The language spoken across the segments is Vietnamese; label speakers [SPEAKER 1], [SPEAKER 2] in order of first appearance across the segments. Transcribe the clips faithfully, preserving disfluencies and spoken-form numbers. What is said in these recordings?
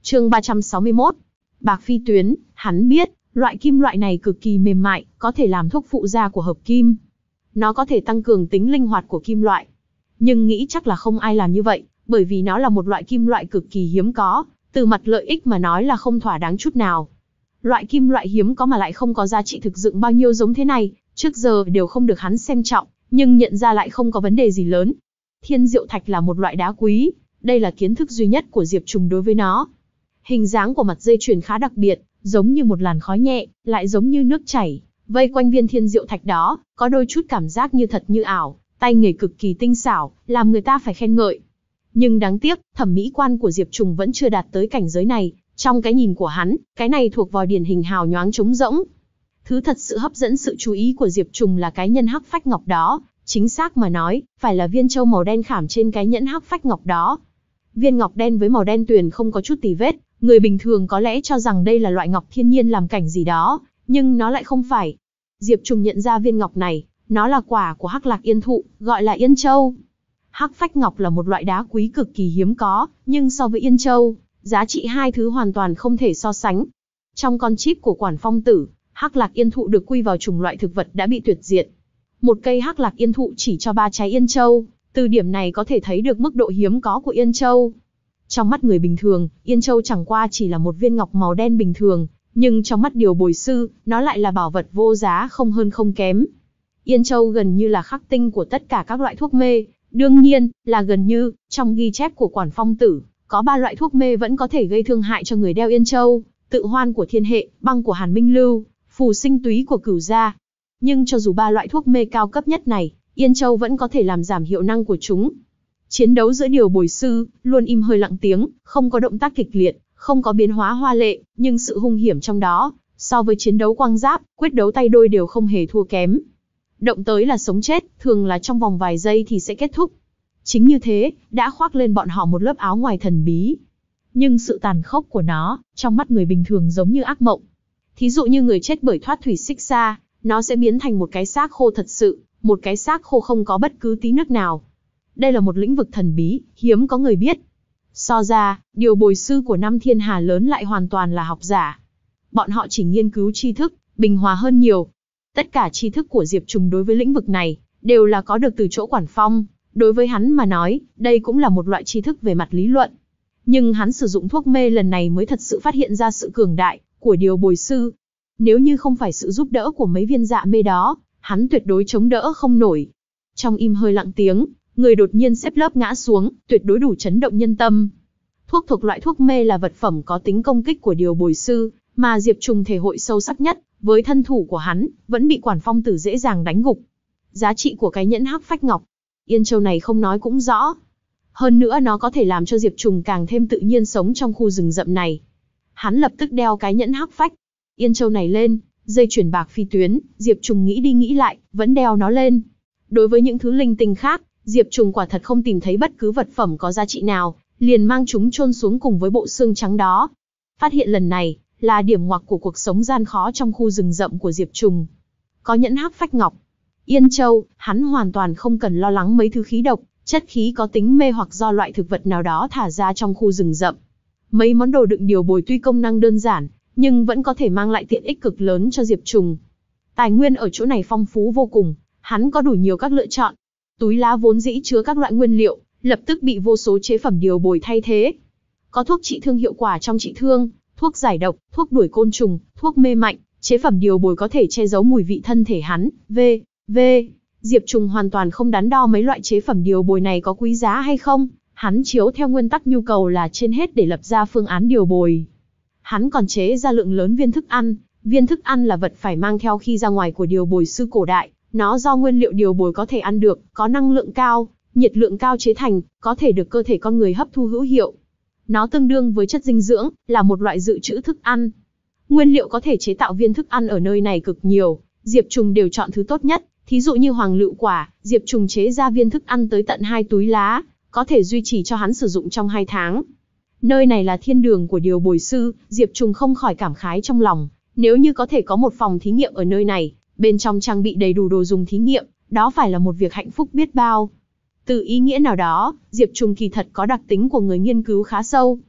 [SPEAKER 1] Chương ba trăm sáu mươi mốt. Bạc phi tuyến. Hắn biết, loại kim loại này cực kỳ mềm mại, có thể làm thuốc phụ gia của hợp kim. Nó có thể tăng cường tính linh hoạt của kim loại. Nhưng nghĩ chắc là không ai làm như vậy, bởi vì nó là một loại kim loại cực kỳ hiếm có, từ mặt lợi ích mà nói là không thỏa đáng chút nào. Loại kim loại hiếm có mà lại không có giá trị thực dụng bao nhiêu giống thế này, trước giờ đều không được hắn xem trọng, nhưng nhận ra lại không có vấn đề gì lớn. Thiên diệu thạch là một loại đá quý, đây là kiến thức duy nhất của Diệp Trùng đối với nó. Hình dáng của mặt dây chuyền khá đặc biệt, giống như một làn khói nhẹ, lại giống như nước chảy, vây quanh viên thiên diệu thạch đó, có đôi chút cảm giác như thật như ảo, tay nghề cực kỳ tinh xảo, làm người ta phải khen ngợi. Nhưng đáng tiếc, thẩm mỹ quan của Diệp Trùng vẫn chưa đạt tới cảnh giới này, trong cái nhìn của hắn, cái này thuộc vào điển hình hào nhoáng trống rỗng. Thứ thật sự hấp dẫn sự chú ý của Diệp Trùng là cái nhân hắc phách ngọc đó, chính xác mà nói, phải là viên châu màu đen khảm trên cái nhẫn hắc phách ngọc đó. Viên ngọc đen với màu đen tuyền không có chút tì vết, người bình thường có lẽ cho rằng đây là loại ngọc thiên nhiên làm cảnh gì đó, nhưng nó lại không phải. Diệp Trùng nhận ra viên ngọc này, nó là quả của Hắc Lạc Yên thụ, gọi là Yên Châu. Hắc phách ngọc là một loại đá quý cực kỳ hiếm có, nhưng so với Yên Châu, giá trị hai thứ hoàn toàn không thể so sánh. Trong con chip của Quản Phong Tử, Hắc Lạc Yên thụ được quy vào chủng loại thực vật đã bị tuyệt diệt. Một cây Hắc Lạc Yên thụ chỉ cho ba trái Yên Châu, từ điểm này có thể thấy được mức độ hiếm có của Yên Châu. Trong mắt người bình thường, Yên Châu chẳng qua chỉ là một viên ngọc màu đen bình thường, nhưng trong mắt Điều Bồi Sư, nó lại là bảo vật vô giá không hơn không kém. Yên Châu gần như là khắc tinh của tất cả các loại thuốc mê, đương nhiên, là gần như, trong ghi chép của Quản Phong Tử, có ba loại thuốc mê vẫn có thể gây thương hại cho người đeo Yên Châu, tự hoan của Thiên Hệ, băng của Hàn Minh Lưu, phù sinh túy của Cửu Gia. Nhưng cho dù ba loại thuốc mê cao cấp nhất này, Yên Châu vẫn có thể làm giảm hiệu năng của chúng. Chiến đấu giữa Điều Bồi Sư, luôn im hơi lặng tiếng, không có động tác kịch liệt, không có biến hóa hoa lệ, nhưng sự hung hiểm trong đó, so với chiến đấu quang giáp, quyết đấu tay đôi đều không hề thua kém. Động tới là sống chết, thường là trong vòng vài giây thì sẽ kết thúc. Chính như thế, đã khoác lên bọn họ một lớp áo ngoài thần bí. Nhưng sự tàn khốc của nó, trong mắt người bình thường giống như ác mộng. Thí dụ như người chết bởi thoát thủy xích xa, nó sẽ biến thành một cái xác khô thật sự, một cái xác khô không có bất cứ tí nước nào. Đây là một lĩnh vực thần bí, hiếm có người biết. So ra, Điều Bồi Sư của năm thiên hà lớn lại hoàn toàn là học giả. Bọn họ chỉ nghiên cứu tri thức, bình hòa hơn nhiều. Tất cả tri thức của Diệp Trùng đối với lĩnh vực này, đều là có được từ chỗ Quản Phong. Đối với hắn mà nói, đây cũng là một loại tri thức về mặt lý luận. Nhưng hắn sử dụng thuốc mê lần này mới thật sự phát hiện ra sự cường đại của Điều Bồi Sư. Nếu như không phải sự giúp đỡ của mấy viên dạ mê đó, hắn tuyệt đối chống đỡ không nổi. Trong im hơi lặng tiếng, người đột nhiên xếp lớp ngã xuống, tuyệt đối đủ chấn động nhân tâm. Thuốc thuộc loại thuốc mê là vật phẩm có tính công kích của Điều Bồi Sư, mà Diệp Trùng thể hội sâu sắc nhất, với thân thủ của hắn, vẫn bị Quản Phong Tử dễ dàng đánh gục. Giá trị của cái nhẫn hắc phách ngọc, Yên Châu này không nói cũng rõ. Hơn nữa nó có thể làm cho Diệp Trùng càng thêm tự nhiên sống trong khu rừng rậm này. Hắn lập tức đeo cái nhẫn hắc phách Yên Châu này lên, dây chuyền bạc phi tuyến, Diệp Trùng nghĩ đi nghĩ lại, vẫn đeo nó lên. Đối với những thứ linh tinh khác, Diệp Trùng quả thật không tìm thấy bất cứ vật phẩm có giá trị nào, liền mang chúng chôn xuống cùng với bộ xương trắng đó. Phát hiện lần này, là điểm ngoặc của cuộc sống gian khó trong khu rừng rậm của Diệp Trùng. Có nhẫn hắc phách ngọc, Yên Châu, hắn hoàn toàn không cần lo lắng mấy thứ khí độc, chất khí có tính mê hoặc do loại thực vật nào đó thả ra trong khu rừng rậm. Mấy món đồ đựng điều bồi tuy công năng đơn giản, nhưng vẫn có thể mang lại tiện ích cực lớn cho Diệp Trùng. Tài nguyên ở chỗ này phong phú vô cùng, hắn có đủ nhiều các lựa chọn. Túi lá vốn dĩ chứa các loại nguyên liệu, lập tức bị vô số chế phẩm điều bồi thay thế. Có thuốc trị thương hiệu quả trong trị thương, thuốc giải độc, thuốc đuổi côn trùng, thuốc mê mạnh, chế phẩm điều bồi có thể che giấu mùi vị thân thể hắn, v. v. Diệp Trùng hoàn toàn không đắn đo mấy loại chế phẩm điều bồi này có quý giá hay không, hắn chiếu theo nguyên tắc nhu cầu là trên hết để lập ra phương án điều bồi. Hắn còn chế ra lượng lớn viên thức ăn, viên thức ăn là vật phải mang theo khi ra ngoài của điều bồi sư cổ đại, nó do nguyên liệu điều bồi có thể ăn được, có năng lượng cao, nhiệt lượng cao chế thành, có thể được cơ thể con người hấp thu hữu hiệu. Nó tương đương với chất dinh dưỡng, là một loại dự trữ thức ăn. Nguyên liệu có thể chế tạo viên thức ăn ở nơi này cực nhiều, Diệp Trùng đều chọn thứ tốt nhất, thí dụ như hoàng lựu quả, Diệp Trùng chế ra viên thức ăn tới tận hai túi lá, có thể duy trì cho hắn sử dụng trong hai tháng. Nơi này là thiên đường của điều bồi sư, Diệp Trùng không khỏi cảm khái trong lòng, nếu như có thể có một phòng thí nghiệm ở nơi này, bên trong trang bị đầy đủ đồ dùng thí nghiệm, đó phải là một việc hạnh phúc biết bao. Từ ý nghĩa nào đó, Diệp Trùng kỳ thật có đặc tính của người nghiên cứu khá sâu.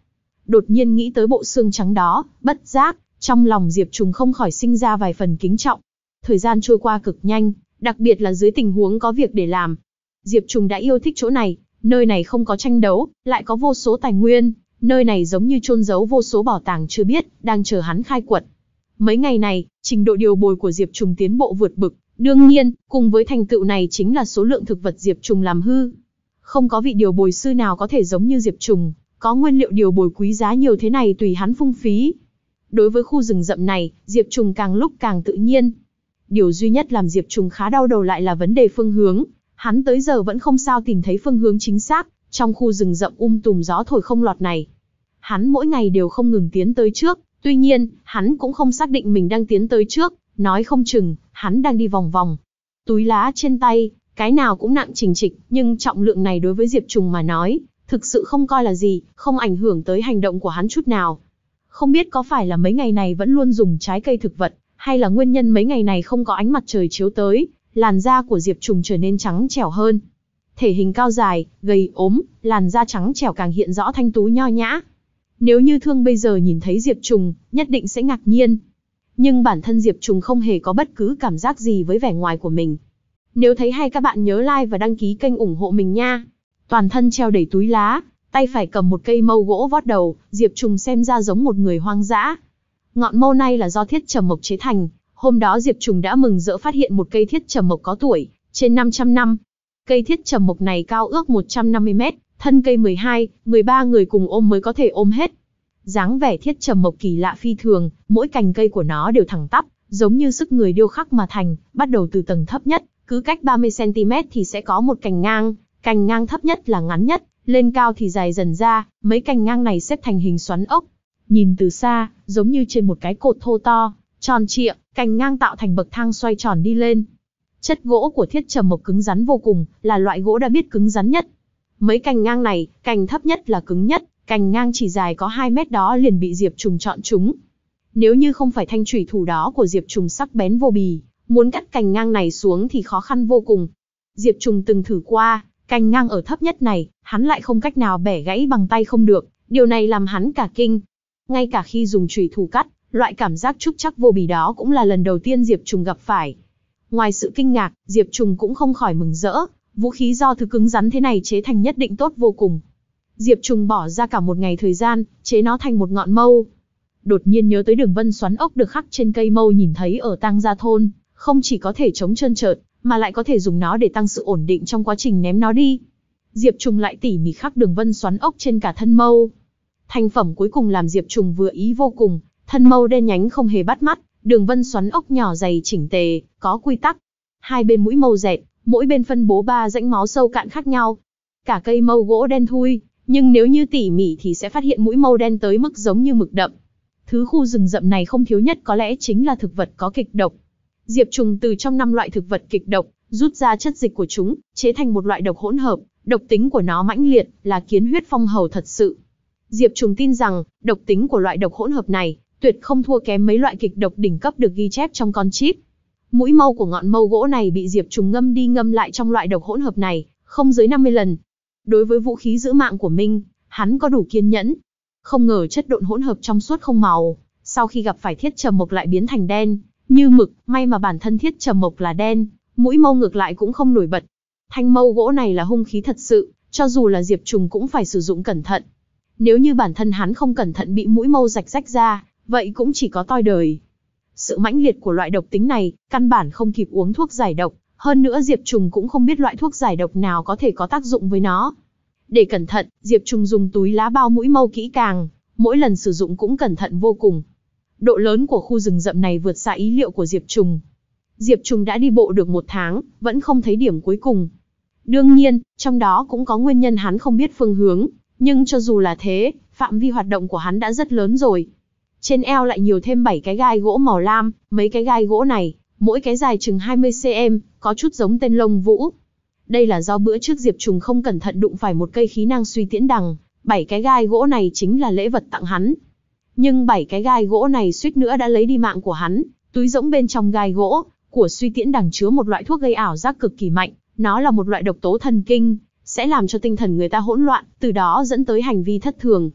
[SPEAKER 1] Đột nhiên nghĩ tới bộ xương trắng đó, bất giác, trong lòng Diệp Trùng không khỏi sinh ra vài phần kính trọng. Thời gian trôi qua cực nhanh, đặc biệt là dưới tình huống có việc để làm. Diệp Trùng đã yêu thích chỗ này, nơi này không có tranh đấu, lại có vô số tài nguyên, nơi này giống như chôn giấu vô số bảo tàng chưa biết, đang chờ hắn khai quật. Mấy ngày này, trình độ điều bồi của Diệp Trùng tiến bộ vượt bực, đương nhiên, cùng với thành tựu này chính là số lượng thực vật Diệp Trùng làm hư. Không có vị điều bồi sư nào có thể giống như Diệp Trùng, có nguyên liệu điều bồi quý giá nhiều thế này tùy hắn phung phí. Đối với khu rừng rậm này, Diệp Trùng càng lúc càng tự nhiên. Điều duy nhất làm Diệp Trùng khá đau đầu lại là vấn đề phương hướng. Hắn tới giờ vẫn không sao tìm thấy phương hướng chính xác, trong khu rừng rậm um tùm gió thổi không lọt này. Hắn mỗi ngày đều không ngừng tiến tới trước, tuy nhiên, hắn cũng không xác định mình đang tiến tới trước, nói không chừng, hắn đang đi vòng vòng. Túi lá trên tay, cái nào cũng nặng chình chịch, nhưng trọng lượng này đối với Diệp Trùng mà nói, thực sự không coi là gì, không ảnh hưởng tới hành động của hắn chút nào. Không biết có phải là mấy ngày này vẫn luôn dùng trái cây thực vật, hay là nguyên nhân mấy ngày này không có ánh mặt trời chiếu tới, làn da của Diệp Trùng trở nên trắng trẻo hơn. Thể hình cao dài, gầy ốm, làn da trắng trẻo càng hiện rõ thanh tú nho nhã. Nếu như Thương bây giờ nhìn thấy Diệp Trùng, nhất định sẽ ngạc nhiên. Nhưng bản thân Diệp Trùng không hề có bất cứ cảm giác gì với vẻ ngoài của mình. Nếu thấy hay các bạn nhớ like và đăng ký kênh ủng hộ mình nha. Toàn thân treo đầy túi lá, tay phải cầm một cây mâu gỗ vót đầu, Diệp Trùng xem ra giống một người hoang dã. Ngọn mâu này là do thiết trầm mộc chế thành, hôm đó Diệp Trùng đã mừng rỡ phát hiện một cây thiết trầm mộc có tuổi, trên năm trăm năm. Cây thiết trầm mộc này cao ước một trăm năm mươi mét, thân cây mười hai, mười ba người cùng ôm mới có thể ôm hết. Dáng vẻ thiết trầm mộc kỳ lạ phi thường, mỗi cành cây của nó đều thẳng tắp, giống như sức người điêu khắc mà thành, bắt đầu từ tầng thấp nhất, cứ cách ba mươi xăng ti mét thì sẽ có một cành ngang, cành ngang thấp nhất là ngắn nhất, lên cao thì dài dần ra, mấy cành ngang này xếp thành hình xoắn ốc. Nhìn từ xa, giống như trên một cái cột thô to, tròn trịa, cành ngang tạo thành bậc thang xoay tròn đi lên. Chất gỗ của thiết trầm mộc cứng rắn vô cùng, là loại gỗ đã biết cứng rắn nhất. Mấy cành ngang này, cành thấp nhất là cứng nhất, cành ngang chỉ dài có hai mét đó liền bị Diệp Trùng chọn chúng. Nếu như không phải thanh chủy thủ đó của Diệp Trùng sắc bén vô bì, muốn cắt cành ngang này xuống thì khó khăn vô cùng. Diệp Trùng từng thử qua, cành ngang ở thấp nhất này, hắn lại không cách nào bẻ gãy bằng tay không được, điều này làm hắn cả kinh. Ngay cả khi dùng chủy thủ cắt, loại cảm giác trúc trắc vô bì đó cũng là lần đầu tiên Diệp Trùng gặp phải. Ngoài sự kinh ngạc, Diệp Trùng cũng không khỏi mừng rỡ, vũ khí do thứ cứng rắn thế này chế thành nhất định tốt vô cùng. Diệp Trùng bỏ ra cả một ngày thời gian, chế nó thành một ngọn mâu. Đột nhiên nhớ tới đường vân xoắn ốc được khắc trên cây mâu nhìn thấy ở Tang Gia thôn, không chỉ có thể chống trơn trượt, mà lại có thể dùng nó để tăng sự ổn định trong quá trình ném nó đi. Diệp Trùng lại tỉ mỉ khắc đường vân xoắn ốc trên cả thân mâu. Thành phẩm cuối cùng làm Diệp Trùng vừa ý vô cùng, thân mâu đen nhánh không hề bắt mắt, đường vân xoắn ốc nhỏ dày chỉnh tề, có quy tắc. Hai bên mũi mâu dẹt, mỗi bên phân bố ba rãnh máu sâu cạn khác nhau. Cả cây mâu gỗ đen thui, nhưng nếu như tỉ mỉ thì sẽ phát hiện mũi mâu đen tới mức giống như mực đậm. Thứ khu rừng rậm này không thiếu nhất có lẽ chính là thực vật có kịch độc. Diệp Trùng từ trong năm loại thực vật kịch độc, rút ra chất dịch của chúng, chế thành một loại độc hỗn hợp, độc tính của nó mãnh liệt, là kiến huyết phong hầu thật sự. Diệp Trùng tin rằng, độc tính của loại độc hỗn hợp này, tuyệt không thua kém mấy loại kịch độc đỉnh cấp được ghi chép trong con chip. Mũi mâu của ngọn mâu gỗ này bị Diệp Trùng ngâm đi ngâm lại trong loại độc hỗn hợp này, không dưới năm mươi lần. Đối với vũ khí giữ mạng của Minh, hắn có đủ kiên nhẫn. Không ngờ chất độn hỗn hợp trong suốt không màu, sau khi gặp phải thiết trầm mộc lại biến thành đen, như mực, may mà bản thân thiết trầm mộc là đen, mũi mâu ngược lại cũng không nổi bật. Thanh mâu gỗ này là hung khí thật sự, cho dù là Diệp Trùng cũng phải sử dụng cẩn thận. Nếu như bản thân hắn không cẩn thận bị mũi mâu rạch rách ra, vậy cũng chỉ có toi đời. Sự mãnh liệt của loại độc tính này, căn bản không kịp uống thuốc giải độc, hơn nữa Diệp Trùng cũng không biết loại thuốc giải độc nào có thể có tác dụng với nó. Để cẩn thận, Diệp Trùng dùng túi lá bao mũi mâu kỹ càng, mỗi lần sử dụng cũng cẩn thận vô cùng. Độ lớn của khu rừng rậm này vượt xa ý liệu của Diệp Trùng. Diệp Trùng đã đi bộ được một tháng, vẫn không thấy điểm cuối cùng. Đương nhiên, trong đó cũng có nguyên nhân hắn không biết phương hướng, nhưng cho dù là thế, phạm vi hoạt động của hắn đã rất lớn rồi. Trên eo lại nhiều thêm bảy cái gai gỗ màu lam, mấy cái gai gỗ này, mỗi cái dài chừng hai mươi xăng-ti-mét, có chút giống tên lông vũ. Đây là do bữa trước Diệp Trùng không cẩn thận đụng phải một cây khí năng suy tiễn đằng, bảy cái gai gỗ này chính là lễ vật tặng hắn. Nhưng bảy cái gai gỗ này suýt nữa đã lấy đi mạng của hắn, túi rỗng bên trong gai gỗ của suy tiễn đằng chứa một loại thuốc gây ảo giác cực kỳ mạnh, nó là một loại độc tố thần kinh, sẽ làm cho tinh thần người ta hỗn loạn, từ đó dẫn tới hành vi thất thường.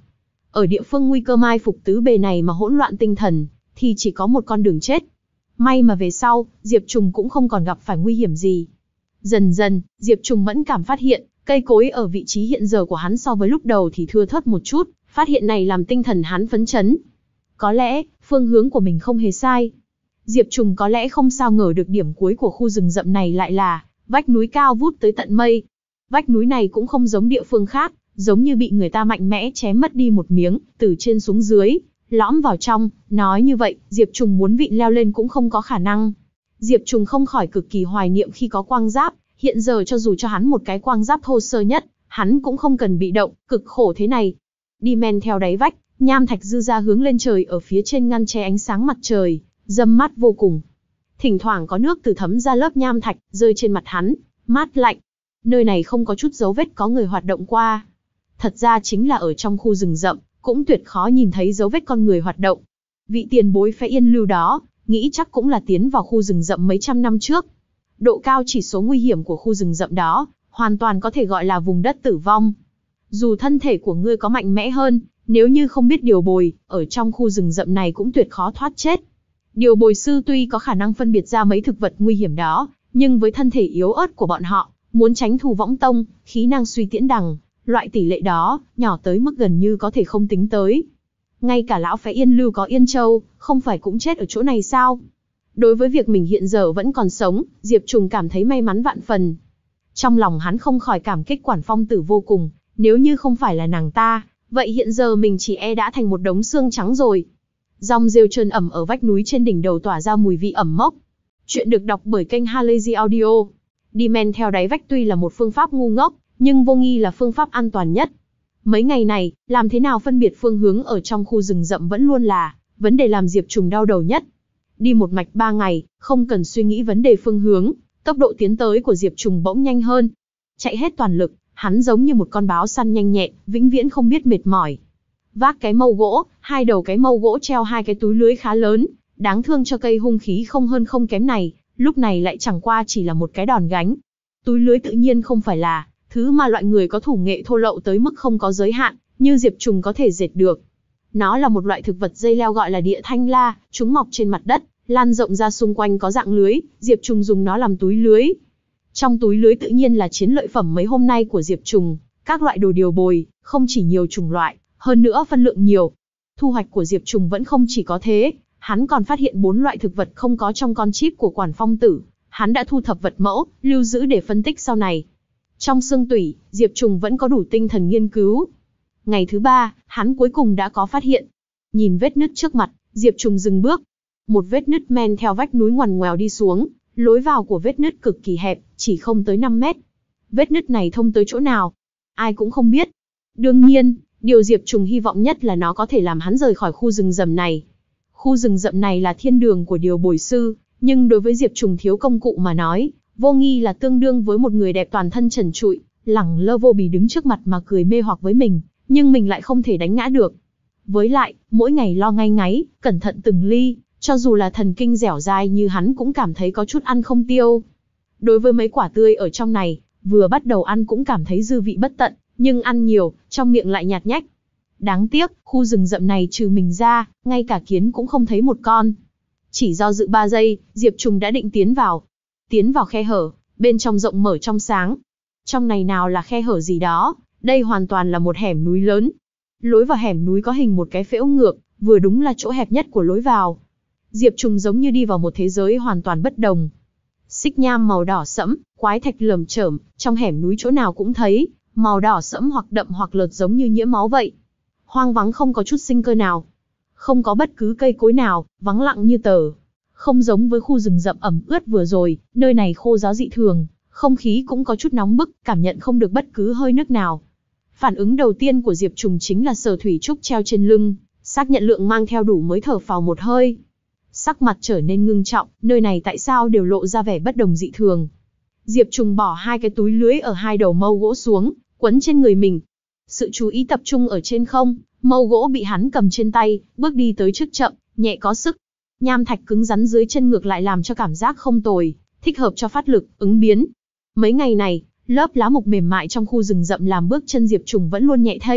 [SPEAKER 1] Ở địa phương nguy cơ mai phục tứ bề này mà hỗn loạn tinh thần, thì chỉ có một con đường chết. May mà về sau, Diệp Trùng cũng không còn gặp phải nguy hiểm gì. Dần dần, Diệp Trùng mẫn cảm phát hiện, cây cối ở vị trí hiện giờ của hắn so với lúc đầu thì thưa thớt một chút, phát hiện này làm tinh thần hắn phấn chấn. Có lẽ, phương hướng của mình không hề sai. Diệp Trùng có lẽ không sao ngờ được điểm cuối của khu rừng rậm này lại là vách núi cao vút tới tận mây. Vách núi này cũng không giống địa phương khác, giống như bị người ta mạnh mẽ chém mất đi một miếng, từ trên xuống dưới, lõm vào trong. Nói như vậy, Diệp Trùng muốn vịn leo lên cũng không có khả năng. Diệp Trùng không khỏi cực kỳ hoài niệm khi có quang giáp, hiện giờ cho dù cho hắn một cái quang giáp thô sơ nhất, hắn cũng không cần bị động, cực khổ thế này. Đi men theo đáy vách, nham thạch dư ra hướng lên trời ở phía trên ngăn che ánh sáng mặt trời, râm mát vô cùng. Thỉnh thoảng có nước từ thấm ra lớp nham thạch, rơi trên mặt hắn, mát lạnh. Nơi này không có chút dấu vết có người hoạt động qua. Thật ra chính là ở trong khu rừng rậm, cũng tuyệt khó nhìn thấy dấu vết con người hoạt động. Vị tiền bối phái Yên Lưu đó, nghĩ chắc cũng là tiến vào khu rừng rậm mấy trăm năm trước. Độ cao chỉ số nguy hiểm của khu rừng rậm đó, hoàn toàn có thể gọi là vùng đất tử vong. Dù thân thể của ngươi có mạnh mẽ hơn, nếu như không biết điều bồi, ở trong khu rừng rậm này cũng tuyệt khó thoát chết. Điều bồi sư tuy có khả năng phân biệt ra mấy thực vật nguy hiểm đó, nhưng với thân thể yếu ớt của bọn họ, muốn tránh thù võng tông, khí năng suy tiễn đằng, loại tỷ lệ đó, nhỏ tới mức gần như có thể không tính tới. Ngay cả lão phái Yên Lưu có Yên Châu, không phải cũng chết ở chỗ này sao? Đối với việc mình hiện giờ vẫn còn sống, Diệp Trùng cảm thấy may mắn vạn phần. Trong lòng hắn không khỏi cảm kích Quản Phong Tử vô cùng, nếu như không phải là nàng ta, vậy hiện giờ mình chỉ e đã thành một đống xương trắng rồi. Dòng rêu trơn ẩm ở vách núi trên đỉnh đầu tỏa ra mùi vị ẩm mốc. Chuyện được đọc bởi kênh Halazy Audio. Đi men theo đáy vách tuy là một phương pháp ngu ngốc, nhưng vô nghi là phương pháp an toàn nhất. Mấy ngày này, làm thế nào phân biệt phương hướng ở trong khu rừng rậm vẫn luôn là vấn đề làm Diệp Trùng đau đầu nhất. Đi một mạch ba ngày, không cần suy nghĩ vấn đề phương hướng, tốc độ tiến tới của Diệp Trùng bỗng nhanh hơn. Chạy hết toàn lực, hắn giống như một con báo săn nhanh nhẹn, vĩnh viễn không biết mệt mỏi. Vác cái mâu gỗ, hai đầu cái mâu gỗ treo hai cái túi lưới khá lớn, đáng thương cho cây hung khí không hơn không kém này, lúc này lại chẳng qua chỉ là một cái đòn gánh. Túi lưới tự nhiên không phải là thứ mà loại người có thủ nghệ thô lậu tới mức không có giới hạn, như Diệp Trùng có thể dệt được. Nó là một loại thực vật dây leo gọi là địa thanh la, chúng mọc trên mặt đất, lan rộng ra xung quanh có dạng lưới, Diệp Trùng dùng nó làm túi lưới. Trong túi lưới tự nhiên là chiến lợi phẩm mấy hôm nay của Diệp Trùng, các loại đồ điều bồi, không chỉ nhiều chủng loại, hơn nữa phân lượng nhiều. Thu hoạch của Diệp Trùng vẫn không chỉ có thế, hắn còn phát hiện bốn loại thực vật không có trong con chip của Quản Phong Tử, hắn đã thu thập vật mẫu, lưu giữ để phân tích sau này. Trong xương tủy, Diệp Trùng vẫn có đủ tinh thần nghiên cứu. Ngày thứ ba, hắn cuối cùng đã có phát hiện. Nhìn vết nứt trước mặt, Diệp Trùng dừng bước. Một vết nứt men theo vách núi ngoằn ngoèo đi xuống, lối vào của vết nứt cực kỳ hẹp, chỉ không tới năm mét. Vết nứt này thông tới chỗ nào? Ai cũng không biết. Đương nhiên, điều Diệp Trùng hy vọng nhất là nó có thể làm hắn rời khỏi khu rừng rậm này. Khu rừng rậm này là thiên đường của điều bồi sư, nhưng đối với Diệp Trùng thiếu công cụ mà nói, vô nghi là tương đương với một người đẹp toàn thân trần trụi, lẳng lơ vô bì đứng trước mặt mà cười mê hoặc với mình, nhưng mình lại không thể đánh ngã được. Với lại, mỗi ngày lo ngay ngáy, cẩn thận từng ly, cho dù là thần kinh dẻo dai như hắn cũng cảm thấy có chút ăn không tiêu. Đối với mấy quả tươi ở trong này, vừa bắt đầu ăn cũng cảm thấy dư vị bất tận, nhưng ăn nhiều, trong miệng lại nhạt nhách. Đáng tiếc, khu rừng rậm này trừ mình ra, ngay cả kiến cũng không thấy một con. Chỉ do dự ba giây, Diệp Trùng đã định tiến vào. Tiến vào khe hở, bên trong rộng mở trong sáng. Trong này nào là khe hở gì đó, đây hoàn toàn là một hẻm núi lớn. Lối vào hẻm núi có hình một cái phễu ngược, vừa đúng là chỗ hẹp nhất của lối vào. Diệp Trùng giống như đi vào một thế giới hoàn toàn bất đồng. Xích nham màu đỏ sẫm, quái thạch lởm chởm, trong hẻm núi chỗ nào cũng thấy, màu đỏ sẫm hoặc đậm hoặc lợt giống như nhiễm máu vậy. Hoang vắng không có chút sinh cơ nào. Không có bất cứ cây cối nào, vắng lặng như tờ. Không giống với khu rừng rậm ẩm ướt vừa rồi, nơi này khô ráo dị thường, không khí cũng có chút nóng bức, cảm nhận không được bất cứ hơi nước nào. Phản ứng đầu tiên của Diệp Trùng chính là sờ thủy trúc treo trên lưng, xác nhận lượng mang theo đủ mới thở phào một hơi. Sắc mặt trở nên ngưng trọng, nơi này tại sao đều lộ ra vẻ bất đồng dị thường. Diệp Trùng bỏ hai cái túi lưới ở hai đầu mâu gỗ xuống, quấn trên người mình. Sự chú ý tập trung ở trên không, mâu gỗ bị hắn cầm trên tay, bước đi tới trước chậm, nhẹ có sức. Nham thạch cứng rắn dưới chân ngược lại làm cho cảm giác không tồi, thích hợp cho phát lực, ứng biến. Mấy ngày này, lớp lá mục mềm mại trong khu rừng rậm làm bước chân Diệp Trùng vẫn luôn nhẹ thênh,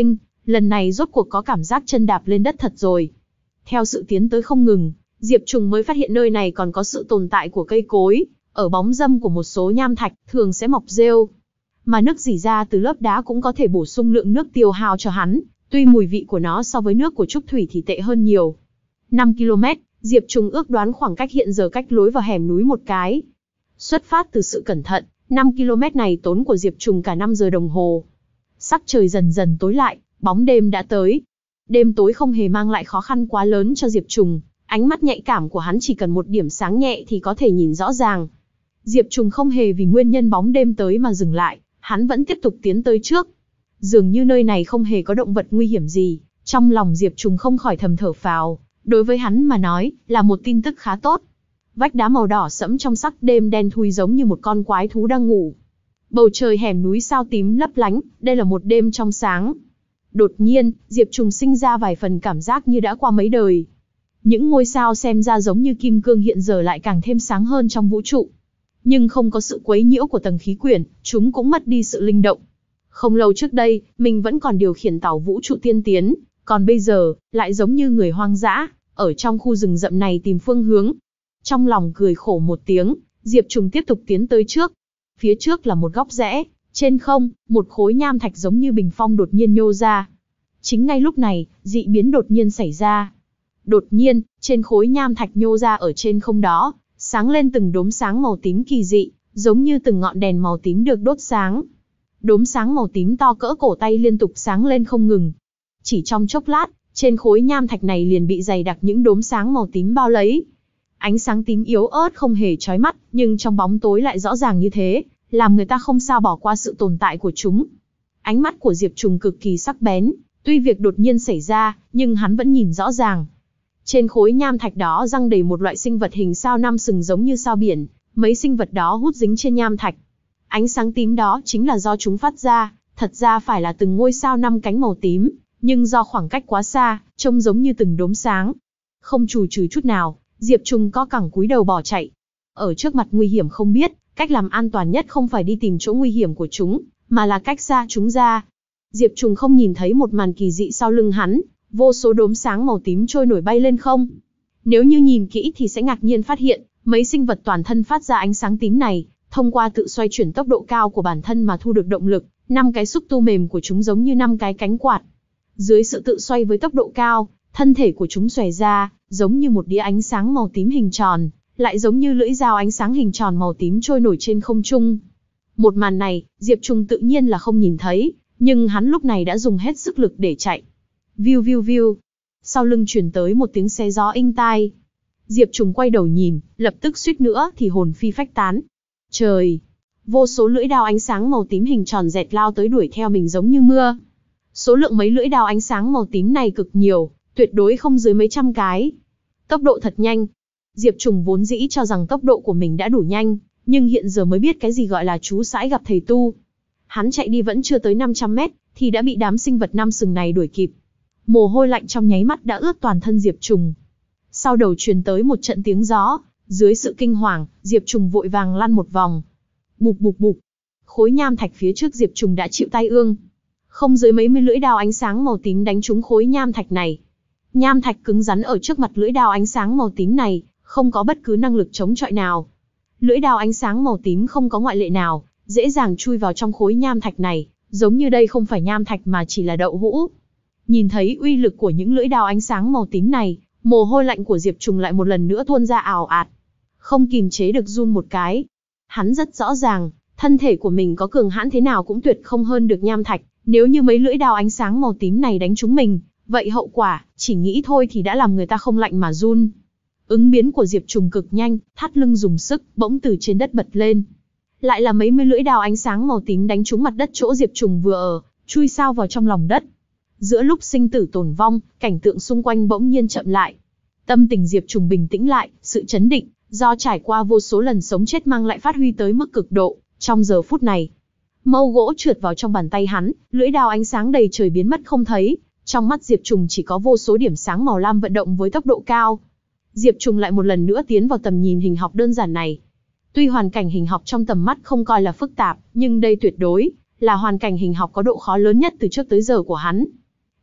[SPEAKER 1] Lần này rốt cuộc có cảm giác chân đạp lên đất thật rồi. Theo sự tiến tới không ngừng, Diệp Trùng mới phát hiện nơi này còn có sự tồn tại của cây cối, ở bóng râm của một số nham thạch thường sẽ mọc rêu. Mà nước rỉ ra từ lớp đá cũng có thể bổ sung lượng nước tiêu hao cho hắn, tuy mùi vị của nó so với nước của trúc thủy thì tệ hơn nhiều. năm ki lô mét, Diệp Trùng ước đoán khoảng cách hiện giờ cách lối vào hẻm núi một cái. Xuất phát từ sự cẩn thận, năm ki lô mét này tốn của Diệp Trùng cả năm giờ đồng hồ. Sắc trời dần dần tối lại, bóng đêm đã tới. Đêm tối không hề mang lại khó khăn quá lớn cho Diệp Trùng, ánh mắt nhạy cảm của hắn chỉ cần một điểm sáng nhẹ thì có thể nhìn rõ ràng. Diệp Trùng không hề vì nguyên nhân bóng đêm tới mà dừng lại, hắn vẫn tiếp tục tiến tới trước. Dường như nơi này không hề có động vật nguy hiểm gì, trong lòng Diệp Trùng không khỏi thầm thở phào, đối với hắn mà nói, là một tin tức khá tốt. Vách đá màu đỏ sẫm trong sắc đêm đen thui giống như một con quái thú đang ngủ. Bầu trời hẻm núi sao tím lấp lánh, đây là một đêm trong sáng. Đột nhiên, Diệp Trùng sinh ra vài phần cảm giác như đã qua mấy đời. Những ngôi sao xem ra giống như kim cương hiện giờ lại càng thêm sáng hơn trong vũ trụ. Nhưng không có sự quấy nhiễu của tầng khí quyển, chúng cũng mất đi sự linh động. Không lâu trước đây, mình vẫn còn điều khiển tàu vũ trụ tiên tiến, còn bây giờ, lại giống như người hoang dã, ở trong khu rừng rậm này tìm phương hướng. Trong lòng cười khổ một tiếng, Diệp Trùng tiếp tục tiến tới trước. Phía trước là một góc rẽ, trên không, một khối nham thạch giống như bình phong đột nhiên nhô ra. Chính ngay lúc này, dị biến đột nhiên xảy ra. Đột nhiên, trên khối nham thạch nhô ra ở trên không đó, sáng lên từng đốm sáng màu tím kỳ dị, giống như từng ngọn đèn màu tím được đốt sáng. Đốm sáng màu tím to cỡ cổ tay liên tục sáng lên không ngừng. Chỉ trong chốc lát, trên khối nham thạch này liền bị dày đặc những đốm sáng màu tím bao lấy. Ánh sáng tím yếu ớt không hề chói mắt, nhưng trong bóng tối lại rõ ràng như thế, làm người ta không sao bỏ qua sự tồn tại của chúng. Ánh mắt của Diệp Trùng cực kỳ sắc bén, tuy việc đột nhiên xảy ra, nhưng hắn vẫn nhìn rõ ràng. Trên khối nham thạch đó răng đầy một loại sinh vật hình sao năm sừng giống như sao biển, mấy sinh vật đó hút dính trên nham thạch. Ánh sáng tím đó chính là do chúng phát ra, thật ra phải là từng ngôi sao năm cánh màu tím, nhưng do khoảng cách quá xa, trông giống như từng đốm sáng. Không chù trừ chút nào, Diệp Trùng co cẳng cúi đầu bỏ chạy. Ở trước mặt nguy hiểm không biết, cách làm an toàn nhất không phải đi tìm chỗ nguy hiểm của chúng, mà là cách xa chúng ra. Diệp Trùng không nhìn thấy một màn kỳ dị sau lưng hắn, vô số đốm sáng màu tím trôi nổi bay lên không. Nếu như nhìn kỹ thì sẽ ngạc nhiên phát hiện, mấy sinh vật toàn thân phát ra ánh sáng tím này, thông qua tự xoay chuyển tốc độ cao của bản thân mà thu được động lực, năm cái xúc tu mềm của chúng giống như năm cái cánh quạt. Dưới sự tự xoay với tốc độ cao, thân thể của chúng xòe ra, giống như một đĩa ánh sáng màu tím hình tròn, lại giống như lưỡi dao ánh sáng hình tròn màu tím trôi nổi trên không trung. Một màn này, Diệp Trùng tự nhiên là không nhìn thấy, nhưng hắn lúc này đã dùng hết sức lực để chạy. Viu viu viu. Sau lưng truyền tới một tiếng xé gió inh tai. Diệp Trùng quay đầu nhìn, lập tức suýt nữa thì hồn phi phách tán. Trời! Vô số lưỡi đao ánh sáng màu tím hình tròn dẹt lao tới đuổi theo mình giống như mưa. Số lượng mấy lưỡi đao ánh sáng màu tím này cực nhiều, tuyệt đối không dưới mấy trăm cái. Tốc độ thật nhanh. Diệp Trùng vốn dĩ cho rằng tốc độ của mình đã đủ nhanh, nhưng hiện giờ mới biết cái gì gọi là chú sãi gặp thầy tu. Hắn chạy đi vẫn chưa tới năm trăm mét, thì đã bị đám sinh vật năm sừng này đuổi kịp. Mồ hôi lạnh trong nháy mắt đã ướt toàn thân Diệp Trùng. Sau đầu truyền tới một trận tiếng gió, dưới sự kinh hoàng, Diệp Trùng vội vàng lăn một vòng. Bụp bụp bụp. Khối nham thạch phía trước Diệp Trùng đã chịu tai ương. Không dưới mấy mươi lưỡi đao ánh sáng màu tím đánh trúng khối nham thạch này. Nham thạch cứng rắn ở trước mặt lưỡi đao ánh sáng màu tím này, không có bất cứ năng lực chống chọi nào. Lưỡi đao ánh sáng màu tím không có ngoại lệ nào, dễ dàng chui vào trong khối nham thạch này, giống như đây không phải nham thạch mà chỉ là đậu hũ. Nhìn thấy uy lực của những lưỡi đao ánh sáng màu tím này, mồ hôi lạnh của Diệp Trùng lại một lần nữa tuôn ra ào ạt. Không kìm chế được run một cái. Hắn rất rõ ràng, thân thể của mình có cường hãn thế nào cũng tuyệt không hơn được nham thạch, nếu như mấy lưỡi đao ánh sáng màu tím này đánh trúng mình, vậy hậu quả, chỉ nghĩ thôi thì đã làm người ta không lạnh mà run. Ứng biến của Diệp Trùng cực nhanh, thắt lưng dùng sức, bỗng từ trên đất bật lên. Lại là mấy mươi lưỡi đao ánh sáng màu tím đánh trúng mặt đất chỗ Diệp Trùng vừa ở, chui sao vào trong lòng đất. Giữa lúc sinh tử tồn vong, cảnh tượng xung quanh bỗng nhiên chậm lại. Tâm tình Diệp Trùng bình tĩnh lại, sự chấn định, do trải qua vô số lần sống chết mang lại phát huy tới mức cực độ, trong giờ phút này. Mâu gỗ trượt vào trong bàn tay hắn, lưỡi đao ánh sáng đầy trời biến mất không thấy, trong mắt Diệp Trùng chỉ có vô số điểm sáng màu lam vận động với tốc độ cao. Diệp Trùng lại một lần nữa tiến vào tầm nhìn hình học đơn giản này. Tuy hoàn cảnh hình học trong tầm mắt không coi là phức tạp, nhưng đây tuyệt đối là hoàn cảnh hình học có độ khó lớn nhất từ trước tới giờ của hắn.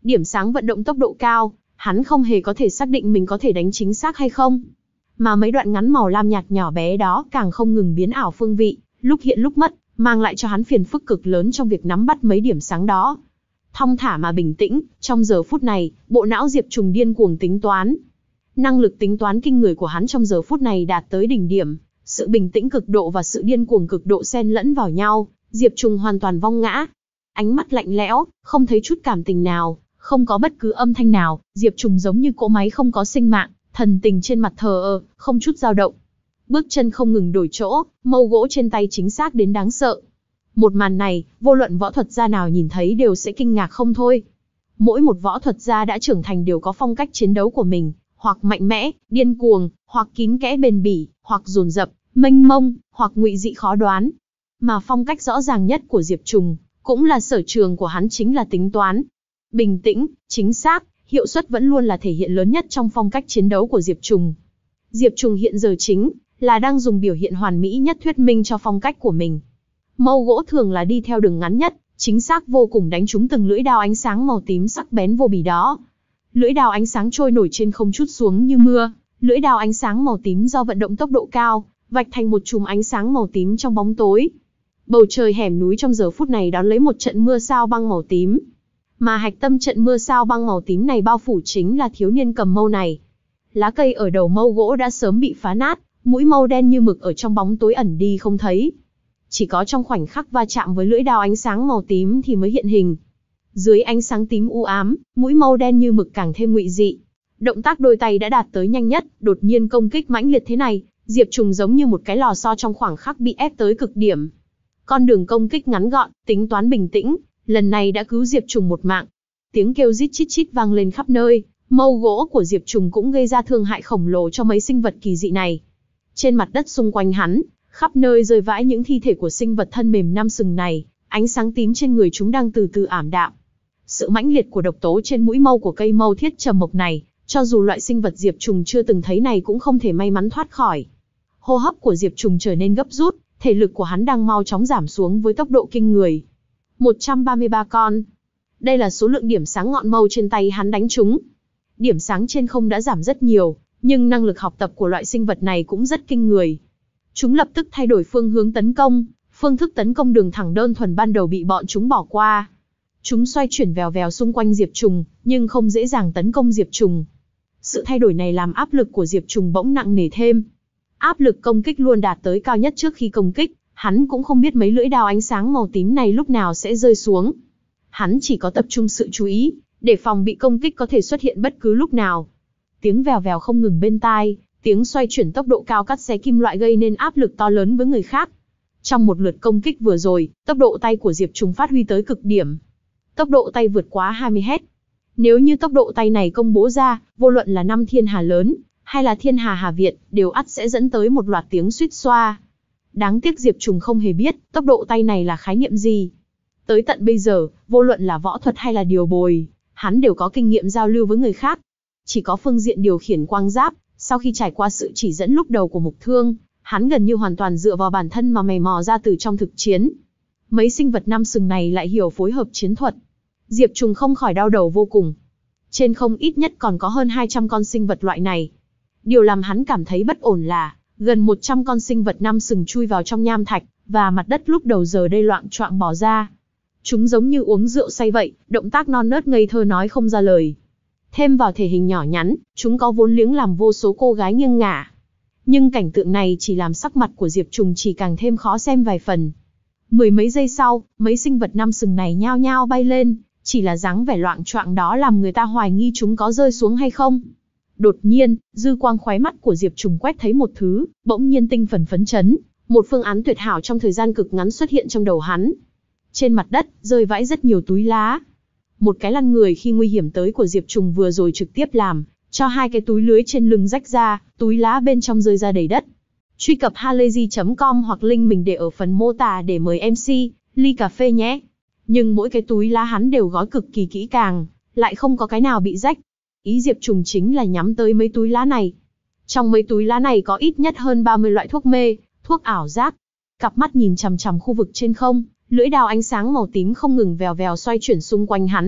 [SPEAKER 1] Điểm sáng vận động tốc độ cao, hắn không hề có thể xác định mình có thể đánh chính xác hay không. Mà mấy đoạn ngắn màu lam nhạt nhỏ bé đó càng không ngừng biến ảo phương vị, lúc hiện lúc mất, mang lại cho hắn phiền phức cực lớn trong việc nắm bắt mấy điểm sáng đó. Thong thả mà bình tĩnh, trong giờ phút này, bộ não Diệp Trùng điên cuồng tính toán. Năng lực tính toán kinh người của hắn trong giờ phút này đạt tới đỉnh điểm, sự bình tĩnh cực độ và sự điên cuồng cực độ xen lẫn vào nhau, Diệp Trùng hoàn toàn vong ngã. Ánh mắt lạnh lẽo, không thấy chút cảm tình nào, không có bất cứ âm thanh nào, Diệp Trùng giống như cỗ máy không có sinh mạng, thần tình trên mặt thờ ơ, không chút dao động. Bước chân không ngừng đổi chỗ, mâu gỗ trên tay chính xác đến đáng sợ. Một màn này, vô luận võ thuật gia nào nhìn thấy đều sẽ kinh ngạc không thôi. Mỗi một võ thuật gia đã trưởng thành đều có phong cách chiến đấu của mình, hoặc mạnh mẽ, điên cuồng, hoặc kín kẽ bền bỉ, hoặc dồn dập, mênh mông, hoặc ngụy dị khó đoán. Mà phong cách rõ ràng nhất của Diệp Trùng, cũng là sở trường của hắn chính là tính toán. Bình tĩnh, chính xác, hiệu suất vẫn luôn là thể hiện lớn nhất trong phong cách chiến đấu của Diệp Trùng. Diệp Trùng hiện giờ chính là đang dùng biểu hiện hoàn mỹ nhất thuyết minh cho phong cách của mình. Mâu gỗ thường là đi theo đường ngắn nhất, chính xác vô cùng đánh trúng từng lưỡi đao ánh sáng màu tím sắc bén vô bì đó. Lưỡi đao ánh sáng trôi nổi trên không trút xuống như mưa, lưỡi đao ánh sáng màu tím do vận động tốc độ cao, vạch thành một chùm ánh sáng màu tím trong bóng tối. Bầu trời hẻm núi trong giờ phút này đón lấy một trận mưa sao băng màu tím. Mà hạch tâm trận mưa sao băng màu tím này bao phủ chính là thiếu niên cầm mâu này. Lá cây ở đầu mâu gỗ đã sớm bị phá nát, mũi mâu đen như mực ở trong bóng tối ẩn đi không thấy. Chỉ có trong khoảnh khắc va chạm với lưỡi đao ánh sáng màu tím thì mới hiện hình. Dưới ánh sáng tím u ám, mũi mâu đen như mực càng thêm ngụy dị. Động tác đôi tay đã đạt tới nhanh nhất, đột nhiên công kích mãnh liệt thế này, Diệp Trùng giống như một cái lò xo trong khoảng khắc bị ép tới cực điểm. Con đường công kích ngắn gọn, tính toán bình tĩnh, lần này đã cứu Diệp Trùng một mạng. Tiếng kêu rít chít chít vang lên khắp nơi, mâu gỗ của Diệp Trùng cũng gây ra thương hại khổng lồ cho mấy sinh vật kỳ dị này. Trên mặt đất xung quanh hắn, khắp nơi rơi vãi những thi thể của sinh vật thân mềm năm sừng này, ánh sáng tím trên người chúng đang từ từ ảm đạm. Sự mãnh liệt của độc tố trên mũi mâu của cây mâu thiết trầm mộc này, cho dù loại sinh vật Diệp Trùng chưa từng thấy này cũng không thể may mắn thoát khỏi. Hô hấp của Diệp Trùng trở nên gấp rút, thể lực của hắn đang mau chóng giảm xuống với tốc độ kinh người. một trăm ba mươi ba con. Đây là số lượng điểm sáng ngọn mâu trên tay hắn đánh trúng. Điểm sáng trên không đã giảm rất nhiều, nhưng năng lực học tập của loại sinh vật này cũng rất kinh người. Chúng lập tức thay đổi phương hướng tấn công, phương thức tấn công đường thẳng đơn thuần ban đầu bị bọn chúng bỏ qua. Chúng xoay chuyển vèo vèo xung quanh Diệp Trùng, nhưng không dễ dàng tấn công Diệp Trùng. Sự thay đổi này làm áp lực của Diệp Trùng bỗng nặng nề thêm. Áp lực công kích luôn đạt tới cao nhất trước khi công kích, hắn cũng không biết mấy lưỡi đao ánh sáng màu tím này lúc nào sẽ rơi xuống. Hắn chỉ có tập trung sự chú ý, để phòng bị công kích có thể xuất hiện bất cứ lúc nào. Tiếng vèo vèo không ngừng bên tai, tiếng xoay chuyển tốc độ cao cắt xé kim loại gây nên áp lực to lớn với người khác. Trong một lượt công kích vừa rồi, tốc độ tay của Diệp Trùng phát huy tới cực điểm. Tốc độ tay vượt quá hai mươi héc. Nếu như tốc độ tay này công bố ra, vô luận là năm thiên hà lớn, hay là thiên hà Hà Việt, đều ắt sẽ dẫn tới một loạt tiếng suýt xoa. Đáng tiếc Diệp Trùng không hề biết, tốc độ tay này là khái niệm gì. Tới tận bây giờ, vô luận là võ thuật hay là điều bồi, hắn đều có kinh nghiệm giao lưu với người khác. Chỉ có phương diện điều khiển quang giáp, sau khi trải qua sự chỉ dẫn lúc đầu của Mục Thương, hắn gần như hoàn toàn dựa vào bản thân mà mày mò ra từ trong thực chiến. Mấy sinh vật năm sừng này lại hiểu phối hợp chiến thuật. Diệp Trùng không khỏi đau đầu vô cùng. Trên không ít nhất còn có hơn hai trăm con sinh vật loại này. Điều làm hắn cảm thấy bất ổn là, gần một trăm con sinh vật năm sừng chui vào trong nham thạch, và mặt đất lúc đầu giờ đây loạng choạng bò ra. Chúng giống như uống rượu say vậy, động tác non nớt ngây thơ nói không ra lời. Thêm vào thể hình nhỏ nhắn, chúng có vốn liếng làm vô số cô gái nghiêng ngả. Nhưng cảnh tượng này chỉ làm sắc mặt của Diệp Trùng chỉ càng thêm khó xem vài phần. Mười mấy giây sau, mấy sinh vật năm sừng này nhao nhao bay lên, chỉ là dáng vẻ loạng choạng đó làm người ta hoài nghi chúng có rơi xuống hay không. Đột nhiên, dư quang khóe mắt của Diệp Trùng quét thấy một thứ, bỗng nhiên tinh thần phấn chấn, một phương án tuyệt hảo trong thời gian cực ngắn xuất hiện trong đầu hắn. Trên mặt đất, rơi vãi rất nhiều túi lá. Một cái lăn người khi nguy hiểm tới của Diệp Trùng vừa rồi trực tiếp làm cho hai cái túi lưới trên lưng rách ra, túi lá bên trong rơi ra đầy đất. Truy cập halayzi chấm com hoặc link mình để ở phần mô tả để mời em xê, ly cà phê nhé. Nhưng mỗi cái túi lá hắn đều gói cực kỳ kỹ càng, lại không có cái nào bị rách. Ý Diệp Trùng chính là nhắm tới mấy túi lá này. Trong mấy túi lá này có ít nhất hơn ba mươi loại thuốc mê, thuốc ảo giác. Cặp mắt nhìn chằm chằm khu vực trên không, lưỡi đao ánh sáng màu tím không ngừng vèo vèo xoay chuyển xung quanh hắn,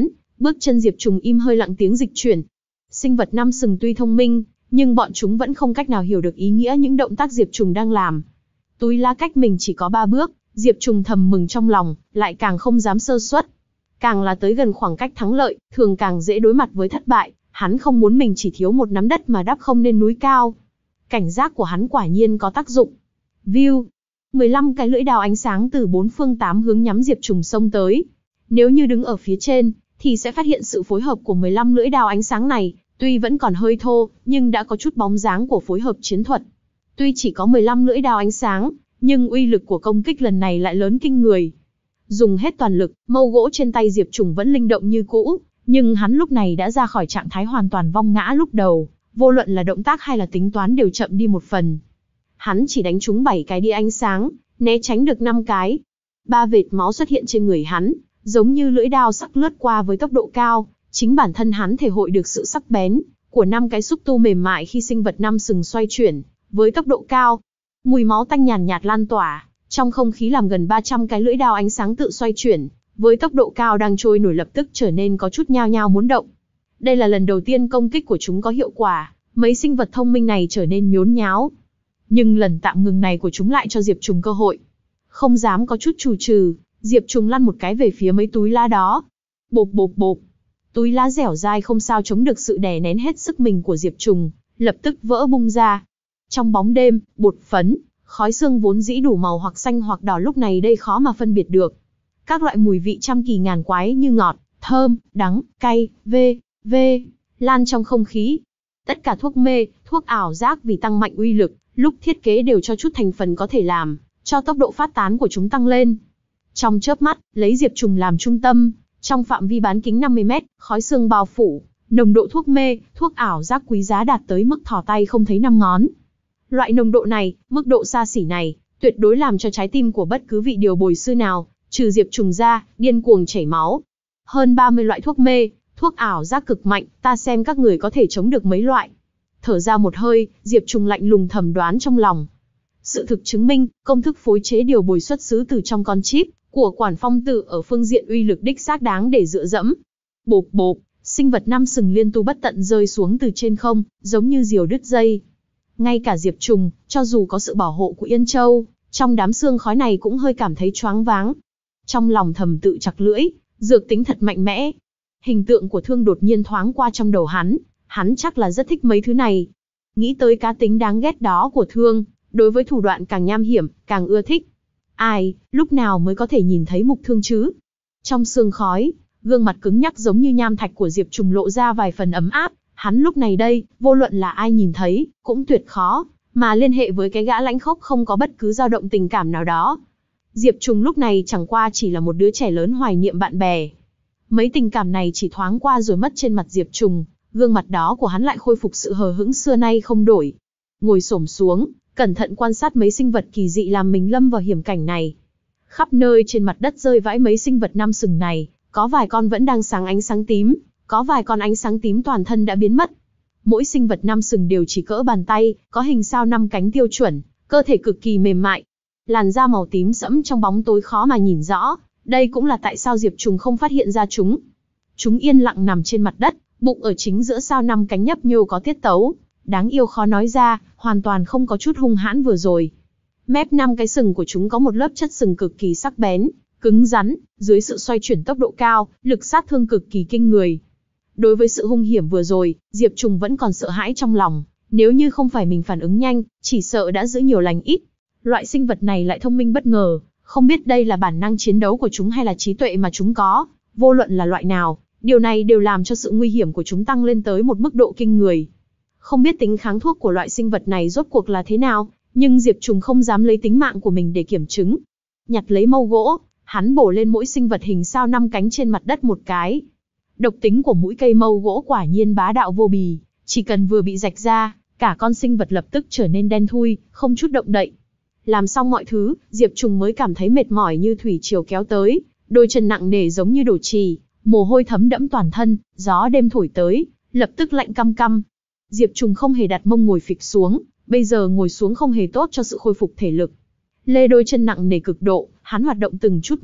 [SPEAKER 1] Bước chân Diệp Trùng im hơi lặng tiếng dịch chuyển. Sinh vật năm sừng tuy thông minh, nhưng bọn chúng vẫn không cách nào hiểu được ý nghĩa những động tác Diệp Trùng đang làm. Túi lá cách mình chỉ có ba bước, Diệp Trùng thầm mừng trong lòng, lại càng không dám sơ suất. Càng là tới gần khoảng cách thắng lợi, thường càng dễ đối mặt với thất bại, hắn không muốn mình chỉ thiếu một nắm đất mà đắp không nên núi cao. Cảnh giác của hắn quả nhiên có tác dụng. View, mười lăm cái lưỡi đao ánh sáng từ bốn phương tám hướng nhắm Diệp Trùng xông tới. Nếu như đứng ở phía trên, thì sẽ phát hiện sự phối hợp của mười lăm lưỡi đao ánh sáng này, tuy vẫn còn hơi thô, nhưng đã có chút bóng dáng của phối hợp chiến thuật. Tuy chỉ có mười lăm lưỡi đao ánh sáng, nhưng uy lực của công kích lần này lại lớn kinh người. Dùng hết toàn lực, mâu gỗ trên tay Diệp Trùng vẫn linh động như cũ, nhưng hắn lúc này đã ra khỏi trạng thái hoàn toàn vong ngã lúc đầu, vô luận là động tác hay là tính toán đều chậm đi một phần. Hắn chỉ đánh trúng bảy cái đĩa ánh sáng, né tránh được năm cái. Ba vệt máu xuất hiện trên người hắn, giống như lưỡi đao sắc lướt qua với tốc độ cao, chính bản thân hắn thể hội được sự sắc bén của năm cái xúc tu mềm mại khi sinh vật năm sừng xoay chuyển với tốc độ cao. Mùi máu tanh nhàn nhạt lan tỏa trong không khí, làm gần ba trăm cái lưỡi đao ánh sáng tự xoay chuyển với tốc độ cao đang trôi nổi lập tức trở nên có chút nhao nhao muốn động. Đây là lần đầu tiên công kích của chúng có hiệu quả, mấy sinh vật thông minh này trở nên nhốn nháo. Nhưng lần tạm ngừng này của chúng lại cho Diệp Trùng cơ hội. Không dám có chút chù trừ, Diệp Trùng lăn một cái về phía mấy túi lá đó. Bộp bộp bộp. Túi lá dẻo dai không sao chống được sự đè nén hết sức mình của Diệp Trùng, lập tức vỡ bung ra. Trong bóng đêm, bột phấn, khói xương vốn dĩ đủ màu hoặc xanh hoặc đỏ lúc này đây khó mà phân biệt được. Các loại mùi vị trăm kỳ ngàn quái như ngọt, thơm, đắng, cay, vê, vê, lan trong không khí. Tất cả thuốc mê, thuốc ảo giác vì tăng mạnh uy lực, lúc thiết kế đều cho chút thành phần có thể làm cho tốc độ phát tán của chúng tăng lên. Trong chớp mắt, lấy Diệp Trùng làm trung tâm, trong phạm vi bán kính năm mươi mét, khói xương bao phủ, nồng độ thuốc mê, thuốc ảo giác quý giá đạt tới mức thò tay không thấy năm ngón. Loại nồng độ này, mức độ xa xỉ này, tuyệt đối làm cho trái tim của bất cứ vị điều bồi sư nào, trừ Diệp Trùng ra, điên cuồng chảy máu. Hơn ba mươi loại thuốc mê, thuốc ảo giác cực mạnh, ta xem các người có thể chống được mấy loại. Thở ra một hơi, Diệp Trùng lạnh lùng thầm đoán trong lòng. Sự thực chứng minh, công thức phối chế điều bồi xuất xứ từ trong con chip của Quản Phong Tử ở phương diện uy lực đích xác đáng để dựa dẫm. Bộp bộp, sinh vật năm sừng liên tu bất tận rơi xuống từ trên không, giống như diều đứt dây. Ngay cả Diệp Trùng, cho dù có sự bảo hộ của Yên Châu, trong đám xương khói này cũng hơi cảm thấy choáng váng. Trong lòng thầm tự chặt lưỡi, dược tính thật mạnh mẽ. Hình tượng của Thương đột nhiên thoáng qua trong đầu hắn, hắn chắc là rất thích mấy thứ này. Nghĩ tới cá tính đáng ghét đó của Thương, đối với thủ đoạn càng nham hiểm, càng ưa thích. Ai, lúc nào mới có thể nhìn thấy Mục Thương chứ? Trong sương khói, gương mặt cứng nhắc giống như nham thạch của Diệp Trùng lộ ra vài phần ấm áp. Hắn lúc này đây, vô luận là ai nhìn thấy, cũng tuyệt khó mà liên hệ với cái gã lãnh khốc không có bất cứ dao động tình cảm nào đó. Diệp Trùng lúc này chẳng qua chỉ là một đứa trẻ lớn hoài niệm bạn bè. Mấy tình cảm này chỉ thoáng qua rồi mất trên mặt Diệp Trùng, gương mặt đó của hắn lại khôi phục sự hờ hững xưa nay không đổi. Ngồi xổm xuống, cẩn thận quan sát mấy sinh vật kỳ dị làm mình lâm vào hiểm cảnh này. Khắp nơi trên mặt đất rơi vãi mấy sinh vật năm sừng này, có vài con vẫn đang sáng ánh sáng tím, có vài con ánh sáng tím toàn thân đã biến mất. Mỗi sinh vật năm sừng đều chỉ cỡ bàn tay, có hình sao năm cánh tiêu chuẩn, cơ thể cực kỳ mềm mại. Làn da màu tím sẫm trong bóng tối khó mà nhìn rõ, đây cũng là tại sao Diệp Trùng không phát hiện ra chúng. Chúng yên lặng nằm trên mặt đất, bụng ở chính giữa sao năm cánh nhấp nhô có tiết tấu, đáng yêu khó nói ra, hoàn toàn không có chút hung hãn vừa rồi. Mép năm cái sừng của chúng có một lớp chất sừng cực kỳ sắc bén, cứng rắn, dưới sự xoay chuyển tốc độ cao, lực sát thương cực kỳ kinh người. Đối với sự hung hiểm vừa rồi, Diệp Trùng vẫn còn sợ hãi trong lòng, nếu như không phải mình phản ứng nhanh, chỉ sợ đã giữ nhiều lành ít. Loại sinh vật này lại thông minh bất ngờ, không biết đây là bản năng chiến đấu của chúng hay là trí tuệ mà chúng có, vô luận là loại nào, điều này đều làm cho sự nguy hiểm của chúng tăng lên tới một mức độ kinh người. Không biết tính kháng thuốc của loại sinh vật này rốt cuộc là thế nào, nhưng Diệp Trùng không dám lấy tính mạng của mình để kiểm chứng. Nhặt lấy mâu gỗ, hắn bổ lên mỗi sinh vật hình sao năm cánh trên mặt đất một cái. Độc tính của mũi cây mâu gỗ quả nhiên bá đạo vô bì, chỉ cần vừa bị rạch ra, cả con sinh vật lập tức trở nên đen thui, không chút động đậy. Làm xong mọi thứ, Diệp Trùng mới cảm thấy mệt mỏi như thủy triều kéo tới, đôi chân nặng nề giống như đổ chì, mồ hôi thấm đẫm toàn thân, gió đêm thổi tới, lập tức lạnh căm căm. Diệp Trùng không hề đặt mông ngồi phịch xuống, bây giờ ngồi xuống không hề tốt cho sự khôi phục thể lực. Lê đôi chân nặng nề cực độ, hắn hoạt động từng chút một,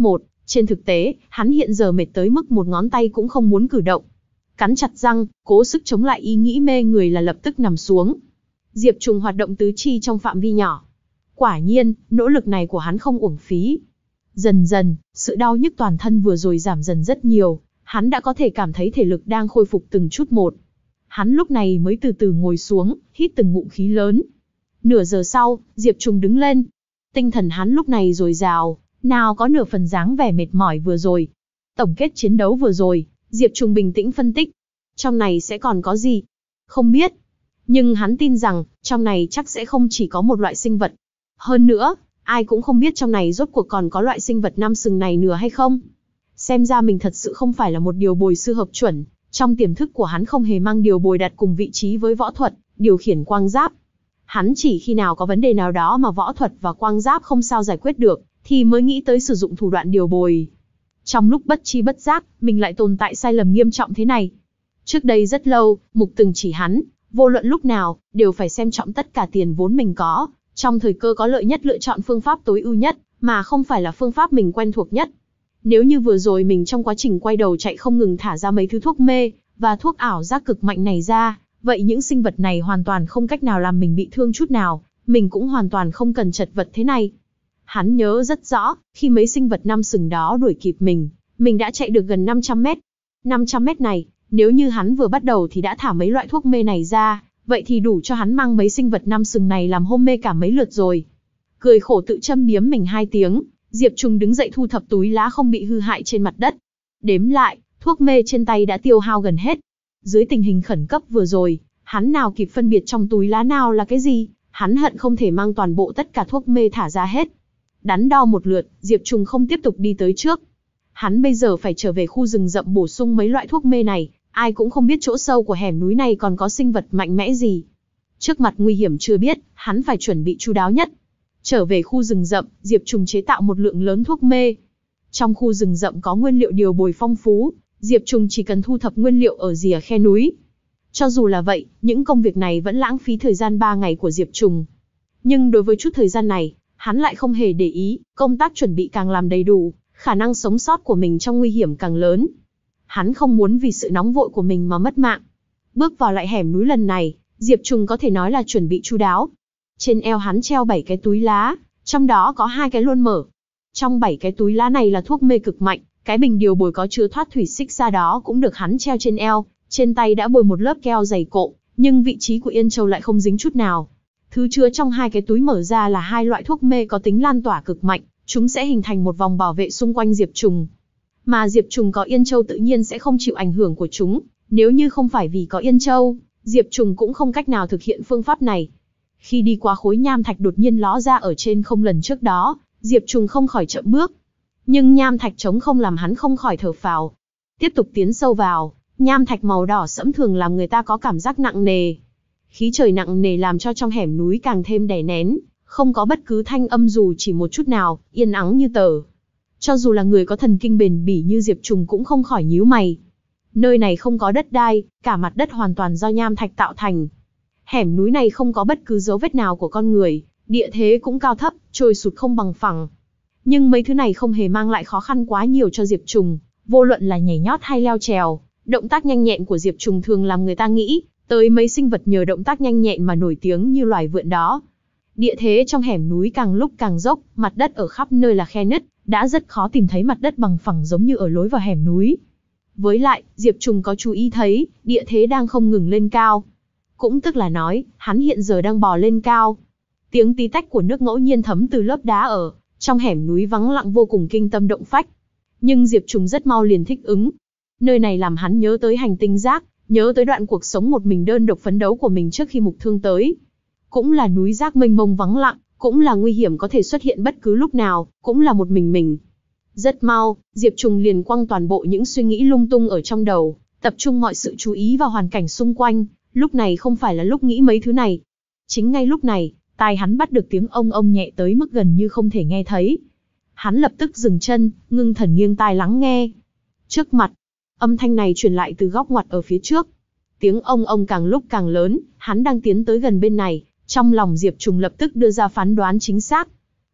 [SPEAKER 1] Trên thực tế, hắn hiện giờ mệt tới mức một ngón tay cũng không muốn cử động. Cắn chặt răng, cố sức chống lại ý nghĩ mê người là lập tức nằm xuống. Diệp Trùng hoạt động tứ chi trong phạm vi nhỏ. Quả nhiên, nỗ lực này của hắn không uổng phí. Dần dần, sự đau nhức toàn thân vừa rồi giảm dần rất nhiều, hắn đã có thể cảm thấy thể lực đang khôi phục từng chút một. Hắn lúc này mới từ từ ngồi xuống, hít từng ngụm khí lớn. Nửa giờ sau, Diệp Trùng đứng lên. Tinh thần hắn lúc này dồi dào, nào có nửa phần dáng vẻ mệt mỏi vừa rồi. Tổng kết chiến đấu vừa rồi, Diệp Trùng bình tĩnh phân tích. Trong này sẽ còn có gì? Không biết. Nhưng hắn tin rằng, trong này chắc sẽ không chỉ có một loại sinh vật. Hơn nữa, ai cũng không biết trong này rốt cuộc còn có loại sinh vật năm sừng này nữa hay không. Xem ra mình thật sự không phải là một điều bồi sư hợp chuẩn. Trong tiềm thức của hắn không hề mang điều bồi đặt cùng vị trí với võ thuật, điều khiển quang giáp. Hắn chỉ khi nào có vấn đề nào đó mà võ thuật và quang giáp không sao giải quyết được, thì mới nghĩ tới sử dụng thủ đoạn điều bồi. Trong lúc bất chi bất giác, mình lại tồn tại sai lầm nghiêm trọng thế này. Trước đây rất lâu, Mục từng chỉ hắn, vô luận lúc nào, đều phải xem trọng tất cả tiền vốn mình có, trong thời cơ có lợi nhất lựa chọn phương pháp tối ưu nhất, mà không phải là phương pháp mình quen thuộc nhất. Nếu như vừa rồi mình trong quá trình quay đầu chạy không ngừng thả ra mấy thứ thuốc mê, và thuốc ảo giác cực mạnh này ra, vậy những sinh vật này hoàn toàn không cách nào làm mình bị thương chút nào, mình cũng hoàn toàn không cần chật vật thế này. Hắn nhớ rất rõ, khi mấy sinh vật năm sừng đó đuổi kịp mình, mình đã chạy được gần năm trăm mét. năm trăm mét này, nếu như hắn vừa bắt đầu thì đã thả mấy loại thuốc mê này ra, vậy thì đủ cho hắn mang mấy sinh vật năm sừng này làm hôn mê cả mấy lượt rồi. Cười khổ tự châm biếm mình hai tiếng, Diệp Trùng đứng dậy thu thập túi lá không bị hư hại trên mặt đất. Đếm lại, thuốc mê trên tay đã tiêu hao gần hết. Dưới tình hình khẩn cấp vừa rồi, hắn nào kịp phân biệt trong túi lá nào là cái gì, hắn hận không thể mang toàn bộ tất cả thuốc mê thả ra hết. Đắn đo một lượt, Diệp Trùng không tiếp tục đi tới trước. Hắn bây giờ phải trở về khu rừng rậm bổ sung mấy loại thuốc mê này, ai cũng không biết chỗ sâu của hẻm núi này còn có sinh vật mạnh mẽ gì. Trước mặt nguy hiểm chưa biết, hắn phải chuẩn bị chu đáo nhất. Trở về khu rừng rậm, Diệp Trùng chế tạo một lượng lớn thuốc mê. Trong khu rừng rậm có nguyên liệu điều bồi phong phú, Diệp Trùng chỉ cần thu thập nguyên liệu ở rìa khe núi. Cho dù là vậy, những công việc này vẫn lãng phí thời gian ba ngày của Diệp Trùng. Nhưng đối với chút thời gian này, hắn lại không hề để ý, công tác chuẩn bị càng làm đầy đủ, khả năng sống sót của mình trong nguy hiểm càng lớn. Hắn không muốn vì sự nóng vội của mình mà mất mạng. Bước vào lại hẻm núi lần này, Diệp Trùng có thể nói là chuẩn bị chu đáo. Trên eo hắn treo bảy cái túi lá, trong đó có hai cái luôn mở. Trong bảy cái túi lá này là thuốc mê cực mạnh, cái bình điều bồi có chứa thoát thủy xích ra đó cũng được hắn treo trên eo, trên tay đã bồi một lớp keo dày cộ, nhưng vị trí của Yên Châu lại không dính chút nào. Thứ chứa trong hai cái túi mở ra là hai loại thuốc mê có tính lan tỏa cực mạnh, chúng sẽ hình thành một vòng bảo vệ xung quanh Diệp Trùng. Mà Diệp Trùng có Yên Châu tự nhiên sẽ không chịu ảnh hưởng của chúng, nếu như không phải vì có Yên Châu, Diệp Trùng cũng không cách nào thực hiện phương pháp này. Khi đi qua khối nham thạch đột nhiên ló ra ở trên không lần trước đó, Diệp Trùng không khỏi chậm bước. Nhưng nham thạch trống không làm hắn không khỏi thở phào. Tiếp tục tiến sâu vào, nham thạch màu đỏ sẫm thường làm người ta có cảm giác nặng nề. Khí trời nặng nề làm cho trong hẻm núi càng thêm đè nén, không có bất cứ thanh âm dù chỉ một chút nào, yên ắng như tờ. Cho dù là người có thần kinh bền bỉ như Diệp Trùng cũng không khỏi nhíu mày. Nơi này không có đất đai, cả mặt đất hoàn toàn do nham thạch tạo thành. Hẻm núi này không có bất cứ dấu vết nào của con người, địa thế cũng cao thấp, trồi sụt không bằng phẳng. Nhưng mấy thứ này không hề mang lại khó khăn quá nhiều cho Diệp Trùng, vô luận là nhảy nhót hay leo trèo, động tác nhanh nhẹn của Diệp Trùng thường làm người ta nghĩ tới mấy sinh vật nhờ động tác nhanh nhẹn mà nổi tiếng như loài vượn đó. Địa thế trong hẻm núi càng lúc càng dốc, mặt đất ở khắp nơi là khe nứt, đã rất khó tìm thấy mặt đất bằng phẳng giống như ở lối vào hẻm núi. Với lại, Diệp Trùng có chú ý thấy, địa thế đang không ngừng lên cao. Cũng tức là nói, hắn hiện giờ đang bò lên cao. Tiếng tí tách của nước ngẫu nhiên thấm từ lớp đá ở trong hẻm núi vắng lặng vô cùng kinh tâm động phách. Nhưng Diệp Trùng rất mau liền thích ứng. Nơi này làm hắn nhớ tới hành tinh rác, nhớ tới đoạn cuộc sống một mình đơn độc phấn đấu của mình trước khi Mục Thương tới. Cũng là núi rác mênh mông vắng lặng, cũng là nguy hiểm có thể xuất hiện bất cứ lúc nào, cũng là một mình mình. Rất mau, Diệp Trùng liền quăng toàn bộ những suy nghĩ lung tung ở trong đầu, tập trung mọi sự chú ý vào hoàn cảnh xung quanh, lúc này không phải là lúc nghĩ mấy thứ này. Chính ngay lúc này, tai hắn bắt được tiếng ông ông nhẹ tới mức gần như không thể nghe thấy. Hắn lập tức dừng chân, ngưng thần nghiêng tai lắng nghe. Trước mặt, âm thanh này truyền lại từ góc ngoặt ở phía trước. Tiếng ông ông càng lúc càng lớn, hắn đang tiến tới gần bên này, trong lòng Diệp Trùng lập tức đưa ra phán đoán chính xác.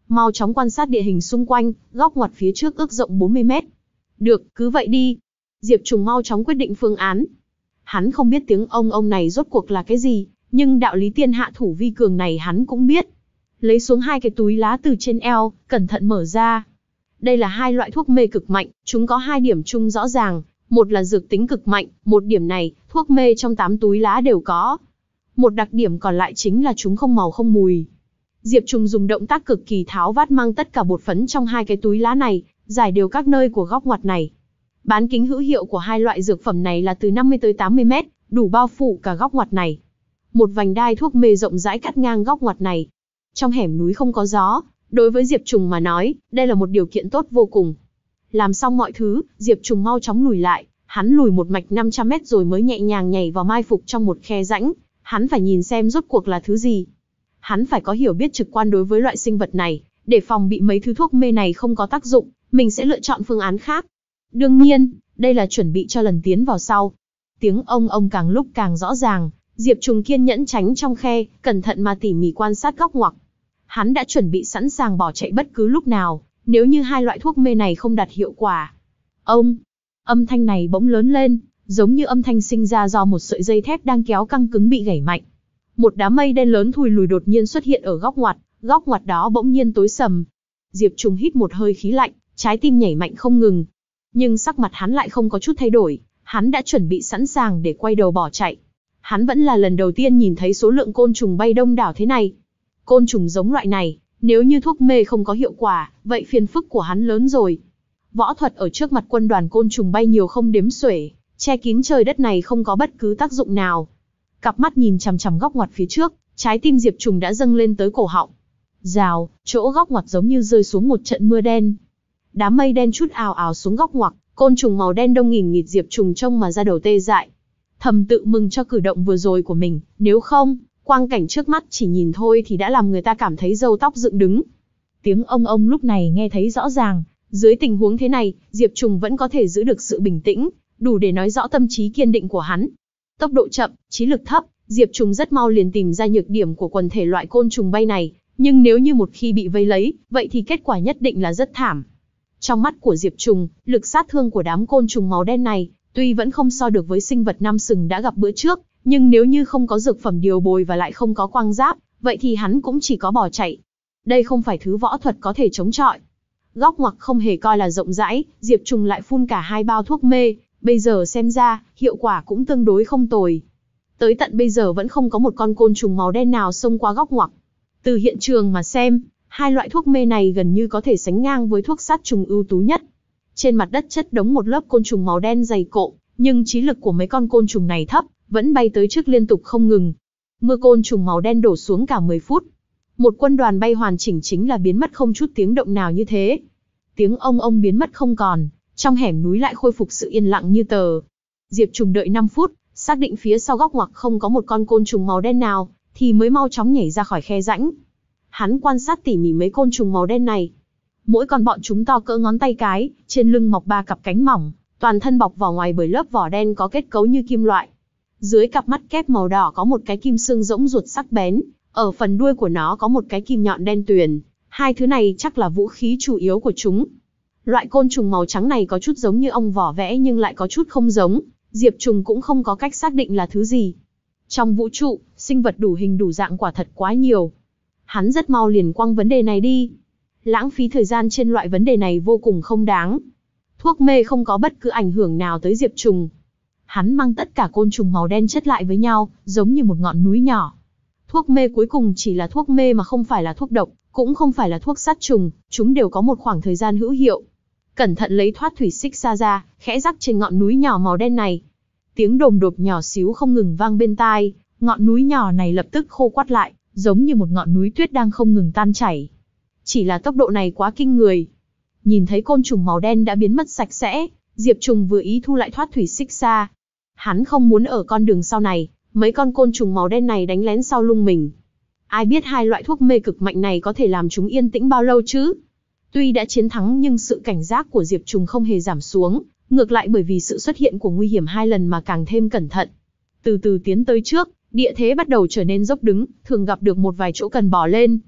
[SPEAKER 1] mau chóng quan sát địa hình xung quanh, góc ngoặt phía trước ước rộng bốn mươi mét. Được, cứ vậy đi. Diệp Trùng mau chóng quyết định phương án. Hắn không biết tiếng ông ông này rốt cuộc là cái gì, nhưng đạo lý tiên hạ thủ vi cường này hắn cũng biết. Lấy xuống hai cái túi lá từ trên eo, cẩn thận mở ra. Đây là hai loại thuốc mê cực mạnh, chúng có hai điểm chung rõ ràng, một là dược tính cực mạnh, một điểm này, thuốc mê trong tám túi lá đều có. Một đặc điểm còn lại chính là chúng không màu không mùi. Diệp Trùng dùng động tác cực kỳ tháo vát mang tất cả bột phấn trong hai cái túi lá này, giải đều các nơi của góc ngoặt này. Bán kính hữu hiệu của hai loại dược phẩm này là từ năm mươi tới tám mươi mét, đủ bao phủ cả góc ngoặt này. Một vành đai thuốc mê rộng rãi cắt ngang góc ngoặt này. Trong hẻm núi không có gió, đối với Diệp Trùng mà nói, đây là một điều kiện tốt vô cùng. Làm xong mọi thứ, Diệp Trùng mau chóng lùi lại, hắn lùi một mạch năm trăm mét rồi mới nhẹ nhàng nhảy vào mai phục trong một khe rãnh, hắn phải nhìn xem rốt cuộc là thứ gì. Hắn phải có hiểu biết trực quan đối với loại sinh vật này, để phòng bị mấy thứ thuốc mê này không có tác dụng, mình sẽ lựa chọn phương án khác. Đương nhiên, đây là chuẩn bị cho lần tiến vào sau. Tiếng ông ông càng lúc càng rõ ràng, Diệp Trùng kiên nhẫn tránh trong khe, cẩn thận mà tỉ mỉ quan sát góc ngoặt. Hắn đã chuẩn bị sẵn sàng bỏ chạy bất cứ lúc nào, nếu như hai loại thuốc mê này không đạt hiệu quả. Ông, âm thanh này bỗng lớn lên, giống như âm thanh sinh ra do một sợi dây thép đang kéo căng cứng bị gãy mạnh. Một đám mây đen lớn thùi lùi đột nhiên xuất hiện ở góc ngoặt, góc ngoặt đó bỗng nhiên tối sầm. Diệp Trùng hít một hơi khí lạnh, trái tim nhảy mạnh không ngừng. Nhưng sắc mặt hắn lại không có chút thay đổi, hắn đã chuẩn bị sẵn sàng để quay đầu bỏ chạy. Hắn vẫn là lần đầu tiên nhìn thấy số lượng côn trùng bay đông đảo thế này. Côn trùng giống loại này, nếu như thuốc mê không có hiệu quả, vậy phiền phức của hắn lớn rồi. Võ thuật ở trước mặt quân đoàn côn trùng bay nhiều không đếm xuể, che kín trời đất này không có bất cứ tác dụng nào. Cặp mắt nhìn chằm chằm góc ngoặt phía trước, trái tim Diệp Trùng đã dâng lên tới cổ họng. Rào, chỗ góc ngoặt giống như rơi xuống một trận mưa đen. Đám mây đen chút ào ào xuống góc ngoặt, côn trùng màu đen đông nghìn nghịt Diệp Trùng trông mà ra đầu tê dại. Thầm tự mừng cho cử động vừa rồi của mình, nếu không, quang cảnh trước mắt chỉ nhìn thôi thì đã làm người ta cảm thấy râu tóc dựng đứng. Tiếng ông ông lúc này nghe thấy rõ ràng, dưới tình huống thế này, Diệp Trùng vẫn có thể giữ được sự bình tĩnh, đủ để nói rõ tâm trí kiên định của hắn. Tốc độ chậm, trí lực thấp, Diệp Trùng rất mau liền tìm ra nhược điểm của quần thể loại côn trùng bay này, nhưng nếu như một khi bị vây lấy, vậy thì kết quả nhất định là rất thảm. Trong mắt của Diệp Trùng, lực sát thương của đám côn trùng màu đen này, tuy vẫn không so được với sinh vật năm sừng đã gặp bữa trước, nhưng nếu như không có dược phẩm điều bồi và lại không có quang giáp, vậy thì hắn cũng chỉ có bỏ chạy. Đây không phải thứ võ thuật có thể chống chọi. Góc ngoặt không hề coi là rộng rãi, Diệp Trùng lại phun cả hai bao thuốc mê, bây giờ xem ra, hiệu quả cũng tương đối không tồi. Tới tận bây giờ vẫn không có một con côn trùng màu đen nào xông qua góc ngoặt. Từ hiện trường mà xem, hai loại thuốc mê này gần như có thể sánh ngang với thuốc sát trùng ưu tú nhất. Trên mặt đất chất đống một lớp côn trùng màu đen dày cộm, nhưng trí lực của mấy con côn trùng này thấp, vẫn bay tới trước liên tục không ngừng. Mưa côn trùng màu đen đổ xuống cả mười phút. Một quân đoàn bay hoàn chỉnh chính là biến mất không chút tiếng động nào như thế. Tiếng ông ông biến mất không còn, trong hẻm núi lại khôi phục sự yên lặng như tờ. Diệp Trùng đợi năm phút, xác định phía sau góc ngoặt không có một con côn trùng màu đen nào, thì mới mau chóng nhảy ra khỏi khe rãnh. Hắn quan sát tỉ mỉ mấy côn trùng màu đen này. Mỗi con bọn chúng to cỡ ngón tay cái, trên lưng mọc ba cặp cánh mỏng, toàn thân bọc vỏ ngoài bởi lớp vỏ đen có kết cấu như kim loại. Dưới cặp mắt kép màu đỏ có một cái kim xương rỗng ruột sắc bén, ở phần đuôi của nó có một cái kim nhọn đen tuyền. Hai thứ này chắc là vũ khí chủ yếu của chúng. Loại côn trùng màu trắng này có chút giống như ong vỏ vẽ nhưng lại có chút không giống, Diệp Trùng cũng không có cách xác định là thứ gì. Trong vũ trụ, sinh vật đủ hình đủ dạng quả thật quá nhiều. Hắn rất mau liền quăng vấn đề này đi. Lãng phí thời gian trên loại vấn đề này vô cùng không đáng. Thuốc mê không có bất cứ ảnh hưởng nào tới Diệp Trùng. Hắn mang tất cả côn trùng màu đen chất lại với nhau, giống như một ngọn núi nhỏ. Thuốc mê cuối cùng chỉ là thuốc mê mà không phải là thuốc độc, cũng không phải là thuốc sát trùng, chúng đều có một khoảng thời gian hữu hiệu. Cẩn thận lấy thoát thủy xích xa ra, khẽ rắc trên ngọn núi nhỏ màu đen này. Tiếng đồm đột nhỏ xíu không ngừng vang bên tai, ngọn núi nhỏ này lập tức khô quắt lại, giống như một ngọn núi tuyết đang không ngừng tan chảy. Chỉ là tốc độ này quá kinh người. Nhìn thấy côn trùng màu đen đã biến mất sạch sẽ, Diệp Trùng vừa ý thu lại thoát thủy xích xa. Hắn không muốn ở con đường sau này, mấy con côn trùng màu đen này đánh lén sau lưng mình. Ai biết hai loại thuốc mê cực mạnh này có thể làm chúng yên tĩnh bao lâu chứ? Tuy đã chiến thắng nhưng sự cảnh giác của Diệp Trùng không hề giảm xuống, ngược lại bởi vì sự xuất hiện của nguy hiểm hai lần mà càng thêm cẩn thận. Từ từ tiến tới trước, địa thế bắt đầu trở nên dốc đứng, thường gặp được một vài chỗ cần bò lên.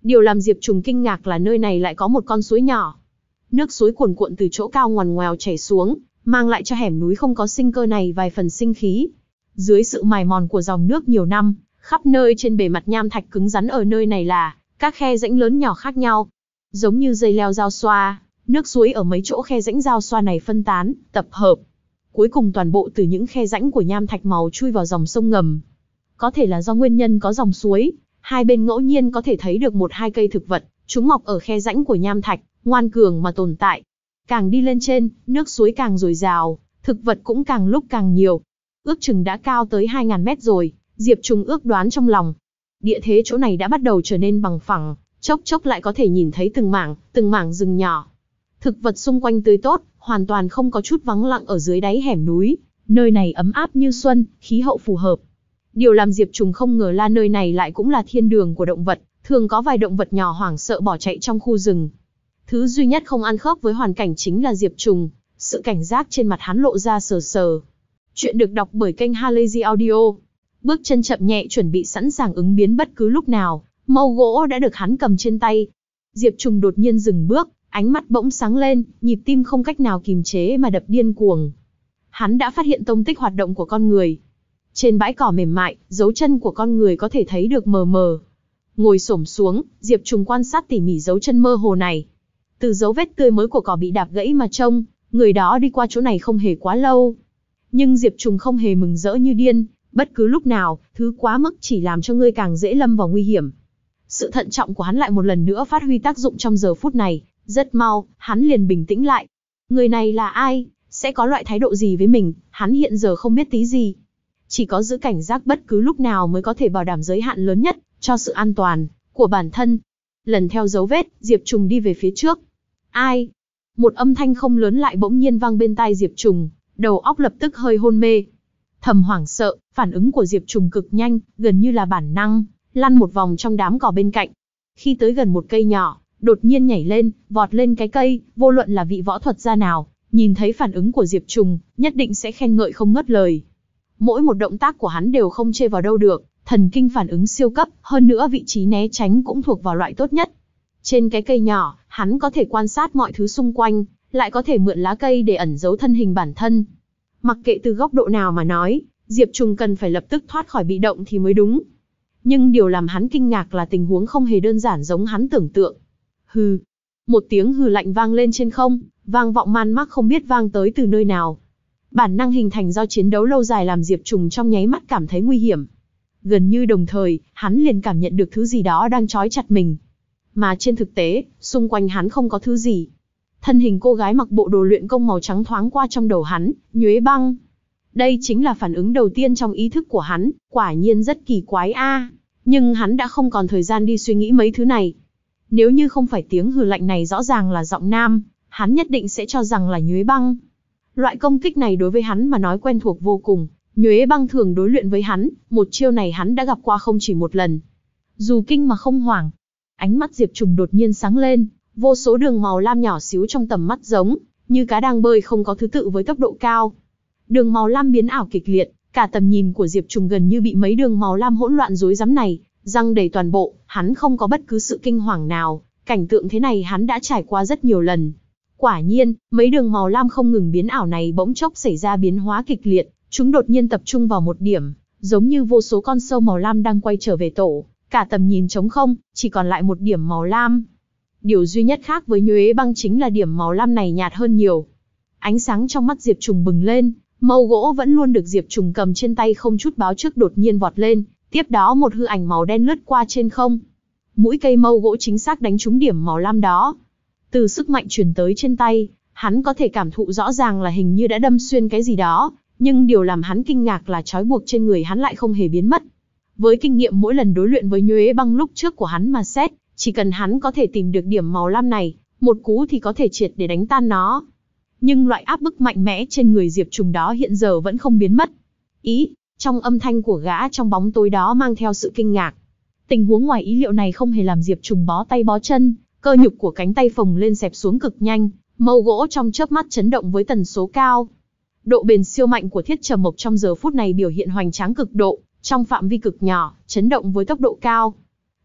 [SPEAKER 1] Điều làm Diệp Trùng kinh ngạc là nơi này lại có một con suối nhỏ. Nước suối cuồn cuộn từ chỗ cao ngoằn ngoèo chảy xuống, mang lại cho hẻm núi không có sinh cơ này vài phần sinh khí. Dưới sự mài mòn của dòng nước nhiều năm, khắp nơi trên bề mặt nham thạch cứng rắn ở nơi này là các khe rãnh lớn nhỏ khác nhau. Giống như dây leo dao xoa, nước suối ở mấy chỗ khe rãnh dao xoa này phân tán, tập hợp. Cuối cùng toàn bộ từ những khe rãnh của nham thạch màu chui vào dòng sông ngầm. Có thể là do nguyên nhân có dòng suối, hai bên ngẫu nhiên có thể thấy được một hai cây thực vật, chúng mọc ở khe rãnh của nham thạch, ngoan cường mà tồn tại. Càng đi lên trên, nước suối càng dồi dào, thực vật cũng càng lúc càng nhiều. Ước chừng đã cao tới hai nghìn mét rồi, Diệp Trùng ước đoán trong lòng. Địa thế chỗ này đã bắt đầu trở nên bằng phẳng, chốc chốc lại có thể nhìn thấy từng mảng, từng mảng rừng nhỏ. Thực vật xung quanh tươi tốt, hoàn toàn không có chút vắng lặng ở dưới đáy hẻm núi. Nơi này ấm áp như xuân, khí hậu phù hợp. Điều làm Diệp Trùng không ngờ là nơi này lại cũng là thiên đường của động vật, thường có vài động vật nhỏ hoảng sợ bỏ chạy trong khu rừng. Thứ duy nhất không ăn khớp với hoàn cảnh chính là Diệp Trùng, sự cảnh giác trên mặt hắn lộ ra sờ sờ. Chuyện được đọc bởi kênh Halazy Audio. Bước chân chậm nhẹ chuẩn bị sẵn sàng ứng biến bất cứ lúc nào, mâu gỗ đã được hắn cầm trên tay. Diệp Trùng đột nhiên dừng bước, ánh mắt bỗng sáng lên, nhịp tim không cách nào kìm chế mà đập điên cuồng. Hắn đã phát hiện tông tích hoạt động của con người. Trên bãi cỏ mềm mại, dấu chân của con người có thể thấy được mờ mờ. Ngồi xổm xuống, Diệp Trùng quan sát tỉ mỉ dấu chân mơ hồ này. Từ dấu vết tươi mới của cỏ bị đạp gãy mà trông, người đó đi qua chỗ này không hề quá lâu. Nhưng Diệp Trùng không hề mừng rỡ như điên, bất cứ lúc nào, thứ quá mức chỉ làm cho ngươi càng dễ lâm vào nguy hiểm. Sự thận trọng của hắn lại một lần nữa phát huy tác dụng trong giờ phút này, rất mau, hắn liền bình tĩnh lại. Người này là ai, sẽ có loại thái độ gì với mình, hắn hiện giờ không biết tí gì. Chỉ có giữ cảnh giác bất cứ lúc nào mới có thể bảo đảm giới hạn lớn nhất cho sự an toàn của bản thân. Lần theo dấu vết, Diệp Trùng đi về phía trước. Ai? Một âm thanh không lớn lại bỗng nhiên vang bên tai Diệp Trùng, đầu óc lập tức hơi hôn mê. Thầm hoảng sợ, phản ứng của Diệp Trùng cực nhanh, gần như là bản năng, lăn một vòng trong đám cỏ bên cạnh. Khi tới gần một cây nhỏ, đột nhiên nhảy lên, vọt lên cái cây, vô luận là vị võ thuật gia nào, nhìn thấy phản ứng của Diệp Trùng, nhất định sẽ khen ngợi không ngớt lời. Mỗi một động tác của hắn đều không chê vào đâu được, thần kinh phản ứng siêu cấp, hơn nữa vị trí né tránh cũng thuộc vào loại tốt nhất. Trên cái cây nhỏ, hắn có thể quan sát mọi thứ xung quanh, lại có thể mượn lá cây để ẩn giấu thân hình bản thân. Mặc kệ từ góc độ nào mà nói, Diệp Trùng cần phải lập tức thoát khỏi bị động thì mới đúng. Nhưng điều làm hắn kinh ngạc là tình huống không hề đơn giản giống hắn tưởng tượng. Hừ. Một tiếng hừ lạnh vang lên trên không, vang vọng man mác không biết vang tới từ nơi nào. Bản năng hình thành do chiến đấu lâu dài làm Diệp Trùng trong nháy mắt cảm thấy nguy hiểm. Gần như đồng thời, hắn liền cảm nhận được thứ gì đó đang trói chặt mình. Mà trên thực tế, xung quanh hắn không có thứ gì. Thân hình cô gái mặc bộ đồ luyện công màu trắng thoáng qua trong đầu hắn, Nhuế Băng. Đây chính là phản ứng đầu tiên trong ý thức của hắn, quả nhiên rất kỳ quái a. Nhưng hắn đã không còn thời gian đi suy nghĩ mấy thứ này. Nếu như không phải tiếng hừ lạnh này rõ ràng là giọng nam, hắn nhất định sẽ cho rằng là Nhuế Băng. Loại công kích này đối với hắn mà nói quen thuộc vô cùng, Nhuế Băng thường đối luyện với hắn, một chiêu này hắn đã gặp qua không chỉ một lần. Dù kinh mà không hoảng. Ánh mắt Diệp Trùng đột nhiên sáng lên, vô số đường màu lam nhỏ xíu trong tầm mắt giống như cá đang bơi không có thứ tự với tốc độ cao. Đường màu lam biến ảo kịch liệt, cả tầm nhìn của Diệp Trùng gần như bị mấy đường màu lam hỗn loạn rối rắm này giăng đầy toàn bộ, hắn không có bất cứ sự kinh hoàng nào, cảnh tượng thế này hắn đã trải qua rất nhiều lần. Quả nhiên, mấy đường màu lam không ngừng biến ảo này bỗng chốc xảy ra biến hóa kịch liệt, chúng đột nhiên tập trung vào một điểm, giống như vô số con sâu màu lam đang quay trở về tổ, cả tầm nhìn trống không, chỉ còn lại một điểm màu lam. Điều duy nhất khác với Nhuế Băng chính là điểm màu lam này nhạt hơn nhiều. Ánh sáng trong mắt Diệp Trùng bừng lên, mâu gỗ vẫn luôn được Diệp Trùng cầm trên tay không chút báo trước đột nhiên vọt lên, tiếp đó một hư ảnh màu đen lướt qua trên không. Mũi cây mâu gỗ chính xác đánh trúng điểm màu lam đó. Từ sức mạnh truyền tới trên tay, hắn có thể cảm thụ rõ ràng là hình như đã đâm xuyên cái gì đó, nhưng điều làm hắn kinh ngạc là trói buộc trên người hắn lại không hề biến mất. Với kinh nghiệm mỗi lần đối luyện với Nhuế Băng lúc trước của hắn mà xét, chỉ cần hắn có thể tìm được điểm màu lam này, một cú thì có thể triệt để đánh tan nó. Nhưng loại áp bức mạnh mẽ trên người Diệp Trùng đó hiện giờ vẫn không biến mất. Ý, trong âm thanh của gã trong bóng tối đó mang theo sự kinh ngạc. Tình huống ngoài ý liệu này không hề làm Diệp Trùng bó tay bó chân, cơ nhục của cánh tay phồng lên xẹp xuống cực nhanh, mâu gỗ trong chớp mắt chấn động với tần số cao. Độ bền siêu mạnh của thiết trầm mộc trong giờ phút này biểu hiện hoành tráng cực độ, trong phạm vi cực nhỏ, chấn động với tốc độ cao.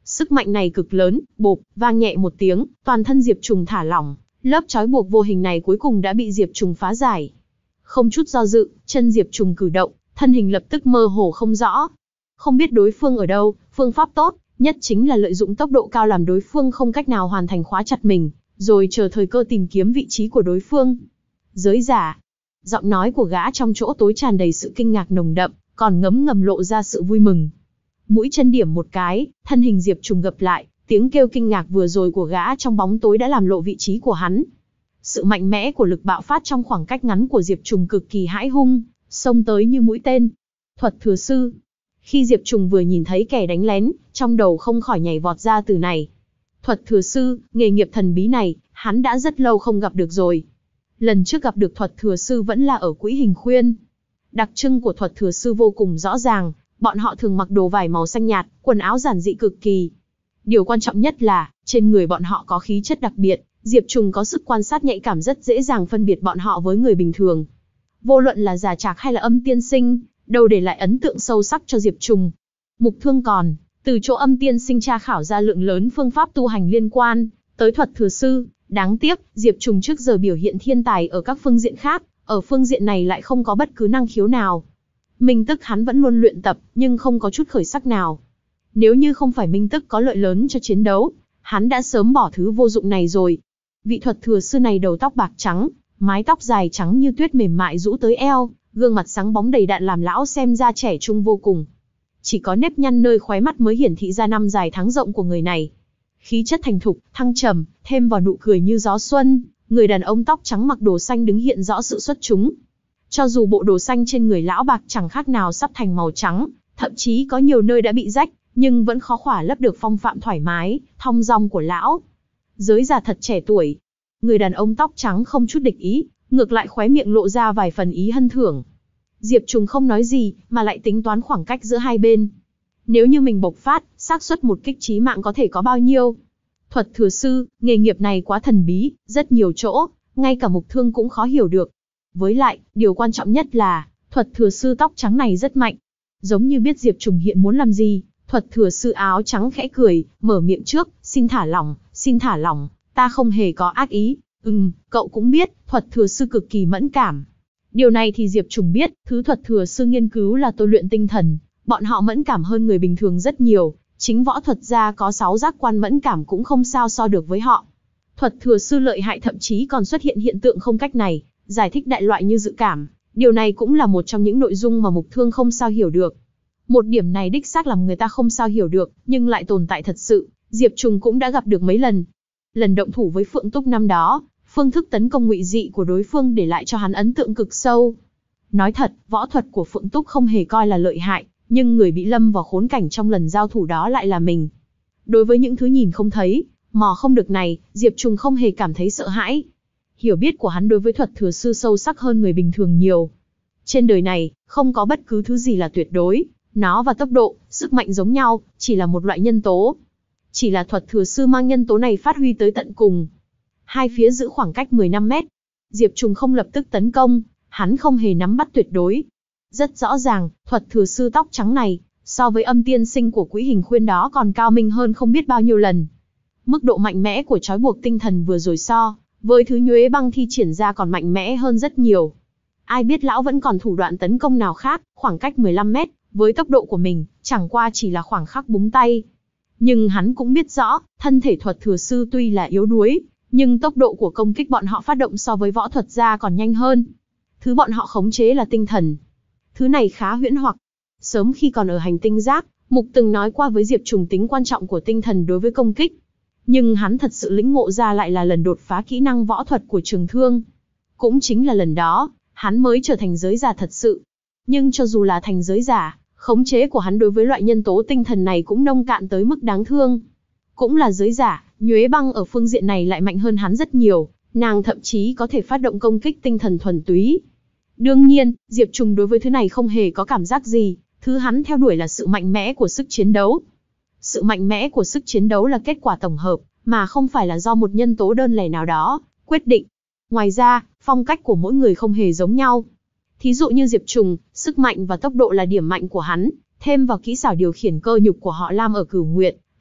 [SPEAKER 1] Sức mạnh này cực lớn, bộp, vang nhẹ một tiếng, toàn thân Diệp Trùng thả lỏng, lớp trói buộc vô hình này cuối cùng đã bị Diệp Trùng phá giải. Không chút do dự, chân Diệp Trùng cử động, thân hình lập tức mơ hồ không rõ. Không biết đối phương ở đâu, phương pháp tốt nhất chính là lợi dụng tốc độ cao làm đối phương không cách nào hoàn thành khóa chặt mình, rồi chờ thời cơ tìm kiếm vị trí của đối phương. Giới giả. Giọng nói của gã trong chỗ tối tràn đầy sự kinh ngạc nồng đậm, còn ngấm ngầm lộ ra sự vui mừng. Mũi chân điểm một cái, thân hình Diệp Trùng gập lại, tiếng kêu kinh ngạc vừa rồi của gã trong bóng tối đã làm lộ vị trí của hắn. Sự mạnh mẽ của lực bạo phát trong khoảng cách ngắn của Diệp Trùng cực kỳ hãi hung, xông tới như mũi tên. Thuật thừa sư. Khi Diệp Trùng vừa nhìn thấy kẻ đánh lén, trong đầu không khỏi nhảy vọt ra từ này. Thuật thừa sư, nghề nghiệp thần bí này, hắn đã rất lâu không gặp được rồi. Lần trước gặp được thuật thừa sư vẫn là ở Quỹ Hình Khuyên. Đặc trưng của thuật thừa sư vô cùng rõ ràng, bọn họ thường mặc đồ vải màu xanh nhạt, quần áo giản dị cực kỳ. Điều quan trọng nhất là, trên người bọn họ có khí chất đặc biệt, Diệp Trùng có sức quan sát nhạy cảm rất dễ dàng phân biệt bọn họ với người bình thường. Vô luận là Già Trạc hay là Âm Tiên Sinh, đều để lại ấn tượng sâu sắc cho Diệp Trùng. Mục Thương còn, từ chỗ Âm Tiên Sinh tra khảo ra lượng lớn phương pháp tu hành liên quan tới thuật thừa sư. Đáng tiếc, Diệp Trùng trước giờ biểu hiện thiên tài ở các phương diện khác, ở phương diện này lại không có bất cứ năng khiếu nào. Minh tức hắn vẫn luôn luyện tập, nhưng không có chút khởi sắc nào. Nếu như không phải minh tức có lợi lớn cho chiến đấu, hắn đã sớm bỏ thứ vô dụng này rồi. Vị thuật thừa sư này đầu tóc bạc trắng, mái tóc dài trắng như tuyết mềm mại rũ tới eo, gương mặt sáng bóng đầy đặn làm lão xem ra trẻ trung vô cùng. Chỉ có nếp nhăn nơi khóe mắt mới hiển thị ra năm dài tháng rộng của người này. Khí chất thành thục, thăng trầm, thêm vào nụ cười như gió xuân, người đàn ông tóc trắng mặc đồ xanh đứng hiện rõ sự xuất chúng. Cho dù bộ đồ xanh trên người lão bạc chẳng khác nào sắp thành màu trắng, thậm chí có nhiều nơi đã bị rách, nhưng vẫn khó khỏa lấp được phong phạm thoải mái, thong dong của lão. Giới già thật trẻ tuổi. Người đàn ông tóc trắng không chút địch ý, ngược lại khóe miệng lộ ra vài phần ý hân thưởng. Diệp Trùng không nói gì, mà lại tính toán khoảng cách giữa hai bên. Nếu như mình bộc phát, xác suất một kích chí mạng có thể có bao nhiêu? Thuật thừa sư, nghề nghiệp này quá thần bí, rất nhiều chỗ, ngay cả Mục Thương cũng khó hiểu được. Với lại, điều quan trọng nhất là, thuật thừa sư tóc trắng này rất mạnh. Giống như biết Diệp Trùng hiện muốn làm gì, thuật thừa sư áo trắng khẽ cười, mở miệng trước, xin thả lỏng, xin thả lỏng, ta không hề có ác ý. Ừm, cậu cũng biết, thuật thừa sư cực kỳ mẫn cảm. Điều này thì Diệp Trùng biết, thứ thuật thừa sư nghiên cứu là tôi luyện tinh thần, bọn họ mẫn cảm hơn người bình thường rất nhiều, chính võ thuật gia có sáu giác quan mẫn cảm cũng không sao so được với họ. Thuật thừa sư lợi hại thậm chí còn xuất hiện hiện tượng không cách này, giải thích đại loại như dự cảm, điều này cũng là một trong những nội dung mà Mục Thương không sao hiểu được. Một điểm này đích xác làm người ta không sao hiểu được, nhưng lại tồn tại thật sự, Diệp Trùng cũng đã gặp được mấy lần. Lần động thủ với Phượng Túc năm đó, phương thức tấn công ngụy dị của đối phương để lại cho hắn ấn tượng cực sâu. Nói thật, võ thuật của Phượng Túc không hề coi là lợi hại, nhưng người bị lâm vào khốn cảnh trong lần giao thủ đó lại là mình. Đối với những thứ nhìn không thấy, mò không được này, Diệp Trùng không hề cảm thấy sợ hãi. Hiểu biết của hắn đối với thuật thừa sư sâu sắc hơn người bình thường nhiều. Trên đời này, không có bất cứ thứ gì là tuyệt đối, nó và tốc độ, sức mạnh giống nhau, chỉ là một loại nhân tố. Chỉ là thuật thừa sư mang nhân tố này phát huy tới tận cùng. Hai phía giữ khoảng cách mười lăm mét. Diệp Trùng không lập tức tấn công, hắn không hề nắm bắt tuyệt đối. Rất rõ ràng, thuật thừa sư tóc trắng này, so với Âm Tiên Sinh của Quỹ Hình Khuyên đó còn cao minh hơn không biết bao nhiêu lần. Mức độ mạnh mẽ của trói buộc tinh thần vừa rồi so, với thứ Nhuế Băng thi triển ra còn mạnh mẽ hơn rất nhiều. Ai biết lão vẫn còn thủ đoạn tấn công nào khác, khoảng cách mười lăm mét, với tốc độ của mình, chẳng qua chỉ là khoảng khắc búng tay. Nhưng hắn cũng biết rõ, thân thể thuật thừa sư tuy là yếu đuối, nhưng tốc độ của công kích bọn họ phát động so với võ thuật gia còn nhanh hơn. Thứ bọn họ khống chế là tinh thần. Thứ này khá huyễn hoặc. Sớm khi còn ở hành tinh giác, Mục từng nói qua với Diệp Trùng tính quan trọng của tinh thần đối với công kích. Nhưng hắn thật sự lĩnh ngộ ra lại là lần đột phá kỹ năng võ thuật của Trường Thương. Cũng chính là lần đó, hắn mới trở thành giới giả thật sự. Nhưng cho dù là thành giới giả, khống chế của hắn đối với loại nhân tố tinh thần này cũng nông cạn tới mức đáng thương. Cũng là giới giả, Nhuế Băng ở phương diện này lại mạnh hơn hắn rất nhiều, nàng thậm chí có thể phát động công kích tinh thần thuần túy. Đương nhiên, Diệp Trùng đối với thứ này không hề có cảm giác gì, thứ hắn theo đuổi là sự mạnh mẽ của sức chiến đấu. Sự mạnh mẽ của sức chiến đấu là kết quả tổng hợp, mà không phải là do một nhân tố đơn lẻ nào đó quyết định. Ngoài ra, phong cách của mỗi người không hề giống nhau. Thí dụ như Diệp Trùng, sức mạnh và tốc độ là điểm mạnh của hắn, thêm vào kỹ xảo điều khiển cơ nhục của họ Lam ở Cửu Nguyệt,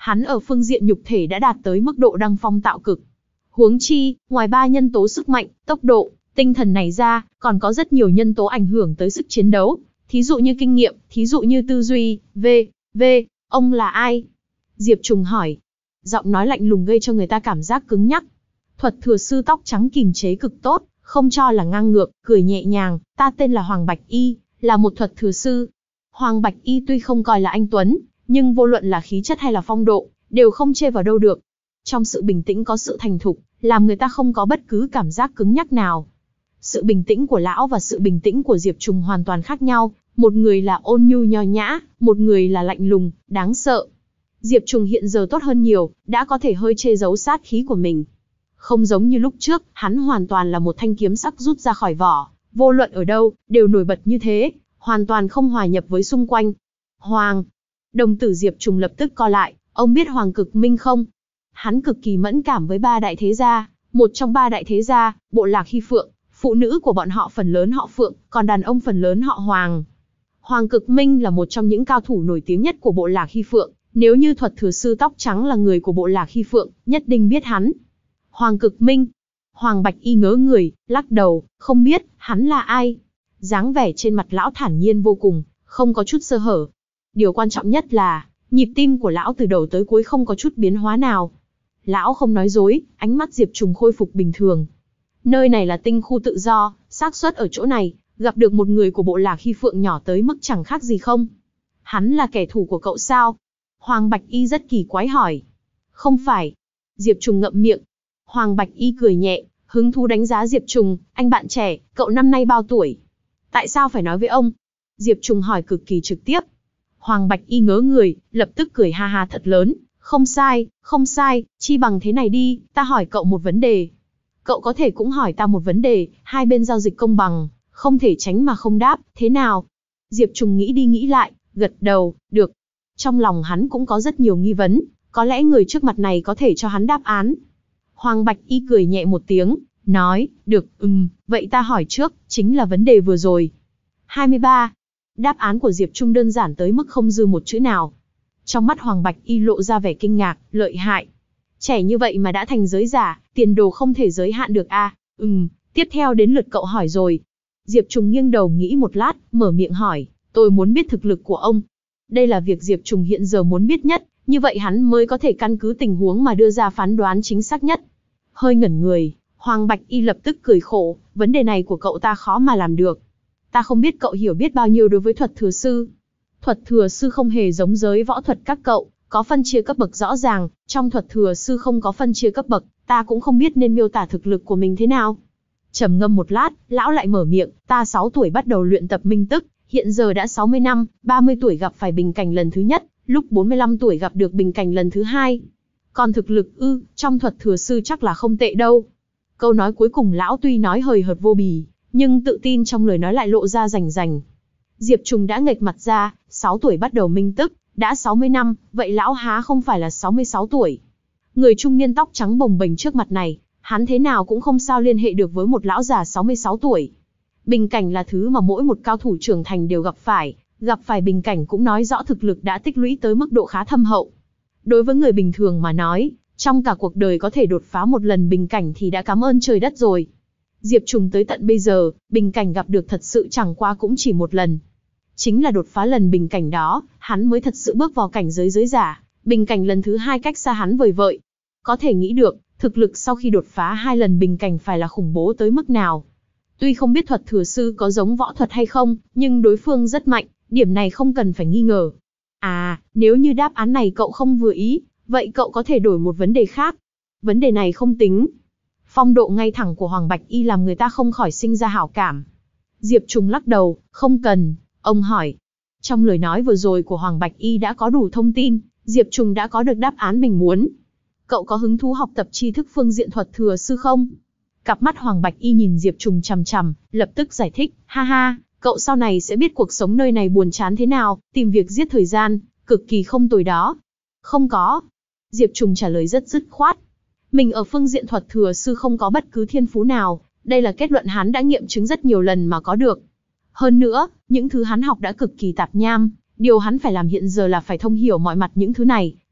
[SPEAKER 1] Hắn ở phương diện nhục thể đã đạt tới mức độ đăng phong tạo cực. Huống chi, ngoài ba nhân tố sức mạnh, tốc độ, tinh thần này ra, còn có rất nhiều nhân tố ảnh hưởng tới sức chiến đấu. Thí dụ như kinh nghiệm, thí dụ như tư duy, v, v, ông là ai? Diệp Trùng hỏi. Giọng nói lạnh lùng gây cho người ta cảm giác cứng nhắc. Thuật thừa sư tóc trắng kìm chế cực tốt, không cho là ngang ngược, cười nhẹ nhàng, ta tên là Hoàng Bạch Y, là một thuật thừa sư. Hoàng Bạch Y tuy không coi là anh tuấn, nhưng vô luận là khí chất hay là phong độ, đều không chê vào đâu được. Trong sự bình tĩnh có sự thành thục, làm người ta không có bất cứ cảm giác cứng nhắc nào. Sự bình tĩnh của lão và sự bình tĩnh của Diệp Trùng hoàn toàn khác nhau, một người là ôn nhu nho nhã, một người là lạnh lùng, đáng sợ. Diệp Trùng hiện giờ tốt hơn nhiều, đã có thể hơi che giấu sát khí của mình. Không giống như lúc trước, hắn hoàn toàn là một thanh kiếm sắc rút ra khỏi vỏ, vô luận ở đâu, đều nổi bật như thế, hoàn toàn không hòa nhập với xung quanh. Hoàng! Đồng tử Diệp Trùng lập tức co lại, ông biết Hoàng Cực Minh không? Hắn cực kỳ mẫn cảm với ba đại thế gia, một trong ba đại thế gia, bộ lạc Hy Phượng, phụ nữ của bọn họ phần lớn họ Phượng, còn đàn ông phần lớn họ Hoàng. Hoàng Cực Minh là một trong những cao thủ nổi tiếng nhất của bộ lạc Hy Phượng, nếu như thuật thừa sư tóc trắng là người của bộ lạc Hy Phượng, nhất định biết hắn. Hoàng Cực Minh. Hoàng Bạch Y ngớ người, lắc đầu, không biết, hắn là ai? Dáng vẻ trên mặt lão thản nhiên vô cùng, không có chút sơ hở. Điều quan trọng nhất là, nhịp tim của lão từ đầu tới cuối không có chút biến hóa nào. Lão không nói dối, ánh mắt Diệp Trùng khôi phục bình thường. Nơi này là tinh khu tự do, xác suất ở chỗ này, gặp được một người của bộ lạc Hy Phượng nhỏ tới mức chẳng khác gì không. Hắn là kẻ thù của cậu sao? Hoàng Bạch Y rất kỳ quái hỏi. Không phải. Diệp Trùng ngậm miệng. Hoàng Bạch Y cười nhẹ, hứng thú đánh giá Diệp Trùng, anh bạn trẻ, cậu năm nay bao tuổi? Tại sao phải nói với ông? Diệp Trùng hỏi cực kỳ trực tiếp. Hoàng Bạch Y ngớ người, lập tức cười ha ha thật lớn. Không sai, không sai, chi bằng thế này đi, ta hỏi cậu một vấn đề. Cậu có thể cũng hỏi ta một vấn đề, hai bên giao dịch công bằng, không thể tránh mà không đáp, thế nào? Diệp Trùng nghĩ đi nghĩ lại, gật đầu, được. Trong lòng hắn cũng có rất nhiều nghi vấn, có lẽ người trước mặt này có thể cho hắn đáp án. Hoàng Bạch Y cười nhẹ một tiếng, nói, được, ừm, vậy ta hỏi trước, chính là vấn đề vừa rồi. hai mươi ba. Đáp án của Diệp Trung đơn giản tới mức không dư một chữ nào. Trong mắt Hoàng Bạch Y lộ ra vẻ kinh ngạc, lợi hại. Trẻ như vậy mà đã thành giới giả, tiền đồ không thể giới hạn được a. À? Ừm, tiếp theo đến lượt cậu hỏi rồi. Diệp Trùng nghiêng đầu nghĩ một lát, mở miệng hỏi, tôi muốn biết thực lực của ông. Đây là việc Diệp Trùng hiện giờ muốn biết nhất, như vậy hắn mới có thể căn cứ tình huống mà đưa ra phán đoán chính xác nhất. Hơi ngẩn người, Hoàng Bạch Y lập tức cười khổ, vấn đề này của cậu ta khó mà làm được. Ta không biết cậu hiểu biết bao nhiêu đối với thuật thừa sư. Thuật thừa sư không hề giống giới võ thuật các cậu, có phân chia cấp bậc rõ ràng, trong thuật thừa sư không có phân chia cấp bậc, ta cũng không biết nên miêu tả thực lực của mình thế nào. Trầm ngâm một lát, lão lại mở miệng, ta sáu tuổi bắt đầu luyện tập minh tức, hiện giờ đã sáu mươi năm, ba mươi tuổi gặp phải bình cảnh lần thứ nhất, lúc bốn mươi lăm tuổi gặp được bình cảnh lần thứ hai. Còn thực lực ư, trong thuật thừa sư chắc là không tệ đâu. Câu nói cuối cùng lão tuy nói hời hợt vô bì, nhưng tự tin trong lời nói lại lộ ra rành rành. Diệp Trùng đã nghệch mặt ra, sáu tuổi bắt đầu minh tức, đã sáu mươi năm, vậy lão há không phải là sáu mươi sáu tuổi. Người trung niên tóc trắng bồng bềnh trước mặt này, hắn thế nào cũng không sao liên hệ được với một lão già sáu mươi sáu tuổi. Bình cảnh là thứ mà mỗi một cao thủ trưởng thành đều gặp phải, gặp phải bình cảnh cũng nói rõ thực lực đã tích lũy tới mức độ khá thâm hậu. Đối với người bình thường mà nói, trong cả cuộc đời có thể đột phá một lần bình cảnh thì đã cảm ơn trời đất rồi. Diệp Trùng tới tận bây giờ, bình cảnh gặp được thật sự chẳng qua cũng chỉ một lần. Chính là đột phá lần bình cảnh đó, hắn mới thật sự bước vào cảnh giới giới giả, bình cảnh lần thứ hai cách xa hắn vời vợi. Có thể nghĩ được, thực lực sau khi đột phá hai lần bình cảnh phải là khủng bố tới mức nào. Tuy không biết thuật thừa sư có giống võ thuật hay không, nhưng đối phương rất mạnh, điểm này không cần phải nghi ngờ. À, nếu như đáp án này cậu không vừa ý, vậy cậu có thể đổi một vấn đề khác. Vấn đề này không tính. Phong độ ngay thẳng của Hoàng Bạch Y làm người ta không khỏi sinh ra hảo cảm. Diệp Trùng lắc đầu, không cần, ông hỏi. Trong lời nói vừa rồi của Hoàng Bạch Y đã có đủ thông tin, Diệp Trùng đã có được đáp án mình muốn. Cậu có hứng thú học tập tri thức phương diện thuật thừa sư không? Cặp mắt Hoàng Bạch Y nhìn Diệp Trùng chằm chằm, lập tức giải thích, ha ha, cậu sau này sẽ biết cuộc sống nơi này buồn chán thế nào, tìm việc giết thời gian, cực kỳ không tồi đó. Không có. Diệp Trùng trả lời rất dứt khoát. Mình ở phương diện thuật thừa sư không có bất cứ thiên phú nào, đây là kết luận hắn đã nghiệm chứng rất nhiều lần mà có được. Hơn nữa, những thứ hắn học đã cực kỳ tạp nham, điều hắn phải làm hiện giờ là phải thông hiểu mọi mặt những thứ này,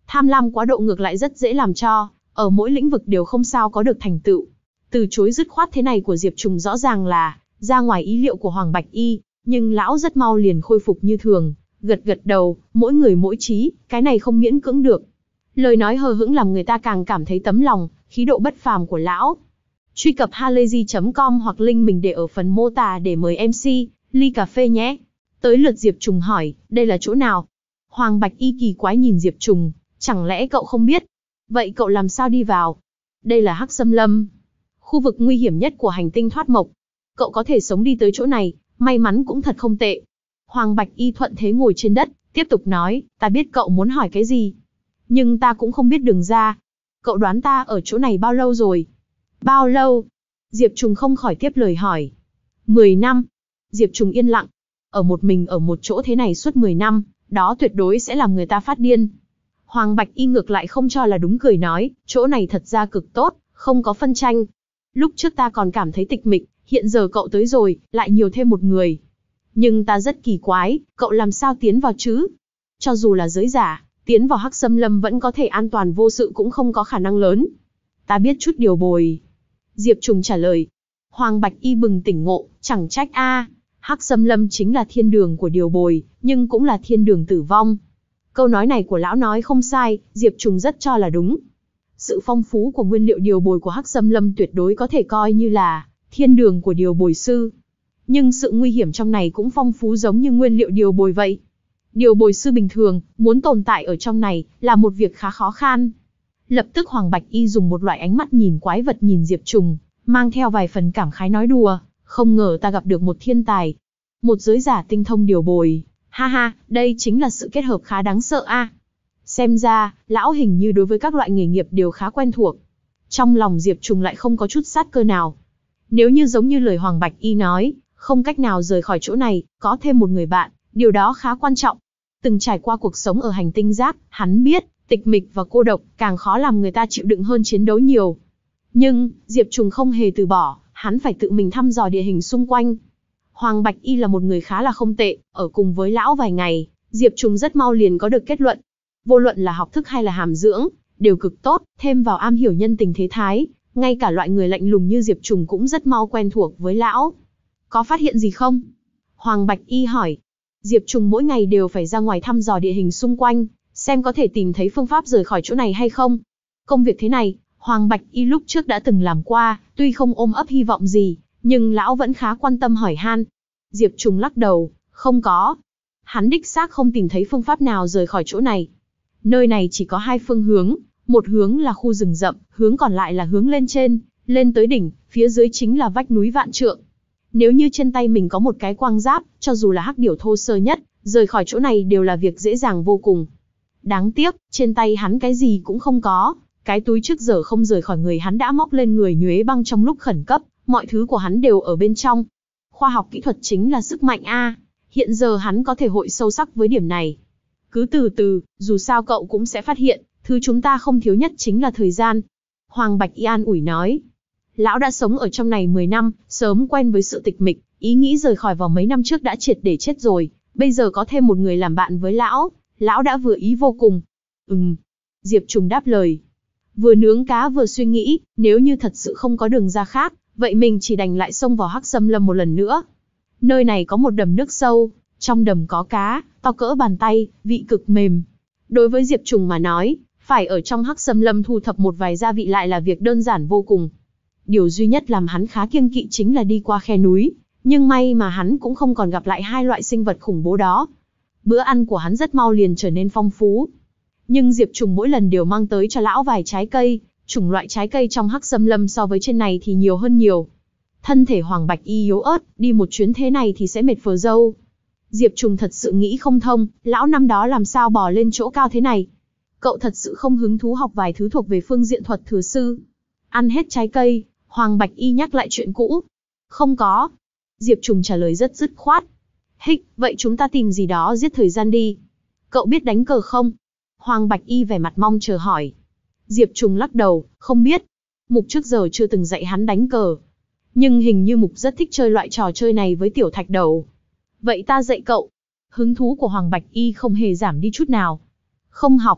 [SPEAKER 1] Tham lam quá độ ngược lại rất dễ làm cho, ở mỗi lĩnh vực đều không sao có được thành tựu. Từ chối dứt khoát thế này của Diệp Trùng rõ ràng là ra ngoài ý liệu của Hoàng Bạch Y, nhưng lão rất mau liền khôi phục như thường, gật gật đầu, mỗi người mỗi trí, cái này không miễn cưỡng được. Lời nói hờ hững làm người ta càng cảm thấy tấm lòng, khí độ bất phàm của lão. Truy cập halayzi chấm com hoặc link mình để ở phần mô tả để mời em xê, ly cà phê nhé. Tới lượt Diệp Trùng hỏi, đây là chỗ nào? Hoàng Bạch Y kỳ quái nhìn Diệp Trùng, chẳng lẽ cậu không biết? Vậy cậu làm sao đi vào? Đây là Hắc Xâm Lâm, khu vực nguy hiểm nhất của hành tinh thoát mộc. Cậu có thể sống đi tới chỗ này, may mắn cũng thật không tệ. Hoàng Bạch Y thuận thế ngồi trên đất, tiếp tục nói, ta biết cậu muốn hỏi cái gì. Nhưng ta cũng không biết đường ra. Cậu đoán ta ở chỗ này bao lâu rồi? Bao lâu? Diệp Trùng không khỏi tiếp lời hỏi. Mười năm. Diệp Trùng yên lặng. Ở một mình ở một chỗ thế này suốt mười năm, đó tuyệt đối sẽ làm người ta phát điên. Hoàng Bạch Y ngược lại không cho là đúng, cười nói, chỗ này thật ra cực tốt, không có phân tranh. Lúc trước ta còn cảm thấy tịch mịch, hiện giờ cậu tới rồi, lại nhiều thêm một người. Nhưng ta rất kỳ quái, cậu làm sao tiến vào chứ? Cho dù là giới giả, tiến vào Hắc Xâm Lâm vẫn có thể an toàn vô sự cũng không có khả năng lớn. Ta biết chút điều bồi. Diệp Trùng trả lời. Hoàng Bạch Y bừng tỉnh ngộ, chẳng trách a, Hắc Xâm Lâm chính là thiên đường của điều bồi, nhưng cũng là thiên đường tử vong. Câu nói này của lão nói không sai, Diệp Trùng rất cho là đúng. Sự phong phú của nguyên liệu điều bồi của Hắc Xâm Lâm tuyệt đối có thể coi như là thiên đường của điều bồi sư. Nhưng sự nguy hiểm trong này cũng phong phú giống như nguyên liệu điều bồi vậy. Điều bồi sư bình thường, muốn tồn tại ở trong này, là một việc khá khó khăn. Lập tức Hoàng Bạch Y dùng một loại ánh mắt nhìn quái vật nhìn Diệp Trùng, mang theo vài phần cảm khái nói đùa, không ngờ ta gặp được một thiên tài. Một giới giả tinh thông điều bồi, ha ha, đây chính là sự kết hợp khá đáng sợ a. Xem ra, lão hình như đối với các loại nghề nghiệp đều khá quen thuộc. Trong lòng Diệp Trùng lại không có chút sát cơ nào. Nếu như giống như lời Hoàng Bạch Y nói, không cách nào rời khỏi chỗ này, có thêm một người bạn, điều đó khá quan trọng. Từng trải qua cuộc sống ở hành tinh rác, hắn biết, tịch mịch và cô độc càng khó làm người ta chịu đựng hơn chiến đấu nhiều. Nhưng, Diệp Trùng không hề từ bỏ, hắn phải tự mình thăm dò địa hình xung quanh. Hoàng Bạch Y là một người khá là không tệ, ở cùng với lão vài ngày, Diệp Trùng rất mau liền có được kết luận. Vô luận là học thức hay là hàm dưỡng, đều cực tốt, thêm vào am hiểu nhân tình thế thái, ngay cả loại người lạnh lùng như Diệp Trùng cũng rất mau quen thuộc với lão. Có phát hiện gì không? Hoàng Bạch Y hỏi. Diệp Trùng mỗi ngày đều phải ra ngoài thăm dò địa hình xung quanh, xem có thể tìm thấy phương pháp rời khỏi chỗ này hay không. Công việc thế này, Hoàng Bạch Y lúc trước đã từng làm qua, tuy không ôm ấp hy vọng gì, nhưng lão vẫn khá quan tâm hỏi han. Diệp Trùng lắc đầu, không có. Hắn đích xác không tìm thấy phương pháp nào rời khỏi chỗ này. Nơi này chỉ có hai phương hướng, một hướng là khu rừng rậm, hướng còn lại là hướng lên trên, lên tới đỉnh, phía dưới chính là vách núi vạn trượng. Nếu như trên tay mình có một cái quang giáp, cho dù là hắc điểu thô sơ nhất, rời khỏi chỗ này đều là việc dễ dàng vô cùng. Đáng tiếc, trên tay hắn cái gì cũng không có, cái túi trước giờ không rời khỏi người hắn đã móc lên người nhuế băng trong lúc khẩn cấp, mọi thứ của hắn đều ở bên trong. Khoa học kỹ thuật chính là sức mạnh a, hiện giờ hắn có thể hội sâu sắc với điểm này. Cứ từ từ, dù sao cậu cũng sẽ phát hiện, thứ chúng ta không thiếu nhất chính là thời gian. Hoàng Bạch Y an ủi nói. Lão đã sống ở trong này mười năm, sớm quen với sự tịch mịch, ý nghĩ rời khỏi vào mấy năm trước đã triệt để chết rồi, bây giờ có thêm một người làm bạn với lão, lão đã vừa ý vô cùng. Ừm, Diệp Trùng đáp lời. Vừa nướng cá vừa suy nghĩ, nếu như thật sự không có đường ra khác, vậy mình chỉ đành lại xông vào Hắc Xâm Lâm một lần nữa. Nơi này có một đầm nước sâu, trong đầm có cá, to cỡ bàn tay, vị cực mềm. Đối với Diệp Trùng mà nói, phải ở trong Hắc Xâm Lâm thu thập một vài gia vị lại là việc đơn giản vô cùng. Điều duy nhất làm hắn khá kiêng kỵ chính là đi qua khe núi, nhưng may mà hắn cũng không còn gặp lại hai loại sinh vật khủng bố đó. Bữa ăn của hắn rất mau liền trở nên phong phú. Nhưng Diệp Trùng mỗi lần đều mang tới cho lão vài trái cây, chủng loại trái cây trong Hắc Xâm Lâm so với trên này thì nhiều hơn nhiều. Thân thể Hoàng Bạch Y yếu ớt, đi một chuyến thế này thì sẽ mệt phờ dâu. Diệp Trùng thật sự nghĩ không thông, lão năm đó làm sao bò lên chỗ cao thế này. Cậu thật sự không hứng thú học vài thứ thuộc về phương diện thuật thừa sư. Ăn hết trái cây, Hoàng Bạch Y nhắc lại chuyện cũ. Không có. Diệp Trùng trả lời rất dứt khoát. Hích, vậy chúng ta tìm gì đó giết thời gian đi. Cậu biết đánh cờ không? Hoàng Bạch Y vẻ mặt mong chờ hỏi. Diệp Trùng lắc đầu, không biết. Mục trước giờ chưa từng dạy hắn đánh cờ. Nhưng hình như Mục rất thích chơi loại trò chơi này với tiểu thạch đầu. Vậy ta dạy cậu. Hứng thú của Hoàng Bạch Y không hề giảm đi chút nào. Không học.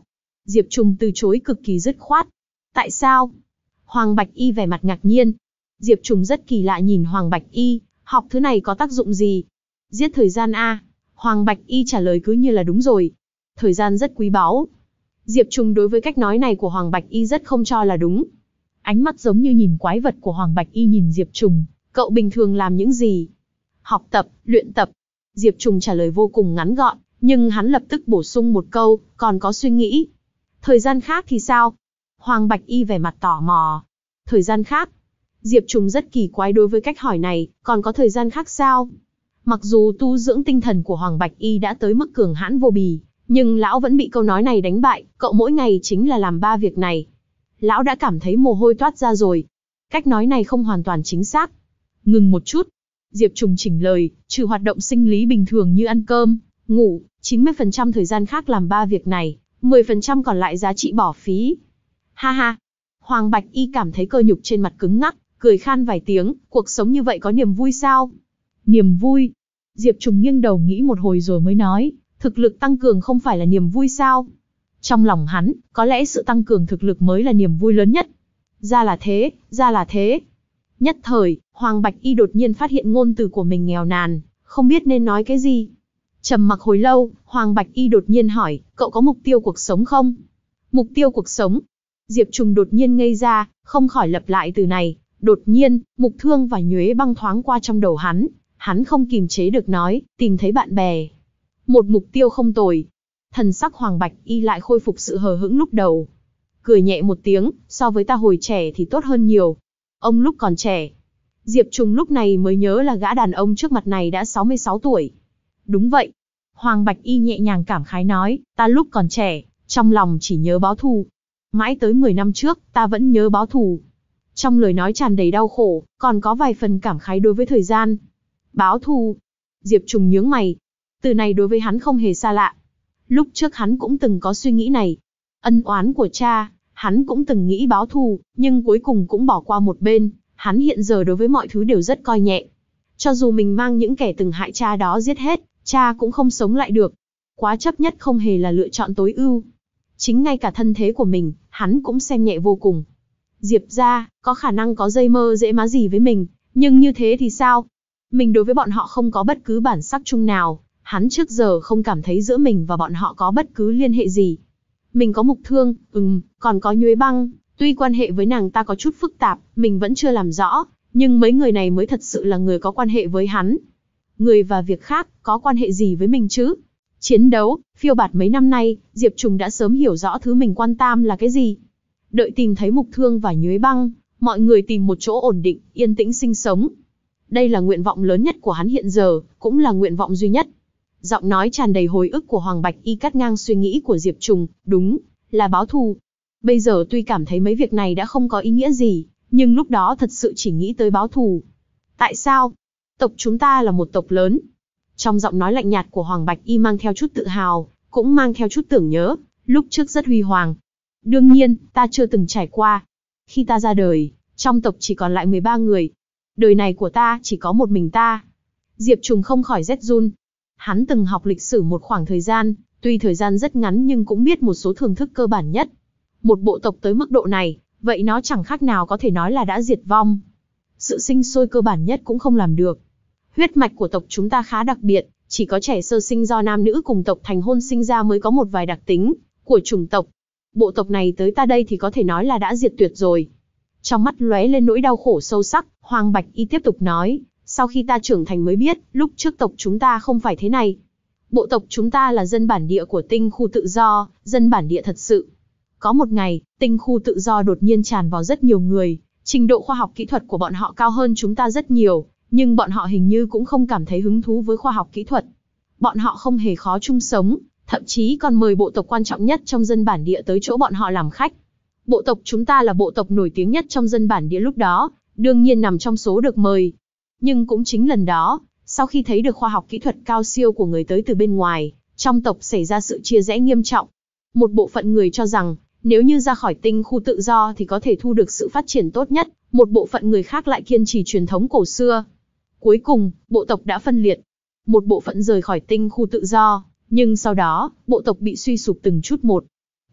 [SPEAKER 1] Diệp Trùng từ chối cực kỳ dứt khoát. Tại sao? Hoàng Bạch Y vẻ mặt ngạc nhiên. Diệp Trùng rất kỳ lạ nhìn Hoàng Bạch Y, học thứ này có tác dụng gì? Giết thời gian a? Hoàng Bạch Y trả lời cứ như là đúng rồi. Thời gian rất quý báu. Diệp Trùng đối với cách nói này của Hoàng Bạch Y rất không cho là đúng. Ánh mắt giống như nhìn quái vật của Hoàng Bạch Y nhìn Diệp Trùng, cậu bình thường làm những gì? Học tập, luyện tập. Diệp Trùng trả lời vô cùng ngắn gọn, nhưng hắn lập tức bổ sung một câu, còn có suy nghĩ. Thời gian khác thì sao? Hoàng Bạch Y vẻ mặt tò mò. Thời gian khác? Diệp Trùng rất kỳ quái đối với cách hỏi này, còn có thời gian khác sao? Mặc dù tu dưỡng tinh thần của Hoàng Bạch Y đã tới mức cường hãn vô bì, nhưng lão vẫn bị câu nói này đánh bại, cậu mỗi ngày chính là làm ba việc này. Lão đã cảm thấy mồ hôi toát ra rồi. Cách nói này không hoàn toàn chính xác. Ngừng một chút. Diệp Trùng chỉnh lời, trừ hoạt động sinh lý bình thường như ăn cơm, ngủ, chín mươi phần trăm thời gian khác làm ba việc này, mười phần trăm còn lại giá trị bỏ phí. Ha ha. Hoàng Bạch Y cảm thấy cơ nhục trên mặt cứng ngắc, cười khan vài tiếng, cuộc sống như vậy có niềm vui sao? Niềm vui? Diệp Trùng nghiêng đầu nghĩ một hồi rồi mới nói, thực lực tăng cường không phải là niềm vui sao? Trong lòng hắn, có lẽ sự tăng cường thực lực mới là niềm vui lớn nhất. Ra là thế, ra là thế. Nhất thời, Hoàng Bạch Y đột nhiên phát hiện ngôn từ của mình nghèo nàn, không biết nên nói cái gì. Trầm mặc hồi lâu, Hoàng Bạch Y đột nhiên hỏi, cậu có mục tiêu cuộc sống không? Mục tiêu cuộc sống? Diệp Trùng đột nhiên ngây ra, không khỏi lặp lại từ này. Đột nhiên, Mục Thương và Nhuế Băng thoáng qua trong đầu hắn. Hắn không kìm chế được nói, tìm thấy bạn bè. Một mục tiêu không tồi. Thần sắc Hoàng Bạch Y lại khôi phục sự hờ hững lúc đầu. Cười nhẹ một tiếng, so với ta hồi trẻ thì tốt hơn nhiều. Ông lúc còn trẻ. Diệp Trùng lúc này mới nhớ là gã đàn ông trước mặt này đã sáu mươi sáu tuổi. Đúng vậy. Hoàng Bạch Y nhẹ nhàng cảm khái nói, ta lúc còn trẻ, trong lòng chỉ nhớ báo thù. Mãi tới mười năm trước, ta vẫn nhớ báo thù. Trong lời nói tràn đầy đau khổ, còn có vài phần cảm khái đối với thời gian. Báo thù. Diệp Trùng nhướng mày. Từ này đối với hắn không hề xa lạ. Lúc trước hắn cũng từng có suy nghĩ này. Ân oán của cha, hắn cũng từng nghĩ báo thù, nhưng cuối cùng cũng bỏ qua một bên. Hắn hiện giờ đối với mọi thứ đều rất coi nhẹ. Cho dù mình mang những kẻ từng hại cha đó giết hết, cha cũng không sống lại được. Quá chấp nhất không hề là lựa chọn tối ưu. Chính ngay cả thân thế của mình, hắn cũng xem nhẹ vô cùng. Diệp gia, có khả năng có dây mơ dễ má gì với mình, nhưng như thế thì sao? Mình đối với bọn họ không có bất cứ bản sắc chung nào, hắn trước giờ không cảm thấy giữa mình và bọn họ có bất cứ liên hệ gì. Mình có Mục Thương, ừm, còn có Nhuế Băng, tuy quan hệ với nàng ta có chút phức tạp, mình vẫn chưa làm rõ, nhưng mấy người này mới thật sự là người có quan hệ với hắn. Người và việc khác, có quan hệ gì với mình chứ? Chiến đấu, phiêu bạt mấy năm nay, Diệp Trùng đã sớm hiểu rõ thứ mình quan tâm là cái gì. Đợi tìm thấy Mục Thương và Nhuế Băng, mọi người tìm một chỗ ổn định, yên tĩnh sinh sống. Đây là nguyện vọng lớn nhất của hắn hiện giờ, cũng là nguyện vọng duy nhất. Giọng nói tràn đầy hồi ức của Hoàng Bạch Y cắt ngang suy nghĩ của Diệp Trùng, đúng, là báo thù. Bây giờ tuy cảm thấy mấy việc này đã không có ý nghĩa gì, nhưng lúc đó thật sự chỉ nghĩ tới báo thù. Tại sao? Tộc chúng ta là một tộc lớn. Trong giọng nói lạnh nhạt của Hoàng Bạch Y mang theo chút tự hào, cũng mang theo chút tưởng nhớ, lúc trước rất huy hoàng. Đương nhiên, ta chưa từng trải qua. Khi ta ra đời, trong tộc chỉ còn lại mười ba người. Đời này của ta chỉ có một mình ta. Diệp Trùng không khỏi rét run. Hắn từng học lịch sử một khoảng thời gian, tuy thời gian rất ngắn nhưng cũng biết một số thưởng thức cơ bản nhất. Một bộ tộc tới mức độ này, vậy nó chẳng khác nào có thể nói là đã diệt vong. Sự sinh sôi cơ bản nhất cũng không làm được. Huyết mạch của tộc chúng ta khá đặc biệt, chỉ có trẻ sơ sinh do nam nữ cùng tộc thành hôn sinh ra mới có một vài đặc tính của chủng tộc. Bộ tộc này tới ta đây thì có thể nói là đã diệt tuyệt rồi. Trong mắt lóe lên nỗi đau khổ sâu sắc, Hoàng Bạch Y tiếp tục nói, sau khi ta trưởng thành mới biết, lúc trước tộc chúng ta không phải thế này. Bộ tộc chúng ta là dân bản địa của tinh khu tự do, dân bản địa thật sự. Có một ngày, tinh khu tự do đột nhiên tràn vào rất nhiều người, trình độ khoa học kỹ thuật của bọn họ cao hơn chúng ta rất nhiều, nhưng bọn họ hình như cũng không cảm thấy hứng thú với khoa học kỹ thuật. Bọn họ không hề khó chung sống, thậm chí còn mời bộ tộc quan trọng nhất trong dân bản địa tới chỗ bọn họ làm khách. Bộ tộc chúng ta là bộ tộc nổi tiếng nhất trong dân bản địa lúc đó, đương nhiên nằm trong số được mời. Nhưng cũng chính lần đó, sau khi thấy được khoa học kỹ thuật cao siêu của người tới từ bên ngoài, trong tộc xảy ra sự chia rẽ nghiêm trọng. Một bộ phận người cho rằng, nếu như ra khỏi tinh khu tự do thì có thể thu được sự phát triển tốt nhất, một bộ phận người khác lại kiên trì truyền thống cổ xưa. Cuối cùng, bộ tộc đã phân liệt. Một bộ phận rời khỏi tinh khu tự do, nhưng sau đó, bộ tộc bị suy sụp từng chút một.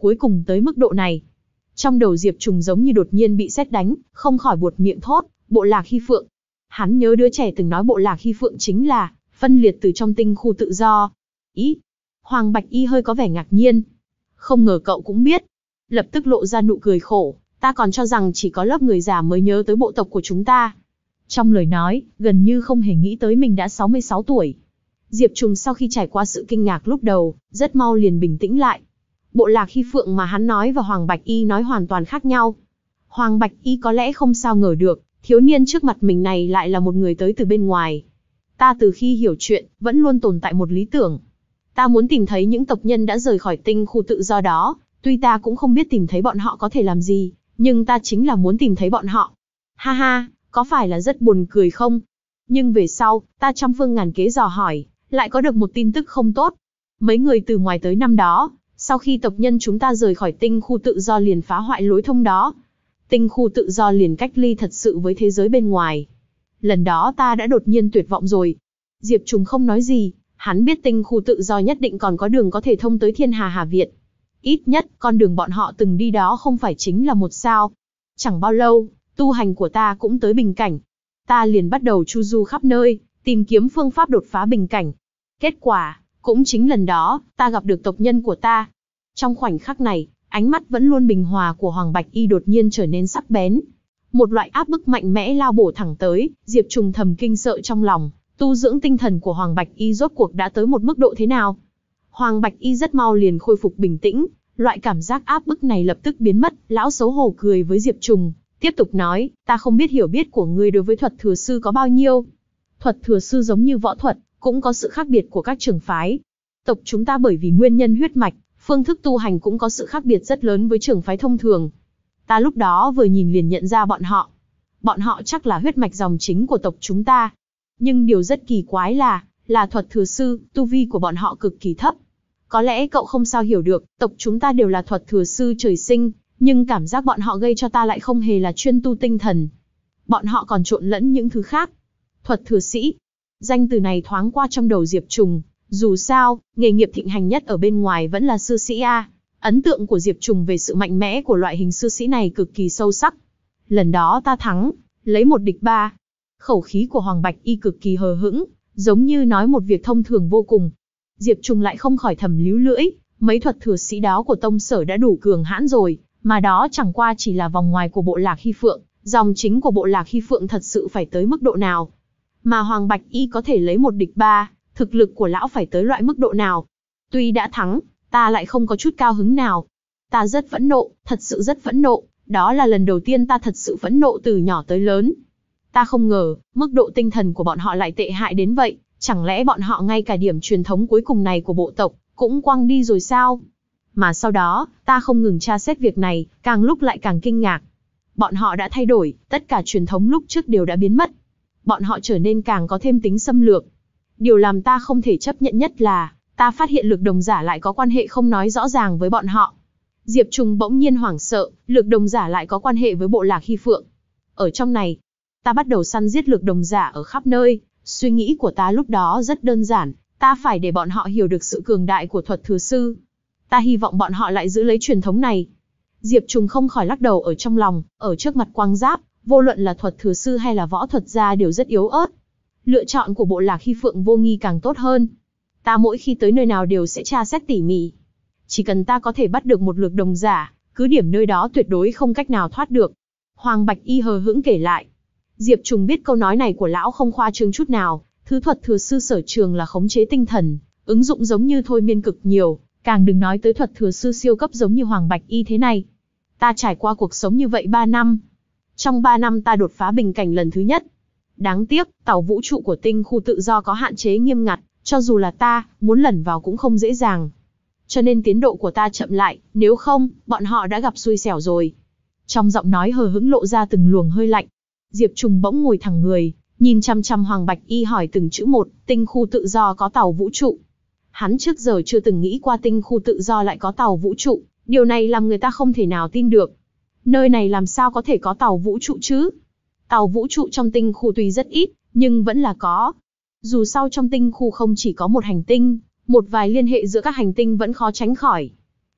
[SPEAKER 1] cuối cùng tới mức độ này. Trong đầu Diệp Trùng giống như đột nhiên bị sét đánh, không khỏi buột miệng thốt, bộ lạc Hy Phượng. Hắn nhớ đứa trẻ từng nói bộ lạc Hy Phượng chính là phân liệt từ trong tinh khu tự do. Ý, Hoàng Bạch Y hơi có vẻ ngạc nhiên. Không ngờ cậu cũng biết. Lập tức lộ ra nụ cười khổ, ta còn cho rằng chỉ có lớp người già mới nhớ tới bộ tộc của chúng ta. Trong lời nói, gần như không hề nghĩ tới mình đã sáu mươi sáu tuổi. Diệp Trùng sau khi trải qua sự kinh ngạc lúc đầu, rất mau liền bình tĩnh lại. Bộ lạc Hy Phượng mà hắn nói và Hoàng Bạch Y nói hoàn toàn khác nhau. Hoàng Bạch Y có lẽ không sao ngờ được, thiếu niên trước mặt mình này lại là một người tới từ bên ngoài. Ta từ khi hiểu chuyện, vẫn luôn tồn tại một lý tưởng. Ta muốn tìm thấy những tộc nhân đã rời khỏi tinh khu tự do đó, tuy ta cũng không biết tìm thấy bọn họ có thể làm gì, nhưng ta chính là muốn tìm thấy bọn họ. Ha ha, có phải là rất buồn cười không? Nhưng về sau, ta trăm phương ngàn kế dò hỏi, lại có được một tin tức không tốt. Mấy người từ ngoài tới năm đó, sau khi tộc nhân chúng ta rời khỏi tinh khu tự do liền phá hoại lối thông đó. Tinh khu tự do liền cách ly thật sự với thế giới bên ngoài. Lần đó ta đã đột nhiên tuyệt vọng rồi. Diệp Trùng không nói gì, hắn biết tinh khu tự do nhất định còn có đường có thể thông tới Thiên Hà Hà Việt. Ít nhất, con đường bọn họ từng đi đó không phải chính là một sao. Chẳng bao lâu, tu hành của ta cũng tới bình cảnh. Ta liền bắt đầu chu du khắp nơi, tìm kiếm phương pháp đột phá bình cảnh. Kết quả, cũng chính lần đó, ta gặp được tộc nhân của ta. Trong khoảnh khắc này, ánh mắt vẫn luôn bình hòa của Hoàng Bạch Y đột nhiên trở nên sắc bén. Một loại áp bức mạnh mẽ lao bổ thẳng tới, Diệp Trùng thầm kinh sợ trong lòng, tu dưỡng tinh thần của Hoàng Bạch Y rốt cuộc đã tới một mức độ thế nào. Hoàng Bạch Y rất mau liền khôi phục bình tĩnh, loại cảm giác áp bức này lập tức biến mất, lão xấu hổ cười với Diệp Trùng, tiếp tục nói, ta không biết hiểu biết của ngươi đối với thuật thừa sư có bao nhiêu. Thuật thừa sư giống như võ thuật, cũng có sự khác biệt của các trường phái. Tộc chúng ta bởi vì nguyên nhân huyết mạch, phương thức tu hành cũng có sự khác biệt rất lớn với trường phái thông thường. Ta lúc đó vừa nhìn liền nhận ra bọn họ. Bọn họ chắc là huyết mạch dòng chính của tộc chúng ta. Nhưng điều rất kỳ quái là, là thuật thừa sư, tu vi của bọn họ cực kỳ thấp. Có lẽ cậu không sao hiểu được, tộc chúng ta đều là thuật thừa sư trời sinh, nhưng cảm giác bọn họ gây cho ta lại không hề là chuyên tu tinh thần. Bọn họ còn trộn lẫn những thứ khác. Thuật thừa sĩ. Danh từ này thoáng qua trong đầu Diệp Trùng. Dù sao, nghề nghiệp thịnh hành nhất ở bên ngoài vẫn là sư sĩ A. Ấn tượng của Diệp Trùng về sự mạnh mẽ của loại hình sư sĩ này cực kỳ sâu sắc. Lần đó ta thắng, lấy một địch ba. Khẩu khí của Hoàng Bạch Y cực kỳ hờ hững, giống như nói một việc thông thường vô cùng. Diệp Trùng lại không khỏi thầm líu lưỡi, mấy thuật thừa sĩ đó của tông sở đã đủ cường hãn rồi, mà đó chẳng qua chỉ là vòng ngoài của bộ lạc Hy Phượng, dòng chính của bộ lạc Hy Phượng thật sự phải tới mức độ nào. Mà Hoàng Bạch Y có thể lấy một địch ba, thực lực của lão phải tới loại mức độ nào. Tuy đã thắng, ta lại không có chút cao hứng nào. Ta rất phẫn nộ, thật sự rất phẫn nộ, đó là lần đầu tiên ta thật sự phẫn nộ từ nhỏ tới lớn. Ta không ngờ, mức độ tinh thần của bọn họ lại tệ hại đến vậy, chẳng lẽ bọn họ ngay cả điểm truyền thống cuối cùng này của bộ tộc, cũng quăng đi rồi sao? Mà sau đó, ta không ngừng tra xét việc này, càng lúc lại càng kinh ngạc. Bọn họ đã thay đổi, tất cả truyền thống lúc trước đều đã biến mất. Bọn họ trở nên càng có thêm tính xâm lược. Điều làm ta không thể chấp nhận nhất là, ta phát hiện lực đồng giả lại có quan hệ không nói rõ ràng với bọn họ. Diệp Trùng bỗng nhiên hoảng sợ, lực đồng giả lại có quan hệ với bộ lạc Hy Phượng. Ở trong này, ta bắt đầu săn giết lực đồng giả ở khắp nơi. Suy nghĩ của ta lúc đó rất đơn giản, ta phải để bọn họ hiểu được sự cường đại của thuật thừa sư. Ta hy vọng bọn họ lại giữ lấy truyền thống này. Diệp Trùng không khỏi lắc đầu ở trong lòng, ở trước mặt Quang Giáp, vô luận là thuật thừa sư hay là võ thuật gia đều rất yếu ớt. Lựa chọn của bộ lạc Hy Phượng vô nghi càng tốt hơn. Ta mỗi khi tới nơi nào đều sẽ tra xét tỉ mỉ. Chỉ cần ta có thể bắt được một lực đồng giả, cứ điểm nơi đó tuyệt đối không cách nào thoát được. Hoàng Bạch Y hờ hững kể lại. Diệp Trùng biết câu nói này của lão không khoa trương chút nào, thứ thuật thừa sư sở trường là khống chế tinh thần, ứng dụng giống như thôi miên cực nhiều, càng đừng nói tới thuật thừa sư siêu cấp giống như Hoàng Bạch Y thế này. Ta trải qua cuộc sống như vậy ba năm. Trong ba năm ta đột phá bình cảnh lần thứ nhất. Đáng tiếc, tàu vũ trụ của tinh khu tự do có hạn chế nghiêm ngặt, cho dù là ta, muốn lẩn vào cũng không dễ dàng. Cho nên tiến độ của ta chậm lại, nếu không, bọn họ đã gặp xui xẻo rồi. Trong giọng nói hờ hững lộ ra từng luồng hơi lạnh. Diệp Trùng bỗng ngồi thẳng người, nhìn chăm chăm Hoàng Bạch Y hỏi từng chữ một, tinh khu tự do có tàu vũ trụ. Hắn trước giờ chưa từng nghĩ qua tinh khu tự do lại có tàu vũ trụ, điều này làm người ta không thể nào tin được. Nơi này làm sao có thể có tàu vũ trụ chứ? Tàu vũ trụ trong tinh khu tuy rất ít, nhưng vẫn là có. Dù sao trong tinh khu không chỉ có một hành tinh, một vài liên hệ giữa các hành tinh vẫn khó tránh khỏi.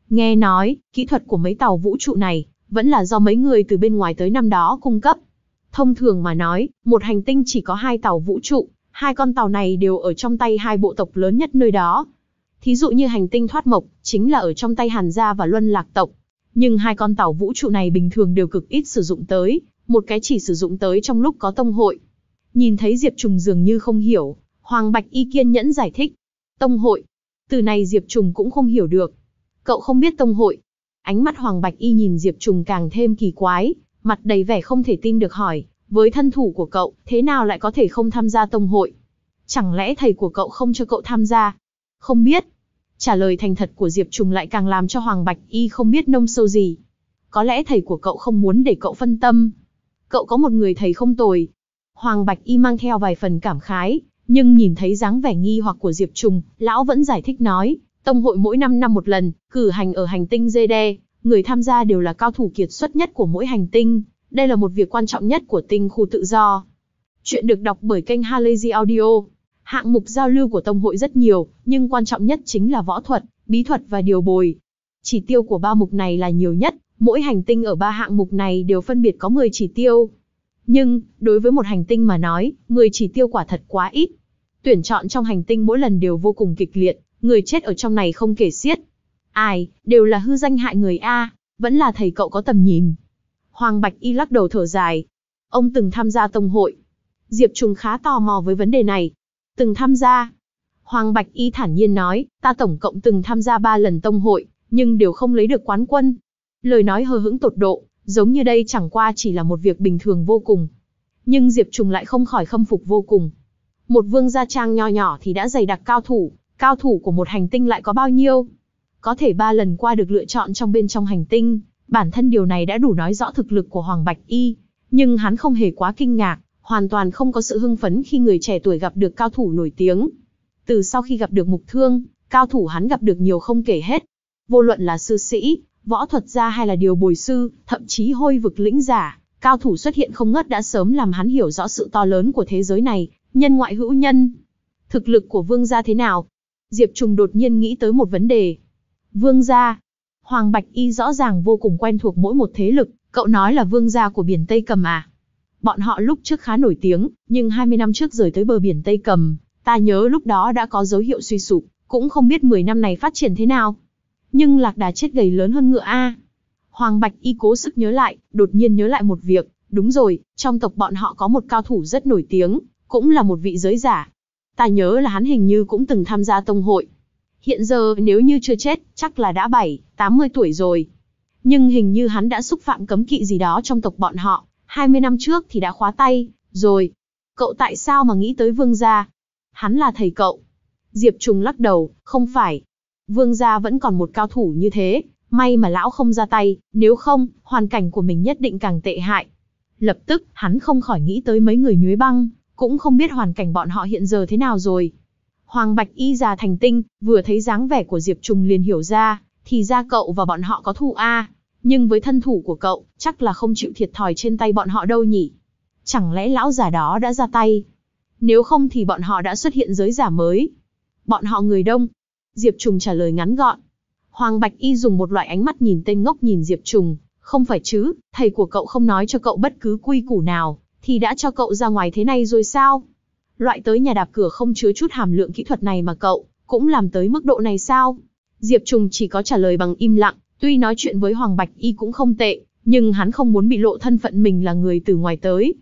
[SPEAKER 1] Nghe nói, kỹ thuật của mấy tàu vũ trụ này, vẫn là do mấy người từ bên ngoài tới năm đó cung cấp. Thông thường mà nói, một hành tinh chỉ có hai tàu vũ trụ, hai con tàu này đều ở trong tay hai bộ tộc lớn nhất nơi đó. Thí dụ như hành tinh Thoát Mộc, chính là ở trong tay Hàn Gia và Luân Lạc tộc. Nhưng hai con tàu vũ trụ này bình thường đều cực ít sử dụng tới, một cái chỉ sử dụng tới trong lúc có tông hội. Nhìn thấy Diệp Trùng dường như không hiểu, Hoàng Bạch Y kiên nhẫn giải thích. Tông hội. Từ này Diệp Trùng cũng không hiểu được. Cậu không biết tông hội. Ánh mắt Hoàng Bạch Y nhìn Diệp Trùng càng thêm kỳ quái, mặt đầy vẻ không thể tin được hỏi, với thân thủ của cậu, thế nào lại có thể không tham gia tông hội? Chẳng lẽ thầy của cậu không cho cậu tham gia? Không biết. Trả lời thành thật của Diệp Trùng lại càng làm cho Hoàng Bạch Y không biết nông sâu gì. Có lẽ thầy của cậu không muốn để cậu phân tâm. Cậu có một người thầy không tồi. Hoàng Bạch Y mang theo vài phần cảm khái, nhưng nhìn thấy dáng vẻ nghi hoặc của Diệp Trùng, lão vẫn giải thích nói, tông hội mỗi năm năm một lần, cử hành ở hành tinh Dê Đe, người tham gia đều là cao thủ kiệt xuất nhất của mỗi hành tinh, đây là một việc quan trọng nhất của tinh khu tự do. Chuyện được đọc bởi kênh Halazy Audio. Hạng mục giao lưu của tông hội rất nhiều, nhưng quan trọng nhất chính là võ thuật, bí thuật và điều bồi. Chỉ tiêu của ba mục này là nhiều nhất, mỗi hành tinh ở ba hạng mục này đều phân biệt có mười chỉ tiêu. Nhưng, đối với một hành tinh mà nói, mười chỉ tiêu quả thật quá ít. Tuyển chọn trong hành tinh mỗi lần đều vô cùng kịch liệt, người chết ở trong này không kể xiết. Ai, đều là hư danh hại người a, vẫn là thầy cậu có tầm nhìn. Hoàng Bạch Y lắc đầu thở dài. Ông từng tham gia tông hội. Diệp Trùng khá tò mò với vấn đề này. Từng tham gia. Hoàng Bạch Y thản nhiên nói, ta tổng cộng từng tham gia ba lần tông hội, nhưng đều không lấy được quán quân. Lời nói hờ hững tột độ, giống như đây chẳng qua chỉ là một việc bình thường vô cùng. Nhưng Diệp Trùng lại không khỏi khâm phục vô cùng. Một vương gia trang nho nhỏ thì đã dày đặc cao thủ, cao thủ của một hành tinh lại có bao nhiêu? Có thể ba lần qua được lựa chọn trong bên trong hành tinh, bản thân điều này đã đủ nói rõ thực lực của Hoàng Bạch Y. Nhưng hắn không hề quá kinh ngạc, hoàn toàn không có sự hưng phấn khi người trẻ tuổi gặp được cao thủ nổi tiếng. Từ sau khi gặp được Mục Thương, cao thủ hắn gặp được nhiều không kể hết. Vô luận là sư sĩ, võ thuật gia hay là điều bồi sư, thậm chí hôi vực lĩnh giả, cao thủ xuất hiện không ngớt đã sớm làm hắn hiểu rõ sự to lớn của thế giới này, nhân ngoại hữu nhân. Thực lực của vương gia thế nào? Diệp Trùng đột nhiên nghĩ tới một vấn đề. Vương gia. Hoàng Bạch Y rõ ràng vô cùng quen thuộc mỗi một thế lực, cậu nói là vương gia của biển Tây Cầm à? Bọn họ lúc trước khá nổi tiếng, nhưng hai mươi năm trước rời tới bờ biển Tây Cầm, ta nhớ lúc đó đã có dấu hiệu suy sụp, cũng không biết mười năm này phát triển thế nào. Nhưng lạc đà chết gầy lớn hơn ngựa a. Hoàng Bạch Y cố sức nhớ lại, đột nhiên nhớ lại một việc, đúng rồi, trong tộc bọn họ có một cao thủ rất nổi tiếng, cũng là một vị giới giả. Ta nhớ là hắn hình như cũng từng tham gia tông hội. Hiện giờ nếu như chưa chết, chắc là đã bảy, tám mươi tuổi rồi. Nhưng hình như hắn đã xúc phạm cấm kỵ gì đó trong tộc bọn họ, hai mươi năm trước thì đã khóa tay, rồi. Cậu tại sao mà nghĩ tới vương gia? Hắn là thầy cậu. Diệp Trùng lắc đầu, không phải. Vương gia vẫn còn một cao thủ như thế, may mà lão không ra tay, nếu không, hoàn cảnh của mình nhất định càng tệ hại. Lập tức, hắn không khỏi nghĩ tới mấy người nhuế băng, cũng không biết hoàn cảnh bọn họ hiện giờ thế nào rồi. Hoàng Bạch Y già thành tinh, vừa thấy dáng vẻ của Diệp Trùng liền hiểu ra, thì ra cậu và bọn họ có thù a. Nhưng với thân thủ của cậu, chắc là không chịu thiệt thòi trên tay bọn họ đâu nhỉ? Chẳng lẽ lão già đó đã ra tay? Nếu không thì bọn họ đã xuất hiện giới giả mới. Bọn họ người đông. Diệp Trùng trả lời ngắn gọn. Hoàng Bạch Y dùng một loại ánh mắt nhìn tên ngốc nhìn Diệp Trùng. Không phải chứ, thầy của cậu không nói cho cậu bất cứ quy củ nào, thì đã cho cậu ra ngoài thế này rồi sao? Loại tới nhà đạp cửa không chứa chút hàm lượng kỹ thuật này mà cậu cũng làm tới mức độ này sao? Diệp Trùng chỉ có trả lời bằng im lặng, tuy nói chuyện với Hoàng Bạch Y cũng không tệ, nhưng hắn không muốn bị lộ thân phận mình là người từ ngoài tới.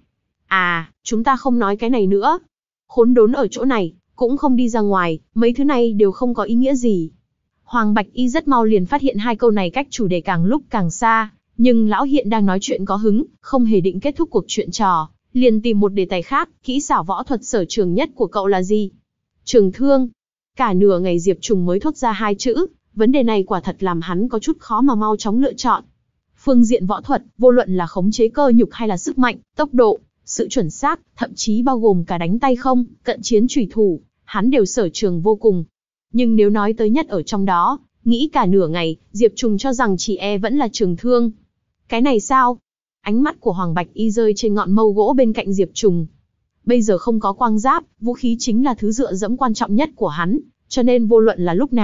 [SPEAKER 1] À, chúng ta không nói cái này nữa. Khốn đốn ở chỗ này, cũng không đi ra ngoài, mấy thứ này đều không có ý nghĩa gì. Hoàng Bạch Y rất mau liền phát hiện hai câu này cách chủ đề càng lúc càng xa, nhưng lão hiện đang nói chuyện có hứng, không hề định kết thúc cuộc chuyện trò, liền tìm một đề tài khác. Kỹ xảo võ thuật sở trường nhất của cậu là gì? Trường thương. Cả nửa ngày Diệp Trùng mới thốt ra hai chữ, vấn đề này quả thật làm hắn có chút khó mà mau chóng lựa chọn. Phương diện võ thuật, vô luận là khống chế cơ nhục hay là sức mạnh, tốc độ, sự chuẩn xác, thậm chí bao gồm cả đánh tay không, cận chiến chủy thủ, hắn đều sở trường vô cùng. Nhưng nếu nói tới nhất ở trong đó, nghĩ cả nửa ngày, Diệp Trùng cho rằng chỉ e vẫn là trường thương. Cái này sao? Ánh mắt của Hoàng Bạch Y rơi trên ngọn mâu gỗ bên cạnh Diệp Trùng. Bây giờ không có quang giáp, vũ khí chính là thứ dựa dẫm quan trọng nhất của hắn, cho nên vô luận là lúc nào,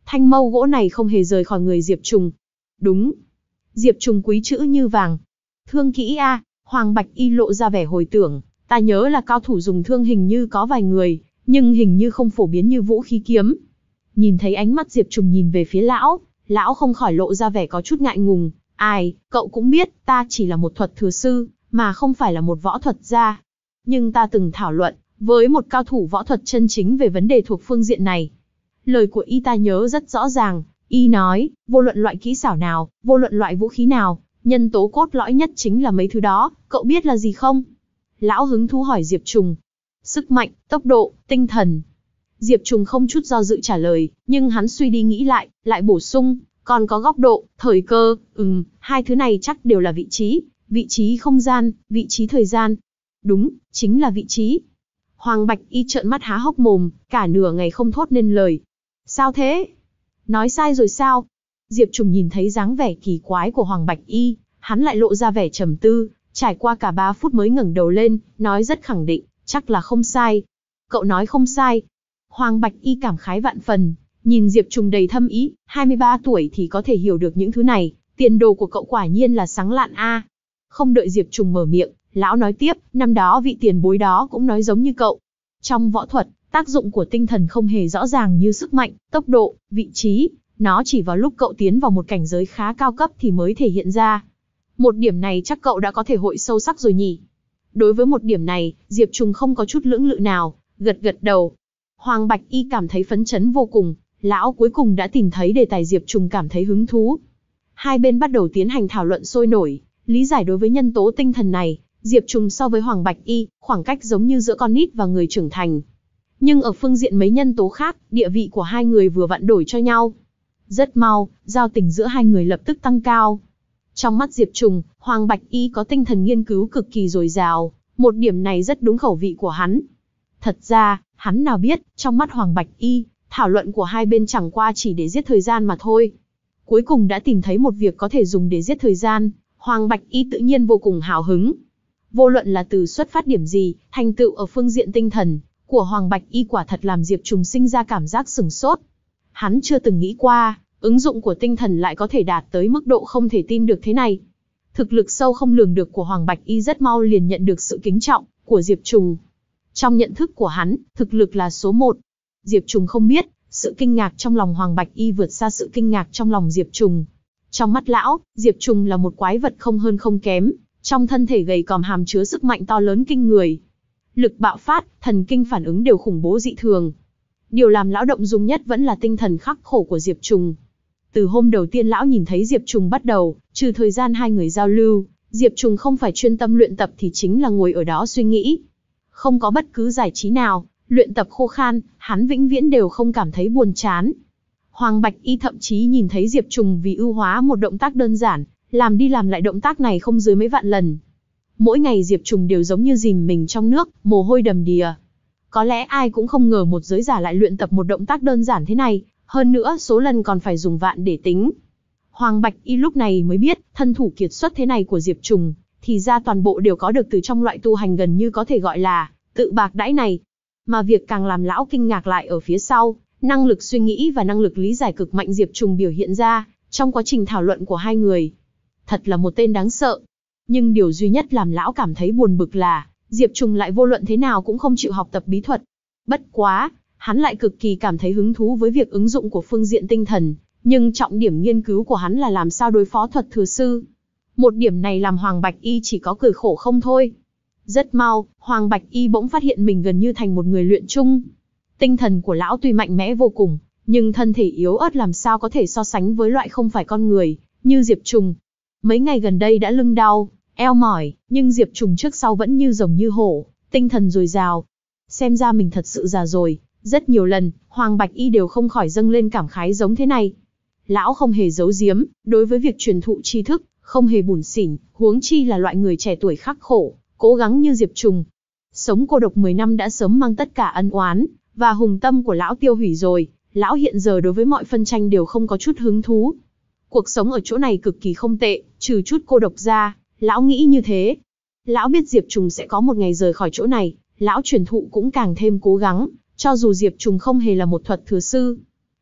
[SPEAKER 1] Thanh mâu gỗ này không hề rời khỏi người Diệp Trùng. Đúng. Diệp Trùng quý chữ như vàng. Thương kỹ a, Hoàng Bạch Y lộ ra vẻ hồi tưởng, ta nhớ là cao thủ dùng thương hình như có vài người, nhưng hình như không phổ biến như vũ khí kiếm. Nhìn thấy ánh mắt Diệp Trùng nhìn về phía lão, lão không khỏi lộ ra vẻ có chút ngại ngùng. Ai, cậu cũng biết, ta chỉ là một thuật thừa sư, mà không phải là một võ thuật gia. Nhưng ta từng thảo luận với một cao thủ võ thuật chân chính về vấn đề thuộc phương diện này. Lời của y ta nhớ rất rõ ràng, y nói, vô luận loại kỹ xảo nào, vô luận loại vũ khí nào, nhân tố cốt lõi nhất chính là mấy thứ đó, cậu biết là gì không? Lão hứng thú hỏi Diệp Trùng. Sức mạnh, tốc độ, tinh thần. Diệp Trùng không chút do dự trả lời, nhưng hắn suy đi nghĩ lại, lại bổ sung, còn có góc độ, thời cơ, ừm, hai thứ này chắc đều là vị trí, vị trí không gian, vị trí thời gian. Đúng, chính là vị trí. Hoàng Bạch Y trợn mắt há hốc mồm, cả nửa ngày không thốt nên lời. Sao thế? Nói sai rồi sao? Diệp Trùng nhìn thấy dáng vẻ kỳ quái của Hoàng Bạch Y, hắn lại lộ ra vẻ trầm tư, trải qua cả ba phút mới ngẩng đầu lên, nói rất khẳng định, chắc là không sai. Cậu nói không sai. Hoàng Bạch Y cảm khái vạn phần, nhìn Diệp Trùng đầy thâm ý, hai mươi ba tuổi thì có thể hiểu được những thứ này, tiền đồ của cậu quả nhiên là sáng lạn a. Không đợi Diệp Trùng mở miệng, lão nói tiếp, năm đó vị tiền bối đó cũng nói giống như cậu. Trong võ thuật, tác dụng của tinh thần không hề rõ ràng như sức mạnh, tốc độ, vị trí, nó chỉ vào lúc cậu tiến vào một cảnh giới khá cao cấp thì mới thể hiện ra. Một điểm này chắc cậu đã có thể hội sâu sắc rồi nhỉ? Đối với một điểm này, Diệp Trùng không có chút lưỡng lự nào, gật gật đầu. Hoàng Bạch Y cảm thấy phấn chấn vô cùng, lão cuối cùng đã tìm thấy đề tài Diệp Trùng cảm thấy hứng thú. Hai bên bắt đầu tiến hành thảo luận sôi nổi, lý giải đối với nhân tố tinh thần này, Diệp Trùng so với Hoàng Bạch Y, khoảng cách giống như giữa con nít và người trưởng thành. Nhưng ở phương diện mấy nhân tố khác, địa vị của hai người vừa vặn đổi cho nhau. Rất mau, giao tình giữa hai người lập tức tăng cao. Trong mắt Diệp Trùng, Hoàng Bạch Y có tinh thần nghiên cứu cực kỳ dồi dào, một điểm này rất đúng khẩu vị của hắn. Thật ra, hắn nào biết, trong mắt Hoàng Bạch Y, thảo luận của hai bên chẳng qua chỉ để giết thời gian mà thôi. Cuối cùng đã tìm thấy một việc có thể dùng để giết thời gian, Hoàng Bạch Y tự nhiên vô cùng hào hứng. Vô luận là từ xuất phát điểm gì, thành tựu ở phương diện tinh thần của Hoàng Bạch Y quả thật làm Diệp Trùng sinh ra cảm giác sửng sốt. Hắn chưa từng nghĩ qua, ứng dụng của tinh thần lại có thể đạt tới mức độ không thể tin được thế này. Thực lực sâu không lường được của Hoàng Bạch Y rất mau liền nhận được sự kính trọng của Diệp Trùng. Trong nhận thức của hắn, thực lực là số một. Diệp Trùng không biết, sự kinh ngạc trong lòng Hoàng Bạch Y vượt xa sự kinh ngạc trong lòng Diệp Trùng. Trong mắt lão, Diệp Trùng là một quái vật không hơn không kém, trong thân thể gầy còm hàm chứa sức mạnh to lớn kinh người. Lực bạo phát, thần kinh phản ứng đều khủng bố dị thường. Điều làm lão động dung nhất vẫn là tinh thần khắc khổ của Diệp Trùng. Từ hôm đầu tiên lão nhìn thấy Diệp Trùng bắt đầu, trừ thời gian hai người giao lưu, Diệp Trùng không phải chuyên tâm luyện tập thì chính là ngồi ở đó suy nghĩ. Không có bất cứ giải trí nào, luyện tập khô khan, hắn vĩnh viễn đều không cảm thấy buồn chán. Hoàng Bạch Y thậm chí nhìn thấy Diệp Trùng vì ưu hóa một động tác đơn giản, làm đi làm lại động tác này không dưới mấy vạn lần. Mỗi ngày Diệp Trùng đều giống như dìm mình trong nước, mồ hôi đầm đìa. Có lẽ ai cũng không ngờ một giới giả lại luyện tập một động tác đơn giản thế này, hơn nữa số lần còn phải dùng vạn để tính. Hoàng Bạch Y lúc này mới biết, thân thủ kiệt xuất thế này của Diệp Trùng, thì ra toàn bộ đều có được từ trong loại tu hành gần như có thể gọi là tự bạc đãi này. Mà việc càng làm lão kinh ngạc lại ở phía sau, năng lực suy nghĩ và năng lực lý giải cực mạnh Diệp Trùng biểu hiện ra trong quá trình thảo luận của hai người. Thật là một tên đáng sợ. Nhưng điều duy nhất làm lão cảm thấy buồn bực là, Diệp Trùng lại vô luận thế nào cũng không chịu học tập bí thuật. Bất quá, hắn lại cực kỳ cảm thấy hứng thú với việc ứng dụng của phương diện tinh thần, nhưng trọng điểm nghiên cứu của hắn là làm sao đối phó thuật thừa sư. Một điểm này làm Hoàng Bạch Y chỉ có cười khổ không thôi. Rất mau, Hoàng Bạch Y bỗng phát hiện mình gần như thành một người luyện chung. Tinh thần của lão tuy mạnh mẽ vô cùng, nhưng thân thể yếu ớt làm sao có thể so sánh với loại không phải con người, như Diệp Trùng. Mấy ngày gần đây đã lưng đau, eo mỏi, nhưng Diệp Trùng trước sau vẫn như rồng như hổ, tinh thần dồi dào. Xem ra mình thật sự già rồi, rất nhiều lần, Hoàng Bạch Y đều không khỏi dâng lên cảm khái giống thế này. Lão không hề giấu giếm, đối với việc truyền thụ tri thức, không hề bủn xỉn, huống chi là loại người trẻ tuổi khắc khổ, cố gắng như Diệp Trùng. Sống cô độc mười năm đã sớm mang tất cả ân oán và hùng tâm của lão tiêu hủy rồi, lão hiện giờ đối với mọi phân tranh đều không có chút hứng thú. Cuộc sống ở chỗ này cực kỳ không tệ, trừ chút cô độc ra, lão nghĩ như thế. Lão biết Diệp Trùng sẽ có một ngày rời khỏi chỗ này, lão truyền thụ cũng càng thêm cố gắng, cho dù Diệp Trùng không hề là một thuật thừa sư.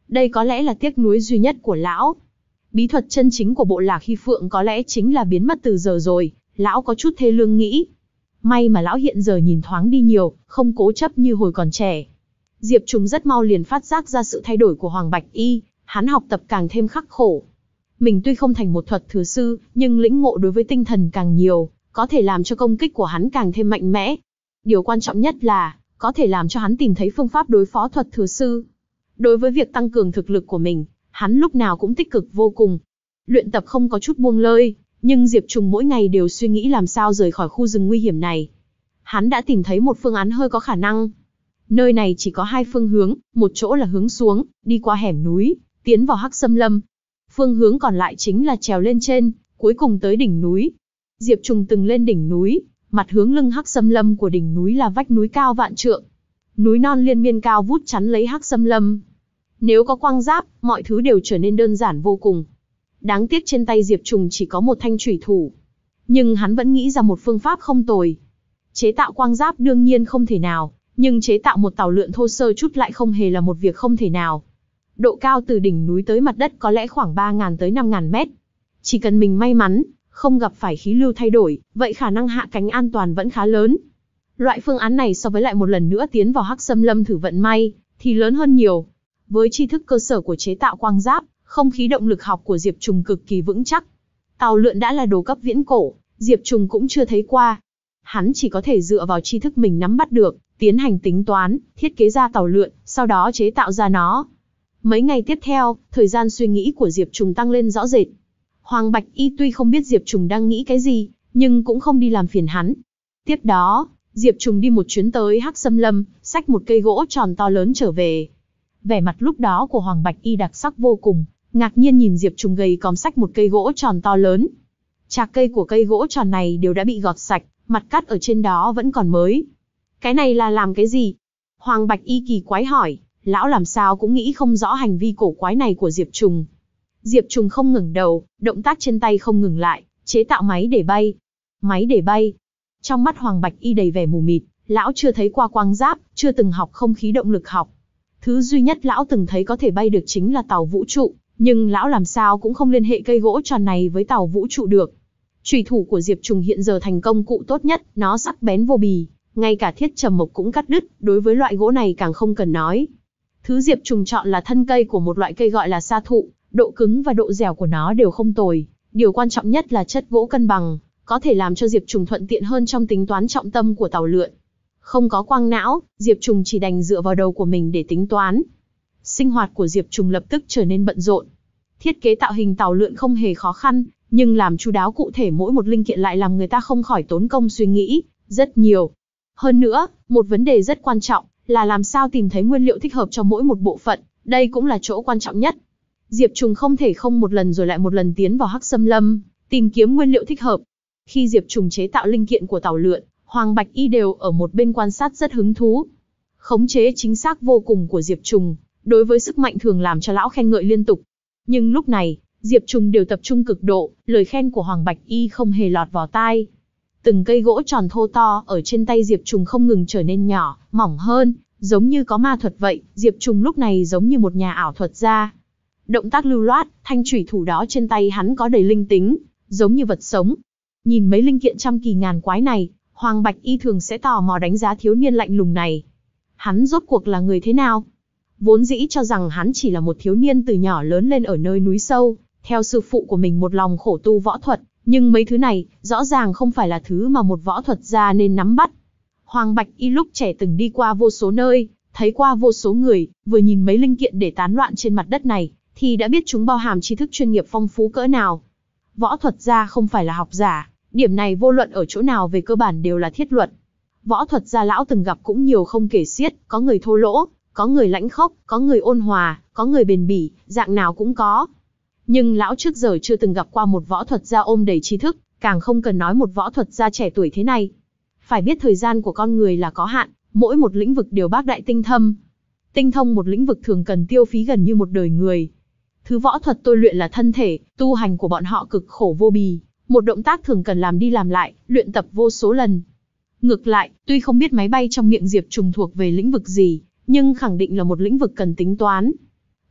[SPEAKER 1] Đây có lẽ là tiếc nuối duy nhất của lão. Bí thuật chân chính của bộ Lạc Hy Phượng có lẽ chính là biến mất từ giờ rồi, lão có chút thê lương nghĩ. May mà lão hiện giờ nhìn thoáng đi nhiều, không cố chấp như hồi còn trẻ. Diệp Trùng rất mau liền phát giác ra sự thay đổi của Hoàng Bạch Y, hắn học tập càng thêm khắc khổ. Mình tuy không thành một thuật thừa sư, nhưng lĩnh ngộ đối với tinh thần càng nhiều, có thể làm cho công kích của hắn càng thêm mạnh mẽ. Điều quan trọng nhất là, có thể làm cho hắn tìm thấy phương pháp đối phó thuật thừa sư. Đối với việc tăng cường thực lực của mình, hắn lúc nào cũng tích cực vô cùng. Luyện tập không có chút buông lơi, nhưng Diệp Trùng mỗi ngày đều suy nghĩ làm sao rời khỏi khu rừng nguy hiểm này. Hắn đã tìm thấy một phương án hơi có khả năng. Nơi này chỉ có hai phương hướng, một chỗ là hướng xuống, đi qua hẻm núi, tiến vào Hắc Sâm Lâm. Phương hướng còn lại chính là trèo lên trên, cuối cùng tới đỉnh núi. Diệp Trùng từng lên đỉnh núi, mặt hướng lưng Hắc Sâm Lâm của đỉnh núi là vách núi cao vạn trượng. Núi non liên miên cao vút chắn lấy Hắc Sâm Lâm. Nếu có quang giáp, mọi thứ đều trở nên đơn giản vô cùng. Đáng tiếc trên tay Diệp Trùng chỉ có một thanh chủy thủ. Nhưng hắn vẫn nghĩ ra một phương pháp không tồi. Chế tạo quang giáp đương nhiên không thể nào, nhưng chế tạo một tàu lượn thô sơ chút lại không hề là một việc không thể nào. Độ cao từ đỉnh núi tới mặt đất có lẽ khoảng ba nghìn tới năm nghìn mét. Chỉ cần mình may mắn, không gặp phải khí lưu thay đổi, vậy khả năng hạ cánh an toàn vẫn khá lớn. Loại phương án này so với lại một lần nữa tiến vào Hắc Sâm Lâm thử vận may, thì lớn hơn nhiều. Với tri thức cơ sở của chế tạo quang giáp, không khí động lực học của Diệp Trùng cực kỳ vững chắc. Tàu lượn đã là đồ cấp viễn cổ, Diệp Trùng cũng chưa thấy qua. Hắn chỉ có thể dựa vào tri thức mình nắm bắt được, tiến hành tính toán, thiết kế ra tàu lượn, sau đó chế tạo ra nó. Mấy ngày tiếp theo, thời gian suy nghĩ của Diệp Trùng tăng lên rõ rệt. Hoàng Bạch Y tuy không biết Diệp Trùng đang nghĩ cái gì, nhưng cũng không đi làm phiền hắn. Tiếp đó, Diệp Trùng đi một chuyến tới Hắc Sâm Lâm, xách một cây gỗ tròn to lớn trở về. Vẻ mặt lúc đó của Hoàng Bạch Y đặc sắc vô cùng, ngạc nhiên nhìn Diệp Trùng gầy còm xách một cây gỗ tròn to lớn. Chạc cây của cây gỗ tròn này đều đã bị gọt sạch, mặt cắt ở trên đó vẫn còn mới. Cái này là làm cái gì? Hoàng Bạch Y kỳ quái hỏi, lão làm sao cũng nghĩ không rõ hành vi cổ quái này của Diệp Trùng. Diệp Trùng không ngẩng đầu, động tác trên tay không ngừng lại, chế tạo máy để bay. Máy để bay. Trong mắt Hoàng Bạch Y đầy vẻ mù mịt, lão chưa thấy qua quang giáp, chưa từng học không khí động lực học. Thứ duy nhất lão từng thấy có thể bay được chính là tàu vũ trụ, nhưng lão làm sao cũng không liên hệ cây gỗ tròn này với tàu vũ trụ được. Chủy thủ của Diệp Trùng hiện giờ thành công cụ tốt nhất, nó sắc bén vô bì, ngay cả thiết trầm mộc cũng cắt đứt, đối với loại gỗ này càng không cần nói. Thứ Diệp Trùng chọn là thân cây của một loại cây gọi là sa thụ, độ cứng và độ dẻo của nó đều không tồi, điều quan trọng nhất là chất gỗ cân bằng, có thể làm cho Diệp Trùng thuận tiện hơn trong tính toán trọng tâm của tàu lượn. Không có quang não, Diệp Trùng chỉ đành dựa vào đầu của mình để tính toán. Sinh hoạt của Diệp Trùng lập tức trở nên bận rộn. Thiết kế tạo hình tàu lượn không hề khó khăn, nhưng làm chu đáo cụ thể mỗi một linh kiện lại làm người ta không khỏi tốn công suy nghĩ rất nhiều. Hơn nữa, một vấn đề rất quan trọng là làm sao tìm thấy nguyên liệu thích hợp cho mỗi một bộ phận, đây cũng là chỗ quan trọng nhất. Diệp Trùng không thể không một lần rồi lại một lần tiến vào Hắc Sâm Lâm, tìm kiếm nguyên liệu thích hợp. Khi Diệp Trùng chế tạo linh kiện của tàu lượn, Hoàng Bạch Y đều ở một bên quan sát rất hứng thú. Khống chế chính xác vô cùng của Diệp Trùng, đối với sức mạnh thường làm cho lão khen ngợi liên tục. Nhưng lúc này, Diệp Trùng đều tập trung cực độ, lời khen của Hoàng Bạch Y không hề lọt vào tai. Từng cây gỗ tròn thô to ở trên tay Diệp Trùng không ngừng trở nên nhỏ, mỏng hơn, giống như có ma thuật vậy. Diệp Trùng lúc này giống như một nhà ảo thuật gia. Động tác lưu loát, thanh chủy thủ đó trên tay hắn có đầy linh tính, giống như vật sống. Nhìn mấy linh kiện trăm kỳ ngàn quái này, Hoàng Bạch Y thường sẽ tò mò đánh giá thiếu niên lạnh lùng này. Hắn rốt cuộc là người thế nào? Vốn dĩ cho rằng hắn chỉ là một thiếu niên từ nhỏ lớn lên ở nơi núi sâu, theo sư phụ của mình một lòng khổ tu võ thuật, nhưng mấy thứ này, rõ ràng không phải là thứ mà một võ thuật gia nên nắm bắt. Hoàng Bạch Y lúc trẻ từng đi qua vô số nơi, thấy qua vô số người, vừa nhìn mấy linh kiện để tán loạn trên mặt đất này, thì đã biết chúng bao hàm tri thức chuyên nghiệp phong phú cỡ nào. Võ thuật gia không phải là học giả, điểm này vô luận ở chỗ nào về cơ bản đều là thiết luật. Võ thuật gia lão từng gặp cũng nhiều không kể xiết, có người thô lỗ, có người lãnh khốc, có người ôn hòa, có người bền bỉ, dạng nào cũng có. Nhưng lão trước giờ chưa từng gặp qua một võ thuật gia ôm đầy tri thức, càng không cần nói một võ thuật gia trẻ tuổi thế này. Phải biết thời gian của con người là có hạn, mỗi một lĩnh vực đều bác đại tinh thâm. Tinh thông một lĩnh vực thường cần tiêu phí gần như một đời người. Thứ võ thuật tôi luyện là thân thể, tu hành của bọn họ cực khổ vô bì, một động tác thường cần làm đi làm lại, luyện tập vô số lần. Ngược lại, tuy không biết máy bay trong miệng Diệp Trùng thuộc về lĩnh vực gì, nhưng khẳng định là một lĩnh vực cần tính toán.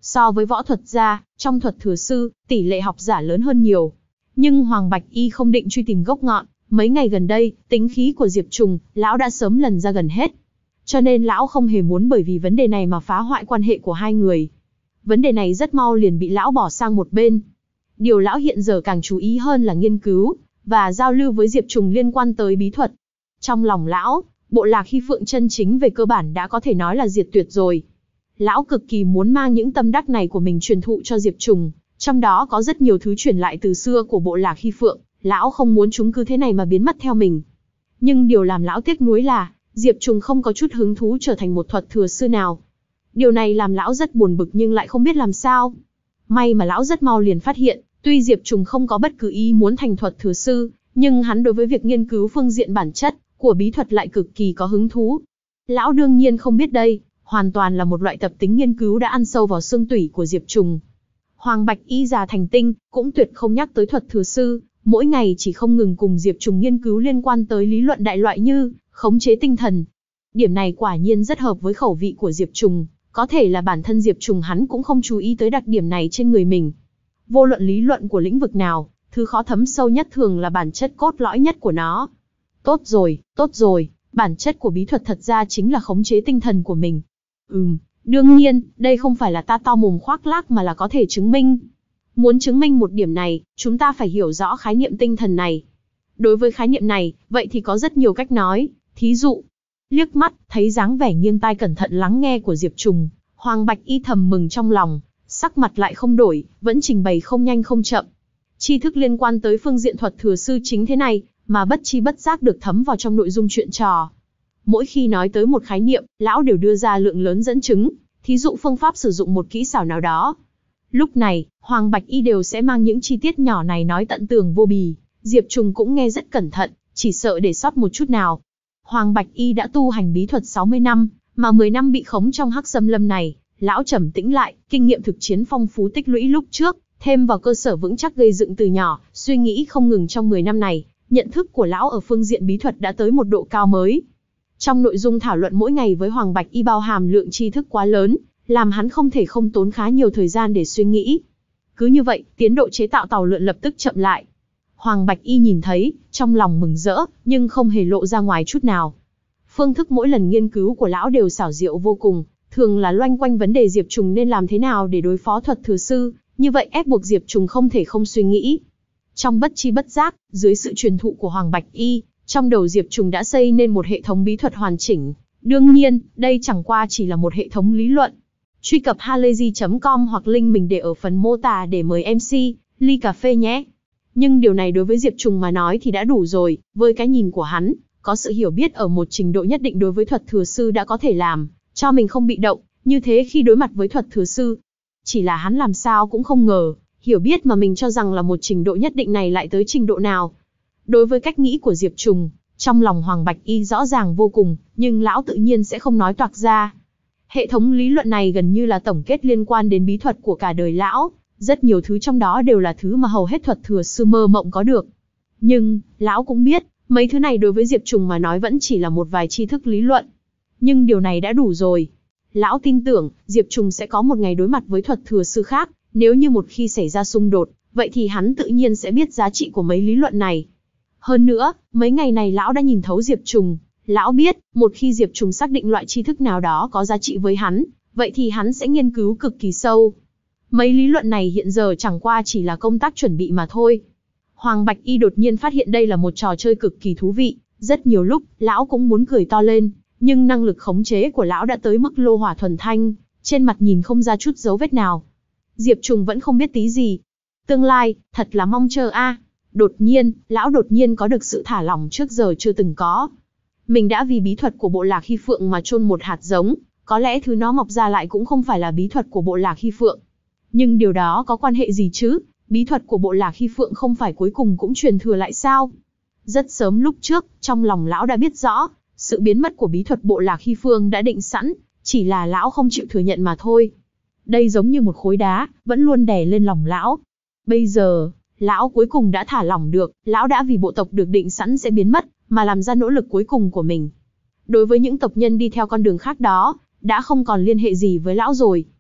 [SPEAKER 1] So với võ thuật gia, trong thuật thừa sư, tỷ lệ học giả lớn hơn nhiều. Nhưng Hoàng Bạch Y không định truy tìm gốc ngọn, mấy ngày gần đây, tính khí của Diệp Trùng, lão đã sớm lần ra gần hết. Cho nên lão không hề muốn bởi vì vấn đề này mà phá hoại quan hệ của hai người. Vấn đề này rất mau liền bị lão bỏ sang một bên. Điều lão hiện giờ càng chú ý hơn là nghiên cứu và giao lưu với Diệp Trùng liên quan tới bí thuật. Trong lòng lão, bộ Lạc Hy Phượng chân chính về cơ bản đã có thể nói là diệt tuyệt rồi. Lão cực kỳ muốn mang những tâm đắc này của mình truyền thụ cho Diệp Trùng, trong đó có rất nhiều thứ truyền lại từ xưa của bộ Lạc Hy Phượng, lão không muốn chúng cứ thế này mà biến mất theo mình. Nhưng điều làm lão tiếc nuối là, Diệp Trùng không có chút hứng thú trở thành một thuật thừa sư nào. Điều này làm lão rất buồn bực nhưng lại không biết làm sao. May mà lão rất mau liền phát hiện, tuy Diệp Trùng không có bất cứ ý muốn thành thuật thừa sư, nhưng hắn đối với việc nghiên cứu phương diện bản chất của bí thuật lại cực kỳ có hứng thú. Lão đương nhiên không biết đây, hoàn toàn là một loại tập tính nghiên cứu đã ăn sâu vào xương tủy của Diệp Trùng. Hoàng Bạch Y già thành tinh, cũng tuyệt không nhắc tới thuật thừa sư, mỗi ngày chỉ không ngừng cùng Diệp Trùng nghiên cứu liên quan tới lý luận đại loại như khống chế tinh thần. Điểm này quả nhiên rất hợp với khẩu vị của Diệp Trùng, có thể là bản thân Diệp Trùng hắn cũng không chú ý tới đặc điểm này trên người mình. Vô luận lý luận của lĩnh vực nào, thứ khó thấm sâu nhất thường là bản chất cốt lõi nhất của nó. Tốt rồi, tốt rồi, bản chất của bí thuật thật ra chính là khống chế tinh thần của mình. Ừm, đương nhiên, đây không phải là ta to mồm khoác lác mà là có thể chứng minh. Muốn chứng minh một điểm này, chúng ta phải hiểu rõ khái niệm tinh thần này. Đối với khái niệm này, vậy thì có rất nhiều cách nói, thí dụ. Liếc mắt, thấy dáng vẻ nghiêng tai cẩn thận lắng nghe của Diệp Trùng, Hoàng Bạch Y thầm mừng trong lòng, sắc mặt lại không đổi, vẫn trình bày không nhanh không chậm. Tri thức liên quan tới phương diện thuật thừa sư chính thế này, mà bất chi bất giác được thấm vào trong nội dung chuyện trò. Mỗi khi nói tới một khái niệm, lão đều đưa ra lượng lớn dẫn chứng, thí dụ phương pháp sử dụng một kỹ xảo nào đó. Lúc này, Hoàng Bạch Y đều sẽ mang những chi tiết nhỏ này nói tận tường vô bì, Diệp Trùng cũng nghe rất cẩn thận, chỉ sợ để sót một chút nào. Hoàng Bạch Y đã tu hành bí thuật sáu mươi năm, mà mười năm bị khống trong Hắc Xâm Lâm này, lão trầm tĩnh lại, kinh nghiệm thực chiến phong phú tích lũy lúc trước, thêm vào cơ sở vững chắc gây dựng từ nhỏ, suy nghĩ không ngừng trong mười năm này, nhận thức của lão ở phương diện bí thuật đã tới một độ cao mới. Trong nội dung thảo luận mỗi ngày với Hoàng Bạch Y bao hàm lượng tri thức quá lớn, làm hắn không thể không tốn khá nhiều thời gian để suy nghĩ. Cứ như vậy, tiến độ chế tạo tàu lượn lập tức chậm lại. Hoàng Bạch Y nhìn thấy, trong lòng mừng rỡ, nhưng không hề lộ ra ngoài chút nào. Phương thức mỗi lần nghiên cứu của lão đều xảo diệu vô cùng, thường là loanh quanh vấn đề Diệp Trùng nên làm thế nào để đối phó thuật thừa sư, như vậy ép buộc Diệp Trùng không thể không suy nghĩ. Trong bất chi bất giác, dưới sự truyền thụ của Hoàng Bạch Y, trong đầu Diệp Trùng đã xây nên một hệ thống bí thuật hoàn chỉnh. Đương nhiên, đây chẳng qua chỉ là một hệ thống lý luận. Truy cập halayzi chấm com hoặc link mình để ở phần mô tả để mời em xê, ly cà phê nhé. Nhưng điều này đối với Diệp Trùng mà nói thì đã đủ rồi, với cái nhìn của hắn, có sự hiểu biết ở một trình độ nhất định đối với thuật thừa sư đã có thể làm cho mình không bị động, như thế khi đối mặt với thuật thừa sư. Chỉ là hắn làm sao cũng không ngờ, hiểu biết mà mình cho rằng là một trình độ nhất định này lại tới trình độ nào. Đối với cách nghĩ của Diệp Trùng, trong lòng Hoàng Bạch Y rõ ràng vô cùng, nhưng lão tự nhiên sẽ không nói toạc ra. Hệ thống lý luận này gần như là tổng kết liên quan đến bí thuật của cả đời lão, rất nhiều thứ trong đó đều là thứ mà hầu hết thuật thừa sư mơ mộng có được. Nhưng, lão cũng biết, mấy thứ này đối với Diệp Trùng mà nói vẫn chỉ là một vài tri thức lý luận. Nhưng điều này đã đủ rồi. Lão tin tưởng, Diệp Trùng sẽ có một ngày đối mặt với thuật thừa sư khác, nếu như một khi xảy ra xung đột, vậy thì hắn tự nhiên sẽ biết giá trị của mấy lý luận này. Hơn nữa, mấy ngày này lão đã nhìn thấu Diệp Trùng, lão biết, một khi Diệp Trùng xác định loại tri thức nào đó có giá trị với hắn, vậy thì hắn sẽ nghiên cứu cực kỳ sâu. Mấy lý luận này hiện giờ chẳng qua chỉ là công tác chuẩn bị mà thôi. Hoàng Bạch Y đột nhiên phát hiện đây là một trò chơi cực kỳ thú vị, rất nhiều lúc, lão cũng muốn cười to lên, nhưng năng lực khống chế của lão đã tới mức lô hỏa thuần thanh, trên mặt nhìn không ra chút dấu vết nào. Diệp Trùng vẫn không biết tí gì. Tương lai, thật là mong chờ a. Đột nhiên, lão đột nhiên có được sự thả lỏng trước giờ chưa từng có. Mình đã vì bí thuật của bộ Lạc Hy Phượng mà chôn một hạt giống, có lẽ thứ nó mọc ra lại cũng không phải là bí thuật của bộ Lạc Hy Phượng. Nhưng điều đó có quan hệ gì chứ? Bí thuật của bộ Lạc Hy Phượng không phải cuối cùng cũng truyền thừa lại sao? Rất sớm lúc trước, trong lòng lão đã biết rõ, sự biến mất của bí thuật bộ Lạc Hy Phượng đã định sẵn, chỉ là lão không chịu thừa nhận mà thôi. Đây giống như một khối đá, vẫn luôn đè lên lòng lão. Bây giờ, lão cuối cùng đã thả lỏng được, lão đã vì bộ tộc được định sẵn sẽ biến mất, mà làm ra nỗ lực cuối cùng của mình. Đối với những tộc nhân đi theo con đường khác đó, đã không còn liên hệ gì với lão rồi.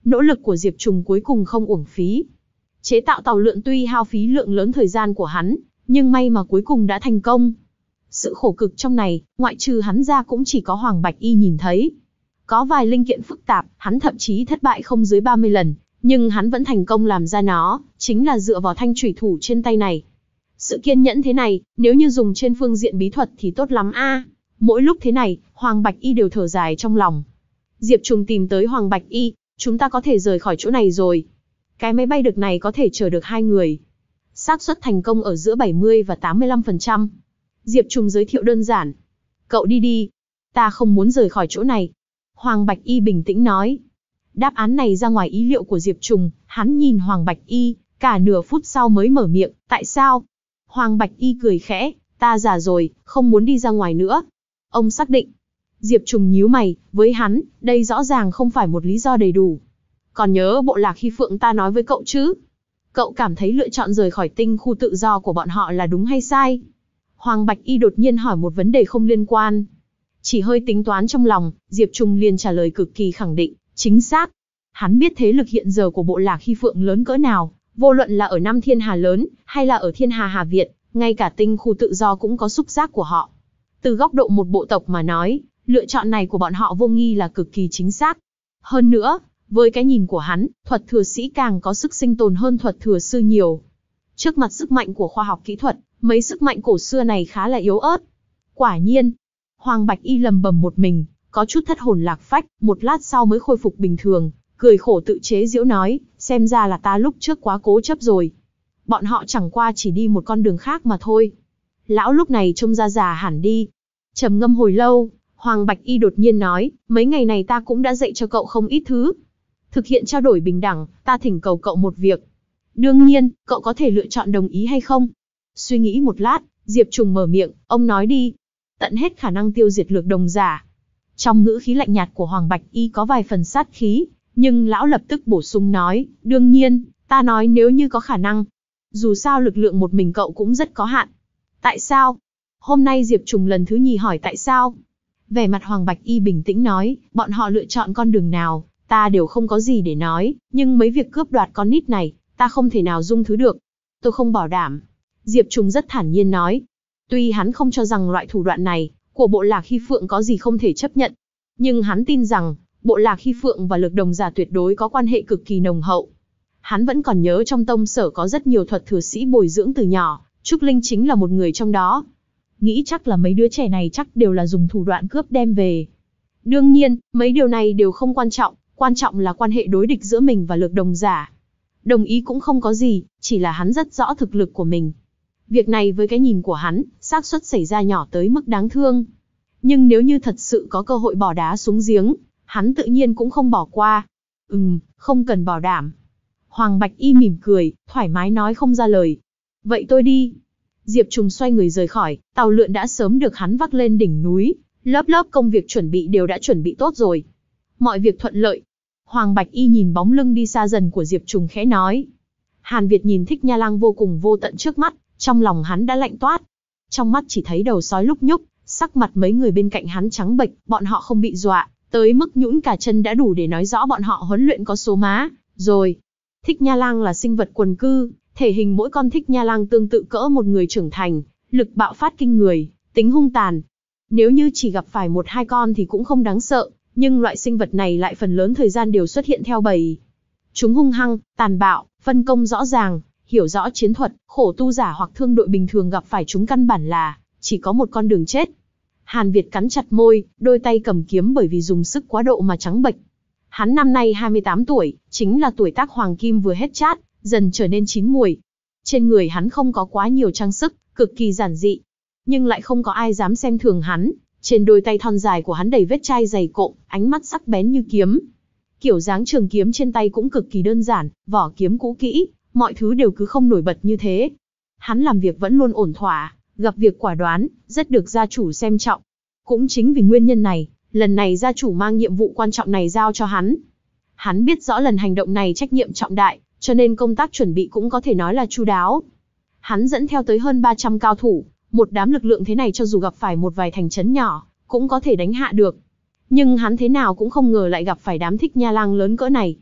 [SPEAKER 1] nỗ lực của Diệp Trùng cuối cùng không uổng phí. Chế tạo tàu lượn tuy hao phí lượng lớn thời gian của hắn, nhưng may mà cuối cùng đã thành công. Sự khổ cực trong này, ngoại trừ hắn ra cũng chỉ có Hoàng Bạch Y nhìn thấy. Có vài linh kiện phức tạp, hắn thậm chí thất bại không dưới ba mươi lần, nhưng hắn vẫn thành công làm ra nó, chính là dựa vào thanh chủy thủ trên tay này. Sự kiên nhẫn thế này, nếu như dùng trên phương diện bí thuật thì tốt lắm a. Mỗi lúc thế này, Hoàng Bạch Y đều thở dài trong lòng. Diệp Trùng tìm tới Hoàng Bạch Y, chúng ta có thể rời khỏi chỗ này rồi. Cái máy bay đực này có thể chở được hai người. Xác suất thành công ở giữa bảy mươi và tám mươi lăm phần trăm. Diệp Trùng giới thiệu đơn giản. Cậu đi đi. Ta không muốn rời khỏi chỗ này. Hoàng Bạch Y bình tĩnh nói. Đáp án này ra ngoài ý liệu của Diệp Trùng, hắn nhìn Hoàng Bạch Y, cả nửa phút sau mới mở miệng, tại sao? Hoàng Bạch Y cười khẽ, ta già rồi, không muốn đi ra ngoài nữa. Ông xác định. Diệp Trùng nhíu mày, với hắn, đây rõ ràng không phải một lý do đầy đủ. Còn nhớ bộ Lạc Hy Phượng ta nói với cậu chứ? Cậu cảm thấy lựa chọn rời khỏi tinh khu tự do của bọn họ là đúng hay sai? Hoàng Bạch Y đột nhiên hỏi một vấn đề không liên quan. Chỉ hơi tính toán trong lòng, Diệp Trùng liền trả lời cực kỳ khẳng định, chính xác. Hắn biết thế lực hiện giờ của bộ Lạc Hy Phượng lớn cỡ nào, vô luận là ở Nam Thiên Hà lớn, hay là ở Thiên Hà Hà Việt, ngay cả tinh khu tự do cũng có xúc giác của họ. Từ góc độ một bộ tộc mà nói, lựa chọn này của bọn họ vô nghi là cực kỳ chính xác. Hơn nữa, với cái nhìn của hắn, thuật thừa sĩ càng có sức sinh tồn hơn thuật thừa sư nhiều. Trước mặt sức mạnh của khoa học kỹ thuật, mấy sức mạnh cổ xưa này khá là yếu ớt. Quả nhiên, Hoàng Bạch Y lầm bầm một mình, có chút thất hồn lạc phách, một lát sau mới khôi phục bình thường, cười khổ tự chế giễu nói, xem ra là ta lúc trước quá cố chấp rồi. Bọn họ chẳng qua chỉ đi một con đường khác mà thôi. Lão lúc này trông ra già hẳn đi. Trầm ngâm hồi lâu, Hoàng Bạch Y đột nhiên nói, mấy ngày này ta cũng đã dạy cho cậu không ít thứ. Thực hiện trao đổi bình đẳng, ta thỉnh cầu cậu một việc. Đương nhiên, cậu có thể lựa chọn đồng ý hay không? Suy nghĩ một lát, Diệp Trùng mở miệng, ông nói đi. Tận hết khả năng tiêu diệt lược đồng giả. Trong ngữ khí lạnh nhạt của Hoàng Bạch Y có vài phần sát khí, nhưng lão lập tức bổ sung nói, đương nhiên, ta nói nếu như có khả năng. Dù sao lực lượng một mình cậu cũng rất có hạn. Tại sao? Hôm nay Diệp Trùng lần thứ nhì hỏi tại sao? Vẻ mặt Hoàng Bạch Y bình tĩnh nói, bọn họ lựa chọn con đường nào, ta đều không có gì để nói, nhưng mấy việc cướp đoạt con nít này, ta không thể nào dung thứ được. Tôi không bảo đảm. Diệp Trùng rất thản nhiên nói. Tuy hắn không cho rằng loại thủ đoạn này, của bộ Lạc Hy Phượng có gì không thể chấp nhận, nhưng hắn tin rằng, bộ Lạc Hy Phượng và lực đồng giả tuyệt đối có quan hệ cực kỳ nồng hậu. Hắn vẫn còn nhớ trong tông sở có rất nhiều thuật thừa sĩ bồi dưỡng từ nhỏ, Trúc Linh chính là một người trong đó. Nghĩ chắc là mấy đứa trẻ này chắc đều là dùng thủ đoạn cướp đem về. Đương nhiên, mấy điều này đều không quan trọng, quan trọng là quan hệ đối địch giữa mình và lực đồng giả. Đồng ý cũng không có gì, chỉ là hắn rất rõ thực lực của mình. Việc này với cái nhìn của hắn, xác suất xảy ra nhỏ tới mức đáng thương. Nhưng nếu như thật sự có cơ hội bỏ đá xuống giếng, hắn tự nhiên cũng không bỏ qua. Ừm, không cần bảo đảm. Hoàng Bạch Y mỉm cười, thoải mái nói không ra lời. Vậy tôi đi. Diệp Trùng xoay người rời khỏi, tàu lượn đã sớm được hắn vác lên đỉnh núi, lớp lớp công việc chuẩn bị đều đã chuẩn bị tốt rồi. Mọi việc thuận lợi. Hoàng Bạch Y nhìn bóng lưng đi xa dần của Diệp Trùng khẽ nói. Hàn Việt nhìn Thích Nha Lang vô cùng vô tận trước mắt, trong lòng hắn đã lạnh toát. Trong mắt chỉ thấy đầu sói lúc nhúc, sắc mặt mấy người bên cạnh hắn trắng bệch, bọn họ không bị dọa, tới mức nhũn cả chân đã đủ để nói rõ bọn họ huấn luyện có số má, rồi. Thích Nha Lang là sinh vật quần cư, thể hình mỗi con Thích Nha Lang tương tự cỡ một người trưởng thành, lực bạo phát kinh người, tính hung tàn. Nếu như chỉ gặp phải một hai con thì cũng không đáng sợ, nhưng loại sinh vật này lại phần lớn thời gian đều xuất hiện theo bầy. Chúng hung hăng, tàn bạo, phân công rõ ràng, hiểu rõ chiến thuật, khổ tu giả hoặc thương đội bình thường gặp phải chúng căn bản là chỉ có một con đường chết. Hàn Việt cắn chặt môi, đôi tay cầm kiếm bởi vì dùng sức quá độ mà trắng bệch. Hắn năm nay hai mươi tám tuổi, chính là tuổi tác hoàng kim vừa hết chát, dần trở nên chín muồi. Trên người hắn không có quá nhiều trang sức, cực kỳ giản dị, nhưng lại không có ai dám xem thường hắn. Trên đôi tay thon dài của hắn đầy vết chai dày cộm, ánh mắt sắc bén như kiếm. Kiểu dáng trường kiếm trên tay cũng cực kỳ đơn giản, vỏ kiếm cũ kỹ, mọi thứ đều cứ không nổi bật như thế. Hắn làm việc vẫn luôn ổn thỏa, gặp việc quả đoán, rất được gia chủ xem trọng. Cũng chính vì nguyên nhân này, lần này gia chủ mang nhiệm vụ quan trọng này giao cho hắn. Hắn biết rõ lần hành động này trách nhiệm trọng đại, cho nên công tác chuẩn bị cũng có thể nói là chu đáo. Hắn dẫn theo tới hơn ba trăm cao thủ, một đám lực lượng thế này cho dù gặp phải một vài thành trấn nhỏ, cũng có thể đánh hạ được. Nhưng hắn thế nào cũng không ngờ lại gặp phải đám Thích Nha Lang lớn cỡ này.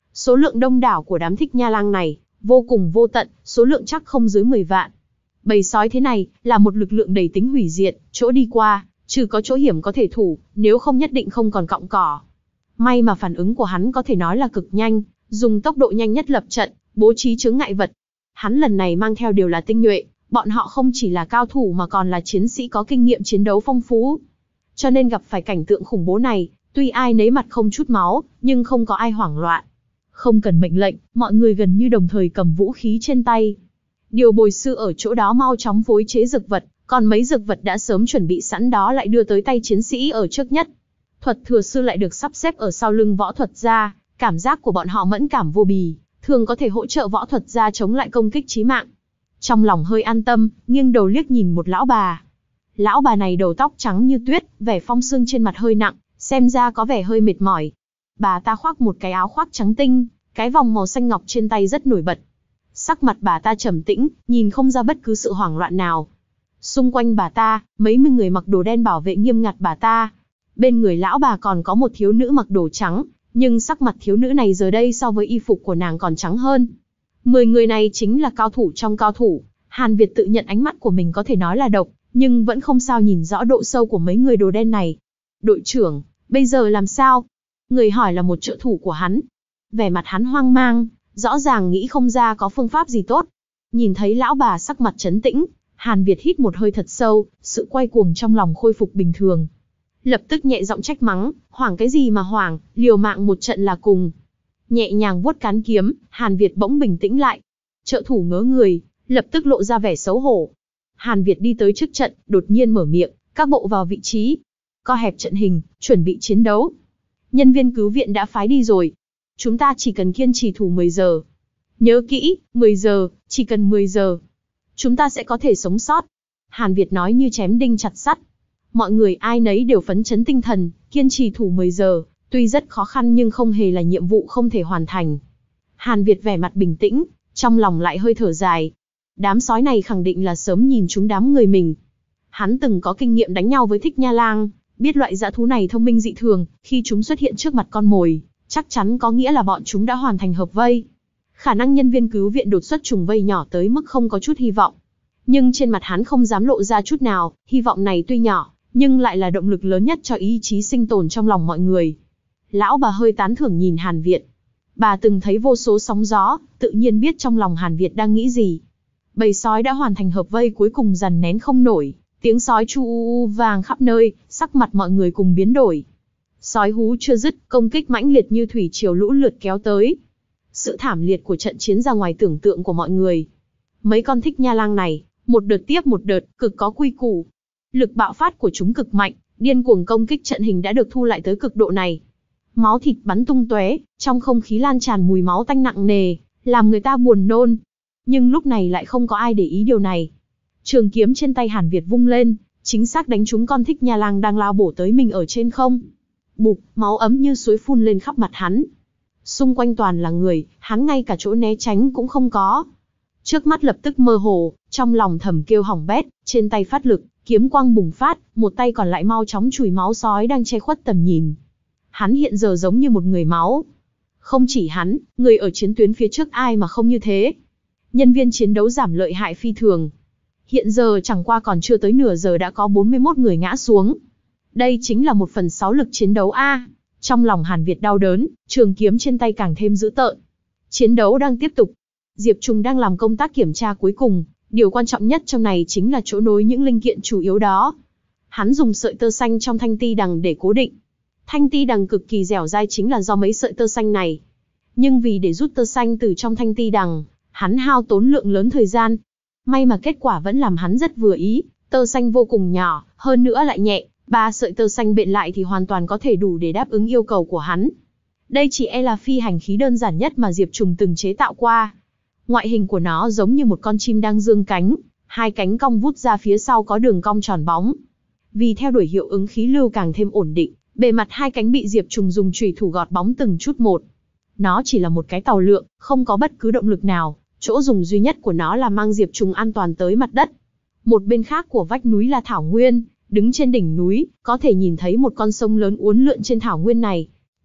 [SPEAKER 1] Số lượng đông đảo của đám thích nha lang này, vô cùng vô tận, số lượng chắc không dưới mười vạn. Bầy sói thế này, là một lực lượng đầy tính hủy diệt, chỗ đi qua, trừ có chỗ hiểm có thể thủ, nếu không nhất định không còn cọng cỏ. May mà phản ứng của hắn có thể nói là cực nhanh, dùng tốc độ nhanh nhất lập trận, bố trí chướng ngại vật. Hắn lần này mang theo đều là tinh nhuệ, bọn họ không chỉ là cao thủ mà còn là chiến sĩ có kinh nghiệm chiến đấu phong phú. Cho nên gặp phải cảnh tượng khủng bố này, tuy ai nấy mặt không chút máu, nhưng không có ai hoảng loạn. Không cần mệnh lệnh, mọi người gần như đồng thời cầm vũ khí trên tay. Điều bồi sư ở chỗ đó mau chóng phối chế dược vật, còn mấy dược vật đã sớm chuẩn bị sẵn đó lại đưa tới tay chiến sĩ ở trước nhất. Thuật thừa sư lại được sắp xếp ở sau lưng võ thuật gia, cảm giác của bọn họ mẫn cảm vô bì, thường có thể hỗ trợ võ thuật gia chống lại công kích chí mạng. Trong lòng hơi an tâm, nghiêng đầu liếc nhìn một lão bà. Lão bà này đầu tóc trắng như tuyết, vẻ phong sương trên mặt hơi nặng, xem ra có vẻ hơi mệt mỏi. Bà ta khoác một cái áo khoác trắng tinh, cái vòng màu xanh ngọc trên tay rất nổi bật. Sắc mặt bà ta trầm tĩnh, nhìn không ra bất cứ sự hoảng loạn nào. Xung quanh bà ta, mấy mươi người mặc đồ đen bảo vệ nghiêm ngặt bà ta. Bên người lão bà còn có một thiếu nữ mặc đồ trắng, nhưng sắc mặt thiếu nữ này giờ đây so với y phục của nàng còn trắng hơn. Mười người này chính là cao thủ trong cao thủ. Hàn Việt tự nhận ánh mắt của mình có thể nói là độc, nhưng vẫn không sao nhìn rõ độ sâu của mấy người đồ đen này. Đội trưởng, bây giờ làm sao? Người hỏi là một trợ thủ của hắn. Vẻ mặt hắn hoang mang, rõ ràng nghĩ không ra có phương pháp gì tốt. Nhìn thấy lão bà sắc mặt trấn tĩnh, Hàn Việt hít một hơi thật sâu, sự quay cuồng trong lòng khôi phục bình thường. Lập tức nhẹ giọng trách mắng, hoảng cái gì mà hoảng, liều mạng một trận là cùng. Nhẹ nhàng vuốt cán kiếm, Hàn Việt bỗng bình tĩnh lại. Trợ thủ ngớ người, lập tức lộ ra vẻ xấu hổ. Hàn Việt đi tới trước trận, đột nhiên mở miệng, các bộ vào vị trí. Co hẹp trận hình, chuẩn bị chiến đấu. Nhân viên cứu viện đã phái đi rồi. Chúng ta chỉ cần kiên trì thủ mười giờ. Nhớ kỹ, mười giờ, chỉ cần mười giờ. Chúng ta sẽ có thể sống sót. Hàn Việt nói như chém đinh chặt sắt. Mọi người ai nấy đều phấn chấn tinh thần, kiên trì thủ mười giờ, tuy rất khó khăn nhưng không hề là nhiệm vụ không thể hoàn thành. Hàn Việt vẻ mặt bình tĩnh, trong lòng lại hơi thở dài. Đám sói này khẳng định là sớm nhìn trúng đám người mình. Hắn từng có kinh nghiệm đánh nhau với thích nha lang, biết loại dã thú này thông minh dị thường, khi chúng xuất hiện trước mặt con mồi, chắc chắn có nghĩa là bọn chúng đã hoàn thành hợp vây. Khả năng nhân viên cứu viện đột xuất trùng vây nhỏ tới mức không có chút hy vọng. Nhưng trên mặt hắn không dám lộ ra chút nào, hy vọng này tuy nhỏ, nhưng lại là động lực lớn nhất cho ý chí sinh tồn trong lòng mọi người. Lão bà hơi tán thưởng nhìn Hàn Việt. Bà từng thấy vô số sóng gió, tự nhiên biết trong lòng Hàn Việt đang nghĩ gì. Bầy sói đã hoàn thành hợp vây cuối cùng dần nén không nổi, tiếng sói chu u u vang khắp nơi, sắc mặt mọi người cùng biến đổi. Sói hú chưa dứt, công kích mãnh liệt như thủy triều lũ lượt kéo tới. Sự thảm liệt của trận chiến ra ngoài tưởng tượng của mọi người. Mấy con thích nha lang này, một đợt tiếp một đợt, cực có quy củ. Lực bạo phát của chúng cực mạnh, điên cuồng công kích trận hình đã được thu lại tới cực độ này. Máu thịt bắn tung tóe, trong không khí lan tràn mùi máu tanh nặng nề, làm người ta buồn nôn. Nhưng lúc này lại không có ai để ý điều này. Trường kiếm trên tay Hàn Việt vung lên, chính xác đánh trúng con thích nha lang đang lao bổ tới mình ở trên không. Bụp, máu ấm như suối phun lên khắp mặt hắn. Xung quanh toàn là người, hắn ngay cả chỗ né tránh cũng không có. Trước mắt lập tức mơ hồ, trong lòng thầm kêu hỏng bét, trên tay phát lực, kiếm quang bùng phát, một tay còn lại mau chóng chùi máu sói đang che khuất tầm nhìn. Hắn hiện giờ giống như một người máu. Không chỉ hắn, người ở chiến tuyến phía trước ai mà không như thế. Nhân viên chiến đấu giảm lợi hại phi thường. Hiện giờ chẳng qua còn chưa tới nửa giờ đã có bốn mươi mốt người ngã xuống. Đây chính là một phần sáu lực chiến đấu A. Trong lòng Hàn Việt đau đớn, trường kiếm trên tay càng thêm dữ tợn. Chiến đấu đang tiếp tục. Diệp Trùng đang làm công tác kiểm tra cuối cùng. Điều quan trọng nhất trong này chính là chỗ nối những linh kiện chủ yếu đó. Hắn dùng sợi tơ xanh trong thanh ti đằng để cố định. Thanh ti đằng cực kỳ dẻo dai chính là do mấy sợi tơ xanh này. Nhưng vì để rút tơ xanh từ trong thanh ti đằng, hắn hao tốn lượng lớn thời gian. May mà kết quả vẫn làm hắn rất vừa ý, tơ xanh vô cùng nhỏ, hơn nữa lại nhẹ, ba sợi tơ xanh bện lại thì hoàn toàn có thể đủ để đáp ứng yêu cầu của hắn. Đây chỉ e là phi hành khí đơn giản nhất mà Diệp Trùng từng chế tạo qua. Ngoại hình của nó giống như một con chim đang dương cánh, hai cánh cong vút ra phía sau có đường cong tròn bóng. Vì theo đuổi hiệu ứng khí lưu càng thêm ổn định, bề mặt hai cánh bị Diệp Trùng dùng chùy thủ gọt bóng từng chút một. Nó chỉ là một cái tàu lượn, không có bất cứ động lực nào, chỗ dùng duy nhất của nó là mang Diệp Trùng an toàn tới mặt đất. Một bên khác của vách núi là thảo nguyên, đứng trên đỉnh núi, có thể nhìn thấy một con sông lớn uốn lượn trên thảo nguyên này.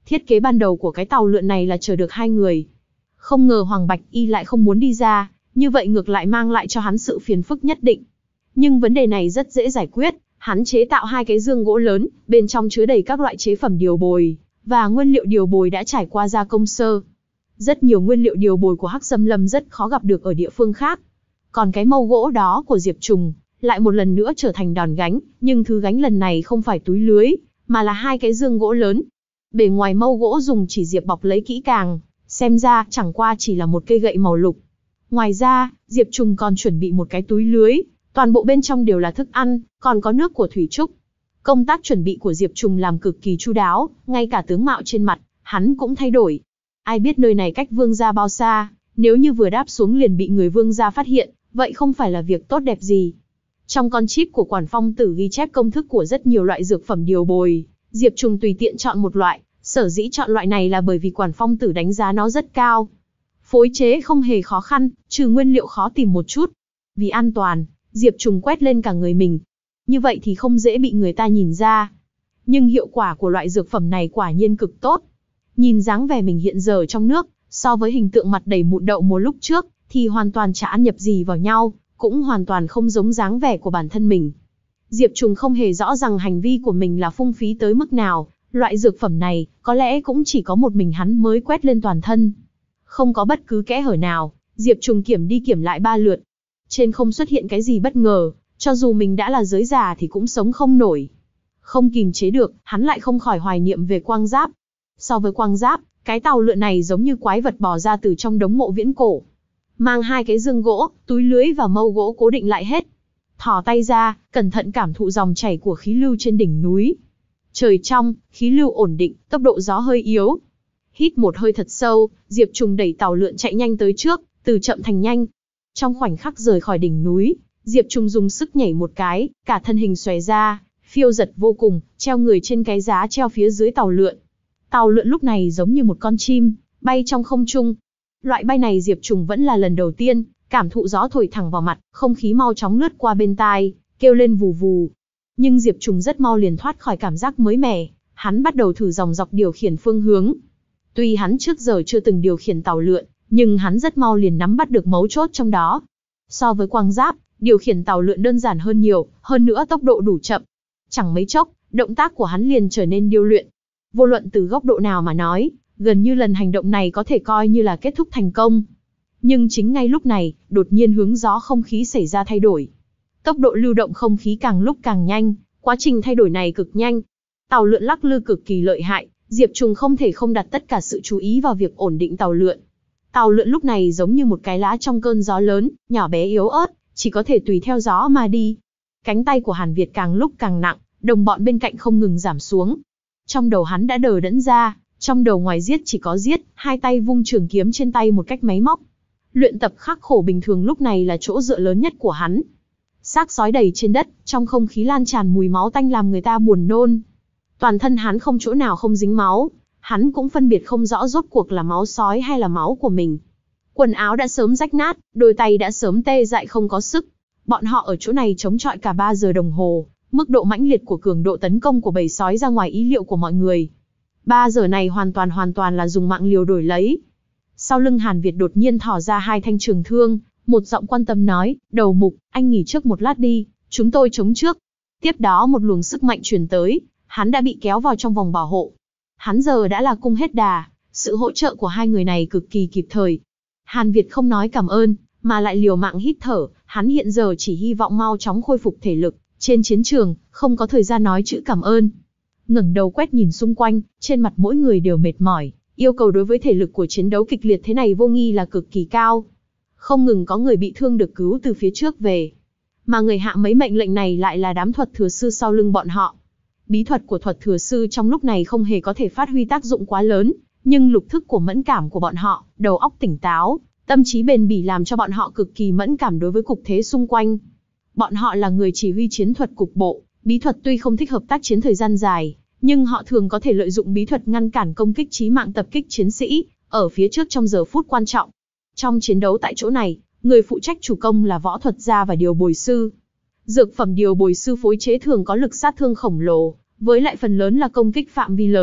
[SPEAKER 1] Thiết kế ban đầu của cái tàu lượn này là chở được hai người. Không ngờ Hoàng Bạch Y lại không muốn đi ra, như vậy ngược lại mang lại cho hắn sự phiền phức nhất định. Nhưng vấn đề này rất dễ giải quyết, hắn chế tạo hai cái giương gỗ lớn, bên trong chứa đầy các loại chế phẩm điều bồi, và nguyên liệu điều bồi đã trải qua gia công sơ. Rất nhiều nguyên liệu điều bồi của Hắc Xâm Lâm rất khó gặp được ở địa phương khác. Còn cái mâu gỗ đó của Diệp Trùng, lại một lần nữa trở thành đòn gánh, nhưng thứ gánh lần này không phải túi lưới, mà là hai cái giương gỗ lớn. Bề ngoài mâu gỗ dùng chỉ diệp bọc lấy kỹ càng, xem ra chẳng qua chỉ là một cây gậy màu lục. Ngoài ra, Diệp Trùng còn chuẩn bị một cái túi lưới, toàn bộ bên trong đều là thức ăn, còn có nước của thủy trúc. Công tác chuẩn bị của Diệp Trùng làm cực kỳ chu đáo, ngay cả tướng mạo trên mặt, hắn cũng thay đổi. Ai biết nơi này cách vương gia bao xa, nếu như vừa đáp xuống liền bị người vương gia phát hiện, vậy không phải là việc tốt đẹp gì. Trong con chip của Quản Phong Tử ghi chép công thức của rất nhiều loại dược phẩm điều bồi, Diệp Trùng tùy tiện chọn một loại, sở dĩ chọn loại này là bởi vì Quản Phong Tử đánh giá nó rất cao. Phối chế không hề khó khăn, trừ nguyên liệu khó tìm một chút. Vì an toàn, Diệp Trùng quét lên cả người mình. Như vậy thì không dễ bị người ta nhìn ra. Nhưng hiệu quả của loại dược phẩm này quả nhiên cực tốt. Nhìn dáng vẻ mình hiện giờ trong nước, so với hình tượng mặt đầy mụn đậu mùa lúc trước, thì hoàn toàn chả ăn nhập gì vào nhau, cũng hoàn toàn không giống dáng vẻ của bản thân mình. Diệp Trùng không hề rõ rằng hành vi của mình là phung phí tới mức nào, loại dược phẩm này, có lẽ cũng chỉ có một mình hắn mới quét lên toàn thân. Không có bất cứ kẽ hở nào, Diệp Trùng kiểm đi kiểm lại ba lượt. Trên không xuất hiện cái gì bất ngờ, cho dù mình đã là giới già thì cũng sống không nổi. Không kìm chế được, hắn lại không khỏi hoài niệm về quang giáp. So với quang giáp, cái tàu lượn này giống như quái vật bò ra từ trong đống mộ viễn cổ. Mang hai cái giương gỗ, túi lưới và mâu gỗ cố định lại hết. Thò tay ra, cẩn thận cảm thụ dòng chảy của khí lưu trên đỉnh núi. Trời trong, khí lưu ổn định, tốc độ gió hơi yếu. Hít một hơi thật sâu, Diệp Trùng đẩy tàu lượn chạy nhanh tới trước, từ chậm thành nhanh. Trong khoảnh khắc rời khỏi đỉnh núi, Diệp Trùng dùng sức nhảy một cái, cả thân hình xòe ra, phiêu giật vô cùng, treo người trên cái giá treo phía dưới tàu lượn. Tàu lượn lúc này giống như một con chim, bay trong không trung. Loại bay này Diệp Trùng vẫn là lần đầu tiên, cảm thụ gió thổi thẳng vào mặt, không khí mau chóng lướt qua bên tai, kêu lên vù vù. Nhưng Diệp Trùng rất mau liền thoát khỏi cảm giác mới mẻ, hắn bắt đầu thử dòng dọc điều khiển phương hướng. Tuy hắn trước giờ chưa từng điều khiển tàu lượn, nhưng hắn rất mau liền nắm bắt được mấu chốt trong đó. So với quang giáp, điều khiển tàu lượn đơn giản hơn nhiều, hơn nữa tốc độ đủ chậm. Chẳng mấy chốc, động tác của hắn liền trở nên điêu luyện. Vô luận từ góc độ nào mà nói, gần như lần hành động này có thể coi như là kết thúc thành công. Nhưng chính ngay lúc này, đột nhiên hướng gió không khí xảy ra thay đổi. Tốc độ lưu động không khí càng lúc càng nhanh, quá trình thay đổi này cực nhanh. Tàu lượn lắc lư cực kỳ lợi hại, Diệp Trùng không thể không đặt tất cả sự chú ý vào việc ổn định tàu lượn. Tàu lượn lúc này giống như một cái lá trong cơn gió lớn, nhỏ bé yếu ớt, chỉ có thể tùy theo gió mà đi. Cánh tay của Hàn Việt càng lúc càng nặng, đồng bọn bên cạnh không ngừng giảm xuống. Trong đầu hắn đã đờ đẫn ra, trong đầu ngoài giết chỉ có giết, hai tay vung trường kiếm trên tay một cách máy móc. Luyện tập khắc khổ bình thường lúc này là chỗ dựa lớn nhất của hắn. Xác sói đầy trên đất, trong không khí lan tràn mùi máu tanh làm người ta buồn nôn. Toàn thân hắn không chỗ nào không dính máu, hắn cũng phân biệt không rõ rốt cuộc là máu sói hay là máu của mình. Quần áo đã sớm rách nát, đôi tay đã sớm tê dại không có sức. Bọn họ ở chỗ này chống chọi cả ba giờ đồng hồ, mức độ mãnh liệt của cường độ tấn công của bầy sói ra ngoài ý liệu của mọi người. Ba giờ này hoàn toàn hoàn toàn là dùng mạng liều đổi lấy. Sau lưng Hàn Việt đột nhiên thò ra hai thanh trường thương, một giọng quan tâm nói, đầu mục, anh nghỉ trước một lát đi, chúng tôi chống trước. Tiếp đó một luồng sức mạnh truyền tới, hắn đã bị kéo vào trong vòng bảo hộ. Hắn giờ đã là cung hết đà, sự hỗ trợ của hai người này cực kỳ kịp thời. Hàn Việt không nói cảm ơn, mà lại liều mạng hít thở, hắn hiện giờ chỉ hy vọng mau chóng khôi phục thể lực. Trên chiến trường, không có thời gian nói chữ cảm ơn. Ngẩng đầu quét nhìn xung quanh, trên mặt mỗi người đều mệt mỏi, yêu cầu đối với thể lực của chiến đấu kịch liệt thế này vô nghi là cực kỳ cao. Không ngừng có người bị thương được cứu từ phía trước về. Mà người hạ mấy mệnh lệnh này lại là đám thuật thừa sư sau lưng bọn họ. Bí thuật của thuật thừa sư trong lúc này không hề có thể phát huy tác dụng quá lớn, nhưng lục thức của mẫn cảm của bọn họ, đầu óc tỉnh táo, tâm trí bền bỉ làm cho bọn họ cực kỳ mẫn cảm đối với cục thế xung quanh. Bọn họ là người chỉ huy chiến thuật cục bộ, bí thuật tuy không thích hợp tác chiến thời gian dài, nhưng họ thường có thể lợi dụng bí thuật ngăn cản công kích chí mạng tập kích chiến sĩ, ở phía trước trong giờ phút quan trọng. Trong chiến đấu tại chỗ này, người phụ trách chủ công là võ thuật gia và điều bồi sư. Dược phẩm điều bồi sư phối chế thường có lực sát thương khổng lồ, với lại phần lớn là công kích phạm vi lớn,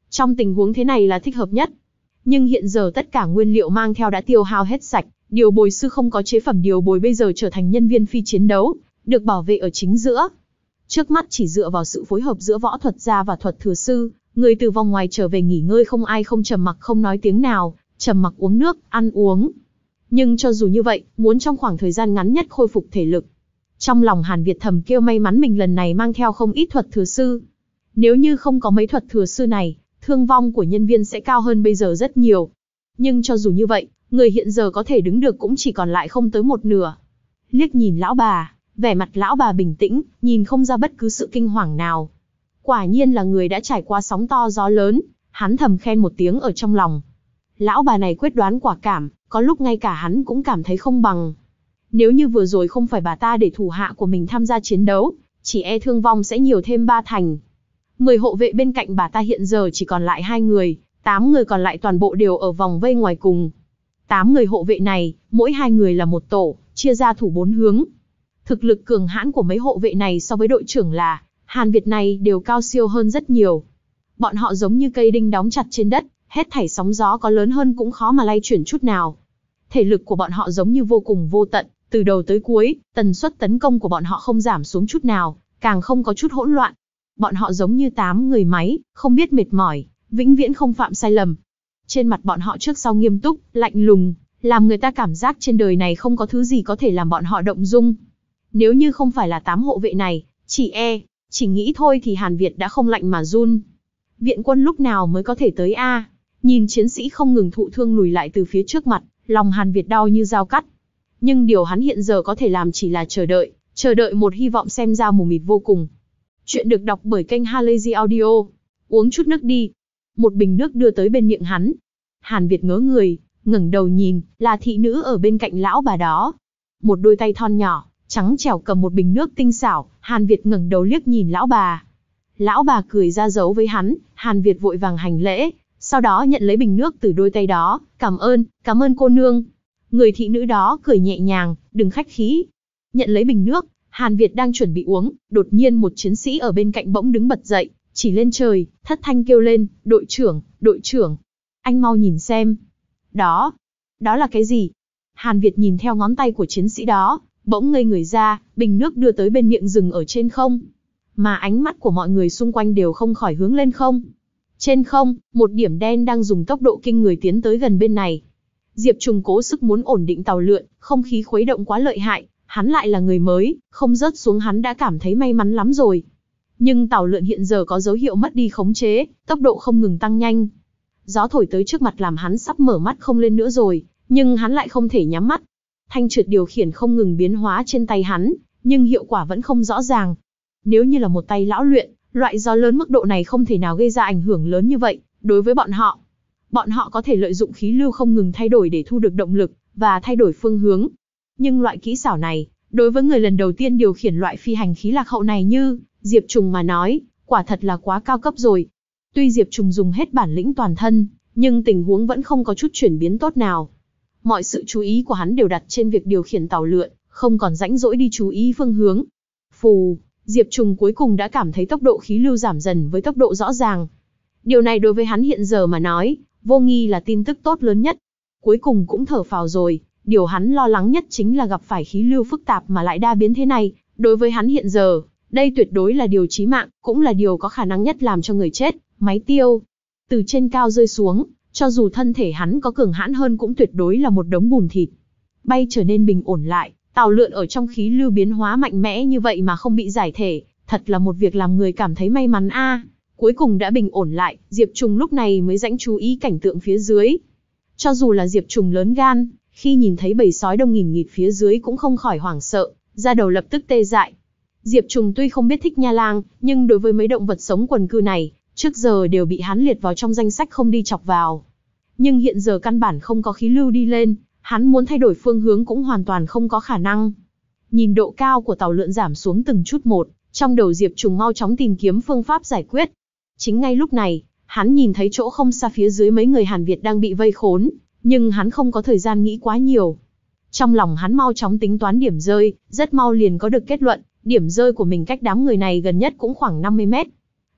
[SPEAKER 1] Trong tình huống thế này là thích hợp nhất. Nhưng hiện giờ tất cả nguyên liệu mang theo đã tiêu hao hết sạch, điều bồi sư không có chế phẩm điều bồi bây giờ trở thành nhân viên phi chiến đấu, được bảo vệ ở chính giữa. Trước mắt chỉ dựa vào sự phối hợp giữa võ thuật gia và thuật thừa sư, người từ vòng ngoài trở về nghỉ ngơi không ai không trầm mặc không nói tiếng nào, trầm mặc uống nước, ăn uống. Nhưng cho dù như vậy, muốn trong khoảng thời gian ngắn nhất khôi phục thể lực. Trong lòng Hàn Việt thầm kêu may mắn mình lần này mang theo không ít thuật thừa sư. Nếu như không có mấy thuật thừa sư này, thương vong của nhân viên sẽ cao hơn bây giờ rất nhiều. Nhưng cho dù như vậy, người hiện giờ có thể đứng được cũng chỉ còn lại không tới một nửa. Liếc nhìn lão bà, vẻ mặt lão bà bình tĩnh, nhìn không ra bất cứ sự kinh hoàng nào. Quả nhiên là người đã trải qua sóng to gió lớn, hắn thầm khen một tiếng ở trong lòng. Lão bà này quyết đoán quả cảm, có lúc ngay cả hắn cũng cảm thấy không bằng. Nếu như vừa rồi không phải bà ta để thủ hạ của mình tham gia chiến đấu, chỉ e thương vong sẽ nhiều thêm ba thành. Mười hộ vệ bên cạnh bà ta hiện giờ chỉ còn lại hai người, tám người còn lại toàn bộ đều ở vòng vây ngoài cùng. Tám người hộ vệ này, mỗi hai người là một tổ, chia ra thủ bốn hướng. Thực lực cường hãn của mấy hộ vệ này so với đội trưởng là Hàn Việt này đều cao siêu hơn rất nhiều. Bọn họ giống như cây đinh đóng chặt trên đất, hết thảy sóng gió có lớn hơn cũng khó mà lay chuyển chút nào. Thể lực của bọn họ giống như vô cùng vô tận, từ đầu tới cuối, tần suất tấn công của bọn họ không giảm xuống chút nào, càng không có chút hỗn loạn. Bọn họ giống như tám người máy, không biết mệt mỏi, vĩnh viễn không phạm sai lầm. Trên mặt bọn họ trước sau nghiêm túc, lạnh lùng, làm người ta cảm giác trên đời này không có thứ gì có thể làm bọn họ động dung. Nếu như không phải là tám hộ vệ này, chỉ e, chỉ nghĩ thôi thì Hàn Việt đã không lạnh mà run. Viện quân lúc nào mới có thể tới a? Nhìn chiến sĩ không ngừng thụ thương lùi lại từ phía trước mặt, lòng Hàn Việt đau như dao cắt. Nhưng điều hắn hiện giờ có thể làm chỉ là chờ đợi, chờ đợi một hy vọng xem ra mù mịt vô cùng. Chuyện được đọc bởi kênh Halazy Audio. Uống chút nước đi. Một bình nước đưa tới bên miệng hắn. Hàn Việt ngớ người, ngẩng đầu nhìn, là thị nữ ở bên cạnh lão bà đó. Một đôi tay thon nhỏ, trắng trẻo cầm một bình nước tinh xảo. Hàn Việt ngẩng đầu liếc nhìn lão bà. Lão bà cười ra dấu với hắn, Hàn Việt vội vàng hành lễ, sau đó nhận lấy bình nước từ đôi tay đó. Cảm ơn, cảm ơn cô nương. Người thị nữ đó cười nhẹ nhàng, đừng khách khí. Nhận lấy bình nước, Hàn Việt đang chuẩn bị uống, đột nhiên một chiến sĩ ở bên cạnh bỗng đứng bật dậy, chỉ lên trời, thất thanh kêu lên, đội trưởng, đội trưởng. Anh mau nhìn xem. Đó, đó là cái gì? Hàn Việt nhìn theo ngón tay của chiến sĩ đó, bỗng ngây người ra, bình nước đưa tới bên miệng dừng ở trên không. Mà ánh mắt của mọi người xung quanh đều không khỏi hướng lên không. Trên không, một điểm đen đang dùng tốc độ kinh người tiến tới gần bên này. Diệp Trùng cố sức muốn ổn định tàu lượn, không khí khuấy động quá lợi hại, hắn lại là người mới, không rớt xuống hắn đã cảm thấy may mắn lắm rồi. Nhưng tàu lượn hiện giờ có dấu hiệu mất đi khống chế, tốc độ không ngừng tăng nhanh. Gió thổi tới trước mặt làm hắn sắp mở mắt không lên nữa rồi, nhưng hắn lại không thể nhắm mắt. Thanh trượt điều khiển không ngừng biến hóa trên tay hắn, nhưng hiệu quả vẫn không rõ ràng. Nếu như là một tay lão luyện, loại gió lớn mức độ này không thể nào gây ra ảnh hưởng lớn như vậy, đối với bọn họ. Bọn họ có thể lợi dụng khí lưu không ngừng thay đổi để thu được động lực, và thay đổi phương hướng. Nhưng loại kỹ xảo này, đối với người lần đầu tiên điều khiển loại phi hành khí lạc hậu này như Diệp Trùng mà nói, quả thật là quá cao cấp rồi. Tuy Diệp Trùng dùng hết bản lĩnh toàn thân, nhưng tình huống vẫn không có chút chuyển biến tốt nào. Mọi sự chú ý của hắn đều đặt trên việc điều khiển tàu lượn, không còn rãnh rỗi đi chú ý phương hướng. Phù, Diệp Trùng cuối cùng đã cảm thấy tốc độ khí lưu giảm dần với tốc độ rõ ràng. Điều này đối với hắn hiện giờ mà nói, vô nghi là tin tức tốt lớn nhất. Cuối cùng cũng thở phào rồi, điều hắn lo lắng nhất chính là gặp phải khí lưu phức tạp mà lại đa biến thế này. Đối với hắn hiện giờ, đây tuyệt đối là điều chí mạng, cũng là điều có khả năng nhất làm cho người chết, máy tiêu. Từ trên cao rơi xuống, cho dù thân thể hắn có cường hãn hơn cũng tuyệt đối là một đống bùn thịt. Bay trở nên bình ổn lại, tàu lượn ở trong khí lưu biến hóa mạnh mẽ như vậy mà không bị giải thể, thật là một việc làm người cảm thấy may mắn a. Cuối cùng đã bình ổn lại, Diệp Trùng lúc này mới rãnh chú ý cảnh tượng phía dưới. Cho dù là Diệp Trùng lớn gan, khi nhìn thấy bầy sói đông nghìn nghịt phía dưới cũng không khỏi hoảng sợ, da đầu lập tức tê dại. Diệp Trùng tuy không biết thích nha lang, nhưng đối với mấy động vật sống quần cư này, trước giờ đều bị hắn liệt vào trong danh sách không đi chọc vào. Nhưng hiện giờ căn bản không có khí lưu đi lên, hắn muốn thay đổi phương hướng cũng hoàn toàn không có khả năng. Nhìn độ cao của tàu lượn giảm xuống từng chút một, trong đầu Diệp Trùng mau chóng tìm kiếm phương pháp giải quyết. Chính ngay lúc này, hắn nhìn thấy chỗ không xa phía dưới mấy người Hàn Việt đang bị vây khốn, nhưng hắn không có thời gian nghĩ quá nhiều. Trong lòng hắn mau chóng tính toán điểm rơi, rất mau liền có được kết luận, điểm rơi của mình cách đám người này gần nhất cũng khoảng năm mươi mét.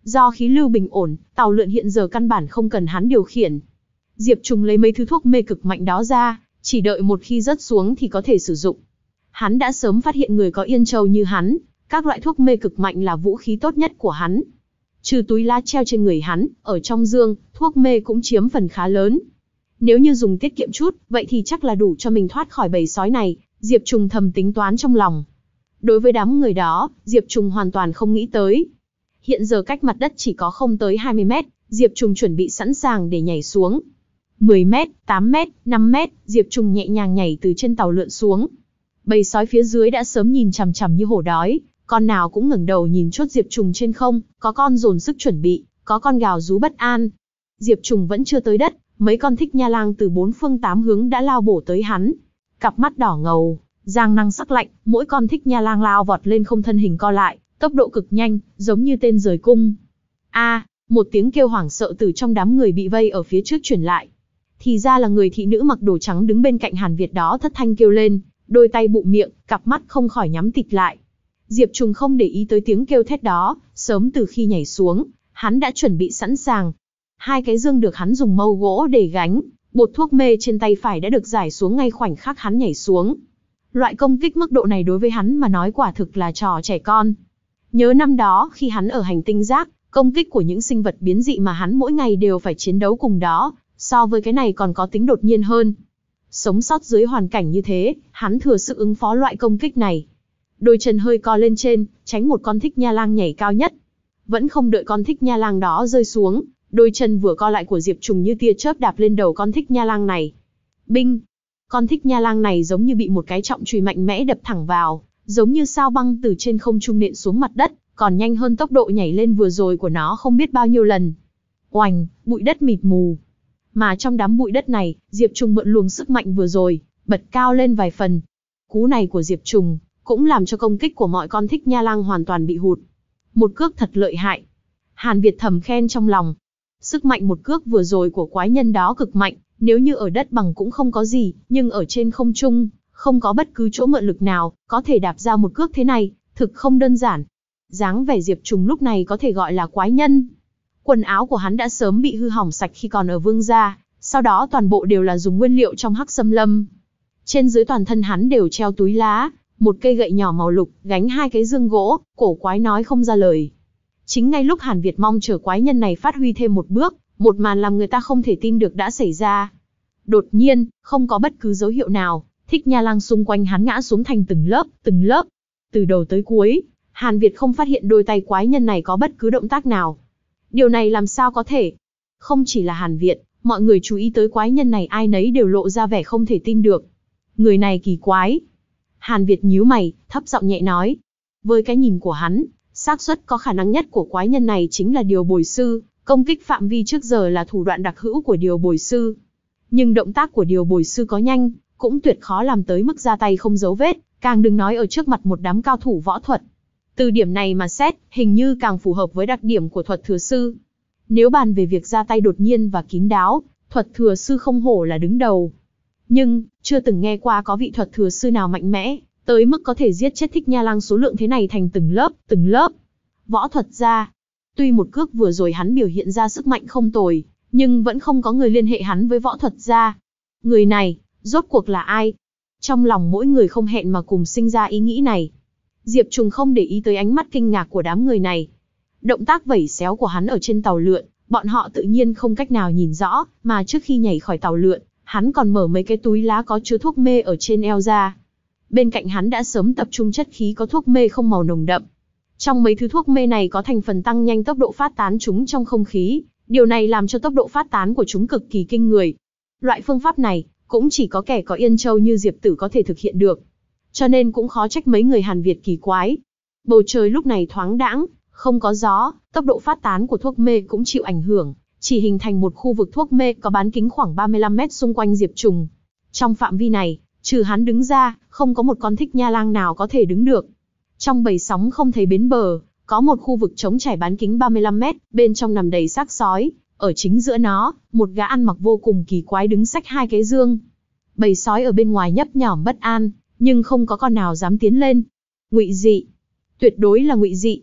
[SPEAKER 1] Do khí lưu bình ổn, tàu lượn hiện giờ căn bản không cần hắn điều khiển. Diệp Trùng lấy mấy thứ thuốc mê cực mạnh đó ra, chỉ đợi một khi rớt xuống thì có thể sử dụng. Hắn đã sớm phát hiện người có yên châu như hắn, các loại thuốc mê cực mạnh là vũ khí tốt nhất của hắn. Trừ túi lá treo trên người hắn, ở trong dương, thuốc mê cũng chiếm phần khá lớn. Nếu như dùng tiết kiệm chút, vậy thì chắc là đủ cho mình thoát khỏi bầy sói này, Diệp Trùng thầm tính toán trong lòng. Đối với đám người đó, Diệp Trùng hoàn toàn không nghĩ tới. Hiện giờ cách mặt đất chỉ có không tới hai mươi mét, Diệp Trùng chuẩn bị sẵn sàng để nhảy xuống. mười mét, tám mét, năm mét, Diệp Trùng nhẹ nhàng nhảy từ trên tàu lượn xuống. Bầy sói phía dưới đã sớm nhìn chằm chằm như hổ đói, con nào cũng ngẩng đầu nhìn chốt Diệp Trùng trên không, có con dồn sức chuẩn bị, có con gào rú bất an. Diệp Trùng vẫn chưa tới đất, mấy con thích nha lang từ bốn phương tám hướng đã lao bổ tới hắn. Cặp mắt đỏ ngầu, giang nanh sắc lạnh, mỗi con thích nha lang lao vọt lên không thân hình co lại, tốc độ cực nhanh, giống như tên rời cung. A, một tiếng kêu hoảng sợ từ trong đám người bị vây ở phía trước truyền lại. Thì ra là người thị nữ mặc đồ trắng đứng bên cạnh Hàn Việt đó thất thanh kêu lên, đôi tay bụng miệng, cặp mắt không khỏi nhắm tịt lại. Diệp Trùng không để ý tới tiếng kêu thét đó, sớm từ khi nhảy xuống, hắn đã chuẩn bị sẵn sàng. Hai cái dương được hắn dùng mâu gỗ để gánh, bột thuốc mê trên tay phải đã được giải xuống ngay khoảnh khắc hắn nhảy xuống. Loại công kích mức độ này đối với hắn mà nói quả thực là trò trẻ con. Nhớ năm đó khi hắn ở hành tinh rác, công kích của những sinh vật biến dị mà hắn mỗi ngày đều phải chiến đấu cùng đó, so với cái này còn có tính đột nhiên hơn. Sống sót dưới hoàn cảnh như thế, hắn thừa sức ứng phó loại công kích này. Đôi chân hơi co lên trên, tránh một con thích nha lang nhảy cao nhất. Vẫn không đợi con thích nha lang đó rơi xuống, đôi chân vừa co lại của Diệp Trùng như tia chớp đạp lên đầu con thích nha lang này. Binh! Con thích nha lang này giống như bị một cái trọng chùy mạnh mẽ đập thẳng vào, giống như sao băng từ trên không trung nện xuống mặt đất, còn nhanh hơn tốc độ nhảy lên vừa rồi của nó không biết bao nhiêu lần. Oành, bụi đất mịt mù. Mà trong đám bụi đất này, Diệp Trùng mượn luồng sức mạnh vừa rồi, bật cao lên vài phần. Cú này của Diệp Trùng cũng làm cho công kích của mọi con thích nha lang hoàn toàn bị hụt. Một cước thật lợi hại. Hàn Việt thầm khen trong lòng. Sức mạnh một cước vừa rồi của quái nhân đó cực mạnh, nếu như ở đất bằng cũng không có gì, nhưng ở trên không trung, không có bất cứ chỗ mượn lực nào, có thể đạp ra một cước thế này, thực không đơn giản. Dáng vẻ Diệp Trùng lúc này có thể gọi là quái nhân. Quần áo của hắn đã sớm bị hư hỏng sạch khi còn ở Vương gia, sau đó toàn bộ đều là dùng nguyên liệu trong Hắc Xâm Lâm. Trên dưới toàn thân hắn đều treo túi lá, một cây gậy nhỏ màu lục, gánh hai cái dương gỗ, cổ quái nói không ra lời. Chính ngay lúc Hàn Việt mong chờ quái nhân này phát huy thêm một bước, một màn làm người ta không thể tin được đã xảy ra. Đột nhiên, không có bất cứ dấu hiệu nào, thích nha lang xung quanh hắn ngã xuống thành từng lớp, từng lớp. Từ đầu tới cuối, Hàn Việt không phát hiện đôi tay quái nhân này có bất cứ động tác nào. Điều này làm sao có thể? Không chỉ là Hàn Việt, mọi người chú ý tới quái nhân này ai nấy đều lộ ra vẻ không thể tin được. Người này kỳ quái. Hàn Việt nhíu mày, thấp giọng nhẹ nói. Với cái nhìn của hắn, xác suất có khả năng nhất của quái nhân này chính là điều bồi sư, công kích phạm vi trước giờ là thủ đoạn đặc hữu của điều bồi sư. Nhưng động tác của điều bồi sư có nhanh, cũng tuyệt khó làm tới mức ra tay không dấu vết, càng đừng nói ở trước mặt một đám cao thủ võ thuật. Từ điểm này mà xét, hình như càng phù hợp với đặc điểm của thuật thừa sư. Nếu bàn về việc ra tay đột nhiên và kín đáo, thuật thừa sư không hổ là đứng đầu. Nhưng, chưa từng nghe qua có vị thuật thừa sư nào mạnh mẽ, tới mức có thể giết chết thích nha lang số lượng thế này thành từng lớp, từng lớp. Võ thuật gia. Tuy một cước vừa rồi hắn biểu hiện ra sức mạnh không tồi, nhưng vẫn không có người liên hệ hắn với võ thuật gia. Người này, rốt cuộc là ai? Trong lòng mỗi người không hẹn mà cùng sinh ra ý nghĩ này. Diệp Trùng không để ý tới ánh mắt kinh ngạc của đám người này. Động tác vẩy xéo của hắn ở trên tàu lượn, bọn họ tự nhiên không cách nào nhìn rõ, mà trước khi nhảy khỏi tàu lượn, hắn còn mở mấy cái túi lá có chứa thuốc mê ở trên eo ra. Bên cạnh hắn đã sớm tập trung chất khí có thuốc mê không màu nồng đậm. Trong mấy thứ thuốc mê này có thành phần tăng nhanh tốc độ phát tán chúng trong không khí, điều này làm cho tốc độ phát tán của chúng cực kỳ kinh người. Loại phương pháp này, cũng chỉ có kẻ có yên châu như Diệp Tử có thể thực hiện được. Cho nên cũng khó trách mấy người Hàn Việt kỳ quái. Bầu trời lúc này thoáng đãng, không có gió, tốc độ phát tán của thuốc mê cũng chịu ảnh hưởng, chỉ hình thành một khu vực thuốc mê có bán kính khoảng ba mươi lăm mét xung quanh Diệp Trùng. Trong phạm vi này, trừ hắn đứng ra, không có một con thích nha lang nào có thể đứng được. Trong bầy sóng không thấy bến bờ, có một khu vực trống trải bán kính ba mươi lăm mét, bên trong nằm đầy xác sói, ở chính giữa nó, một gã ăn mặc vô cùng kỳ quái đứng xách hai cái dương. Bầy sói ở bên ngoài nhấp nhổm bất an, nhưng không có con nào dám tiến lên. Ngụy dị, tuyệt đối là ngụy dị.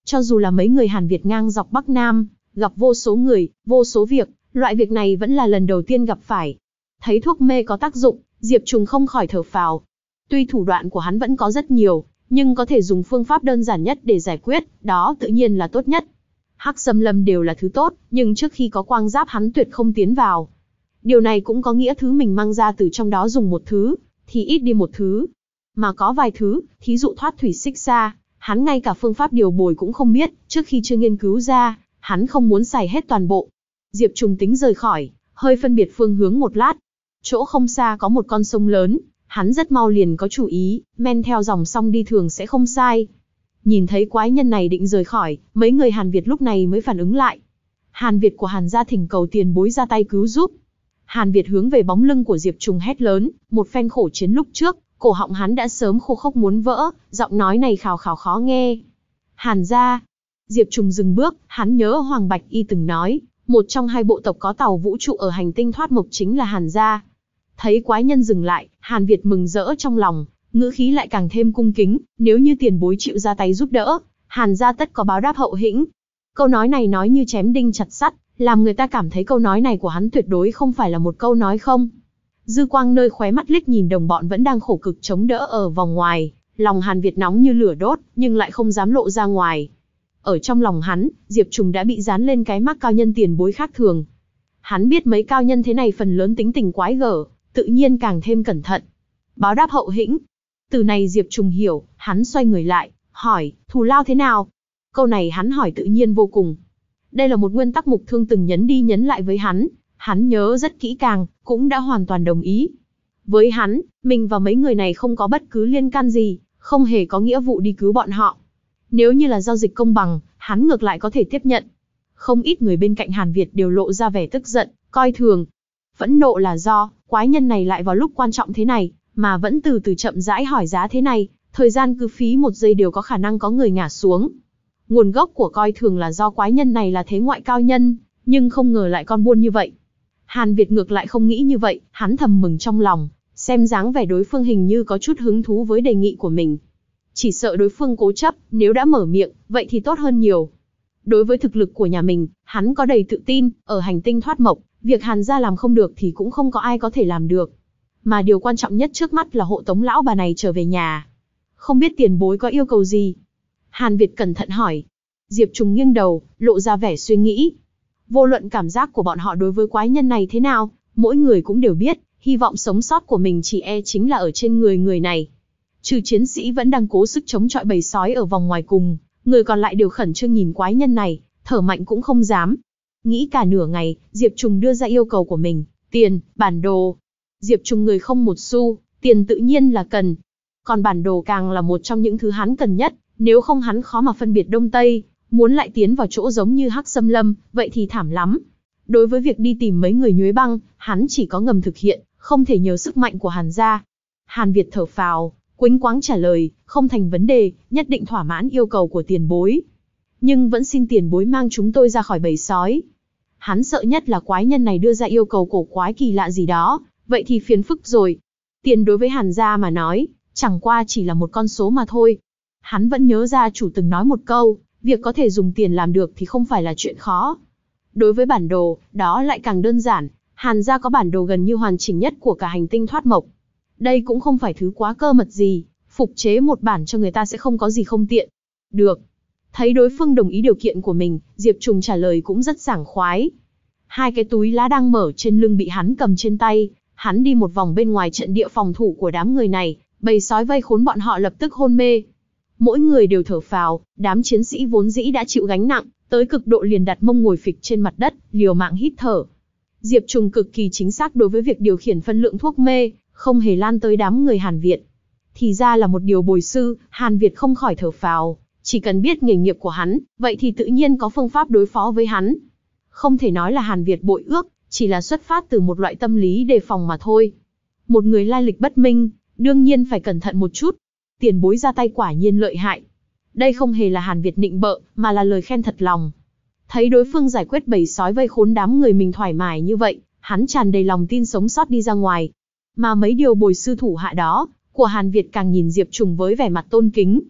[SPEAKER 1] Cho dù là mấy người Hàn Việt ngang dọc Bắc Nam, gặp vô số người, vô số việc, loại việc này vẫn là lần đầu tiên gặp phải. Thấy thuốc mê có tác dụng, Diệp Trùng không khỏi thở phào. Tuy thủ đoạn của hắn vẫn có rất nhiều, nhưng có thể dùng phương pháp đơn giản nhất để giải quyết, đó tự nhiên là tốt nhất. Hắc Xâm Lâm đều là thứ tốt, nhưng trước khi có quang giáp hắn tuyệt không tiến vào. Điều này cũng có nghĩa thứ mình mang ra từ trong đó dùng một thứ, thì ít đi một thứ. Mà có vài thứ, thí dụ thoát thủy xích xa, hắn ngay cả phương pháp điều bồi cũng không biết, trước khi chưa nghiên cứu ra, hắn không muốn xài hết toàn bộ. Diệp Trùng tính rời khỏi, hơi phân biệt phương hướng một lát. Chỗ không xa có một con sông lớn, hắn rất mau liền có chủ ý, men theo dòng sông đi thường sẽ không sai. Nhìn thấy quái nhân này định rời khỏi, mấy người Hàn Việt lúc này mới phản ứng lại. Hàn Việt của Hàn gia thỉnh cầu tiền bối ra tay cứu giúp. Hàn Việt hướng về bóng lưng của Diệp Trùng hét lớn, một phen khổ chiến lúc trước, cổ họng hắn đã sớm khô khốc muốn vỡ, giọng nói này khào khào khó nghe. Hàn gia. Diệp Trùng dừng bước, hắn nhớ Hoàng Bạch Y từng nói, một trong hai bộ tộc có tàu vũ trụ ở hành tinh thoát mộc chính là Hàn gia. Thấy quái nhân dừng lại, Hàn Việt mừng rỡ trong lòng, ngữ khí lại càng thêm cung kính, nếu như tiền bối chịu ra tay giúp đỡ, Hàn gia tất có báo đáp hậu hĩnh. Câu nói này nói như chém đinh chặt sắt, làm người ta cảm thấy câu nói này của hắn tuyệt đối không phải là một câu nói không. Dư quang nơi khóe mắt liếc nhìn đồng bọn vẫn đang khổ cực chống đỡ ở vòng ngoài, lòng Hàn Việt nóng như lửa đốt, nhưng lại không dám lộ ra ngoài. Ở trong lòng hắn, Diệp Trùng đã bị dán lên cái mác cao nhân tiền bối khác thường. Hắn biết mấy cao nhân thế này phần lớn tính tình quái gở, tự nhiên càng thêm cẩn thận. Báo đáp hậu hĩnh. Từ này Diệp Trùng hiểu, hắn xoay người lại, hỏi, thù lao thế nào? Câu này hắn hỏi tự nhiên vô cùng. Đây là một nguyên tắc Mục Thương từng nhấn đi nhấn lại với hắn, hắn nhớ rất kỹ càng, cũng đã hoàn toàn đồng ý. Với hắn, mình và mấy người này không có bất cứ liên can gì, không hề có nghĩa vụ đi cứu bọn họ. Nếu như là giao dịch công bằng, hắn ngược lại có thể tiếp nhận. Không ít người bên cạnh Hàn Việt đều lộ ra vẻ tức giận, coi thường. Phẫn nộ là do, quái nhân này lại vào lúc quan trọng thế này, mà vẫn từ từ chậm rãi hỏi giá thế này, thời gian cứ phí một giây đều có khả năng có người ngã xuống. Nguồn gốc của coi thường là do quái nhân này là thế ngoại cao nhân, nhưng không ngờ lại con buôn như vậy. Hàn Việt ngược lại không nghĩ như vậy, hắn thầm mừng trong lòng, xem dáng vẻ đối phương hình như có chút hứng thú với đề nghị của mình. Chỉ sợ đối phương cố chấp, nếu đã mở miệng, vậy thì tốt hơn nhiều. Đối với thực lực của nhà mình, hắn có đầy tự tin, ở hành tinh thoát mộc, việc Hàn gia làm không được thì cũng không có ai có thể làm được. Mà điều quan trọng nhất trước mắt là hộ tống lão bà này trở về nhà. Không biết tiền bối có yêu cầu gì? Hàn Việt cẩn thận hỏi. Diệp Trùng nghiêng đầu, lộ ra vẻ suy nghĩ. Vô luận cảm giác của bọn họ đối với quái nhân này thế nào, mỗi người cũng đều biết, hy vọng sống sót của mình chỉ e chính là ở trên người người này. Trừ chiến sĩ vẫn đang cố sức chống chọi bầy sói ở vòng ngoài cùng, người còn lại đều khẩn trương nhìn quái nhân này, thở mạnh cũng không dám. Nghĩ cả nửa ngày, Diệp Trùng đưa ra yêu cầu của mình, tiền, bản đồ. Diệp Trùng người không một xu, tiền tự nhiên là cần. Còn bản đồ càng là một trong những thứ hắn cần nhất, nếu không hắn khó mà phân biệt Đông Tây, muốn lại tiến vào chỗ giống như Hắc Xâm Lâm, vậy thì thảm lắm. Đối với việc đi tìm mấy người nhuế băng, hắn chỉ có ngầm thực hiện, không thể nhờ sức mạnh của Hàn gia. Hàn Việt thở phào, quĩnh quáng trả lời, không thành vấn đề, nhất định thỏa mãn yêu cầu của tiền bối. Nhưng vẫn xin tiền bối mang chúng tôi ra khỏi bầy sói. Hắn sợ nhất là quái nhân này đưa ra yêu cầu cổ quái kỳ lạ gì đó, vậy thì phiền phức rồi. Tiền đối với Hàn gia mà nói, chẳng qua chỉ là một con số mà thôi. Hắn vẫn nhớ gia chủ từng nói một câu, việc có thể dùng tiền làm được thì không phải là chuyện khó. Đối với bản đồ, đó lại càng đơn giản, Hàn gia có bản đồ gần như hoàn chỉnh nhất của cả hành tinh thoát mộc. Đây cũng không phải thứ quá cơ mật gì, phục chế một bản cho người ta sẽ không có gì không tiện. Được. Thấy đối phương đồng ý điều kiện của mình, Diệp Trùng trả lời cũng rất sảng khoái. Hai cái túi lá đang mở trên lưng bị hắn cầm trên tay, hắn đi một vòng bên ngoài trận địa phòng thủ của đám người này, bầy sói vây khốn bọn họ lập tức hôn mê. Mỗi người đều thở phào, đám chiến sĩ vốn dĩ đã chịu gánh nặng, tới cực độ liền đặt mông ngồi phịch trên mặt đất, liều mạng hít thở. Diệp Trùng cực kỳ chính xác đối với việc điều khiển phân lượng thuốc mê, không hề lan tới đám người Hàn Việt. Thì ra là một điều bồi sư, Hàn Việt không khỏi thở phào, chỉ cần biết nghề nghiệp của hắn, vậy thì tự nhiên có phương pháp đối phó với hắn. Không thể nói là Hàn Việt bội ước, chỉ là xuất phát từ một loại tâm lý đề phòng mà thôi. Một người lai lịch bất minh, đương nhiên phải cẩn thận một chút. Tiền bối ra tay quả nhiên lợi hại. Đây không hề là Hàn Việt nịnh bợ, mà là lời khen thật lòng. Thấy đối phương giải quyết bầy sói vây khốn đám người mình thoải mái như vậy, hắn tràn đầy lòng tin sống sót đi ra ngoài. Mà mấy điều bồi sư thủ hạ đó, của Hàn Việt càng nhìn Diệp Trùng với vẻ mặt tôn kính.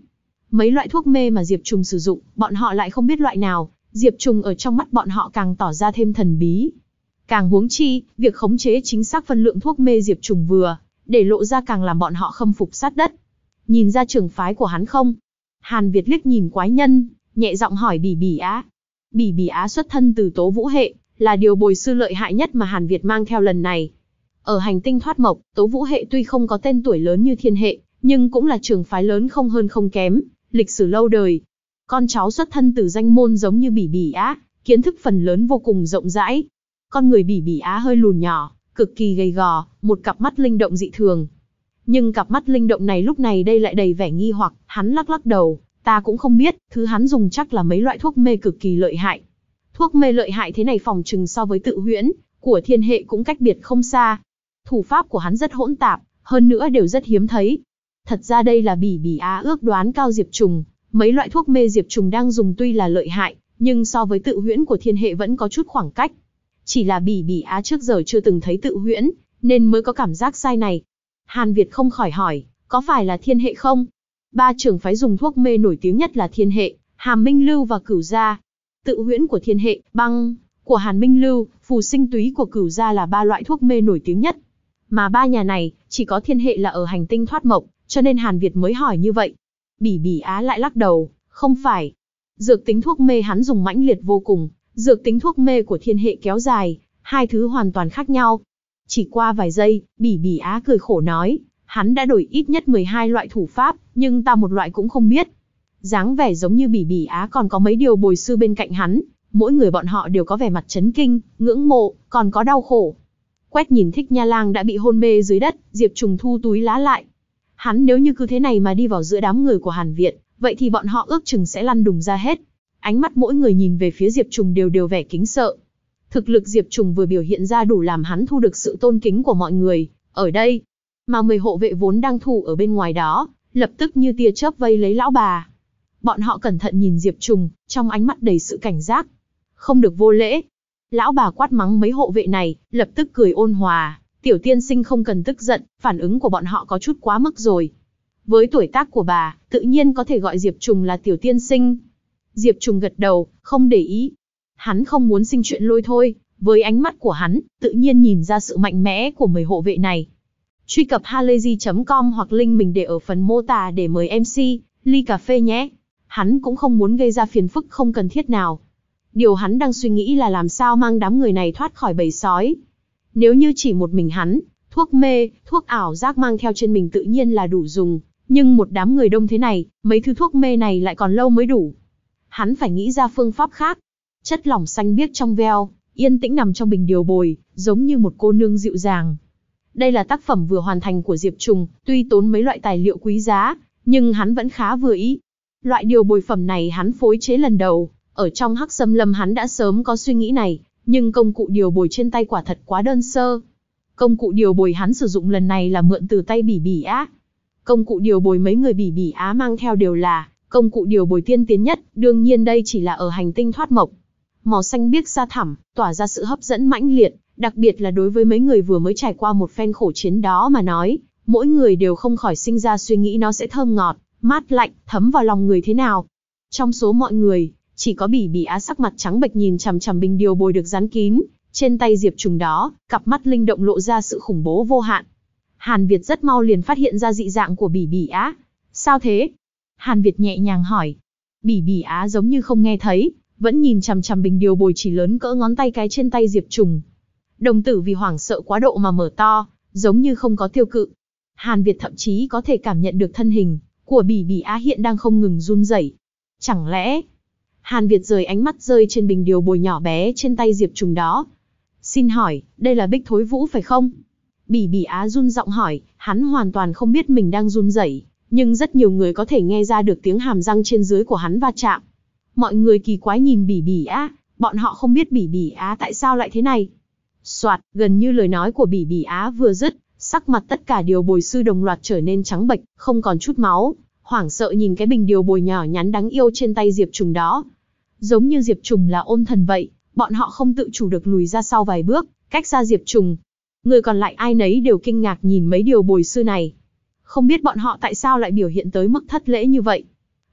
[SPEAKER 1] Mấy loại thuốc mê mà Diệp Trùng sử dụng, bọn họ lại không biết loại nào, Diệp Trùng ở trong mắt bọn họ càng tỏ ra thêm thần bí. Càng huống chi, việc khống chế chính xác phân lượng thuốc mê Diệp Trùng vừa để lộ ra càng làm bọn họ khâm phục sát đất. Nhìn ra trường phái của hắn không? Hàn Việt liếc nhìn quái nhân, nhẹ giọng hỏi Bỉ Bỉ Á. Bỉ Bỉ Á xuất thân từ Tố Vũ hệ, là điều bồi sư lợi hại nhất mà Hàn Việt mang theo lần này. Ở hành tinh thoát mộc, Tố Vũ hệ tuy không có tên tuổi lớn như Thiên hệ, nhưng cũng là trường phái lớn không hơn không kém, lịch sử lâu đời. Con cháu xuất thân từ danh môn giống như Bỉ Bỉ Á, kiến thức phần lớn vô cùng rộng rãi. Con người Bỉ Bỉ Á hơi lùn nhỏ, cực kỳ gầy gò, một cặp mắt linh động dị thường. Nhưng cặp mắt linh động này lúc này đây lại đầy vẻ nghi hoặc, hắn lắc lắc đầu, ta cũng không biết, thứ hắn dùng chắc là mấy loại thuốc mê cực kỳ lợi hại. Thuốc mê lợi hại thế này phòng trừng so với tự huyễn của Thiên hệ cũng cách biệt không xa. Thủ pháp của hắn rất hỗn tạp, hơn nữa đều rất hiếm thấy. Thật ra đây là Bỉ Bỉ Á ước đoán cao Diệp Trùng, mấy loại thuốc mê Diệp Trùng đang dùng tuy là lợi hại, nhưng so với tự huyễn của Thiên hệ vẫn có chút khoảng cách. Chỉ là Bỉ Bỉ Á trước giờ chưa từng thấy tự huyễn, nên mới có cảm giác sai này. Hàn Việt không khỏi hỏi, có phải là Thiên hệ không? Ba trường phái dùng thuốc mê nổi tiếng nhất là Thiên hệ, Hàm Minh Lưu và Cửu Gia. Tự huyễn của Thiên hệ, băng của Hàn Minh Lưu, phù sinh túy của Cửu Gia là ba loại thuốc mê nổi tiếng nhất. Mà ba nhà này, chỉ có Thiên hệ là ở hành tinh thoát mộc, cho nên Hàn Việt mới hỏi như vậy. Bỉ Bỉ Á lại lắc đầu, không phải. Dược tính thuốc mê hắn dùng mãnh liệt vô cùng, dược tính thuốc mê của Thiên hệ kéo dài, hai thứ hoàn toàn khác nhau. Chỉ qua vài giây, Bỉ Bỉ Á cười khổ nói, hắn đã đổi ít nhất mười hai loại thủ pháp, nhưng ta một loại cũng không biết. Dáng vẻ giống như Bỉ Bỉ Á còn có mấy điều bồi sư bên cạnh hắn, mỗi người bọn họ đều có vẻ mặt chấn kinh, ngưỡng mộ, còn có đau khổ. Quét nhìn Thích Nha Lang đã bị hôn mê dưới đất, Diệp Trùng thu túi lá lại. Hắn nếu như cứ thế này mà đi vào giữa đám người của Hàn Việt, vậy thì bọn họ ước chừng sẽ lăn đùng ra hết. Ánh mắt mỗi người nhìn về phía Diệp Trùng đều đều vẻ kính sợ. Thực lực Diệp Trùng vừa biểu hiện ra đủ làm hắn thu được sự tôn kính của mọi người ở đây. Mà mười hộ vệ vốn đang thủ ở bên ngoài đó, lập tức như tia chớp vây lấy lão bà. Bọn họ cẩn thận nhìn Diệp Trùng, trong ánh mắt đầy sự cảnh giác. Không được vô lễ. Lão bà quát mắng mấy hộ vệ này, lập tức cười ôn hòa. Tiểu tiên sinh không cần tức giận, phản ứng của bọn họ có chút quá mức rồi. Với tuổi tác của bà, tự nhiên có thể gọi Diệp Trùng là tiểu tiên sinh. Diệp Trùng gật đầu, không để ý. Hắn không muốn sinh chuyện lôi thôi, với ánh mắt của hắn, tự nhiên nhìn ra sự mạnh mẽ của mười hộ vệ này. Truy cập halayzi chấm com hoặc link mình để ở phần mô tả để mời em xê, ly cà phê nhé. Hắn cũng không muốn gây ra phiền phức không cần thiết nào. Điều hắn đang suy nghĩ là làm sao mang đám người này thoát khỏi bầy sói. Nếu như chỉ một mình hắn, thuốc mê, thuốc ảo giác mang theo trên mình tự nhiên là đủ dùng. Nhưng một đám người đông thế này, mấy thứ thuốc mê này lại còn lâu mới đủ. Hắn phải nghĩ ra phương pháp khác. Chất lỏng xanh biếc trong veo, yên tĩnh nằm trong bình điều bồi, giống như một cô nương dịu dàng. Đây là tác phẩm vừa hoàn thành của Diệp Trùng, tuy tốn mấy loại tài liệu quý giá, nhưng hắn vẫn khá vừa ý. Loại điều bồi phẩm này hắn phối chế lần đầu, ở trong Hắc Xâm Lâm hắn đã sớm có suy nghĩ này, nhưng công cụ điều bồi trên tay quả thật quá đơn sơ. Công cụ điều bồi hắn sử dụng lần này là mượn từ tay Bỉ Bỉ Á. Công cụ điều bồi mấy người Bỉ Bỉ Á mang theo đều là công cụ điều bồi tiên tiến nhất, đương nhiên đây chỉ là ở hành tinh thoát mộc. Màu xanh biếc sa thẳm, tỏa ra sự hấp dẫn mãnh liệt, đặc biệt là đối với mấy người vừa mới trải qua một phen khổ chiến đó mà nói, mỗi người đều không khỏi sinh ra suy nghĩ nó sẽ thơm ngọt, mát lạnh, thấm vào lòng người thế nào. Trong số mọi người, chỉ có Bỉ Bỉ Á sắc mặt trắng bệch nhìn chằm chằm bình điều bồi được dán kín trên tay Diệp Trùng đó, cặp mắt linh động lộ ra sự khủng bố vô hạn. Hàn Việt rất mau liền phát hiện ra dị dạng của Bỉ Bỉ Á. Sao thế? Hàn Việt nhẹ nhàng hỏi. Bỉ Bỉ Á giống như không nghe thấy, vẫn nhìn chằm chằm bình điều bồi chỉ lớn cỡ ngón tay cái trên tay Diệp Trùng. Đồng tử vì hoảng sợ quá độ mà mở to, giống như không có tiêu cự. Hàn Việt thậm chí có thể cảm nhận được thân hình của Bỉ Bỉ Á hiện đang không ngừng run rẩy. Chẳng lẽ... Hàn Việt rời ánh mắt rơi trên bình điều bồi nhỏ bé trên tay Diệp Trùng đó. Xin hỏi, đây là Bích Thối Vũ phải không? Bỉ Bỉ Á run giọng hỏi, hắn hoàn toàn không biết mình đang run rẩy, nhưng rất nhiều người có thể nghe ra được tiếng hàm răng trên dưới của hắn va chạm. Mọi người kỳ quái nhìn Bỉ Bỉ Á, bọn họ không biết Bỉ Bỉ Á tại sao lại thế này. Soạt, gần như lời nói của Bỉ Bỉ Á vừa dứt, sắc mặt tất cả điều bồi sư đồng loạt trở nên trắng bệch, không còn chút máu, hoảng sợ nhìn cái bình điều bồi nhỏ nhắn đáng yêu trên tay Diệp Trùng đó. Giống như Diệp Trùng là ôn thần vậy, bọn họ không tự chủ được lùi ra sau vài bước, cách xa Diệp Trùng. Người còn lại ai nấy đều kinh ngạc nhìn mấy điều bồi sư này. Không biết bọn họ tại sao lại biểu hiện tới mức thất lễ như vậy.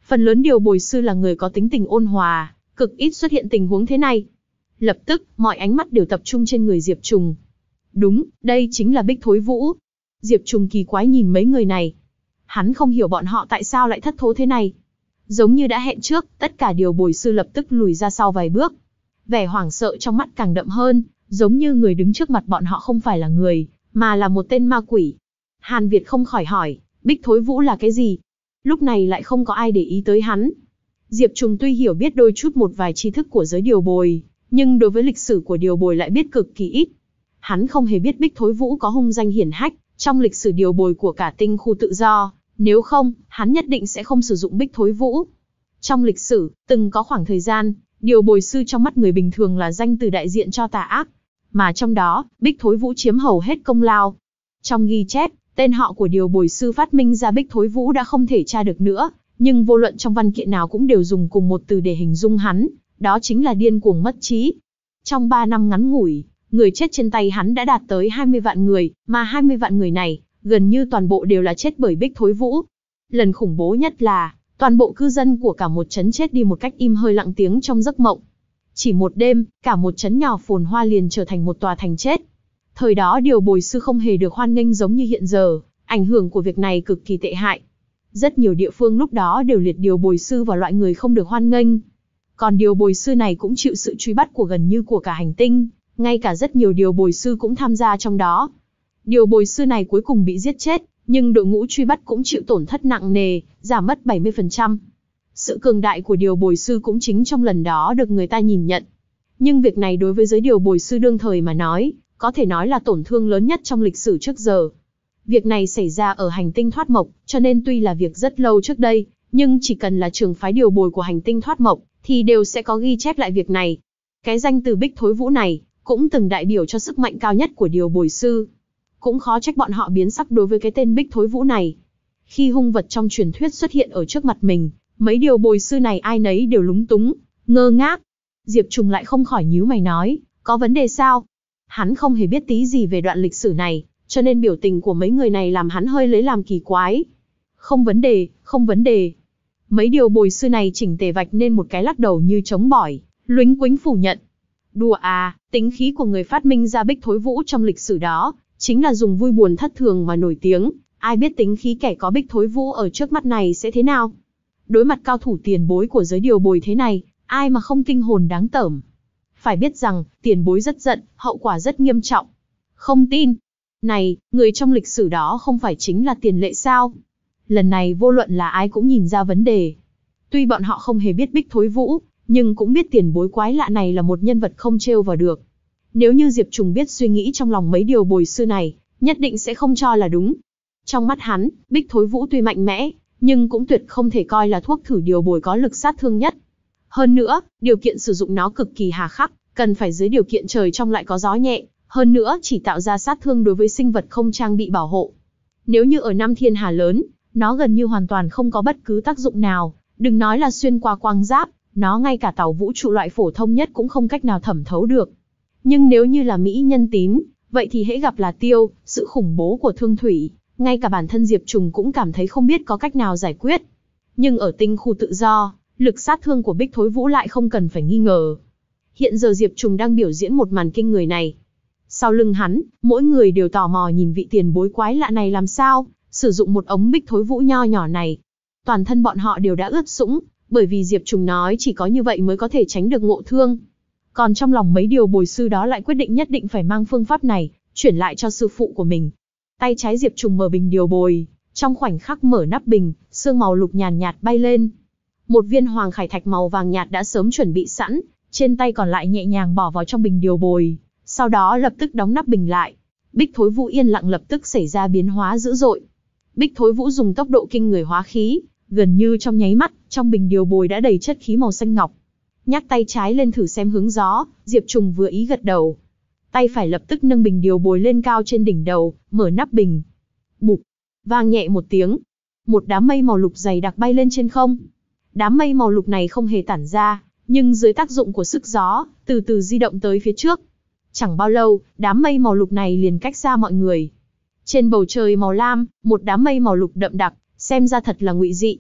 [SPEAKER 1] Phần lớn điều bồi sư là người có tính tình ôn hòa, cực ít xuất hiện tình huống thế này. Lập tức, mọi ánh mắt đều tập trung trên người Diệp Trùng. Đúng, đây chính là Bích Thối Vũ. Diệp Trùng kỳ quái nhìn mấy người này. Hắn không hiểu bọn họ tại sao lại thất thố thế này. Giống như đã hẹn trước, tất cả điều bồi sư lập tức lùi ra sau vài bước. Vẻ hoảng sợ trong mắt càng đậm hơn, giống như người đứng trước mặt bọn họ không phải là người, mà là một tên ma quỷ. Hàn Việt không khỏi hỏi, Bích Thối Vũ là cái gì? Lúc này lại không có ai để ý tới hắn. Diệp Trùng tuy hiểu biết đôi chút một vài tri thức của giới điều bồi, nhưng đối với lịch sử của điều bồi lại biết cực kỳ ít. Hắn không hề biết Bích Thối Vũ có hung danh hiển hách trong lịch sử điều bồi của cả tinh khu tự do, nếu không, hắn nhất định sẽ không sử dụng Bích Thối Vũ. Trong lịch sử, từng có khoảng thời gian, điều bồi sư trong mắt người bình thường là danh từ đại diện cho tà ác, mà trong đó, Bích Thối Vũ chiếm hầu hết công lao. Trong ghi chép, tên họ của điều bồi sư phát minh ra Bích Thối Vũ đã không thể tra được nữa, nhưng vô luận trong văn kiện nào cũng đều dùng cùng một từ để hình dung hắn, đó chính là điên cuồng mất trí. Trong ba năm ngắn ngủi, người chết trên tay hắn đã đạt tới hai mươi vạn người, mà hai mươi vạn người này, gần như toàn bộ đều là chết bởi Bích Thối Vũ. Lần khủng bố nhất là, toàn bộ cư dân của cả một trấn chết đi một cách im hơi lặng tiếng trong giấc mộng. Chỉ một đêm, cả một trấn nhỏ phồn hoa liền trở thành một tòa thành chết. Thời đó điều bồi sư không hề được hoan nghênh giống như hiện giờ, ảnh hưởng của việc này cực kỳ tệ hại. Rất nhiều địa phương lúc đó đều liệt điều bồi sư vào loại người không được hoan nghênh. Còn điều bồi sư này cũng chịu sự truy bắt của gần như của cả hành tinh, ngay cả rất nhiều điều bồi sư cũng tham gia trong đó. Điều bồi sư này cuối cùng bị giết chết, nhưng đội ngũ truy bắt cũng chịu tổn thất nặng nề, giảm mất bảy mươi phần trăm. Sự cường đại của điều bồi sư cũng chính trong lần đó được người ta nhìn nhận. Nhưng việc này đối với giới điều bồi sư đương thời mà nói, có thể nói là tổn thương lớn nhất trong lịch sử trước giờ. Việc này xảy ra ở hành tinh Thoát Mộc, cho nên tuy là việc rất lâu trước đây, nhưng chỉ cần là trường phái điều bồi của hành tinh Thoát Mộc, thì đều sẽ có ghi chép lại việc này. Cái danh từ Bích Thối Vũ này, cũng từng đại biểu cho sức mạnh cao nhất của điều bồi sư. Cũng khó trách bọn họ biến sắc đối với cái tên Bích Thối Vũ này. Khi hung vật trong truyền thuyết xuất hiện ở trước mặt mình, mấy điều bồi sư này ai nấy đều lúng túng, ngơ ngác. Diệp Trùng lại không khỏi nhíu mày nói, có vấn đề sao? Hắn không hề biết tí gì về đoạn lịch sử này, cho nên biểu tình của mấy người này làm hắn hơi lấy làm kỳ quái. Không vấn đề, không vấn đề. Mấy điều bồi sư này chỉnh tề vạch nên một cái lắc đầu như trống bỏi, luính quính phủ nhận. Đùa à, tính khí của người phát minh ra Bích Thối Vũ trong lịch sử đó, chính là dùng vui buồn thất thường mà nổi tiếng, ai biết tính khí kẻ có Bích Thối Vũ ở trước mắt này sẽ thế nào. Đối mặt cao thủ tiền bối của giới điều bồi thế này, ai mà không kinh hồn đáng tởm. Phải biết rằng, tiền bối rất giận, hậu quả rất nghiêm trọng. Không tin. Này, người trong lịch sử đó không phải chính là Tiền Lệ sao? Lần này vô luận là ai cũng nhìn ra vấn đề. Tuy bọn họ không hề biết Bích Thối Vũ, nhưng cũng biết tiền bối quái lạ này là một nhân vật không trêu vào được. Nếu như Diệp Trùng biết suy nghĩ trong lòng mấy điều bồi sư này, nhất định sẽ không cho là đúng. Trong mắt hắn, Bích Thối Vũ tuy mạnh mẽ, nhưng cũng tuyệt không thể coi là thuốc thử điều bồi có lực sát thương nhất. Hơn nữa, điều kiện sử dụng nó cực kỳ hà khắc, cần phải dưới điều kiện trời trong lại có gió nhẹ, hơn nữa chỉ tạo ra sát thương đối với sinh vật không trang bị bảo hộ. Nếu như ở năm thiên hà lớn, nó gần như hoàn toàn không có bất cứ tác dụng nào, đừng nói là xuyên qua quang giáp, nó ngay cả tàu vũ trụ loại phổ thông nhất cũng không cách nào thẩm thấu được. Nhưng nếu như là Mỹ nhân tín, vậy thì hễ gặp là tiêu, sự khủng bố của thương thủy, ngay cả bản thân Diệp Trùng cũng cảm thấy không biết có cách nào giải quyết. Nhưng ở tinh khu tự do, lực sát thương của Bích Thối Vũ lại không cần phải nghi ngờ. Hiện giờ Diệp Trùng đang biểu diễn một màn kinh người này. Sau lưng hắn, mỗi người đều tò mò nhìn vị tiền bối quái lạ này làm sao sử dụng một ống Bích Thối Vũ nho nhỏ này. Toàn thân bọn họ đều đã ướt sũng, bởi vì Diệp Trùng nói chỉ có như vậy mới có thể tránh được ngộ thương. Còn trong lòng mấy điều bồi sư đó lại quyết định nhất định phải mang phương pháp này chuyển lại cho sư phụ của mình. Tay trái Diệp Trùng mở bình điều bồi, trong khoảnh khắc mở nắp bình, sương màu lục nhàn nhạt bay lên. Một viên hoàng khải thạch màu vàng nhạt đã sớm chuẩn bị sẵn, trên tay còn lại nhẹ nhàng bỏ vào trong bình điều bồi, sau đó lập tức đóng nắp bình lại. Bích Thối Vũ yên lặng lập tức xảy ra biến hóa dữ dội. Bích Thối Vũ dùng tốc độ kinh người hóa khí, gần như trong nháy mắt, trong bình điều bồi đã đầy chất khí màu xanh ngọc. Nhắc tay trái lên thử xem hướng gió, Diệp Trùng vừa ý gật đầu. Tay phải lập tức nâng bình điều bồi lên cao trên đỉnh đầu, mở nắp bình. Bụp, vang nhẹ một tiếng. Một đám mây màu lục dày đặc bay lên trên không. Đám mây màu lục này không hề tản ra, nhưng dưới tác dụng của sức gió, từ từ di động tới phía trước. Chẳng bao lâu, đám mây màu lục này liền cách xa mọi người. Trên bầu trời màu lam, một đám mây màu lục đậm đặc, xem ra thật là ngụy dị.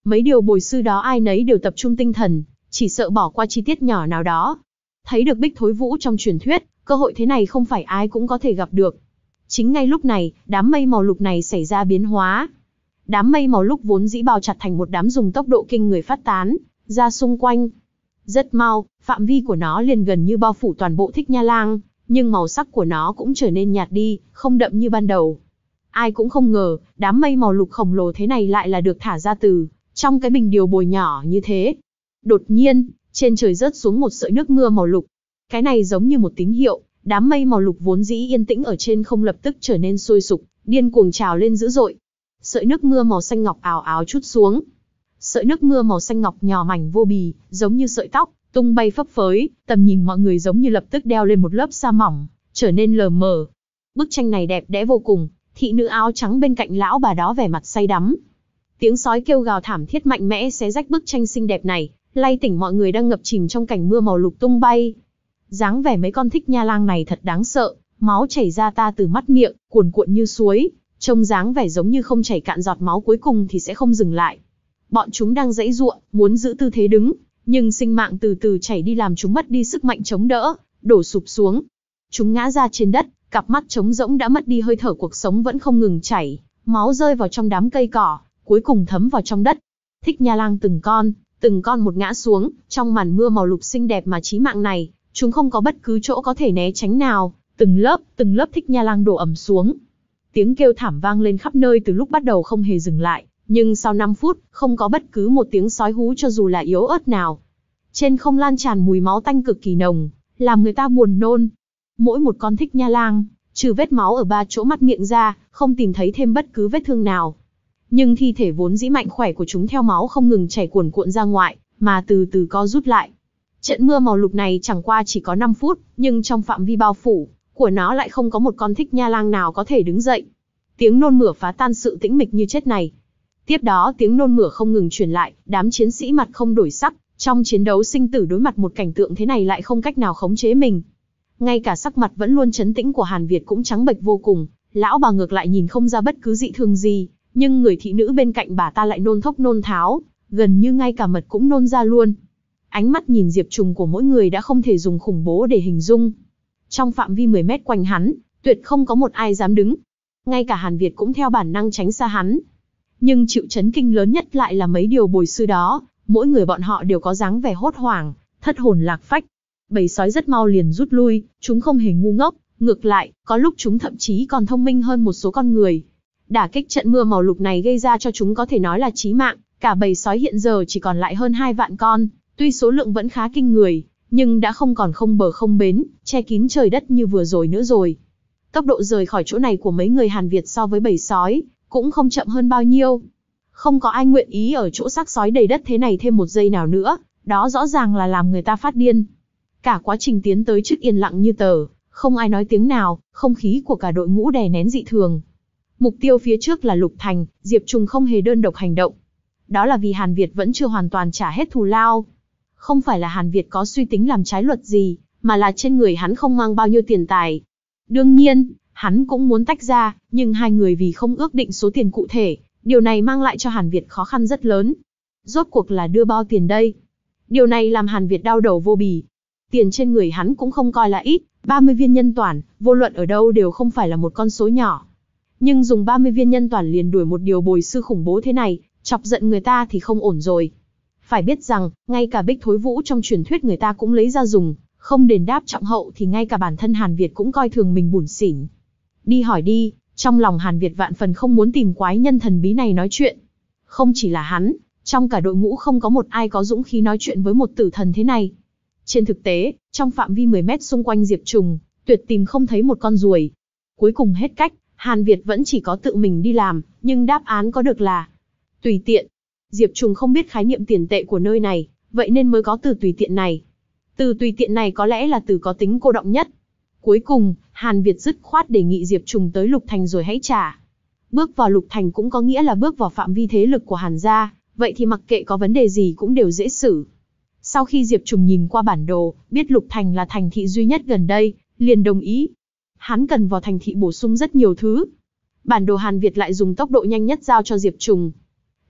[SPEAKER 1] Mấy điều bồi sư đó ai nấy đều tập trung tinh thần, chỉ sợ bỏ qua chi tiết nhỏ nào đó. Thấy được Bích Thối Vũ trong truyền thuyết, cơ hội thế này không phải ai cũng có thể gặp được. Chính ngay lúc này, đám mây màu lục này xảy ra biến hóa. Đám mây màu lục vốn dĩ bao chặt thành một đám dùng tốc độ kinh người phát tán ra xung quanh. Rất mau, phạm vi của nó liền gần như bao phủ toàn bộ Thích Nha Lang, nhưng màu sắc của nó cũng trở nên nhạt đi, không đậm như ban đầu. Ai cũng không ngờ, đám mây màu lục khổng lồ thế này lại là được thả ra từ trong cái bình điều bồi nhỏ như thế. Đột nhiên, trên trời rớt xuống một sợi nước mưa màu lục. Cái này giống như một tín hiệu, đám mây màu lục vốn dĩ yên tĩnh ở trên không lập tức trở nên sôi sục, điên cuồng trào lên dữ dội. Sợi nước mưa màu xanh ngọc ào ào trút xuống. Sợi nước mưa màu xanh ngọc nhỏ mảnh vô bì, giống như sợi tóc, tung bay phấp phới, tầm nhìn mọi người giống như lập tức đeo lên một lớp sa mỏng, trở nên lờ mờ. Bức tranh này đẹp đẽ vô cùng, thị nữ áo trắng bên cạnh lão bà đó vẻ mặt say đắm. Tiếng sói kêu gào thảm thiết mạnh mẽ xé rách bức tranh xinh đẹp này, lay tỉnh mọi người đang ngập chìm trong cảnh mưa màu lục tung bay. Dáng vẻ mấy con Thích Nha Lang này thật đáng sợ, máu chảy ra ta từ mắt miệng, cuồn cuộn như suối, trông dáng vẻ giống như không chảy cạn giọt máu cuối cùng thì sẽ không dừng lại. Bọn chúng đang giãy giụa, muốn giữ tư thế đứng, nhưng sinh mạng từ từ chảy đi làm chúng mất đi sức mạnh chống đỡ, đổ sụp xuống. Chúng ngã ra trên đất, cặp mắt trống rỗng đã mất đi hơi thở, cuộc sống vẫn không ngừng chảy, máu rơi vào trong đám cây cỏ, cuối cùng thấm vào trong đất. Thích Nha Lang từng con, từng con một ngã xuống, trong màn mưa màu lục xinh đẹp mà chí mạng này, chúng không có bất cứ chỗ có thể né tránh nào, từng lớp, từng lớp Thích Nha Lang đổ ầm xuống. Tiếng kêu thảm vang lên khắp nơi từ lúc bắt đầu không hề dừng lại, nhưng sau năm phút, không có bất cứ một tiếng sói hú cho dù là yếu ớt nào. Trên không lan tràn mùi máu tanh cực kỳ nồng, làm người ta buồn nôn. Mỗi một con Thích Nha Lang, trừ vết máu ở ba chỗ mắt miệng ra, không tìm thấy thêm bất cứ vết thương nào. Nhưng thi thể vốn dĩ mạnh khỏe của chúng theo máu không ngừng chảy cuồn cuộn ra ngoại, mà từ từ co rút lại. Trận mưa màu lục này chẳng qua chỉ có năm phút, nhưng trong phạm vi bao phủ của nó lại không có một con Thích Nha Lang nào có thể đứng dậy. Tiếng nôn mửa phá tan sự tĩnh mịch như chết này. Tiếp đó tiếng nôn mửa không ngừng truyền lại, đám chiến sĩ mặt không đổi sắc, trong chiến đấu sinh tử đối mặt một cảnh tượng thế này lại không cách nào khống chế mình. Ngay cả sắc mặt vẫn luôn trấn tĩnh của Hàn Việt cũng trắng bệch vô cùng, lão bà ngược lại nhìn không ra bất cứ dị thường gì, nhưng người thị nữ bên cạnh bà ta lại nôn thốc nôn tháo, gần như ngay cả mật cũng nôn ra luôn. Ánh mắt nhìn Diệp Trùng của mỗi người đã không thể dùng khủng bố để hình dung. Trong phạm vi mười mét quanh hắn, tuyệt không có một ai dám đứng. Ngay cả Hàn Việt cũng theo bản năng tránh xa hắn. Nhưng chịu chấn kinh lớn nhất lại là mấy điều bồi sư đó, mỗi người bọn họ đều có dáng vẻ hốt hoảng, thất hồn lạc phách. Bầy sói rất mau liền rút lui, chúng không hề ngu ngốc, ngược lại, có lúc chúng thậm chí còn thông minh hơn một số con người. Đả kích trận mưa màu lục này gây ra cho chúng có thể nói là chí mạng, cả bầy sói hiện giờ chỉ còn lại hơn hai vạn con, tuy số lượng vẫn khá kinh người, nhưng đã không còn không bờ không bến, che kín trời đất như vừa rồi nữa rồi. Tốc độ rời khỏi chỗ này của mấy người Hàn Việt so với bầy sói, cũng không chậm hơn bao nhiêu. Không có ai nguyện ý ở chỗ xác sói đầy đất thế này thêm một giây nào nữa, đó rõ ràng là làm người ta phát điên. Cả quá trình tiến tới trước yên lặng như tờ, không ai nói tiếng nào, không khí của cả đội ngũ đè nén dị thường. Mục tiêu phía trước là Lục Thành, Diệp Trùng không hề đơn độc hành động. Đó là vì Hàn Việt vẫn chưa hoàn toàn trả hết thù lao. Không phải là Hàn Việt có suy tính làm trái luật gì, mà là trên người hắn không mang bao nhiêu tiền tài. Đương nhiên, hắn cũng muốn tách ra, nhưng hai người vì không ước định số tiền cụ thể, điều này mang lại cho Hàn Việt khó khăn rất lớn. Rốt cuộc là đưa bao tiền đây? Điều này làm Hàn Việt đau đầu vô bì. Tiền trên người hắn cũng không coi là ít, ba mươi viên nhân toản, vô luận ở đâu đều không phải là một con số nhỏ. Nhưng dùng ba mươi viên nhân toản liền đuổi một điều bồi sư khủng bố thế này, chọc giận người ta thì không ổn rồi. Phải biết rằng, ngay cả Bích Thối Vũ trong truyền thuyết người ta cũng lấy ra dùng, không đền đáp trọng hậu thì ngay cả bản thân Hàn Việt cũng coi thường mình bủn xỉn. Đi hỏi đi, trong lòng Hàn Việt vạn phần không muốn tìm quái nhân thần bí này nói chuyện. Không chỉ là hắn, trong cả đội ngũ không có một ai có dũng khí nói chuyện với một tử thần thế này. Trên thực tế, trong phạm vi mười mét xung quanh Diệp Trùng, tuyệt tìm không thấy một con ruồi. Cuối cùng hết cách, Hàn Việt vẫn chỉ có tự mình đi làm, nhưng đáp án có được là tùy tiện. Diệp Trùng không biết khái niệm tiền tệ của nơi này, vậy nên mới có từ tùy tiện này. Từ tùy tiện này có lẽ là từ có tính cô động nhất. Cuối cùng, Hàn Việt dứt khoát đề nghị Diệp Trùng tới Lục Thành rồi hãy trả. Bước vào Lục Thành cũng có nghĩa là bước vào phạm vi thế lực của Hàn gia, vậy thì mặc kệ có vấn đề gì cũng đều dễ xử. Sau khi Diệp Trùng nhìn qua bản đồ, biết Lục Thành là thành thị duy nhất gần đây, liền đồng ý. Hắn cần vào thành thị bổ sung rất nhiều thứ. Bản đồ Hàn Việt lại dùng tốc độ nhanh nhất giao cho Diệp Trùng.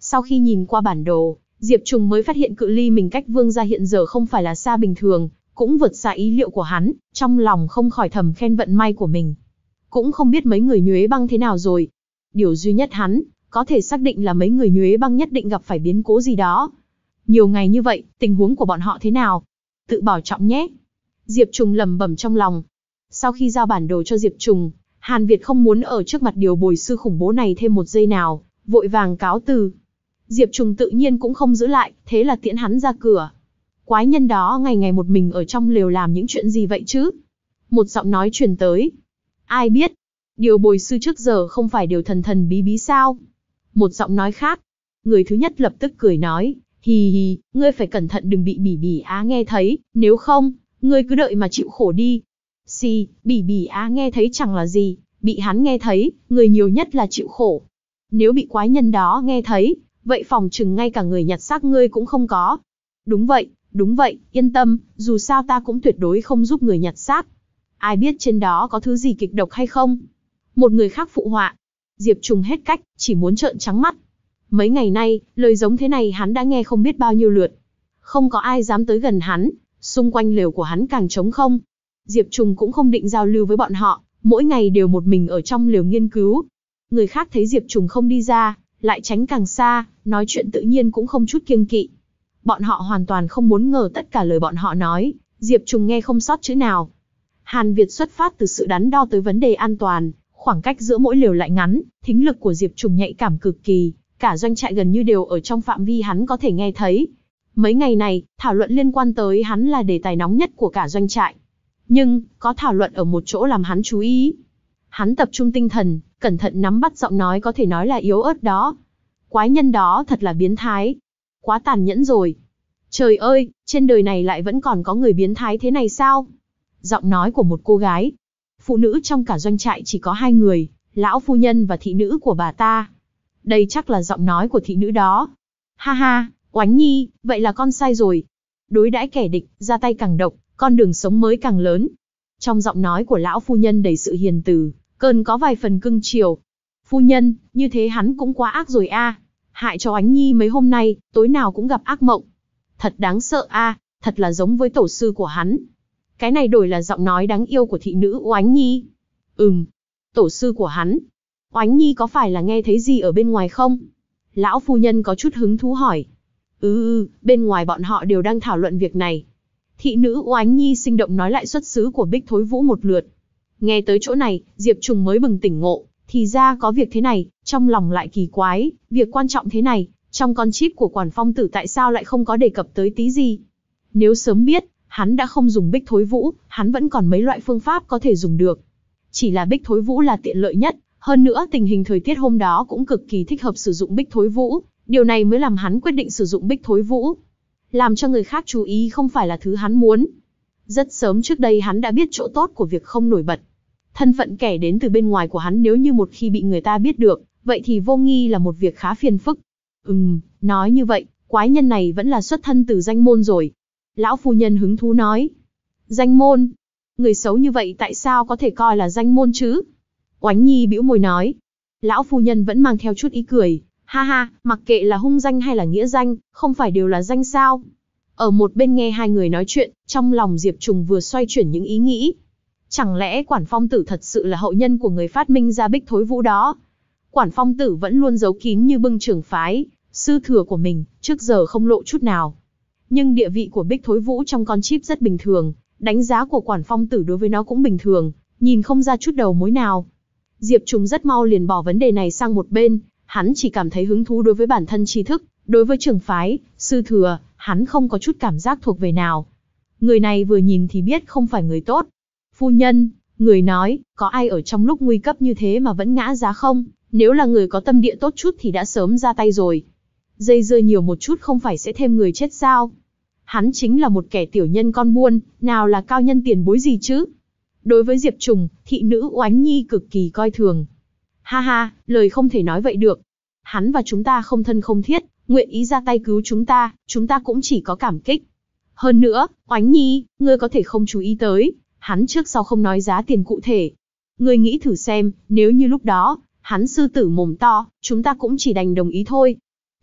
[SPEAKER 1] Sau khi nhìn qua bản đồ, Diệp Trùng mới phát hiện cự ly mình cách Vương gia hiện giờ không phải là xa bình thường, cũng vượt xa ý liệu của hắn, trong lòng không khỏi thầm khen vận may của mình. Cũng không biết mấy người Nhuế Băng thế nào rồi. Điều duy nhất hắn có thể xác định là mấy người Nhuế Băng nhất định gặp phải biến cố gì đó. Nhiều ngày như vậy, tình huống của bọn họ thế nào? Tự bảo trọng nhé. Diệp Trùng lẩm bẩm trong lòng. Sau khi giao bản đồ cho Diệp Trùng, Hàn Việt không muốn ở trước mặt điều bồi sư khủng bố này thêm một giây nào, vội vàng cáo từ. Diệp Trùng tự nhiên cũng không giữ lại, thế là tiễn hắn ra cửa. Quái nhân đó ngày ngày một mình ở trong lều làm những chuyện gì vậy chứ? Một giọng nói truyền tới. Ai biết? Điều bồi sư trước giờ không phải đều thần thần bí bí sao? Một giọng nói khác. Người thứ nhất lập tức cười nói. Hì hì, ngươi phải cẩn thận đừng bị Bỉ Bỉ Á nghe thấy, nếu không, ngươi cứ đợi mà chịu khổ đi. Xì, Bỉ Bỉ Á nghe thấy chẳng là gì, bị hắn nghe thấy, người nhiều nhất là chịu khổ. Nếu bị quái nhân đó nghe thấy, vậy phòng chừng ngay cả người nhặt xác ngươi cũng không có. Đúng vậy, đúng vậy, yên tâm, dù sao ta cũng tuyệt đối không giúp người nhặt xác. Ai biết trên đó có thứ gì kịch độc hay không? Một người khác phụ họa. Diệp Trùng hết cách, chỉ muốn trợn trắng mắt. Mấy ngày nay, lời giống thế này hắn đã nghe không biết bao nhiêu lượt. Không có ai dám tới gần hắn, xung quanh lều của hắn càng trống không. Diệp Trùng cũng không định giao lưu với bọn họ, mỗi ngày đều một mình ở trong lều nghiên cứu. Người khác thấy Diệp Trùng không đi ra, lại tránh càng xa, nói chuyện tự nhiên cũng không chút kiêng kỵ. Bọn họ hoàn toàn không muốn ngờ tất cả lời bọn họ nói, Diệp Trùng nghe không sót chữ nào. Hàn Việt xuất phát từ sự đắn đo tới vấn đề an toàn, khoảng cách giữa mỗi lều lại ngắn, thính lực của Diệp Trùng nhạy cảm cực kỳ, cả doanh trại gần như đều ở trong phạm vi hắn có thể nghe thấy. Mấy ngày này, thảo luận liên quan tới hắn là đề tài nóng nhất của cả doanh trại. Nhưng, có thảo luận ở một chỗ làm hắn chú ý. Hắn tập trung tinh thần, cẩn thận nắm bắt giọng nói có thể nói là yếu ớt đó. Quái nhân đó thật là biến thái. Quá tàn nhẫn rồi. Trời ơi, trên đời này lại vẫn còn có người biến thái thế này sao? Giọng nói của một cô gái. Phụ nữ trong cả doanh trại chỉ có hai người, lão phu nhân và thị nữ của bà ta. Đây chắc là giọng nói của thị nữ đó. Ha ha, Oánh Nhi, vậy là con sai rồi. Đối đãi kẻ địch, ra tay càng độc, con đường sống mới càng lớn. Trong giọng nói của lão phu nhân đầy sự hiền từ, cơn có vài phần cưng chiều. Phu nhân, như thế hắn cũng quá ác rồi a. Hại cho Oánh Nhi mấy hôm nay, tối nào cũng gặp ác mộng. Thật đáng sợ a, thật là giống với tổ sư của hắn. Cái này đổi là giọng nói đáng yêu của thị nữ Oánh Nhi. Ừm, tổ sư của hắn. Oánh Nhi có phải là nghe thấy gì ở bên ngoài không? Lão phu nhân có chút hứng thú hỏi. Ừ, ừ, bên ngoài bọn họ đều đang thảo luận việc này. Thị nữ Oánh Nhi sinh động nói lại xuất xứ của Bích Thối Vũ một lượt. Nghe tới chỗ này, Diệp Trùng mới bừng tỉnh ngộ. Thì ra có việc thế này, trong lòng lại kỳ quái, việc quan trọng thế này, trong con chip của Quản Phong Tử tại sao lại không có đề cập tới tí gì? Nếu sớm biết, hắn đã không dùng Bích Thối Vũ, hắn vẫn còn mấy loại phương pháp có thể dùng được. Chỉ là Bích Thối Vũ là tiện lợi nhất, hơn nữa tình hình thời tiết hôm đó cũng cực kỳ thích hợp sử dụng Bích Thối Vũ, điều này mới làm hắn quyết định sử dụng Bích Thối Vũ. Làm cho người khác chú ý không phải là thứ hắn muốn. Rất sớm trước đây hắn đã biết chỗ tốt của việc không nổi bật. Thân phận kẻ đến từ bên ngoài của hắn nếu như một khi bị người ta biết được, vậy thì vô nghi là một việc khá phiền phức. Ừm, nói như vậy, quái nhân này vẫn là xuất thân từ danh môn rồi. Lão phu nhân hứng thú nói. Danh môn? Người xấu như vậy tại sao có thể coi là danh môn chứ? Oánh Nhi bĩu môi nói. Lão phu nhân vẫn mang theo chút ý cười. Ha ha, mặc kệ là hung danh hay là nghĩa danh, không phải đều là danh sao? Ở một bên nghe hai người nói chuyện, trong lòng Diệp Trùng vừa xoay chuyển những ý nghĩ. Chẳng lẽ Quản Phong Tử thật sự là hậu nhân của người phát minh ra Bích Thối Vũ đó? Quản Phong Tử vẫn luôn giấu kín như bưng trưởng phái, sư thừa của mình, trước giờ không lộ chút nào. Nhưng địa vị của Bích Thối Vũ trong con chip rất bình thường, đánh giá của Quản Phong Tử đối với nó cũng bình thường, nhìn không ra chút đầu mối nào. Diệp Trùng rất mau liền bỏ vấn đề này sang một bên, hắn chỉ cảm thấy hứng thú đối với bản thân tri thức, đối với trưởng phái, sư thừa, hắn không có chút cảm giác thuộc về nào. Người này vừa nhìn thì biết không phải người tốt. Phu nhân, người nói, có ai ở trong lúc nguy cấp như thế mà vẫn ngã giá không? Nếu là người có tâm địa tốt chút thì đã sớm ra tay rồi. Dây dưa nhiều một chút không phải sẽ thêm người chết sao? Hắn chính là một kẻ tiểu nhân con buôn, nào là cao nhân tiền bối gì chứ? Đối với Diệp Trùng, thị nữ Oánh Nhi cực kỳ coi thường. Ha ha, lời không thể nói vậy được. Hắn và chúng ta không thân không thiết, nguyện ý ra tay cứu chúng ta, chúng ta cũng chỉ có cảm kích. Hơn nữa, Oánh Nhi, ngươi có thể không chú ý tới, hắn trước sau không nói giá tiền cụ thể. Ngươi nghĩ thử xem, nếu như lúc đó, hắn sư tử mồm to, chúng ta cũng chỉ đành đồng ý thôi.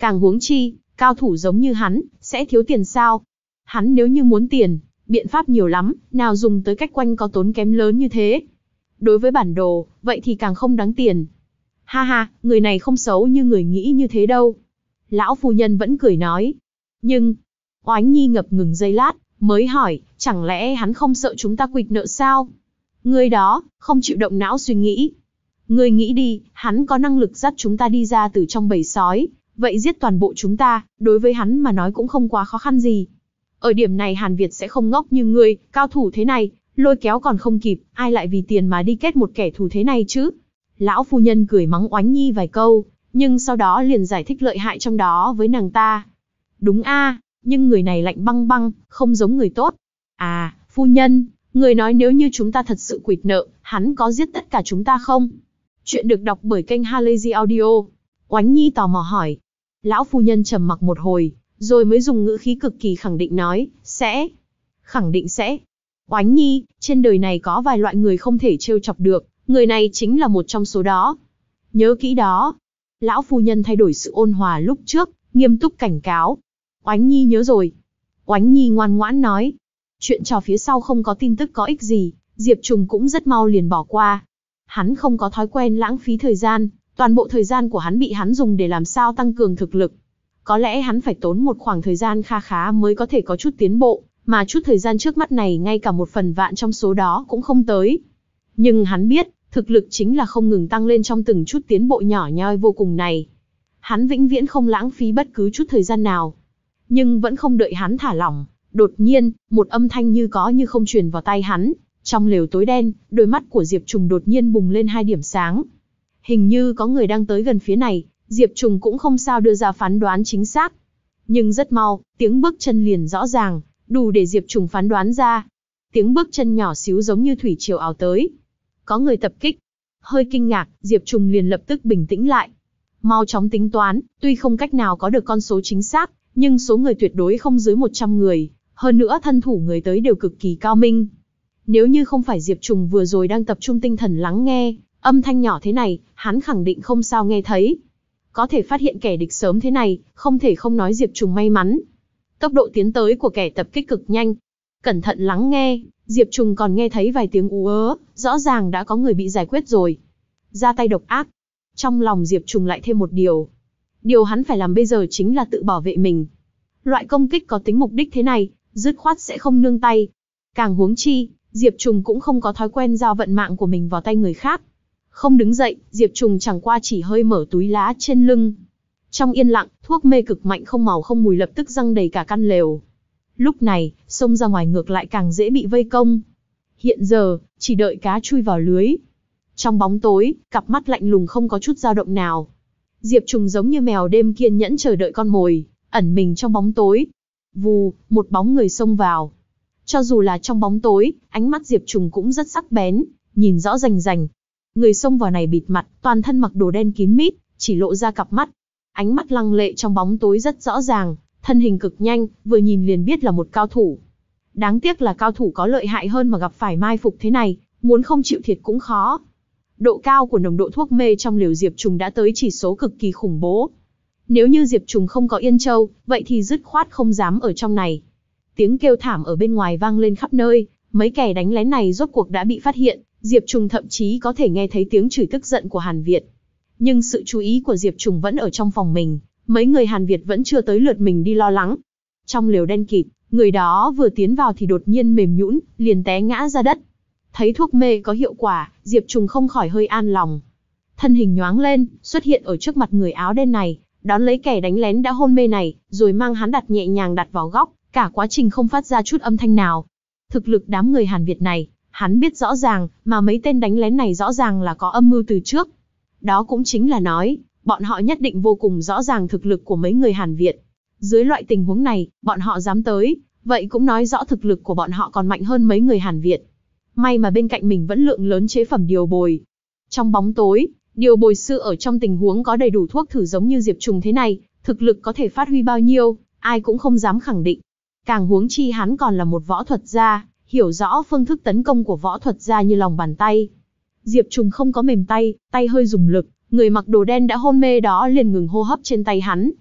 [SPEAKER 1] Càng huống chi, cao thủ giống như hắn, sẽ thiếu tiền sao? Hắn nếu như muốn tiền, biện pháp nhiều lắm, nào dùng tới cách quanh có tốn kém lớn như thế. Đối với bản đồ, vậy thì càng không đáng tiền. Ha ha, người này không xấu như người nghĩ như thế đâu. Lão phu nhân vẫn cười nói. Nhưng, Oánh Nhi ngập ngừng giây lát, mới hỏi, chẳng lẽ hắn không sợ chúng ta quỵt nợ sao? Người đó, không chịu động não suy nghĩ. Người nghĩ đi, hắn có năng lực dắt chúng ta đi ra từ trong bầy sói, vậy giết toàn bộ chúng ta, đối với hắn mà nói cũng không quá khó khăn gì. Ở điểm này Hàn Việt sẽ không ngốc như ngươi, cao thủ thế này, lôi kéo còn không kịp, ai lại vì tiền mà đi kết một kẻ thù thế này chứ? Lão phu nhân cười mắng Oánh Nhi vài câu, nhưng sau đó liền giải thích lợi hại trong đó với nàng ta. Đúng a, nhưng người này lạnh băng băng, không giống người tốt. À, phu nhân, người nói nếu như chúng ta thật sự quỵt nợ, hắn có giết tất cả chúng ta không? Chuyện được đọc bởi kênh Halazy Audio. Oánh Nhi tò mò hỏi. Lão phu nhân trầm mặc một hồi, rồi mới dùng ngữ khí cực kỳ khẳng định nói, sẽ. Khẳng định sẽ. Oánh Nhi, trên đời này có vài loại người không thể trêu chọc được, người này chính là một trong số đó. Nhớ kỹ đó. Lão phu nhân thay đổi sự ôn hòa lúc trước, nghiêm túc cảnh cáo. Oánh Nhi nhớ rồi. Oánh Nhi ngoan ngoãn nói. Chuyện trò phía sau không có tin tức có ích gì, Diệp Trùng cũng rất mau liền bỏ qua. Hắn không có thói quen lãng phí thời gian, toàn bộ thời gian của hắn bị hắn dùng để làm sao tăng cường thực lực. Có lẽ hắn phải tốn một khoảng thời gian kha khá mới có thể có chút tiến bộ, mà chút thời gian trước mắt này ngay cả một phần vạn trong số đó cũng không tới. Nhưng hắn biết, thực lực chính là không ngừng tăng lên trong từng chút tiến bộ nhỏ nhoi vô cùng này. Hắn vĩnh viễn không lãng phí bất cứ chút thời gian nào. Nhưng vẫn không đợi hắn thả lỏng, đột nhiên, một âm thanh như có như không truyền vào tai hắn. Trong lều tối đen, đôi mắt của Diệp Trùng đột nhiên bùng lên hai điểm sáng. Hình như có người đang tới gần phía này, Diệp Trùng cũng không sao đưa ra phán đoán chính xác. Nhưng rất mau, tiếng bước chân liền rõ ràng, đủ để Diệp Trùng phán đoán ra. Tiếng bước chân nhỏ xíu giống như thủy triều ào tới. Có người tập kích. Hơi kinh ngạc, Diệp Trùng liền lập tức bình tĩnh lại. Mau chóng tính toán, tuy không cách nào có được con số chính xác, nhưng số người tuyệt đối không dưới một trăm người, hơn nữa thân thủ người tới đều cực kỳ cao minh. Nếu như không phải Diệp Trùng vừa rồi đang tập trung tinh thần lắng nghe, âm thanh nhỏ thế này, hắn khẳng định không sao nghe thấy. Có thể phát hiện kẻ địch sớm thế này, không thể không nói Diệp Trùng may mắn. Tốc độ tiến tới của kẻ tập kích cực nhanh. Cẩn thận lắng nghe, Diệp Trùng còn nghe thấy vài tiếng ú ớ, rõ ràng đã có người bị giải quyết rồi. Ra tay độc ác. Trong lòng Diệp Trùng lại thêm một điều. Điều hắn phải làm bây giờ chính là tự bảo vệ mình. Loại công kích có tính mục đích thế này, dứt khoát sẽ không nương tay. Càng huống chi, Diệp Trùng cũng không có thói quen giao vận mạng của mình vào tay người khác. Không đứng dậy, Diệp Trùng chẳng qua chỉ hơi mở túi lá trên lưng. Trong yên lặng, thuốc mê cực mạnh không màu không mùi lập tức răng đầy cả căn lều. Lúc này, xông ra ngoài ngược lại càng dễ bị vây công. Hiện giờ, chỉ đợi cá chui vào lưới. Trong bóng tối, cặp mắt lạnh lùng không có chút dao động nào. Diệp Trùng giống như mèo đêm kiên nhẫn chờ đợi con mồi, ẩn mình trong bóng tối. Vù, một bóng người xông vào. Cho dù là trong bóng tối, ánh mắt Diệp Trùng cũng rất sắc bén, nhìn rõ rành rành. Người xông vào này bịt mặt, toàn thân mặc đồ đen kín mít, chỉ lộ ra cặp mắt. Ánh mắt lăng lệ trong bóng tối rất rõ ràng, thân hình cực nhanh, vừa nhìn liền biết là một cao thủ. Đáng tiếc là cao thủ có lợi hại hơn mà gặp phải mai phục thế này, muốn không chịu thiệt cũng khó. Độ cao của nồng độ thuốc mê trong liều Diệp Trùng đã tới chỉ số cực kỳ khủng bố. Nếu như Diệp Trùng không có Yên Châu, vậy thì dứt khoát không dám ở trong này. Tiếng kêu thảm ở bên ngoài vang lên khắp nơi, mấy kẻ đánh lén này rốt cuộc đã bị phát hiện, Diệp Trùng thậm chí có thể nghe thấy tiếng chửi tức giận của Hàn Việt. Nhưng sự chú ý của Diệp Trùng vẫn ở trong phòng mình, mấy người Hàn Việt vẫn chưa tới lượt mình đi lo lắng. Trong lều đen kịt, người đó vừa tiến vào thì đột nhiên mềm nhũn, liền té ngã ra đất. Thấy thuốc mê có hiệu quả, Diệp Trùng không khỏi hơi an lòng. Thân hình nhoáng lên, xuất hiện ở trước mặt người áo đen này, đón lấy kẻ đánh lén đã hôn mê này, rồi mang hắn đặt nhẹ nhàng đặt vào góc, cả quá trình không phát ra chút âm thanh nào. Thực lực đám người Hàn Việt này, hắn biết rõ ràng, mà mấy tên đánh lén này rõ ràng là có âm mưu từ trước. Đó cũng chính là nói, bọn họ nhất định vô cùng rõ ràng thực lực của mấy người Hàn Việt. Dưới loại tình huống này, bọn họ dám tới, vậy cũng nói rõ thực lực của bọn họ còn mạnh hơn mấy người Hàn Việt. May mà bên cạnh mình vẫn lượng lớn chế phẩm điều bồi. Trong bóng tối, điều bồi sư ở trong tình huống có đầy đủ thuốc thử giống như Diệp Trùng thế này, thực lực có thể phát huy bao nhiêu, ai cũng không dám khẳng định. Càng huống chi hắn còn là một võ thuật gia, hiểu rõ phương thức tấn công của võ thuật gia như lòng bàn tay. Diệp Trùng không có mềm tay, tay hơi dùng lực, người mặc đồ đen đã hôn mê đó liền ngừng hô hấp trên tay hắn.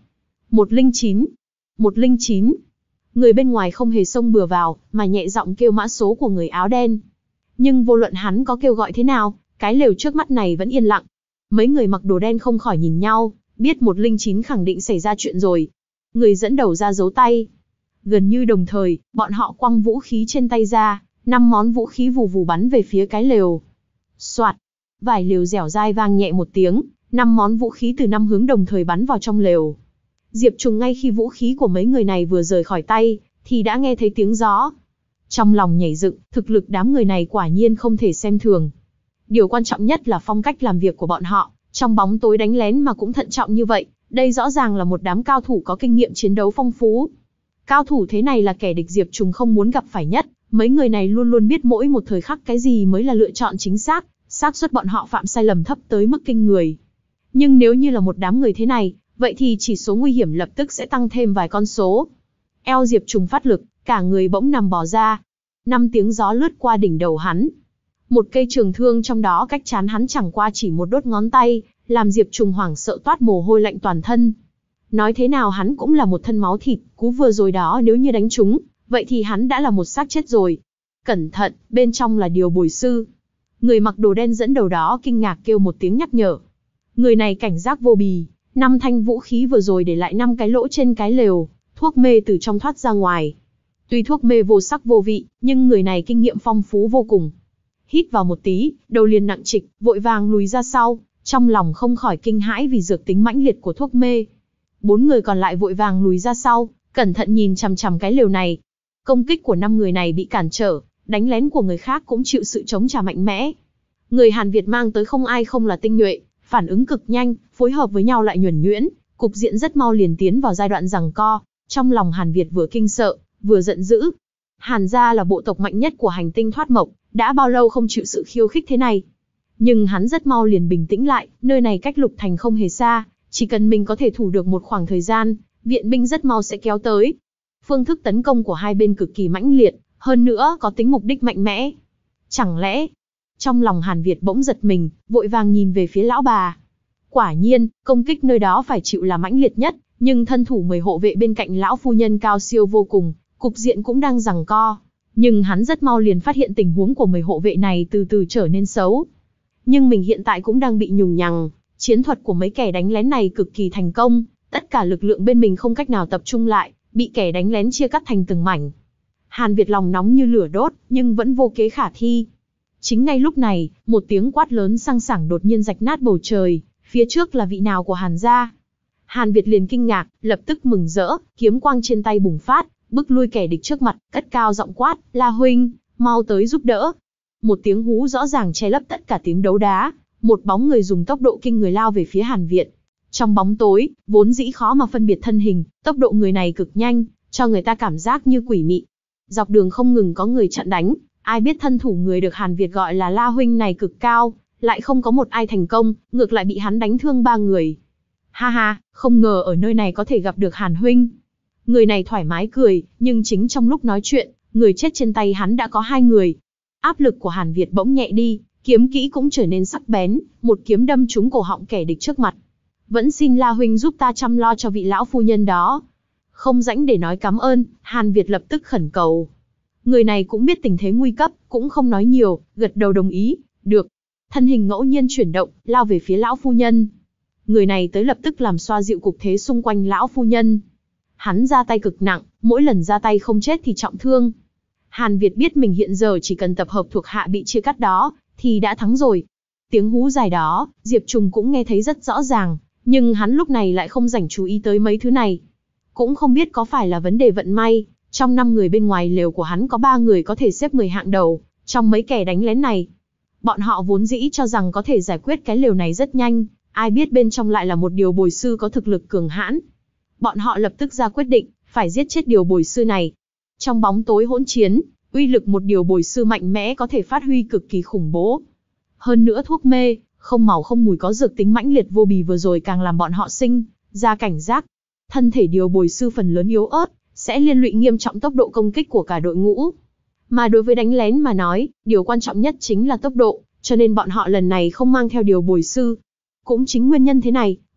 [SPEAKER 1] một linh chín. một linh chín. Người bên ngoài không hề xông bừa vào, mà nhẹ giọng kêu mã số của người áo đen. Nhưng vô luận hắn có kêu gọi thế nào, cái lều trước mắt này vẫn yên lặng. Mấy người mặc đồ đen không khỏi nhìn nhau, biết một linh chín khẳng định xảy ra chuyện rồi. Người dẫn đầu ra giấu tay. Gần như đồng thời, bọn họ quăng vũ khí trên tay ra, năm món vũ khí vù vù bắn về phía cái lều. Soạt, vải lều dẻo dai vang nhẹ một tiếng, năm món vũ khí từ năm hướng đồng thời bắn vào trong lều. Diệp Trùng ngay khi vũ khí của mấy người này vừa rời khỏi tay, thì đã nghe thấy tiếng gió. Trong lòng nhảy dựng, thực lực đám người này quả nhiên không thể xem thường. Điều quan trọng nhất là phong cách làm việc của bọn họ, trong bóng tối đánh lén mà cũng thận trọng như vậy, đây rõ ràng là một đám cao thủ có kinh nghiệm chiến đấu phong phú. Cao thủ thế này là kẻ địch Diệp Trùng không muốn gặp phải nhất, mấy người này luôn luôn biết mỗi một thời khắc cái gì mới là lựa chọn chính xác, xác suất bọn họ phạm sai lầm thấp tới mức kinh người. Nhưng nếu như là một đám người thế này, vậy thì chỉ số nguy hiểm lập tức sẽ tăng thêm vài con số. Eo Diệp Trùng phát lực, cả người bỗng nằm bò ra. Năm tiếng gió lướt qua đỉnh đầu hắn. Một cây trường thương trong đó cách trán hắn chẳng qua chỉ một đốt ngón tay, làm Diệp Trùng hoảng sợ toát mồ hôi lạnh toàn thân. Nói thế nào hắn cũng là một thân máu thịt, cú vừa rồi đó nếu như đánh trúng, vậy thì hắn đã là một xác chết rồi. Cẩn thận, bên trong là điều bồi sư. Người mặc đồ đen dẫn đầu đó kinh ngạc kêu một tiếng nhắc nhở. Người này cảnh giác vô bì, năm thanh vũ khí vừa rồi để lại năm cái lỗ trên cái lều, thuốc mê từ trong thoát ra ngoài. Tuy thuốc mê vô sắc vô vị, nhưng người này kinh nghiệm phong phú vô cùng. Hít vào một tí, đầu liền nặng trịch, vội vàng lùi ra sau, trong lòng không khỏi kinh hãi vì dược tính mãnh liệt của thuốc mê. Bốn người còn lại vội vàng lùi ra sau, cẩn thận nhìn chằm chằm cái lều này. Công kích của năm người này bị cản trở, đánh lén của người khác cũng chịu sự chống trả mạnh mẽ. Người Hàn Việt mang tới không ai không là tinh nhuệ, phản ứng cực nhanh, phối hợp với nhau lại nhuần nhuyễn, cục diện rất mau liền tiến vào giai đoạn giằng co. Trong lòng Hàn Việt vừa kinh sợ, vừa giận dữ. Hàn gia là bộ tộc mạnh nhất của hành tinh thoát mộc, đã bao lâu không chịu sự khiêu khích thế này. Nhưng hắn rất mau liền bình tĩnh lại, nơi này cách Lục Thành không hề xa, chỉ cần mình có thể thủ được một khoảng thời gian, viện binh rất mau sẽ kéo tới. Phương thức tấn công của hai bên cực kỳ mãnh liệt, hơn nữa có tính mục đích mạnh mẽ. Chẳng lẽ... Trong lòng Hàn Việt bỗng giật mình, vội vàng nhìn về phía lão bà. Quả nhiên, công kích nơi đó phải chịu là mãnh liệt nhất, nhưng thân thủ mười hộ vệ bên cạnh lão phu nhân cao siêu vô cùng, cục diện cũng đang giằng co. Nhưng hắn rất mau liền phát hiện tình huống của mười hộ vệ này từ từ trở nên xấu. Nhưng mình hiện tại cũng đang bị nhùng nhằng, chiến thuật của mấy kẻ đánh lén này cực kỳ thành công, tất cả lực lượng bên mình không cách nào tập trung lại, bị kẻ đánh lén chia cắt thành từng mảnh. Hàn Việt lòng nóng như lửa đốt, nhưng vẫn vô kế khả thi. Chính ngay lúc này, một tiếng quát lớn sang sảng đột nhiên rạch nát bầu trời, phía trước là vị nào của Hàn gia. Hàn Việt liền kinh ngạc, lập tức mừng rỡ, kiếm quang trên tay bùng phát, bức lui kẻ địch trước mặt, cất cao giọng quát, La huynh, mau tới giúp đỡ. Một tiếng hú rõ ràng che lấp tất cả tiếng đấu đá, một bóng người dùng tốc độ kinh người lao về phía Hàn Việt. Trong bóng tối, vốn dĩ khó mà phân biệt thân hình, tốc độ người này cực nhanh, cho người ta cảm giác như quỷ mị. Dọc đường không ngừng có người chặn đánh, ai biết thân thủ người được Hàn Việt gọi là La huynh này cực cao, lại không có một ai thành công, ngược lại bị hắn đánh thương ba người. Ha ha, không ngờ ở nơi này có thể gặp được Hàn huynh. Người này thoải mái cười, nhưng chính trong lúc nói chuyện, người chết trên tay hắn đã có hai người. Áp lực của Hàn Việt bỗng nhẹ đi, kiếm kỹ cũng trở nên sắc bén, một kiếm đâm trúng cổ họng kẻ địch trước mặt. Vẫn xin La huynh giúp ta chăm lo cho vị lão phu nhân đó. Không rãnh để nói cảm ơn, Hàn Việt lập tức khẩn cầu. Người này cũng biết tình thế nguy cấp, cũng không nói nhiều, gật đầu đồng ý, được. Thân hình ngẫu nhiên chuyển động, lao về phía lão phu nhân. Người này tới lập tức làm xoa dịu cục thế xung quanh lão phu nhân. Hắn ra tay cực nặng, mỗi lần ra tay không chết thì trọng thương. Hàn Việt biết mình hiện giờ chỉ cần tập hợp thuộc hạ bị chia cắt đó, thì đã thắng rồi. Tiếng hú dài đó, Diệp Trùng cũng nghe thấy rất rõ ràng, nhưng hắn lúc này lại không rảnh chú ý tới mấy thứ này. Cũng không biết có phải là vấn đề vận may, trong năm người bên ngoài lều của hắn có ba người có thể xếp mười hạng đầu, trong mấy kẻ đánh lén này. Bọn họ vốn dĩ cho rằng có thể giải quyết cái lều này rất nhanh, ai biết bên trong lại là một điều bồi sư có thực lực cường hãn. Bọn họ lập tức ra quyết định, phải giết chết điều bồi sư này. Trong bóng tối hỗn chiến, uy lực một điều bồi sư mạnh mẽ có thể phát huy cực kỳ khủng bố. Hơn nữa thuốc mê, không màu không mùi có dược tính mãnh liệt vô bì vừa rồi càng làm bọn họ sinh ra cảnh giác. Thân thể điều bồi sư phần lớn yếu ớt, sẽ liên lụy nghiêm trọng tốc độ công kích của cả đội ngũ. Mà đối với đánh lén mà nói, điều quan trọng nhất chính là tốc độ, cho nên bọn họ lần này không mang theo điều bồi sư. Cũng chính nguyên nhân thế này,